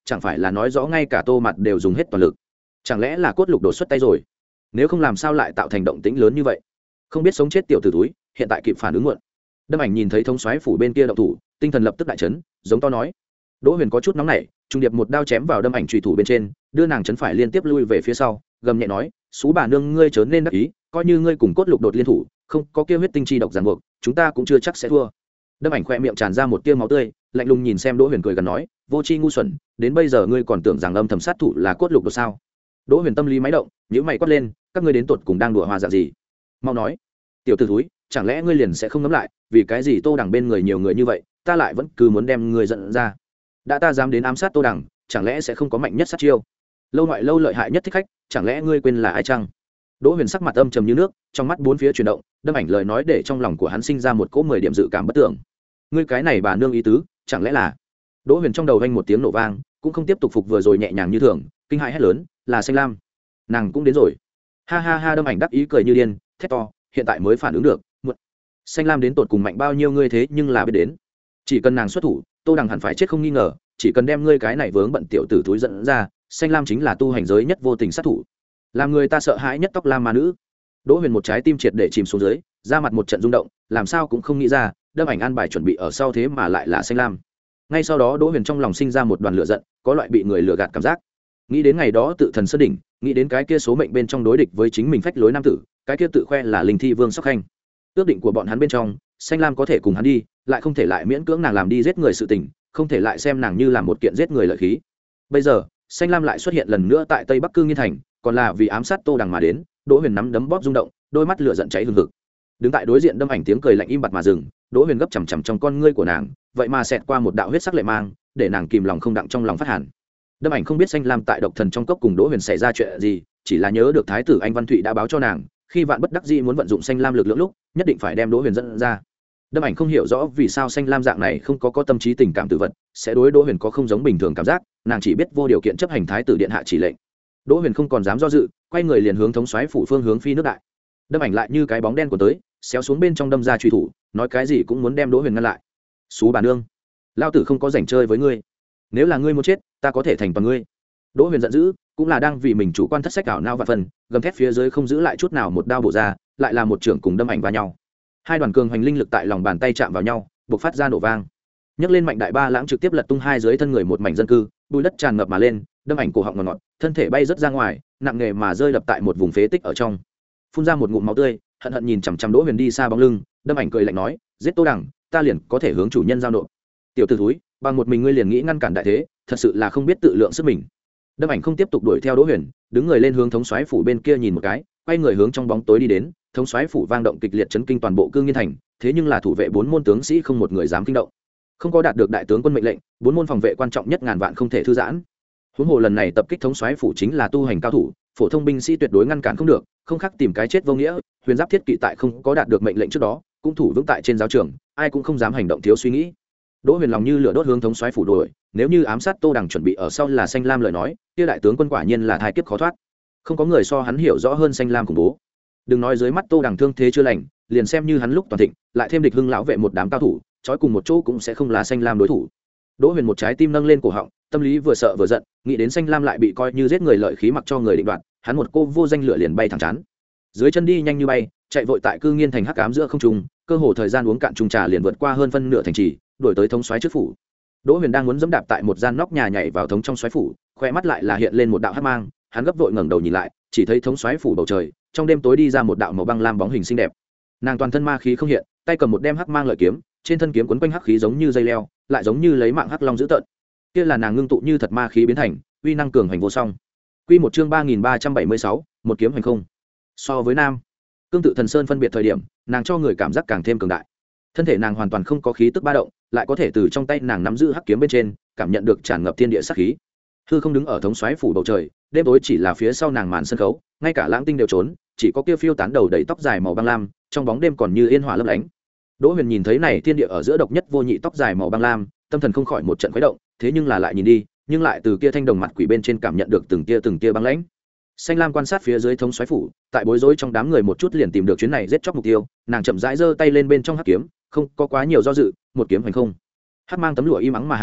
chẳng phải là nói rõ ngay cả Tô Mặt đều dùng hết toàn lực, chẳng lẽ là cốt lục đột xuất tay rồi? Nếu không làm sao lại tạo thành động tĩnh lớn như vậy? Không biết sống chết tiểu tử túi, hiện tại kịp phản ứng muộn. Đâm Ảnh nhìn thấy thống soái phủ bên kia động thủ, tinh thần lập tức đại chấn, giống to nói. Đỗ Huyền có chút nóng nảy, trung điệp một đao chém vào Đâm Ảnh chủy thủ bên trên, đưa nàng chấn phải liên tiếp lui về phía sau, gầm nhẹ nói, "Sú bà nương ngươi chớ nên đắc ý, coi như ngươi cùng cốt lục đột liên thủ, không có kia huyết tinh chi độc giàn buộc, chúng ta cũng chưa chắc sẽ thua." Đâm Ảnh khoe miệng tràn ra một tia máu tươi, lạnh lùng nhìn xem Đỗ Huyền cười gần nói, "Vô tri ngu xuẩn, đến bây giờ ngươi còn tưởng rằng âm thầm sát thủ là cốt lục đột sao?" Đỗ Huyền tâm lý máy động, nhíu mày quát lên, "Các ngươi đến tụt cùng đang đùa hoa dạng gì? Mau nói, tiểu tử thúi, chẳng lẽ ngươi liền sẽ không ngẫm lại, vì cái gì Tô Đằng bên người nhiều người như vậy, ta lại vẫn cứ muốn đem ngươi dẫn ra? Đã ta dám đến ám sát Tô Đằng, chẳng lẽ sẽ không có mạnh nhất sát chiêu? Lâu ngoại lâu lợi hại nhất thích khách, chẳng lẽ ngươi quên là ai chăng?" Đỗ Huyền sắc mặt âm trầm như nước, trong mắt bốn phía chuyển động, Đâm Ảnh lời nói để trong lòng của hắn sinh ra một cỗ mười điểm dự cảm bất tưởng. "Ngươi cái này bà nương ý tứ, chẳng lẽ là?" Đỗ Huyền trong đầu vang một tiếng nổ vang, cũng không tiếp tục phục vừa rồi nhẹ nhàng như thường, kinh hãi hét lớn, "Là Xanh Lam, nàng cũng đến rồi!" Ha ha ha, Đâm Ảnh đắc ý cười như điên, thét to, hiện tại mới phản ứng được, muộn. Xanh Lam đến tột cùng mạnh bao nhiêu ngươi thế nhưng là biết đến, chỉ cần nàng xuất thủ, Tô Đằng hẳn phải chết không nghi ngờ, chỉ cần đem ngươi cái này vướng bận tiểu tử túi dẫn ra, Xanh Lam chính là tu hành giới nhất vô tình sát thủ, làm người ta sợ hãi nhất tóc lam ma nữ. Đỗ Huyền một trái tim triệt để chìm xuống dưới, ra mặt một trận rung động, làm sao cũng không nghĩ ra, Đâm Ảnh an bài chuẩn bị ở sau thế mà lại là Xanh Lam. Ngay sau đó Đỗ Huyền trong lòng sinh ra một đoàn lửa giận, có loại bị người lừa gạt cảm giác. Nghĩ đến ngày đó tự thần sơn đỉnh, nghĩ đến cái kia số mệnh bên trong đối địch với chính mình phách lối nam tử, cái kia tự khoe là linh thi vương Sóc Khanh. Ước định của bọn hắn bên trong, Xanh Lam có thể cùng hắn đi, lại không thể lại miễn cưỡng nàng làm đi giết người sự tình, không thể lại xem nàng như là một kiện giết người lợi khí. Bây giờ, Xanh Lam lại xuất hiện lần nữa tại Tây Bắc Cư Nghiên thành, còn là vì ám sát Tô Đằng mà đến. Đỗ Huyền nắm đấm bóp rung động, đôi mắt lửa giận cháy hừng hực. Đứng tại đối diện Đâm Ảnh tiếng cười lạnh im bặt mà dừng, Đỗ Huyền gấp chằm chằm trong con ngươi của nàng, vậy mà xẹt qua một đạo huyết sắc lệ mang, để nàng kìm lòng không đặng trong lòng phát hàn. Đâm Ảnh không biết Xanh Lam tại độc thần trong cốc cùng Đỗ Huyền xảy ra chuyện gì, chỉ là nhớ được thái tử Anh Văn Thụy đã báo cho nàng, khi vạn bất đắc dĩ muốn vận dụng Xanh Lam lực lượng lúc, nhất định phải đem Đỗ Huyền dẫn ra. Đâm Ảnh không hiểu rõ vì sao Xanh Lam dạng này không có có tâm trí tình cảm tự vật, sẽ đối Đỗ Huyền có không giống bình thường cảm giác, nàng chỉ biết vô điều kiện chấp hành thái tử điện hạ chỉ lệnh. Đỗ Huyền không còn dám do dự, quay người liền hướng thống soái phủ phương hướng phi nước đại. Đâm Ảnh lại như cái bóng đen của tới, xéo xuống bên trong đâm ra truy thủ, nói cái gì cũng muốn đem Đỗ Huyền ngăn lại. "Sú bà nương, lao tử không có rảnh chơi với ngươi, nếu là ngươi muốn chết, ta có thể thành toàn ngươi." Đỗ Huyền giận dữ, cũng là đang vì mình chủ quan thất sách ảo nao và phần, gầm thét phía dưới không giữ lại chút nào một đao bổ ra, lại là một trưởng cùng Đâm Ảnh vào nhau. Hai đoàn cường hành linh lực tại lòng bàn tay chạm vào nhau, bộc phát ra nổ vang. Nhấc lên mạnh đại ba lãng trực tiếp lật tung hai dưới thân người một mảnh dân cư, bùi đất tràn ngập mà lên, Đâm Ảnh cổ họng ngọt ngọt, thân thể bay rất ra ngoài, nặng nề mà rơi đập tại một vùng phế tích ở trong. Phun ra một ngụm máu tươi, hận hận nhìn chằm chằm Đỗ Huyền đi xa bóng lưng, Đâm Ảnh cười lạnh nói, "Giết Tô Đằng, ta liền có thể hướng chủ nhân giao nộp. Tiểu tử thúi, bằng một mình ngươi liền nghĩ ngăn cản đại thế, thật sự là không biết tự lượng sức mình." Đâm Ảnh không tiếp tục đuổi theo Đỗ Huyền, đứng người lên hướng thống soái phủ bên kia nhìn một cái, quay người hướng trong bóng tối đi đến. Thống soái phủ vang động kịch liệt chấn kinh toàn bộ Cư Nghiên thành, thế nhưng là thủ vệ bốn môn tướng sĩ không một người dám kinh động. Không có đạt được đại tướng quân mệnh lệnh, bốn môn phòng vệ quan trọng nhất ngàn vạn không thể thư giãn. Huống hồ lần này tập kích thống soái phủ chính là tu hành cao thủ, phổ thông binh sĩ tuyệt đối ngăn cản không được, không khác tìm cái chết vô nghĩa. Huyền giáp thiết kỵ tại không có đạt được mệnh lệnh trước đó, cũng thủ vững tại trên giáo trường, ai cũng không dám hành động thiếu suy nghĩ. Đỗ Huyền lòng như lửa đốt hướng thống soái phủ đuổi, nếu như ám sát Tô Đằng chuẩn bị ở sau là Xanh Lam lời nói, kia đại tướng quân quả nhiên là thai kiếp khó thoát. Không có người so hắn hiểu rõ hơn Xanh Lam khủng bố. Đừng nói dưới mắt Tô Đằng thương thế chưa lành, liền xem như hắn lúc toàn thịnh, lại thêm địch hưng lão vệ một đám cao thủ, trói cùng một chỗ cũng sẽ không là Xanh Lam đối thủ. Đỗ Huyền một trái tim nâng lên cổ họng, tâm lý vừa sợ vừa giận, nghĩ đến Xanh Lam lại bị coi như giết người lợi khí mặc cho người định đoạt, hắn một cô vô danh lửa liền bay thẳng chán. Dưới chân đi nhanh như bay, chạy vội tại Cư Nghiên thành hắc ám giữa không trung, cơ hồ thời gian uống cạn chung trà liền vượt qua hơn phân nửa thành trì, đuổi tới thống soái trước phủ. Đỗ Huyền đang muốn dẫm đạp tại một gian nóc nhà nhảy vào thống trong soái phủ, khoe mắt lại là hiện lên một đạo hắc mang, hắn gấp vội ngẩng đầu nhìn lại, chỉ thấy thống soái phủ bầu trời, trong đêm tối đi ra một đạo màu băng lam bóng hình xinh đẹp. Nàng toàn thân ma khí không hiện, tay cầm một đem hắc mang lợi kiếm, trên thân kiếm quấn quanh hắc khí giống như dây leo, lại giống như lấy mạng hắc long dữ tợn. Kia là nàng ngưng tụ như thật ma khí biến thành, uy năng cường hành vô song. Quy một chương ba nghìn ba trăm bảy mươi sáu, một kiếm hành không. So với nam, cương tự thần sơn phân biệt thời điểm, nàng cho người cảm giác càng thêm cường đại. Thân thể nàng hoàn toàn không có khí tức ba động, lại có thể từ trong tay nàng nắm giữ hắc kiếm bên trên, cảm nhận được tràn ngập thiên địa sát khí. Hư không đứng ở thống soái phủ bầu trời, đêm tối chỉ là phía sau nàng màn sân khấu, ngay cả lãng tinh đều trốn, chỉ có kia phiêu tán đầu đầy tóc dài màu băng lam, trong bóng đêm còn như yên hỏa lấp lánh. Đỗ Huyền nhìn thấy này thiên địa ở giữa độc nhất vô nhị tóc dài màu băng lam, tâm thần không khỏi một trận khuấy động, thế nhưng là lại nhìn đi, nhưng lại từ kia thanh đồng mặt quỷ bên trên cảm nhận được từng tia từng tia băng lãnh. Xanh Lam quan sát phía dưới thống soái phủ, tại bối rối trong đám người một chút liền tìm được chuyến này giết chóc mục tiêu, nàng chậm rãi giơ tay lên bên trong hắc kiếm, không có quá nhiều do dự, một kiếm hành không. Hắc mang tấm lụa im ắng mà hàng,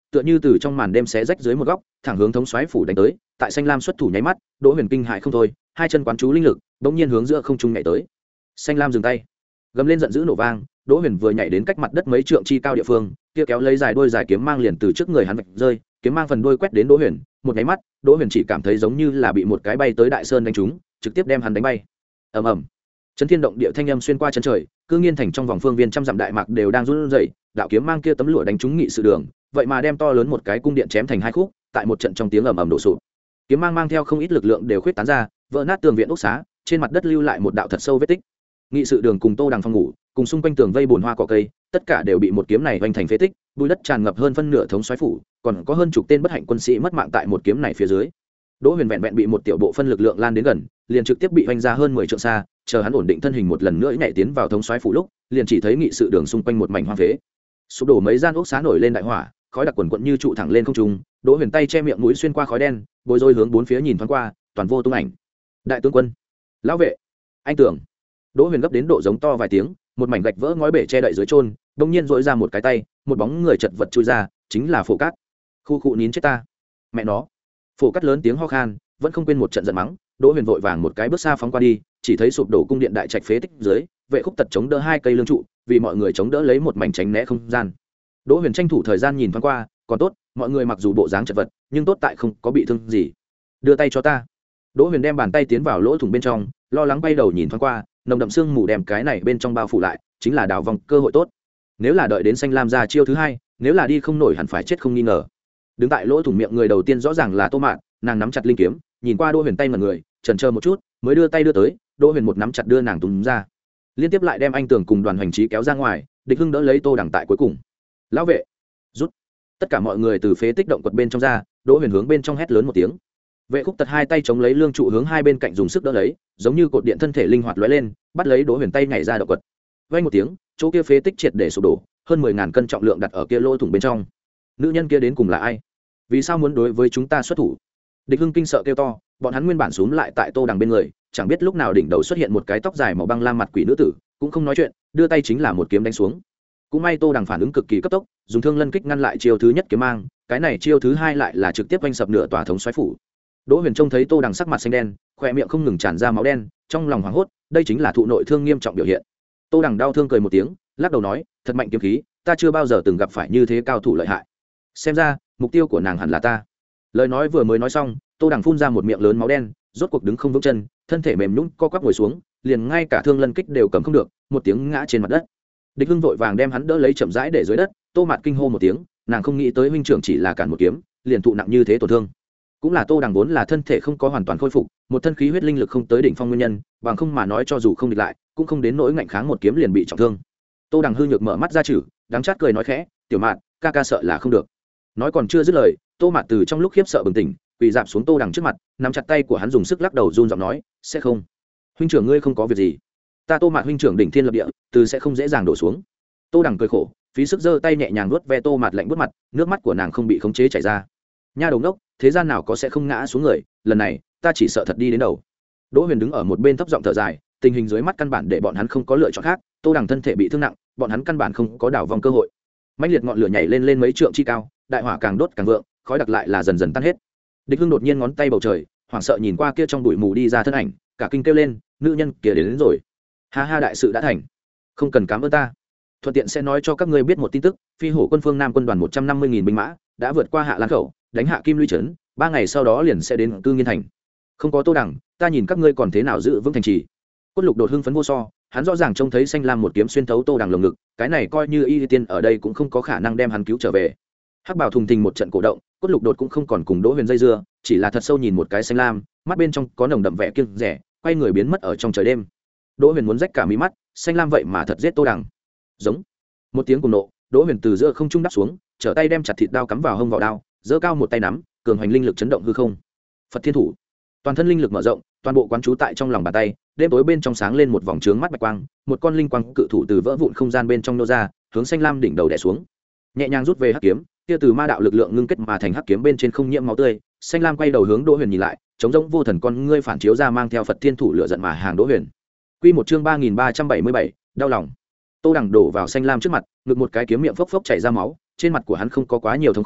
tựa như từ trong màn đêm xé rách dưới một góc thẳng hướng thống xoáy phủ đánh tới. Tại xanh lam xuất thủ nháy mắt, Đỗ Huyền kinh hại không thôi, hai chân quán chú linh lực bỗng nhiên hướng giữa không trung nhảy tới. Xanh lam dừng tay, gầm lên giận dữ nổ vang. Đỗ Huyền vừa nhảy đến cách mặt đất mấy trượng chi cao địa phương, kia kéo lấy dài đôi dài kiếm mang liền từ trước người hắn vạch rơi, kiếm mang phần đuôi quét đến Đỗ Huyền, một nháy mắt, Đỗ Huyền chỉ cảm thấy giống như là bị một cái bay tới đại sơn đánh trúng, trực tiếp đem hắn đánh bay. Ầm ầm. Chấn thiên động địa thanh âm xuyên qua chân trời, cư nghiên thành trong vòng phương viên trăm dặm đại mạc đều đang run rẩy, đạo kiếm mang kia tấm lụa đánh trúng nghị sự đường, vậy mà đem to lớn một cái cung điện chém thành hai khúc, tại một trận trong tiếng ầm ầm đổ sụp. Kiếm mang mang theo không ít lực lượng đều khuyết tán ra, vỡ nát tường viện ốc xá, trên mặt đất lưu lại một đạo thật sâu vết tích. Nghị sự đường cùng Tô Đằng phòng ngủ, cùng xung quanh tường vây bùn hoa cỏ cây, tất cả đều bị một kiếm này vành thành phế tích, bụi đất tràn ngập hơn phân nửa thống soái phủ, còn có hơn chục tên bất hạnh quân sĩ mất mạng tại một kiếm này phía dưới. Đỗ Huyền vẹn vẹn bị một tiểu bộ phân lực lượng lan đến gần, liền trực tiếp bị vành ra hơn mười trượng xa, chờ hắn ổn định thân hình một lần nữa nhảy tiến vào thống soái phủ lúc, liền chỉ thấy nghị sự đường xung quanh một mảnh hoang phế. Sụp đổ mấy gian ốc xá nổi lên đại hỏa, khói đặc quần quần như trụ thẳng lên không trung. Đỗ Huyền tay che miệng mũi xuyên qua khói đen, bối rối hướng bốn phía nhìn thoáng qua, toàn vô tung ảnh. Đại tướng quân, lão vệ, anh tưởng. Đỗ Huyền gấp đến độ giống to vài tiếng, một mảnh gạch vỡ ngói bể che đậy dưới trôn, đột nhiên duỗi ra một cái tay, một bóng người chật vật chui ra, chính là Phổ Cát. Khu cụ nín chết ta, mẹ nó. Phổ Cát lớn tiếng ho khan, vẫn không quên một trận giận mắng. Đỗ Huyền vội vàng một cái bước xa phóng qua đi, chỉ thấy sụp đổ cung điện đại trạch phế tích dưới, vệ khúc tật chống đỡ hai cây lương trụ, vì mọi người chống đỡ lấy một mảnh tránh né không gian. Đỗ Huyền tranh thủ thời gian nhìn thoáng qua, còn tốt, mọi người mặc dù bộ dáng chật vật, nhưng tốt tại không có bị thương gì. Đưa tay cho ta. Đỗ Huyền đem bàn tay tiến vào lỗ thủng bên trong, lo lắng bay đầu nhìn thoáng qua, nồng đậm xương mù đem cái này bên trong bao phủ lại, chính là đào vòng cơ hội tốt. Nếu là đợi đến xanh lam ra chiêu thứ hai, nếu là đi không nổi hẳn phải chết không nghi ngờ. Đứng tại lỗ thủng miệng người đầu tiên rõ ràng là Tô Mạn, nàng nắm chặt linh kiếm, nhìn qua Đỗ Huyền tay mẩn người, chần chờ một chút, mới đưa tay đưa tới. Đỗ Huyền một nắm chặt đưa nàng túm ra, liên tiếp lại đem anh Tường cùng Đoàn Hoành Trí kéo ra ngoài. Địch Hưng đỡ lấy Tô Đằng tại cuối cùng. Lão vệ, rút. Tất cả mọi người từ phế tích động quật bên trong ra. Đỗ Huyền hướng bên trong hét lớn một tiếng. Vệ khúc tật hai tay chống lấy lương trụ hướng hai bên cạnh dùng sức đỡ lấy, giống như cột điện thân thể linh hoạt lóe lên, bắt lấy Đỗ Huyền tay nhảy ra động quật. Vang một tiếng, chỗ kia phế tích triệt để sụp đổ, hơn mười ngàn cân trọng lượng đặt ở kia lỗ thủng bên trong. Nữ nhân kia đến cùng là ai? Vì sao muốn đối với chúng ta xuất thủ? Địch Hưng kinh sợ kêu to, bọn hắn nguyên bản xúm lại tại Tô Đằng bên người, chẳng biết lúc nào đỉnh đầu xuất hiện một cái tóc dài màu băng lam mặt quỷ nữ tử, cũng không nói chuyện, đưa tay chính là một kiếm đánh xuống. Cũng may Tô Đằng phản ứng cực kỳ cấp tốc, dùng thương lân kích ngăn lại chiêu thứ nhất kiếm mang, cái này chiêu thứ hai lại là trực tiếp vanh sập nửa tòa thống soái phủ. Đỗ Huyền trông thấy Tô Đằng sắc mặt xanh đen, khóe miệng không ngừng tràn ra máu đen, trong lòng hoảng hốt, đây chính là thụ nội thương nghiêm trọng biểu hiện. Tô Đằng đau thương cười một tiếng, lắc đầu nói, thật mạnh kiếm khí, ta chưa bao giờ từng gặp phải như thế cao thủ lợi hại. Xem ra, mục tiêu của nàng hẳn là ta. Lời nói vừa mới nói xong, Tô Đằng phun ra một miệng lớn máu đen, rốt cuộc đứng không vững chân, thân thể mềm nhũn co quắp ngồi xuống, liền ngay cả thương lân kích đều cầm không được, một tiếng ngã trên mặt đất. Địch Hưng vội vàng đem hắn đỡ lấy chậm rãi để dưới đất. Tô Mạt kinh hô một tiếng, nàng không nghĩ tới huynh trưởng chỉ là cản một kiếm, liền thụ nặng như thế tổn thương. Cũng là Tô Đằng vốn là thân thể không có hoàn toàn khôi phục, một thân khí huyết linh lực không tới đỉnh phong nguyên nhân, bằng không mà nói cho dù không địch lại, cũng không đến nỗi ngạnh kháng một kiếm liền bị trọng thương. Tô Đằng hư nhược mở mắt ra chử, đắng chát cười nói khẽ, "Tiểu Mạt, ca ca sợ là không được." Nói còn chưa dứt lời, Tô Mạt từ trong lúc khiếp sợ bừng tỉnh, quỳ dạp xuống Tô Đằng trước mặt, nắm chặt tay của hắn dùng sức lắc đầu run giọng nói, "Sẽ không. Huynh trưởng ngươi không có việc gì. Ta Tô Mạt huynh trưởng đỉnh thiên lập địa, từ sẽ không dễ dàng đổ xuống." Tô Đằng cười khổ, phí sức giơ tay nhẹ nhàng nuốt ve Tô Mạt lạnh buốt mặt, nước mắt của nàng không bị khống chế chảy ra. "Nha đầu ngốc, thế gian nào có sẽ không ngã xuống người, lần này, ta chỉ sợ thật đi đến đầu." Đỗ Huyền đứng ở một bên thấp giọng thở dài, tình hình dưới mắt căn bản để bọn hắn không có lựa chọn khác, Tô Đằng thân thể bị thương nặng, bọn hắn căn bản không có đảo vòng cơ hội. Mãnh liệt ngọn lửa nhảy lên lên mấy trượng chi cao, đại hỏa càng đốt càng vượng, khói đặc lại là dần dần tan hết. Địch Hưng đột nhiên ngón tay bầu trời, hoảng sợ nhìn qua kia trong bụi mù đi ra thân ảnh, cả kinh kêu lên, "Nữ nhân kia đến, đến rồi. Ha ha, đại sự đã thành. Không cần cảm ơn ta. Thuận tiện sẽ nói cho các ngươi biết một tin tức, Phi Hổ quân phương Nam quân đoàn một trăm năm mươi nghìn binh mã đã vượt qua Hạ Lan khẩu, đánh hạ Kim Lũy trấn, ba ngày sau đó liền sẽ đến Cư Nghiên thành. Không có Tô Đằng, ta nhìn các ngươi còn thế nào giữ vững thành trì." Cốt Lục đột hưng phấn vô so, hắn rõ ràng trông thấy xanh lam một kiếm xuyên thấu Tô Đằng lồng ngực, cái này coi như y tiên ở đây cũng không có khả năng đem hắn cứu trở về. Hắc Bảo thùng thình một trận cổ động, Cốt Lục đột cũng không còn cùng Đỗ Huyền dây dưa, chỉ là thật sâu nhìn một cái xanh lam, mắt bên trong có nồng đậm vẻ kiêng rẻ, quay người biến mất ở trong trời đêm. Đỗ Huyền muốn rách cả mí mắt, xanh lam vậy mà thật giết Tô Đằng. Giống một tiếng cùng nộ, Đỗ Huyền từ giữa không trung đáp xuống, trở tay đem chặt thịt đao cắm vào hông vào đao, giơ cao một tay nắm, cường hoành linh lực chấn động hư không. Phật Thiên Thủ, toàn thân linh lực mở rộng, toàn bộ quán chú tại trong lòng bàn tay, đêm tối bên trong sáng lên một vòng trướng mắt bạch quang, một con linh quang cự thủ từ vỡ vụn không gian bên trong nô ra, hướng xanh lam đỉnh đầu đè xuống. Nhẹ nhàng rút về hắc kiếm, kia từ ma đạo lực lượng ngưng kết mà thành hắc kiếm bên trên không nhiễm máu tươi. Xanh lam quay đầu hướng Đỗ Huyền nhìn lại, chống rỗng vô thần con ngươi phản chiếu ra mang theo Phật Thiên Thủ lửa giận mà hàng Đỗ Huyền. Quy một chương ba nghìn ba trăm bảy mươi bảy, đau lòng. Tô Đằng đổ vào xanh lam trước mặt, ngực một cái kiếm miệng phốc phốc chảy ra máu, trên mặt của hắn không có quá nhiều thống khổ,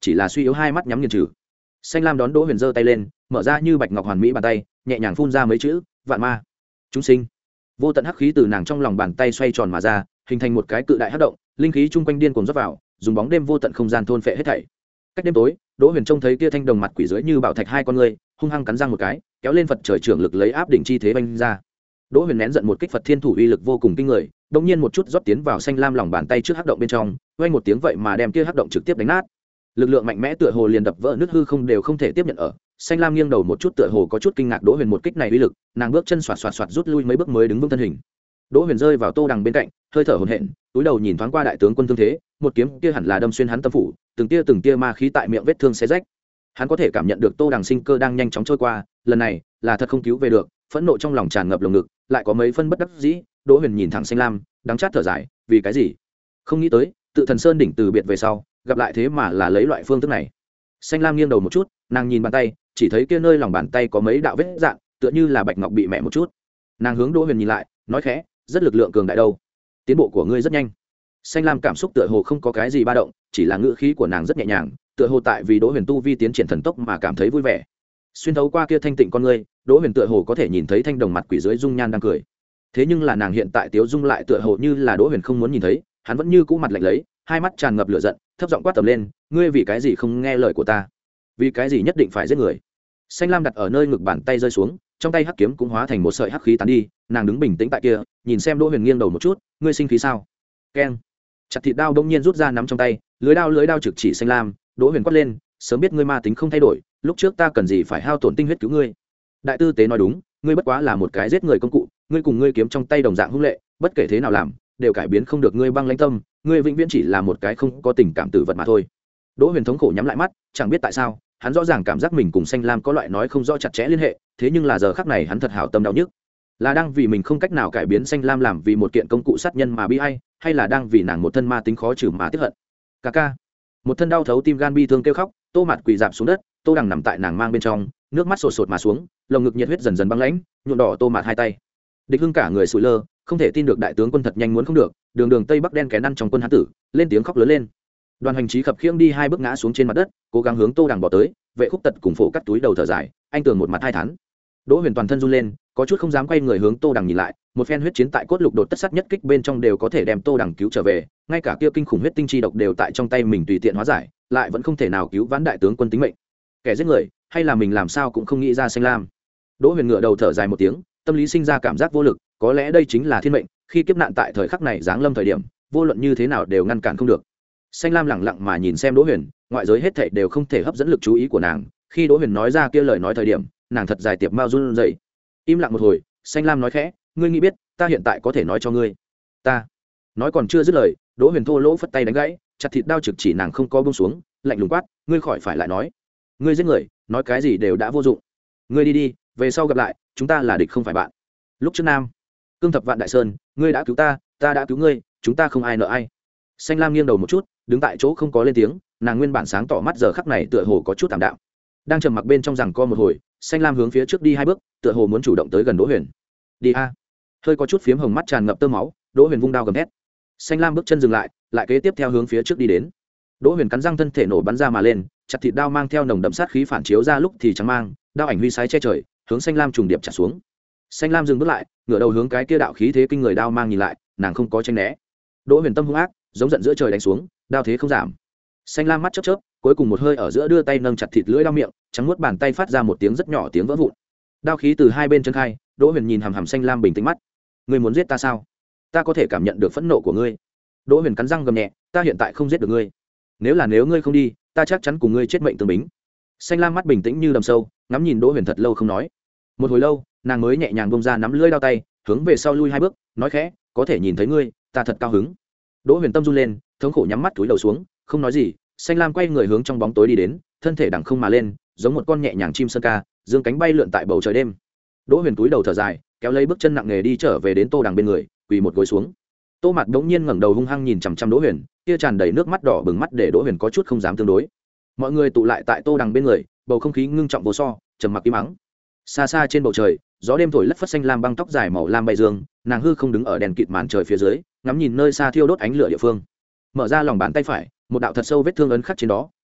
chỉ là suy yếu hai mắt nhắm nghiền trừ. Xanh lam đón Đỗ Huyền giơ tay lên, mở ra như bạch ngọc hoàn mỹ bàn tay, nhẹ nhàng phun ra mấy chữ vạn ma chúng sinh. Vô tận hắc khí từ nàng trong lòng bàn tay xoay tròn mà ra, hình thành một cái cự đại hắc động, linh khí chung quanh điên cuồng rót vào, dùng bóng đêm vô tận không gian thôn phệ hết thảy. Cách đêm tối, Đỗ Huyền trông thấy kia thanh đồng mặt quỷ dưới như bảo thạch hai con người, hung hăng cắn răng một cái, kéo lên Phật trời trưởng lực lấy áp đỉnh chi thế banh ra. Đỗ Huyền nén giận một kích Phật Thiên thủ uy lực vô cùng kinh người, đột nhiên một chút rót tiến vào xanh lam lòng bàn tay trước hắc động bên trong, vang một tiếng vậy mà đem kia hắc động trực tiếp đánh nát. Lực lượng mạnh mẽ tựa hồ liền đập vỡ nứt hư không đều không thể tiếp nhận ở. Xanh lam nghiêng đầu một chút tựa hồ có chút kinh ngạc Đỗ Huyền một kích này uy lực, nàng bước chân xoạt xoạt xoạt rút lui mấy bước mới đứng vững thân hình. Đỗ Huyền rơi vào Tô Đằng bên cạnh, hơi thở hổn hển, túi đầu nhìn thoáng qua đại tướng quân thương thế, một kiếm kia hẳn là đâm xuyên hắn tâm phủ, từng tia từng tia ma khí tại miệng vết thương xé rách. Hắn có thể cảm nhận được Tô Đằng sinh cơ đang nhanh chóng trôi qua, lần này là thật không cứu về được, phẫn nộ trong lòng tràn ngập lồng ngực, lại có mấy phân bất đắc dĩ. Đỗ Huyền nhìn thẳng xanh lam, đắng chát thở dài, vì cái gì? Không nghĩ tới, tự thần sơn đỉnh từ biệt về sau, gặp lại thế mà là lấy loại phương thức này. Xanh lam nghiêng đầu một chút, nàng nhìn bàn tay, chỉ thấy kia nơi lòng bàn tay có mấy đạo vết dạn, tựa như là bạch ngọc bị mẹ một chút. Nàng hướng Đỗ Huyền nhìn lại, nói khẽ, rất lực lượng cường đại đâu, tiến bộ của ngươi rất nhanh. Xanh lam cảm xúc tựa hồ không có cái gì ba động, chỉ là ngữ khí của nàng rất nhẹ nhàng, tựa hồ tại vì Đỗ Huyền tu vi tiến triển thần tốc mà cảm thấy vui vẻ. Xuyên thấu qua kia thanh tịnh con ngươi, Đỗ Huyền tựa hồ có thể nhìn thấy thanh đồng mặt quỷ dưới dung nhan đang cười. Thế nhưng là nàng hiện tại tiếu dung lại tựa hồ như là Đỗ Huyền không muốn nhìn thấy, hắn vẫn như cũ mặt lạnh lấy, hai mắt tràn ngập lửa giận, thấp giọng quát tầm lên, ngươi vì cái gì không nghe lời của ta? Vì cái gì nhất định phải giết người? Xanh lam đặt ở nơi ngực bàn tay rơi xuống, trong tay hắc kiếm cũng hóa thành một sợi hắc khí tán đi, nàng đứng bình tĩnh tại kia, nhìn xem Đỗ Huyền nghiêng đầu một chút, ngươi sinh khí sao? Keng. Chặt thịt đao bỗng nhiên rút ra nắm trong tay, lưới đao lưới đao trực chỉ xanh lam. Đỗ Huyền quát lên, sớm biết ngươi ma tính không thay đổi, lúc trước ta cần gì phải hao tổn tinh huyết cứu ngươi? Đại tư tế nói đúng, ngươi bất quá là một cái giết người công cụ, ngươi cùng ngươi kiếm trong tay đồng dạng hung lệ, bất kể thế nào làm, đều cải biến không được ngươi băng lãnh tâm, ngươi vĩnh viễn chỉ là một cái không có tình cảm tử vật mà thôi. Đỗ Huyền thống khổ nhắm lại mắt, chẳng biết tại sao, hắn rõ ràng cảm giác mình cùng xanh lam có loại nói không rõ chặt chẽ liên hệ, thế nhưng là giờ khắc này hắn thật hảo tâm đau nhức. Là đang vì mình không cách nào cải biến xanh lam làm vì một kiện công cụ sát nhân mà bi ai, hay là đang vì nàng một thân ma tính khó trừ mà tiếc hận? Ca ca. Một thân đau thấu tim gan bi thương kêu khóc, Tô Mạt quỳ rạp xuống đất, Tô Đằng nằm tại nàng mang bên trong, nước mắt sột sột mà xuống, lồng ngực nhiệt huyết dần dần băng lãnh, nhuộm đỏ Tô Mạt hai tay. Địch Hưng cả người sụi lơ, không thể tin được đại tướng quân thật nhanh muốn không được, đường đường tây bắc đen kén ăn trong quân hán tử, lên tiếng khóc lớn lên. Đoàn hành trí khập khiễng đi hai bước ngã xuống trên mặt đất, cố gắng hướng Tô Đằng bỏ tới, vệ khúc tật cùng phổ cắt túi đầu thở dài, anh tường một mặt hai thán. Đỗ Huyền toàn thân run lên, có chút không dám quay người hướng Tô Đằng nhìn lại, một phen huyết chiến tại cốt lục đột tất sát nhất kích bên trong đều có thể đem Tô Đằng cứu trở về, ngay cả kia kinh khủng huyết tinh chi độc đều tại trong tay mình tùy tiện hóa giải, lại vẫn không thể nào cứu vãn đại tướng quân tính mệnh. Kẻ giết người, hay là mình làm sao cũng không nghĩ ra xanh lam. Đỗ Huyền ngửa đầu thở dài một tiếng, tâm lý sinh ra cảm giác vô lực, có lẽ đây chính là thiên mệnh, khi kiếp nạn tại thời khắc này giáng lâm thời điểm, vô luận như thế nào đều ngăn cản không được. Xanh lam lẳng lặng mà nhìn xem Đỗ Huyền, ngoại giới hết thảy đều không thể hấp dẫn lực chú ý của nàng, khi Đỗ Huyền nói ra kia lời nói thời điểm, nàng thật dài tiệp mao run rẩy. Im lặng một hồi, xanh lam nói khẽ, ngươi nghĩ biết, ta hiện tại có thể nói cho ngươi. Ta. Nói còn chưa dứt lời, Đỗ Huyền thô lỗ phất tay đánh gãy, chặt thịt đao trực chỉ nàng không có buông xuống, lạnh lùng quát, ngươi khỏi phải lại nói. Ngươi giết người, nói cái gì đều đã vô dụng. Ngươi đi đi, về sau gặp lại, chúng ta là địch không phải bạn. Lúc trước Nam Cương Thập Vạn Đại Sơn, ngươi đã cứu ta, ta đã cứu ngươi, chúng ta không ai nợ ai. Xanh lam nghiêng đầu một chút, đứng tại chỗ không có lên tiếng, nàng nguyên bản sáng tỏ mắt giờ khắc này tựa hồ có chút tạm đạm. Đang trầm mặc bên trong rằng co một hồi, xanh lam hướng phía trước đi hai bước, tựa hồ muốn chủ động tới gần Đỗ Huyền. Đi a. Hơi có chút phiếm hồng mắt tràn ngập tơ máu, Đỗ Huyền vung đao gầm thét. Xanh lam bước chân dừng lại, lại kế tiếp theo hướng phía trước đi đến. Đỗ Huyền cắn răng thân thể nổ bắn ra mà lên, chặt thịt đao mang theo nồng đậm sát khí phản chiếu ra lúc thì trắng mang, đao ảnh huy sái che trời, hướng xanh lam trùng điệp chặt xuống. Xanh lam dừng bước lại, ngửa đầu hướng cái kia đạo khí thế kinh người đao mang nhìn lại, nàng không có tránh né. Đỗ Huyền tâm hung ác, giống giận giữa trời đánh xuống, đao thế không giảm. Xanh lam mắt chớp chớp, cuối cùng một hơi ở giữa đưa tay nâng chặt thịt lưỡi đao miệng, trắng muốt bàn tay phát ra một tiếng rất nhỏ tiếng vỡ vụn. Đao khí từ hai bên chân khai, Đỗ Huyền nhìn hằm hằm xanh lam bình tĩnh mắt. Ngươi muốn giết ta sao? Ta có thể cảm nhận được phẫn nộ của ngươi. Đỗ Huyền cắn răng gầm nhẹ, ta hiện tại không giết được ngươi. Nếu là nếu ngươi không đi, ta chắc chắn cùng ngươi chết mệnh tương bính. Xanh lam mắt bình tĩnh như đầm sâu, ngắm nhìn Đỗ Huyền thật lâu không nói. Một hồi lâu, nàng mới nhẹ nhàng buông ra nắm lưỡi đao tay, hướng về sau lui hai bước, nói khẽ, có thể nhìn thấy ngươi, ta thật cao hứng. Đỗ Huyền tâm run lên, thống khổ nhắm mắt cúi đầu xuống, không nói gì. Xanh lam quay người hướng trong bóng tối đi đến, thân thể đằng không mà lên, giống một con nhẹ nhàng chim sơn ca, dương cánh bay lượn tại bầu trời đêm. Đỗ Huyền cúi đầu thở dài, kéo lấy bước chân nặng nề đi trở về đến Tô Đằng bên người, quỳ một gối xuống. Tô Mạt đống nhiên ngẩng đầu hung hăng nhìn chằm chằm Đỗ Huyền, kia tràn đầy nước mắt đỏ bừng mắt để Đỗ Huyền có chút không dám tương đối. Mọi người tụ lại tại Tô Đằng bên người, bầu không khí ngưng trọng vô so, trầm mặc im mắng. Xa xa trên bầu trời, gió đêm thổi lất phất xanh lam băng tóc dài màu lam bay dương, nàng hư không đứng ở đèn kịt màn trời phía dưới, ngắm nhìn nơi xa thiêu đốt ánh lửa địa phương. Mở ra lòng bàn tay phải, một đạo thật sâu vết thương ấn khắc trên đó,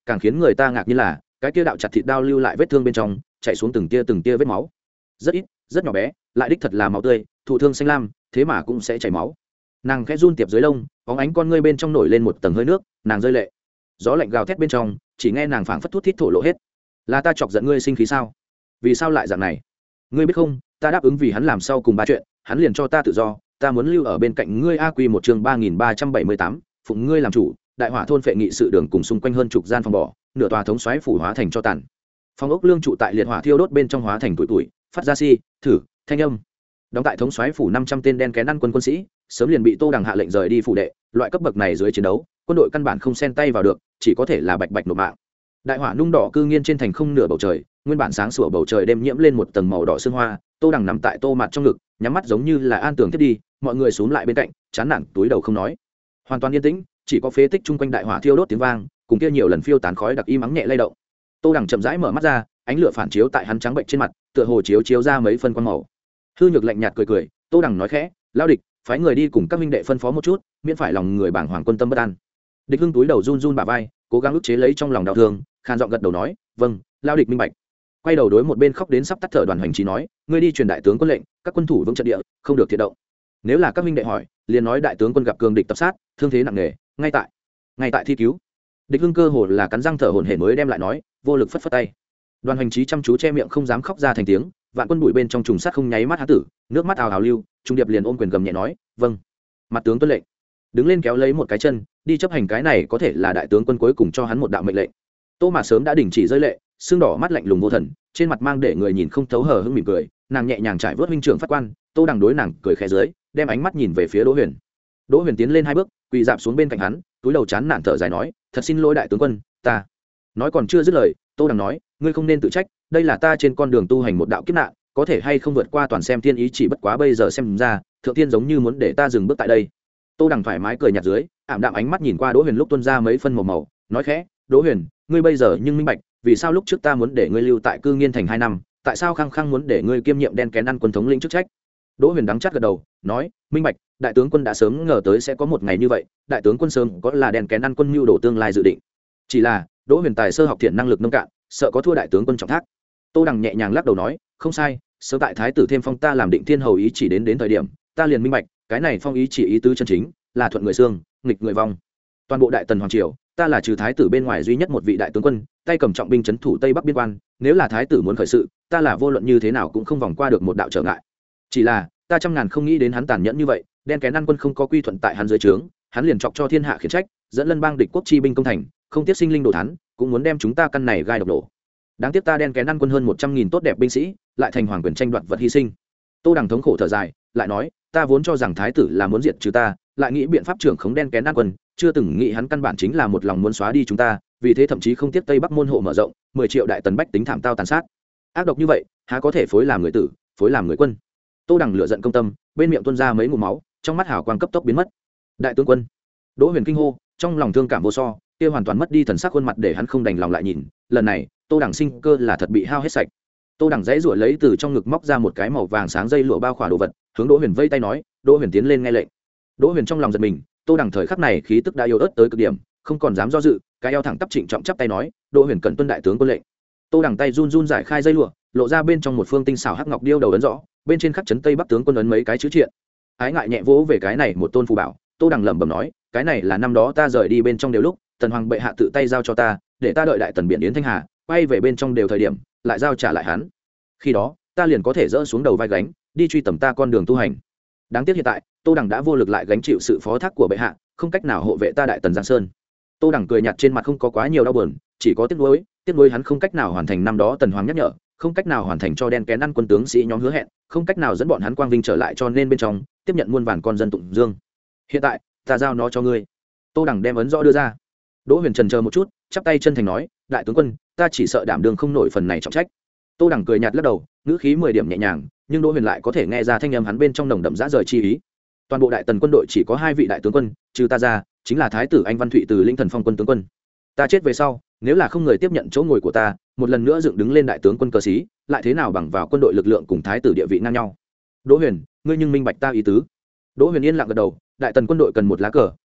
càng khiến người ta ngạc như là cái kia đạo chặt thịt đao lưu lại vết thương bên trong chạy xuống từng tia từng tia vết máu, rất ít rất nhỏ bé, lại đích thật là máu tươi, thụ thương xanh lam thế mà cũng sẽ chảy máu. Nàng khẽ run tiệp dưới lông, bóng ánh con ngươi bên trong nổi lên một tầng hơi nước, nàng rơi lệ. Gió lạnh gào thét bên trong, chỉ nghe nàng phảng phất thút thít thổ lộ hết. Là ta chọc giận ngươi sinh khí sao? Vì sao lại dạng này? Ngươi biết không, ta đáp ứng vì hắn làm sau cùng ba chuyện, hắn liền cho ta tự do, ta muốn lưu ở bên cạnh ngươi. A Quy một chương ba nghìn ba trăm bảy mươi tám, phụng ngươi làm chủ. Đại hỏa thôn phệ nghị sự đường cùng xung quanh hơn chục gian phòng bỏ, nửa tòa thống xoáy phủ hóa thành cho tàn. Phòng ốc lương trụ tại liệt hỏa thiêu đốt bên trong hóa thành tuổi tuổi, phát ra xi, thử, thanh âm. Đóng tại thống xoáy phủ năm trăm tên đen kén ăn quân quân sĩ, sớm liền bị Tô Đằng hạ lệnh rời đi phủ đệ, loại cấp bậc này dưới chiến đấu, quân đội căn bản không xen tay vào được, chỉ có thể là bạch bạch nộp mạng. Đại hỏa nung đỏ cư nghiên trên thành không nửa bầu trời, nguyên bản sáng sủa bầu trời đêm nhiễm lên một tầng màu đỏ sương hoa. Tô Đằng nằm tại Tô Mạt trong ngực, nhắm mắt giống như là an tường thiết đi, mọi người xúm lại bên cạnh, chán nản túi đầu không nói. Hoàn toàn yên tĩnh, chỉ có phế tích chung quanh đại hỏa thiêu đốt tiếng vang, cùng kia nhiều lần phiêu tán khói đặc im ắng nhẹ lay động. Tô Đằng chậm rãi mở mắt ra, ánh lửa phản chiếu tại hắn trắng bệnh trên mặt, tựa hồ chiếu chiếu ra mấy phân quang màu. Hư Nhược lạnh nhạt cười cười, Tô Đằng nói khẽ, lao địch, phái người đi cùng các minh đệ phân phó một chút, miễn phải lòng người bảng hoàng quân tâm bất an. Địch Hưng túi đầu run run bả vai, cố gắng ức chế lấy trong lòng đau thương, khan giọng gật đầu nói, vâng, lao địch minh bạch. Quay đầu đối một bên khóc đến sắp tắt thở Đoàn Hoành Trí nói, ngươi đi truyền đại tướng quân lệnh, các quân thủ vững trận địa, không được thiệt động. Nếu là các minh đệ hỏi, liền nói đại tướng quân gặp cường địch tập sát, thương thế nặng nề, ngay tại ngay tại thi cứu. Địch Hưng cơ hồ là cắn răng thở hổn hển mới đem lại nói, vô lực phất phất tay. Đoàn Hoành Trí chăm chú che miệng không dám khóc ra thành tiếng, vạn quân bụi bên trong trùng sát không nháy mắt há tử, nước mắt ào ào lưu, trung điệp liền ôm quyền gầm nhẹ nói, vâng. Mặt tướng tuân lệnh. Đứng lên kéo lấy một cái chân, đi chấp hành cái này có thể là đại tướng quân cuối cùng cho hắn một đạo mệnh lệnh. Tô Mạt sớm đã đình chỉ rơi lệ, xương đỏ mắt lạnh lùng vô thần, trên mặt mang để người nhìn không thấu hờ hững mỉm cười, nàng nhẹ nhàng trải vớt huynh trưởng phát quan. Tô Đằng đối nàng cười khẽ dưới, đem ánh mắt nhìn về phía Đỗ Huyền. Đỗ Huyền tiến lên hai bước, quỳ dạp xuống bên cạnh hắn, túi đầu chán nản thở dài nói, thật xin lỗi đại tướng quân, ta. Nói còn chưa dứt lời, Tô Đằng nói, ngươi không nên tự trách, đây là ta trên con đường tu hành một đạo kiếp nạn, có thể hay không vượt qua toàn xem thiên ý, chỉ bất quá bây giờ xem ra, thượng thiên giống như muốn để ta dừng bước tại đây. Tô Đằng thoải mái cười nhạt dưới, ảm đạm ánh mắt nhìn qua Đỗ Huyền lúc tuôn ra mấy phân màu màu, nói khẽ, Đỗ Huyền, ngươi bây giờ nhưng minh bạch, vì sao lúc trước ta muốn để ngươi lưu tại Cư Nghiên thành hai năm, tại sao khăng khăng muốn để ngươi kiêm nhiệm đen kén ăn quân thống lĩnh chức trách. Đỗ Huyền đắng chát gật đầu, nói, minh bạch, đại tướng quân đã sớm ngờ tới sẽ có một ngày như vậy, đại tướng quân sớm có là đen kén ăn quân mưu đồ tương lai dự định. Chỉ là, Đỗ Huyền tài sơ học thiện năng lực nông cạn, sợ có thua đại tướng quân trọng thác. Tô Đằng nhẹ nhàng lắc đầu nói, không sai, sớm tại thái tử thêm phong ta làm định thiên hầu ý chỉ đến đến thời điểm, ta liền minh bạch, cái này phong ý chỉ ý tứ chân chính là thuận người xương, nghịch người vong. Toàn bộ đại tần hoàng triều, ta là trừ thái tử bên ngoài duy nhất một vị đại tướng quân, tay cầm trọng binh trấn thủ tây bắc biên quan, nếu là thái tử muốn khởi sự, ta là vô luận như thế nào cũng không vòng qua được một đạo trở ngại. Chỉ là, ta trăm ngàn không nghĩ đến hắn tàn nhẫn như vậy, đen kén ăn quân không có quy thuận tại hắn dưới trướng, hắn liền chọc cho thiên hạ khiển trách, dẫn lân bang địch quốc chi binh công thành, không tiếc sinh linh đồ thán, cũng muốn đem chúng ta căn này gai độc đổ. Đáng tiếc ta đen kén ăn quân hơn một trăm nghìn tốt đẹp binh sĩ, lại thành hoàng quyền tranh đoạt vật hy sinh. Tô Đằng thống khổ thở dài, lại nói, ta vốn cho rằng thái tử là muốn diệt trừ ta, lại nghĩ biện pháp trưởng khống đen kén ăn quân, chưa từng nghĩ hắn căn bản chính là một lòng muốn xóa đi chúng ta, vì thế thậm chí không tiếc tây bắc môn hộ mở rộng, mười triệu đại tần bách tính thảm tao tàn sát. Ác độc như vậy, há có thể phối làm người tử, phối làm người quân. Tô Đằng lửa giận công tâm, bên miệng tuôn ra mấy ngụm máu, trong mắt hào quang cấp tốc biến mất. Đại tướng quân. Đỗ Huyền kinh hô, trong lòng thương cảm vô so, kia hoàn toàn mất đi thần sắc khuôn mặt để hắn không đành lòng lại nhìn, lần này, Tô Đằng sinh cơ là thật bị hao hết sạch. Tô Đằng dãy rủa lấy từ trong ngực móc ra một cái màu vàng sáng dây lụa bao khỏa đồ vật, hướng Đỗ Huyền vây tay nói, Đỗ Huyền tiến lên nghe lệnh. Đỗ Huyền trong lòng giật mình, Tô Đằng thời khắc này khí tức đã yếu ớt tới cực điểm, không còn dám do dự, cái eo thẳng tắp trịnh trọng chắp tay nói, Đỗ Huyền cần tuân đại tướng quân lệnh. Tô Đằng tay run run giải khai dây lụa, lộ ra bên trong một phương tinh xảo hắc ngọc điêu đầu ấn rõ, bên trên khắc chấn tây bắc tướng quân ấn mấy cái chữ triện. Ái ngại nhẹ vỗ về cái này một tôn phù bảo, Tô Đằng lẩm bẩm nói, cái này là năm đó ta rời đi bên trong đều lúc, tần hoàng bệ hạ tự tay giao cho ta, để ta đợi đại tần biển yến thanh hà, quay về bên trong đều thời điểm, lại giao trả lại hắn. Khi đó, ta liền có thể dỡ xuống đầu vai gánh, đi truy tầm ta con đường tu hành. Đáng tiếc hiện tại, Tô Đằng đã vô lực lại gánh chịu sự phó thác của bệ hạ, không cách nào hộ vệ ta đại tần giang sơn. Tô Đằng cười nhạt trên mặt không có quá nhiều đau buồn, chỉ có tiếc nuối, tiếc nuối hắn không cách nào hoàn thành năm đó tần hoàng nhắc nhở, không cách nào hoàn thành cho đen kén ăn quân tướng sĩ nhóm hứa hẹn, không cách nào dẫn bọn hắn quang vinh trở lại cho nên bên trong tiếp nhận muôn vàn con dân tụng dương. Hiện tại, ta giao nó cho ngươi. Tô Đằng đem ấn rõ đưa ra. Đỗ Huyền trần chờ một chút, chắp tay chân thành nói, đại tướng quân, ta chỉ sợ đảm đương không nổi phần này trọng trách. Tô Đằng cười nhạt lắc đầu, ngữ khí mười điểm nhẹ nhàng, nhưng Đỗ Huyền lại có thể nghe ra thanh âm hắn bên trong nồng đậm dã rời chi ý. Toàn bộ đại tần quân đội chỉ có hai vị đại tướng quân, trừ ta ra, chính là thái tử Anh Văn Thụy từ Linh Thần Phong quân tướng quân. Ta chết về sau, nếu là không người tiếp nhận chỗ ngồi của ta, một lần nữa dựng đứng lên đại tướng quân cờ sĩ, lại thế nào bằng vào quân đội lực lượng cùng thái tử địa vị ngang nhau. Đỗ Huyền, ngươi nhưng minh bạch ta ý tứ. Đỗ Huyền yên lặng gật đầu, đại tần quân đội cần một lá cờ,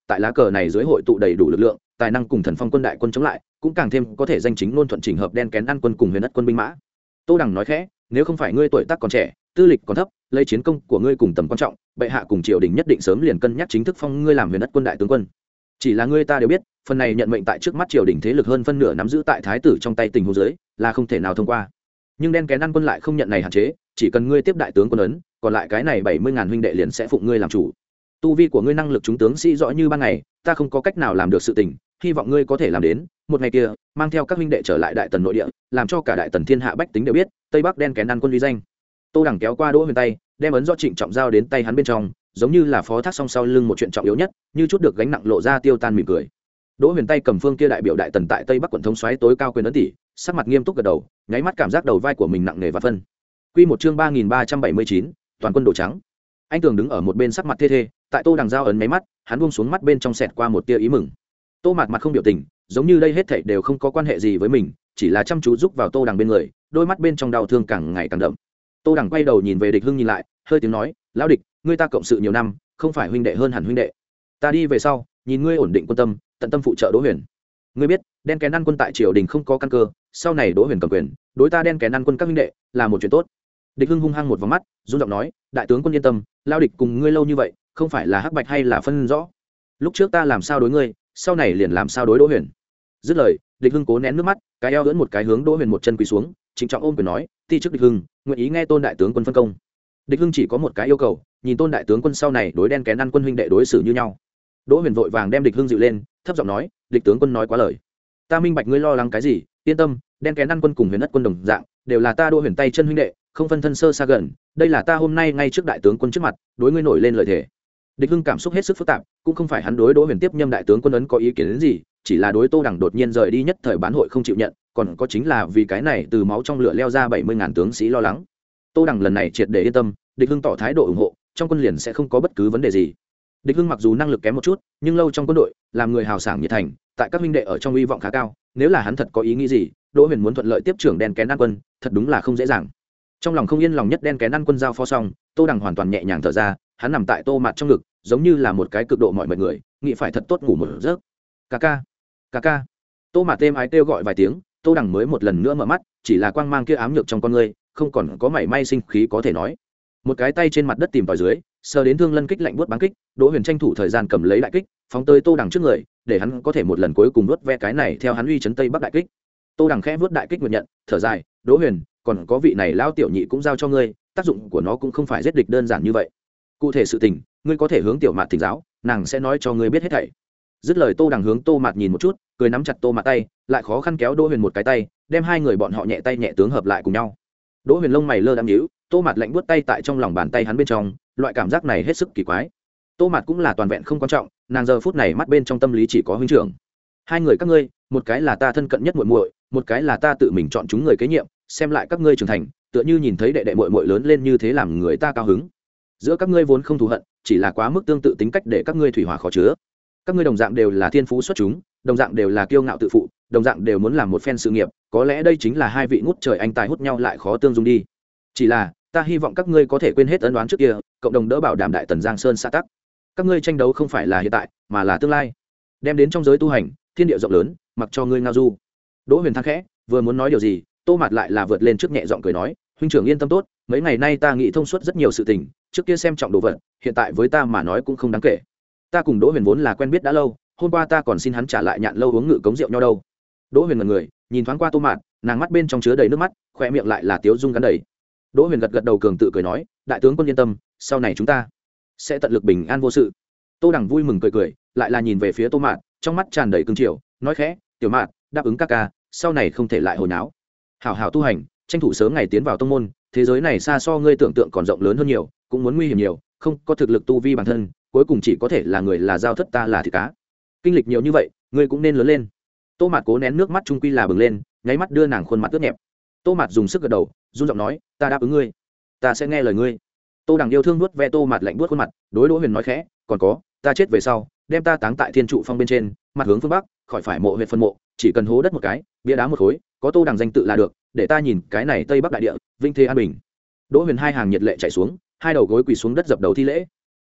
tại lá cờ này dưới hội tụ đầy đủ lực lượng tài năng cùng thần phong quân đại quân chống lại cũng càng thêm có thể danh chính ngôn thuận chỉnh hợp đen kén ăn quân cùng huyền đất quân binh mã. Tô Đằng nói khẽ, nếu không phải ngươi tuổi tác còn trẻ, tư lịch còn thấp, lấy chiến công của ngươi cùng tầm quan trọng, bệ hạ cùng triều đình nhất định sớm liền cân nhắc chính thức phong ngươi làm huyền đất quân đại tướng quân. Chỉ là ngươi ta đều biết, phần này nhận mệnh tại trước mắt triều đình thế lực hơn phân nửa nắm giữ tại thái tử trong tay tình huống dưới, là không thể nào thông qua. Nhưng đen kén ăn quân lại không nhận này hạn chế, chỉ cần ngươi tiếp đại tướng quân ấn, còn lại cái này bảy mươi ngàn huynh đệ liền sẽ phụng ngươi làm chủ. Tu vi của ngươi năng lực chúng tướng sĩ rõ như ban ngày, ta không có cách nào làm được sự tình, hy vọng ngươi có thể làm đến. Một ngày kia, mang theo các huynh đệ trở lại đại tần nội địa, làm cho cả đại tần thiên hạ bách tính đều biết, tây bắc đen kén ăn quân uy danh. Tô Đằng kéo qua Đỗ Huyền tay, đem ấn do trịnh trọng giao đến tay hắn bên trong, giống như là phó thác song sau lưng một chuyện trọng yếu nhất, như chút được gánh nặng lộ ra tiêu tan mỉm cười. Đỗ Huyền tay cầm phương kia đại biểu đại tần tại tây bắc quận thống soái tối cao quyền ấn tỷ, sắc mặt nghiêm túc gật đầu, nháy mắt cảm giác đầu vai của mình nặng nề và phân. Quy một chương ba nghìn ba trăm bảy mươi chín, toàn quân đồ trắng. Anh Tường đứng ở một bên sắc mặt thê thê, tại Tô Đằng giao ấn mấy mắt, hắn buông xuống mắt bên trong xẹt qua một tia ý mừng. Tô Mạt mặt không biểu tình, giống như đây hết thảy đều không có quan hệ gì với mình, chỉ là chăm chú giúp vào Tô Đằng bên người, đôi mắt bên trong đau thương càng ngày càng đậm. Tô Đằng quay đầu nhìn về Địch Hưng nhìn lại, hơi tiếng nói, lão Địch, ngươi ta cộng sự nhiều năm, không phải huynh đệ hơn hẳn huynh đệ. Ta đi về sau, nhìn ngươi ổn định quân tâm, tận tâm phụ trợ Đỗ Huyền. Ngươi biết, đen kén ăn quân tại triều đình không có căn cơ, sau này Đỗ Huyền cầm quyền, đối ta đen kén ăn quân các huynh đệ là một chuyện tốt. Địch Hưng hung hăng một vòng mắt, run giọng nói, đại tướng quân yên tâm, lao địch cùng ngươi lâu như vậy, không phải là hắc bạch hay là phân rõ. Lúc trước ta làm sao đối ngươi, sau này liền làm sao đối Đỗ Huyền. Dứt lời, Địch Hưng cố nén nước mắt, cái eo ưỡn một cái hướng Đỗ Huyền một chân quỳ xuống, trịnh trọng ôm quyền nói, ti chức Địch Hưng, nguyện ý nghe Tôn đại tướng quân phân công. Địch Hưng chỉ có một cái yêu cầu, nhìn Tôn đại tướng quân sau này đối đen kén ăn quân huynh đệ đối xử như nhau. Đỗ Huyền vội vàng đem Địch Hưng dịu lên, thấp giọng nói, Địch tướng quân nói quá lời. Ta minh bạch ngươi lo lắng cái gì, yên tâm, đen kén ăn quân cùng huyền đất quân đồng dạng, đều là ta Đỗ Huyền tay chân huynh đệ, không phân thân sơ xa gần, đây là ta hôm nay ngay trước đại tướng quân trước mặt đối ngươi nổi lên lời thề. Địch Hưng cảm xúc hết sức phức tạp, cũng không phải hắn đối Đỗ Huyền tiếp nhâm đại tướng quân ấn có ý kiến đến gì, chỉ là đối Tô Đằng đột nhiên rời đi nhất thời bán hội không chịu nhận, còn có chính là vì cái này từ máu trong lửa leo ra bảy mươi ngàn tướng sĩ lo lắng. Tô Đằng lần này triệt để yên tâm, Địch Hưng tỏ thái độ ủng hộ, trong quân liền sẽ không có bất cứ vấn đề gì. Địch Hưng mặc dù năng lực kém một chút, nhưng lâu trong quân đội, làm người hào sảng nhiệt thành, tại các huynh đệ ở trong uy vọng khá cao, nếu là hắn thật có ý nghĩ gì, Đỗ Huyền muốn thuận lợi tiếp trưởng đen kén ăn quân, thật đúng là không dễ dàng. Trong lòng không yên lòng nhất đen kén ăn quân giao phó xong, Tô Đằng hoàn toàn nhẹ nhàng thở ra, hắn nằm tại Tô Mạt trong ngực, giống như là một cái cực độ mỏi mệt người, nghĩ phải thật tốt ngủ một giấc. Ca ca, ca ca. Tô Mạt êm ái kêu gọi vài tiếng, Tô Đằng mới một lần nữa mở mắt, chỉ là quang mang kia ám nhược trong con ngươi, không còn có mảy may sinh khí có thể nói. Một cái tay trên mặt đất tìm tòi dưới, sờ đến thương lân kích lạnh buốt bắn kích, Đỗ Huyền tranh thủ thời gian cầm lấy đại kích, phóng tới Tô Đằng trước người, để hắn có thể một lần cuối cùng nuốt ve cái này theo hắn uy chấn tây bắc đại kích. Tô Đằng khẽ vớt đại kích nguyện nhận, thở dài, Đỗ Huyền, còn có vị này lão tiểu nhị cũng giao cho ngươi, tác dụng của nó cũng không phải giết địch đơn giản như vậy. Cụ thể sự tình, ngươi có thể hướng tiểu Mạt thỉnh giáo, nàng sẽ nói cho ngươi biết hết thảy. Dứt lời, Tô Đằng hướng Tô Mạt nhìn một chút, cười nắm chặt Tô Mạt tay, lại khó khăn kéo Đỗ Huyền một cái tay, đem hai người bọn họ nhẹ tay nhẹ tướng hợp lại cùng nhau. Đỗ Huyền lông mày lơ đãng nhíu, Tô Mạt lạnh buốt tay tại trong lòng bàn tay hắn bên trong, loại cảm giác này hết sức kỳ quái. Tô Mạt cũng là toàn vẹn không quan trọng, nàng giờ phút này mắt bên trong tâm lý chỉ có huynh trưởng. Hai người các ngươi, một cái là ta thân cận nhất muội muội, một cái là ta tự mình chọn chúng người kế nhiệm, xem lại các ngươi trưởng thành, tựa như nhìn thấy đệ đệ muội muội lớn lên như thế làm người ta cao hứng. Giữa các ngươi vốn không thù hận, chỉ là quá mức tương tự tính cách để các ngươi thủy hỏa khó chứa. Các ngươi đồng dạng đều là thiên phú xuất chúng, đồng dạng đều là kiêu ngạo tự phụ, đồng dạng đều muốn làm một phen sự nghiệp, có lẽ đây chính là hai vị ngút trời anh tài hút nhau lại khó tương dung đi. Chỉ là, ta hy vọng các ngươi có thể quên hết ân oán trước kia, cộng đồng đỡ bảo đảm đại tần Giang Sơn xã tắc. Các ngươi tranh đấu không phải là hiện tại, mà là tương lai. Đem đến trong giới tu hành, thiên địa rộng lớn, mặc cho ngươi ngao du. Đỗ Huyền than khẽ, vừa muốn nói điều gì, Tô Mạt lại là vượt lên trước nhẹ giọng cười nói, huynh trưởng yên tâm tốt, mấy ngày nay ta nghĩ thông suốt rất nhiều sự tình, trước kia xem trọng đồ vật, hiện tại với ta mà nói cũng không đáng kể. Ta cùng Đỗ Huyền vốn là quen biết đã lâu, hôm qua ta còn xin hắn trả lại nhạn lâu uống ngự cống rượu nhau đâu. Đỗ Huyền ngẩn người, nhìn thoáng qua Tô Mạt, nàng mắt bên trong chứa đầy nước mắt, khóe miệng lại là tiếu dung gắn đầy. Đỗ Huyền gật gật đầu cường tự cười nói, đại tướng quân yên tâm, sau này chúng ta sẽ tận lực bình an vô sự. Tô Đằng vui mừng cười cười, lại là nhìn về phía Tô Mạt, trong mắt tràn đầy cương triều, nói khẽ, tiểu Mạt, đáp ứng các ca, sau này không thể lại hồi náo, hảo hảo tu hành, tranh thủ sớm ngày tiến vào tông môn, thế giới này xa so ngươi tưởng tượng còn rộng lớn hơn nhiều, cũng muốn nguy hiểm nhiều, không có thực lực tu vi bản thân, cuối cùng chỉ có thể là người là giao thất ta là thịt cá. Kinh lịch nhiều như vậy, ngươi cũng nên lớn lên. Tô Mạt cố nén nước mắt trung quy là bừng lên, nháy mắt đưa nàng khuôn mặt ướt nhẹp. Tô Mạt dùng sức gật đầu, run giọng nói, ta đáp ứng ngươi, ta sẽ nghe lời ngươi. Tô Đằng yêu thương nuốt ve Tô Mạt lạnh buốt khuôn mặt, đối Đỗ Huyền nói khẽ, còn có, ta chết về sau, đem ta táng tại thiên trụ phong bên trên, mặt hướng phương bắc, khỏi phải mộ huyệt phân mộ, chỉ cần hố đất một cái, bia đá một khối, có Tô Đằng danh tự là được, để ta nhìn cái này tây bắc đại địa, vinh thế an bình. Đỗ Huyền hai hàng nhiệt lệ chảy xuống, hai đầu gối quỳ xuống đất dập đầu thi lễ.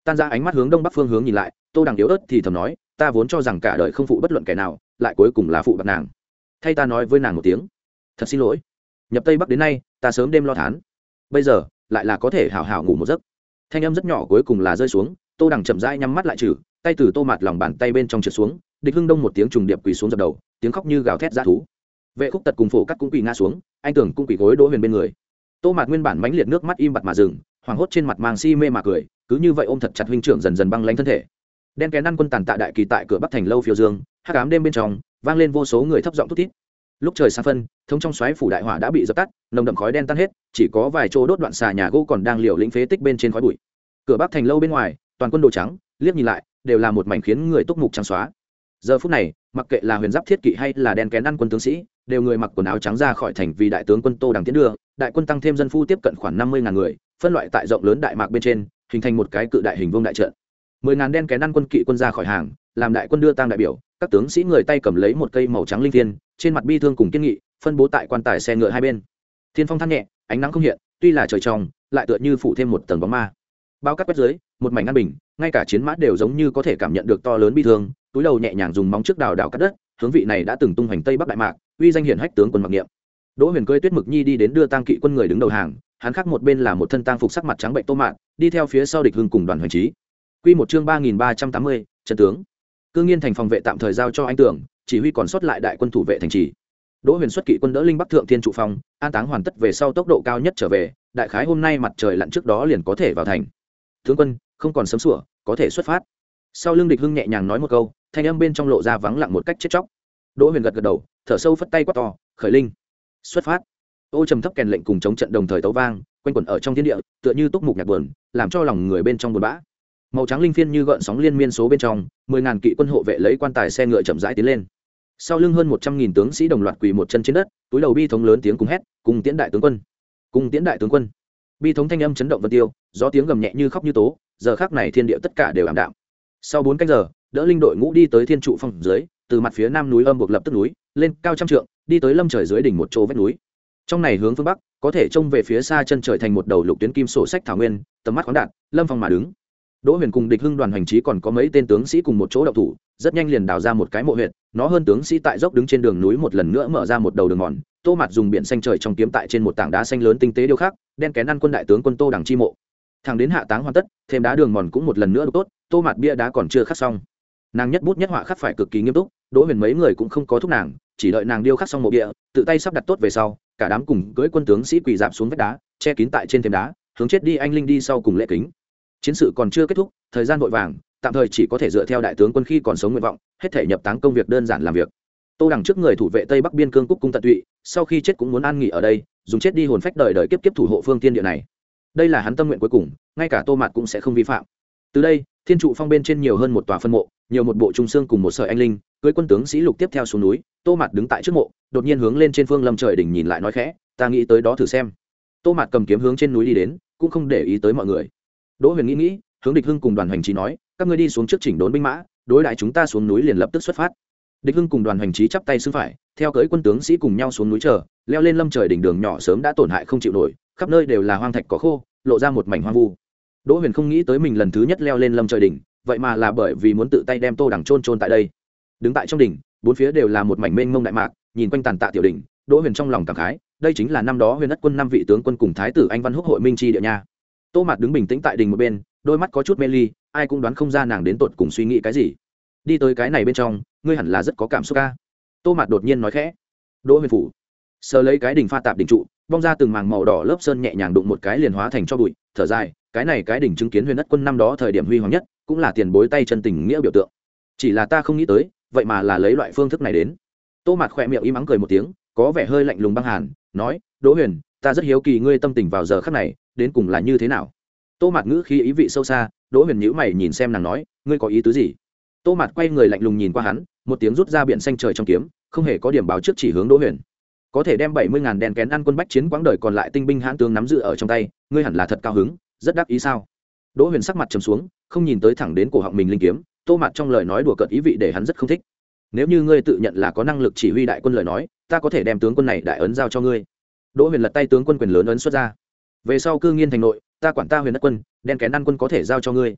tan ra ánh mắt hướng đông bắc phương hướng nhìn lại, Tô Đằng yếu ớt thì thầm nói, ta vốn cho rằng cả đời không phụ bất luận kẻ nào, lại cuối cùng là phụ bạc nàng. Thay ta nói với nàng một tiếng, thật xin lỗi. Nhập tây bắc đến nay, ta sớm đêm lo thán, bây giờ lại là có thể hào hào ngủ một giấc. Thanh âm rất nhỏ cuối cùng là rơi xuống, Tô Đằng chậm rãi nhắm mắt lại trừ, tay từ Tô Mạt lòng bàn tay bên trong trượt xuống, Địch Hưng Đông một tiếng trùng điệp quỳ xuống dập đầu, tiếng khóc như gào thét dã thú. Vệ Khúc Tật cùng Phổ Cắt cũng quỳ ngã xuống, anh tưởng cũng quỳ gối Đỗ Huyền bên người. Tô Mạt nguyên bản mãnh liệt nước mắt im bặt mà dừng, hoảng hốt trên mặt mang si mê mà cười, cứ như vậy ôm thật chặt huynh trưởng dần dần băng lãnh thân thể. Đen kén ăn quân tàn tạ đại kỳ tại cửa Bắc thành lâu phiêu dương, hắc ám đêm bên trong vang lên vô số người thấp giọng thút thít. Lúc trời sáng phân, thống trong xoáy phủ đại hỏa đã bị dập tắt, nồng đậm khói đen tan hết, chỉ có vài chỗ đốt đoạn xà nhà gỗ còn đang liều lĩnh phế tích bên trên khói bụi. Cửa Bắc thành lâu bên ngoài, toàn quân đồ trắng, liếc nhìn lại, đều là một mảnh khiến người túc mục trắng xóa. Giờ phút này, mặc kệ là huyền giáp thiết kỵ hay là đen kén ăn quân tướng sĩ, đều người mặc quần áo trắng ra khỏi thành vì đại tướng quân Tô Đằng tiến đưa, đại quân tăng thêm dân phu tiếp cận khoảng năm mươi ngàn người, phân loại tại rộng lớn đại mạc bên trên, hình thành một cái cự đại hình vuông đại trận. Mười ngàn đen kén ăn quân kỵ quân ra khỏi hàng, làm đại quân đưa tang đại biểu, các tướng sĩ người tay cầm lấy một cây màu trắng linh thiên, trên mặt bi thương cùng kiên nghị, phân bố tại quan tài xe ngựa hai bên. Thiên phong than nhẹ, ánh nắng không hiện, tuy là trời trong, lại tựa như phủ thêm một tầng bóng ma. Bao cát quét dưới, một mảnh an bình, ngay cả chiến mã đều giống như có thể cảm nhận được to lớn bi thương, túi đầu nhẹ nhàng dùng móng trước đào đào cắt đất, hướng vị này đã từng tung hoành tây bắc đại mạc, uy danh hiển hách tướng quân mặc niệm. Đỗ Huyền cưỡi Tuyết Mực Nhi đi đến đưa tang kỵ quân người đứng đầu hàng, hắn khác một bên là một thân tang phục sắc mặt trắng bệnh Tô Mạn, đi theo phía sau Địch Hưng cùng Đoàn Hoành Trí. Quy một chương ba nghìn ba trăm tám mươi, trận tướng. Cương Nghiên thành phòng vệ tạm thời giao cho anh Tưởng, chỉ huy còn sót lại đại quân thủ vệ thành trì. Đỗ Huyền xuất kỵ quân đỡ linh Bắc thượng thiên trụ phòng, an táng hoàn tất về sau tốc độ cao nhất trở về, đại khái hôm nay mặt trời lặn trước đó liền có thể vào thành. Tướng quân, không còn sớm sủa, có thể xuất phát. Sau lưng Địch Hưng nhẹ nhàng nói một câu, thanh âm bên trong lộ ra vắng lặng một cách chết chóc. Đỗ Huyền gật gật đầu, thở sâu phất tay quát to, khởi linh, xuất phát. Ô trầm thấp kèn lệnh cùng chống trận đồng thời tấu vang, quanh quẩn ở trong thiên địa, tựa như túc mục nhạc buồn, làm cho lòng người bên trong buồn bã. Màu trắng linh phiên như gợn sóng liên miên số bên trong, mười ngàn kỵ quân hộ vệ lấy quan tài xe ngựa chậm rãi tiến lên. Sau lưng hơn một trăm nghìn tướng sĩ đồng loạt quỳ một chân trên đất, túi đầu bi thống lớn tiếng cùng hét, cùng tiễn đại tướng quân, cùng tiễn đại tướng quân. Bi thống thanh âm chấn động vân tiêu, gió tiếng gầm nhẹ như khóc như tố, giờ khắc này thiên địa tất cả đều ảm đạm. Sau bốn canh giờ, đỡ linh đội ngũ đi tới thiên trụ phong dưới, từ mặt phía nam núi âm buộc lập tức núi lên cao trăm trượng, đi tới lâm trời dưới đỉnh một chỗ vách núi. Trong này hướng phương bắc, có thể trông về phía xa chân trời thành một đầu lục tuyến kim sổ sách thảo nguyên, tầm mắt khoáng đạt, lâm phong mà đứng. Đỗ Huyền cùng Địch Hưng Đoàn Hoành Trí còn có mấy tên tướng sĩ cùng một chỗ động thủ, rất nhanh liền đào ra một cái mộ huyệt, nó hơn tướng sĩ tại dốc đứng trên đường núi một lần nữa mở ra một đầu đường mòn. Tô Mạt dùng biển xanh trời trong kiếm tại trên một tảng đá xanh lớn tinh tế điêu khắc, đen kén ăn quân đại tướng quân Tô Đằng chi mộ. Thẳng đến hạ táng hoàn tất, thêm đá đường mòn cũng một lần nữa được tốt, Tô Mạt bia đá còn chưa khắc xong. Nàng nhất bút nhất họa khắc phải cực kỳ nghiêm túc, Đỗ Huyền mấy người cũng không có thúc nàng, chỉ đợi nàng điêu khắc xong mộ bia, tự tay sắp đặt tốt về sau, cả đám cùng cưỡi quân tướng sĩ quỳ dạp xuống vách đá, che kín tại trên thềm đá, hướng chết đi anh linh đi sau cùng lễ kính. Chiến sự còn chưa kết thúc, thời gian vội vàng, tạm thời chỉ có thể dựa theo đại tướng quân khi còn sống nguyện vọng, hết thể nhập táng công việc đơn giản làm việc. Tô Đằng trước người thủ vệ tây bắc biên cương cúc cung tận tụy, sau khi chết cũng muốn an nghỉ ở đây, dùng chết đi hồn phách đời đời kiếp kiếp thủ hộ phương tiên địa này. Đây là hắn tâm nguyện cuối cùng, ngay cả Tô Mạt cũng sẽ không vi phạm. Từ đây, thiên trụ phong bên trên nhiều hơn một tòa phân mộ, nhiều một bộ trung xương cùng một sợi anh linh, cưỡi quân tướng sĩ lục tiếp theo xuống núi. Tô Mạt đứng tại trước mộ, đột nhiên hướng lên trên phương lâm trời đỉnh nhìn lại nói khẽ, ta nghĩ tới đó thử xem. Tô Mạt cầm kiếm hướng trên núi đi đến, cũng không để ý tới mọi người. Đỗ Huyền nghĩ nghĩ, hướng Địch Hưng cùng Đoàn Hoành Trí nói, các ngươi đi xuống trước chỉnh đốn binh mã, đối đãi chúng ta xuống núi liền lập tức xuất phát. Địch Hưng cùng Đoàn Hoành Trí chắp tay xưng phải, theo cưỡi quân tướng sĩ cùng nhau xuống núi chờ, leo lên lâm trời đỉnh đường nhỏ sớm đã tổn hại không chịu nổi, khắp nơi đều là hoang thạch cỏ khô, lộ ra một mảnh hoang vu. Đỗ Huyền không nghĩ tới mình lần thứ nhất leo lên lâm trời đỉnh, vậy mà là bởi vì muốn tự tay đem Tô Đằng chôn chôn tại đây. Đứng tại trong đỉnh, bốn phía đều là một mảnh mênh mông đại mạc, nhìn quanh tàn tạ tiểu đỉnh, Đỗ Huyền trong lòng cảm khái, đây chính là năm đó Huyền Ất quân năm vị tướng quân cùng thái tử Anh Văn Húc hội minh chi địa nha. Tô Mạt đứng bình tĩnh tại đỉnh một bên, đôi mắt có chút mê ly, ai cũng đoán không ra nàng đến tột cùng suy nghĩ cái gì. Đi tới cái này bên trong, ngươi hẳn là rất có cảm xúc ca. Tô Mạt đột nhiên nói khẽ. Đỗ Huyền phủ sờ lấy cái đỉnh pha tạp đỉnh trụ, bong ra từng màng màu đỏ lớp sơn nhẹ nhàng đụng một cái liền hóa thành cho bụi, thở dài, cái này cái đỉnh chứng kiến Huyền Ất quân năm đó thời điểm huy hoàng nhất, cũng là tiền bối tay chân tình nghĩa biểu tượng. Chỉ là ta không nghĩ tới, vậy mà là lấy loại phương thức này đến. Tô Mạt khỏe miệng im ắng cười một tiếng, có vẻ hơi lạnh lùng băng hàn, nói, Đỗ Huyền, ta rất hiếu kỳ ngươi tâm tình vào giờ khắc này đến cùng là như thế nào. Tô Mạt ngữ khí ý vị sâu xa, Đỗ Huyền nhíu mày nhìn xem nàng nói, ngươi có ý tứ gì? Tô Mạt quay người lạnh lùng nhìn qua hắn, một tiếng rút ra biển xanh trời trong kiếm, không hề có điểm báo trước chỉ hướng Đỗ Huyền. Có thể đem bảy mươi ngàn đèn kén ăn quân bách chiến quãng đời còn lại tinh binh hãn tướng nắm giữ ở trong tay, ngươi hẳn là thật cao hứng, rất đắc ý sao? Đỗ Huyền sắc mặt trầm xuống, không nhìn tới thẳng đến cổ họng mình linh kiếm, Tô Mạt trong lời nói đùa cợt ý vị để hắn rất không thích. Nếu như ngươi tự nhận là có năng lực chỉ huy đại quân lời nói, ta có thể đem tướng quân này đại ấn giao cho ngươi. Đỗ Huyền lật tay tướng quân quyền lớn ấn xuất ra. Về sau Cương Nghiên thành nội, ta quản ta Huyền Ất quân, đen kén ăn quân có thể giao cho ngươi.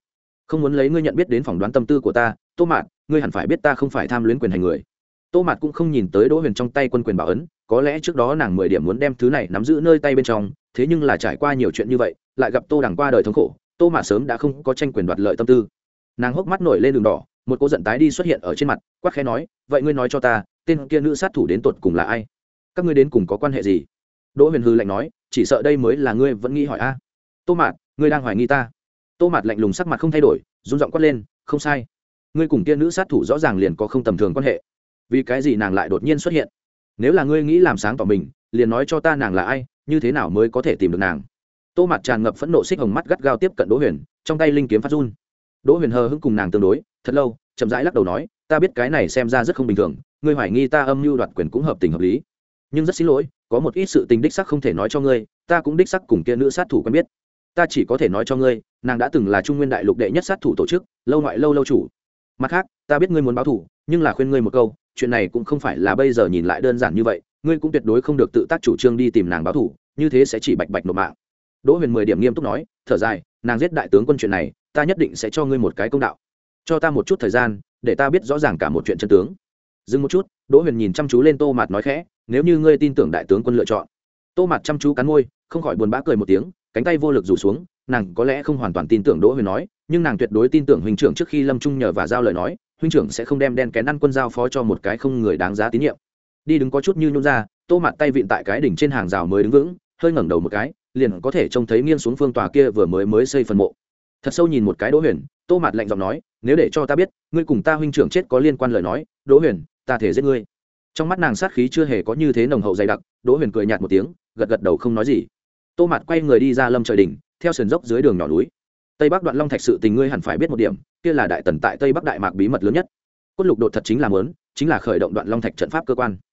không muốn lấy ngươi nhận biết đến phỏng đoán tâm tư của ta. Tô Mạt, ngươi hẳn phải biết ta không phải tham luyến quyền hành người. Tô Mạt cũng không nhìn tới Đỗ Huyền trong tay quân quyền bảo ấn, có lẽ trước đó nàng mười điểm muốn đem thứ này nắm giữ nơi tay bên trong, thế nhưng là trải qua nhiều chuyện như vậy, lại gặp Tô Đằng qua đời thống khổ, Tô Mạt sớm đã không có tranh quyền đoạt lợi tâm tư. Nàng hốc mắt nổi lên đường đỏ, một cô giận tái đi xuất hiện ở trên mặt, quát khẽ nói, vậy ngươi nói cho ta, tên kia nữ sát thủ đến tột cùng là ai? Các ngươi đến cùng có quan hệ gì? Đỗ Huyền hừ lạnh nói, chỉ sợ đây mới là ngươi vẫn nghĩ hỏi a. Tô Mạt, ngươi đang hoài nghi ta? Tô Mạt lạnh lùng sắc mặt không thay đổi, run giọng quát lên, không sai, ngươi cùng kia nữ sát thủ rõ ràng liền có không tầm thường quan hệ, vì cái gì nàng lại đột nhiên xuất hiện? Nếu là ngươi nghĩ làm sáng tỏ mình, liền nói cho ta nàng là ai, như thế nào mới có thể tìm được nàng? Tô Mạt tràn ngập phẫn nộ xích hồng mắt gắt gao tiếp cận Đỗ Huyền, trong tay linh kiếm phát run. Đỗ Huyền hờ hững cùng nàng tương đối thật lâu, chậm rãi lắc đầu nói, ta biết cái này xem ra rất không bình thường, ngươi hoài nghi ta âm mưu đoạt quyền cũng hợp tình hợp lý, nhưng rất xin lỗi, có một ít sự tình đích xác không thể nói cho ngươi, ta cũng đích xác cùng kia nữ sát thủ quen biết. Ta chỉ có thể nói cho ngươi, nàng đã từng là Trung Nguyên đại lục đệ nhất sát thủ tổ chức, lâu ngoại lâu lâu chủ. Mặt khác, ta biết ngươi muốn báo thù, nhưng là khuyên ngươi một câu, chuyện này cũng không phải là bây giờ nhìn lại đơn giản như vậy, ngươi cũng tuyệt đối không được tự tác chủ trương đi tìm nàng báo thù, như thế sẽ chỉ bạch bạch nộp mạng. Đỗ Huyền mười điểm nghiêm túc nói, thở dài, nàng giết đại tướng quân chuyện này, ta nhất định sẽ cho ngươi một cái công đạo. Cho ta một chút thời gian, để ta biết rõ ràng cả một chuyện chân tướng. Dừng một chút, Đỗ Huyền nhìn chăm chú lên Tô Mạt nói khẽ, nếu như ngươi tin tưởng đại tướng quân lựa chọn. Tô Mạt chăm chú cắn môi, không khỏi buồn bã cười một tiếng, cánh tay vô lực rủ xuống, nàng có lẽ không hoàn toàn tin tưởng Đỗ Huyền nói, nhưng nàng tuyệt đối tin tưởng huynh trưởng trước khi lâm trung nhờ và giao lời nói, huynh trưởng sẽ không đem đen kén ăn quân giao phó cho một cái không người đáng giá tín nhiệm. Đi đứng có chút như nhún ra, Tô Mạt tay vịn tại cái đỉnh trên hàng rào mới đứng vững, hơi ngẩng đầu một cái, liền có thể trông thấy nghiêng xuống phương tòa kia vừa mới mới xây phần mộ. Thật sâu nhìn một cái Đỗ Huyền, Tô Mạt lạnh giọng nói, nếu để cho ta biết, ngươi cùng ta huynh trưởng chết có liên quan lời nói, Đỗ Huyền, ta thể giết ngươi. Trong mắt nàng sát khí chưa hề có như thế nồng hậu dày đặc. Đỗ Huyền cười nhạt một tiếng, gật gật đầu không nói gì. Tô Mạt quay người đi ra lâm trời đỉnh, theo sườn dốc dưới đường nhỏ núi. Tây Bắc Đoạn Long Thạch sự tình ngươi hẳn phải biết một điểm, kia là đại tần tại Tây Bắc Đại Mạc bí mật lớn nhất. Cốt lục đột thật chính là muốn, chính là khởi động Đoạn Long Thạch trận pháp cơ quan.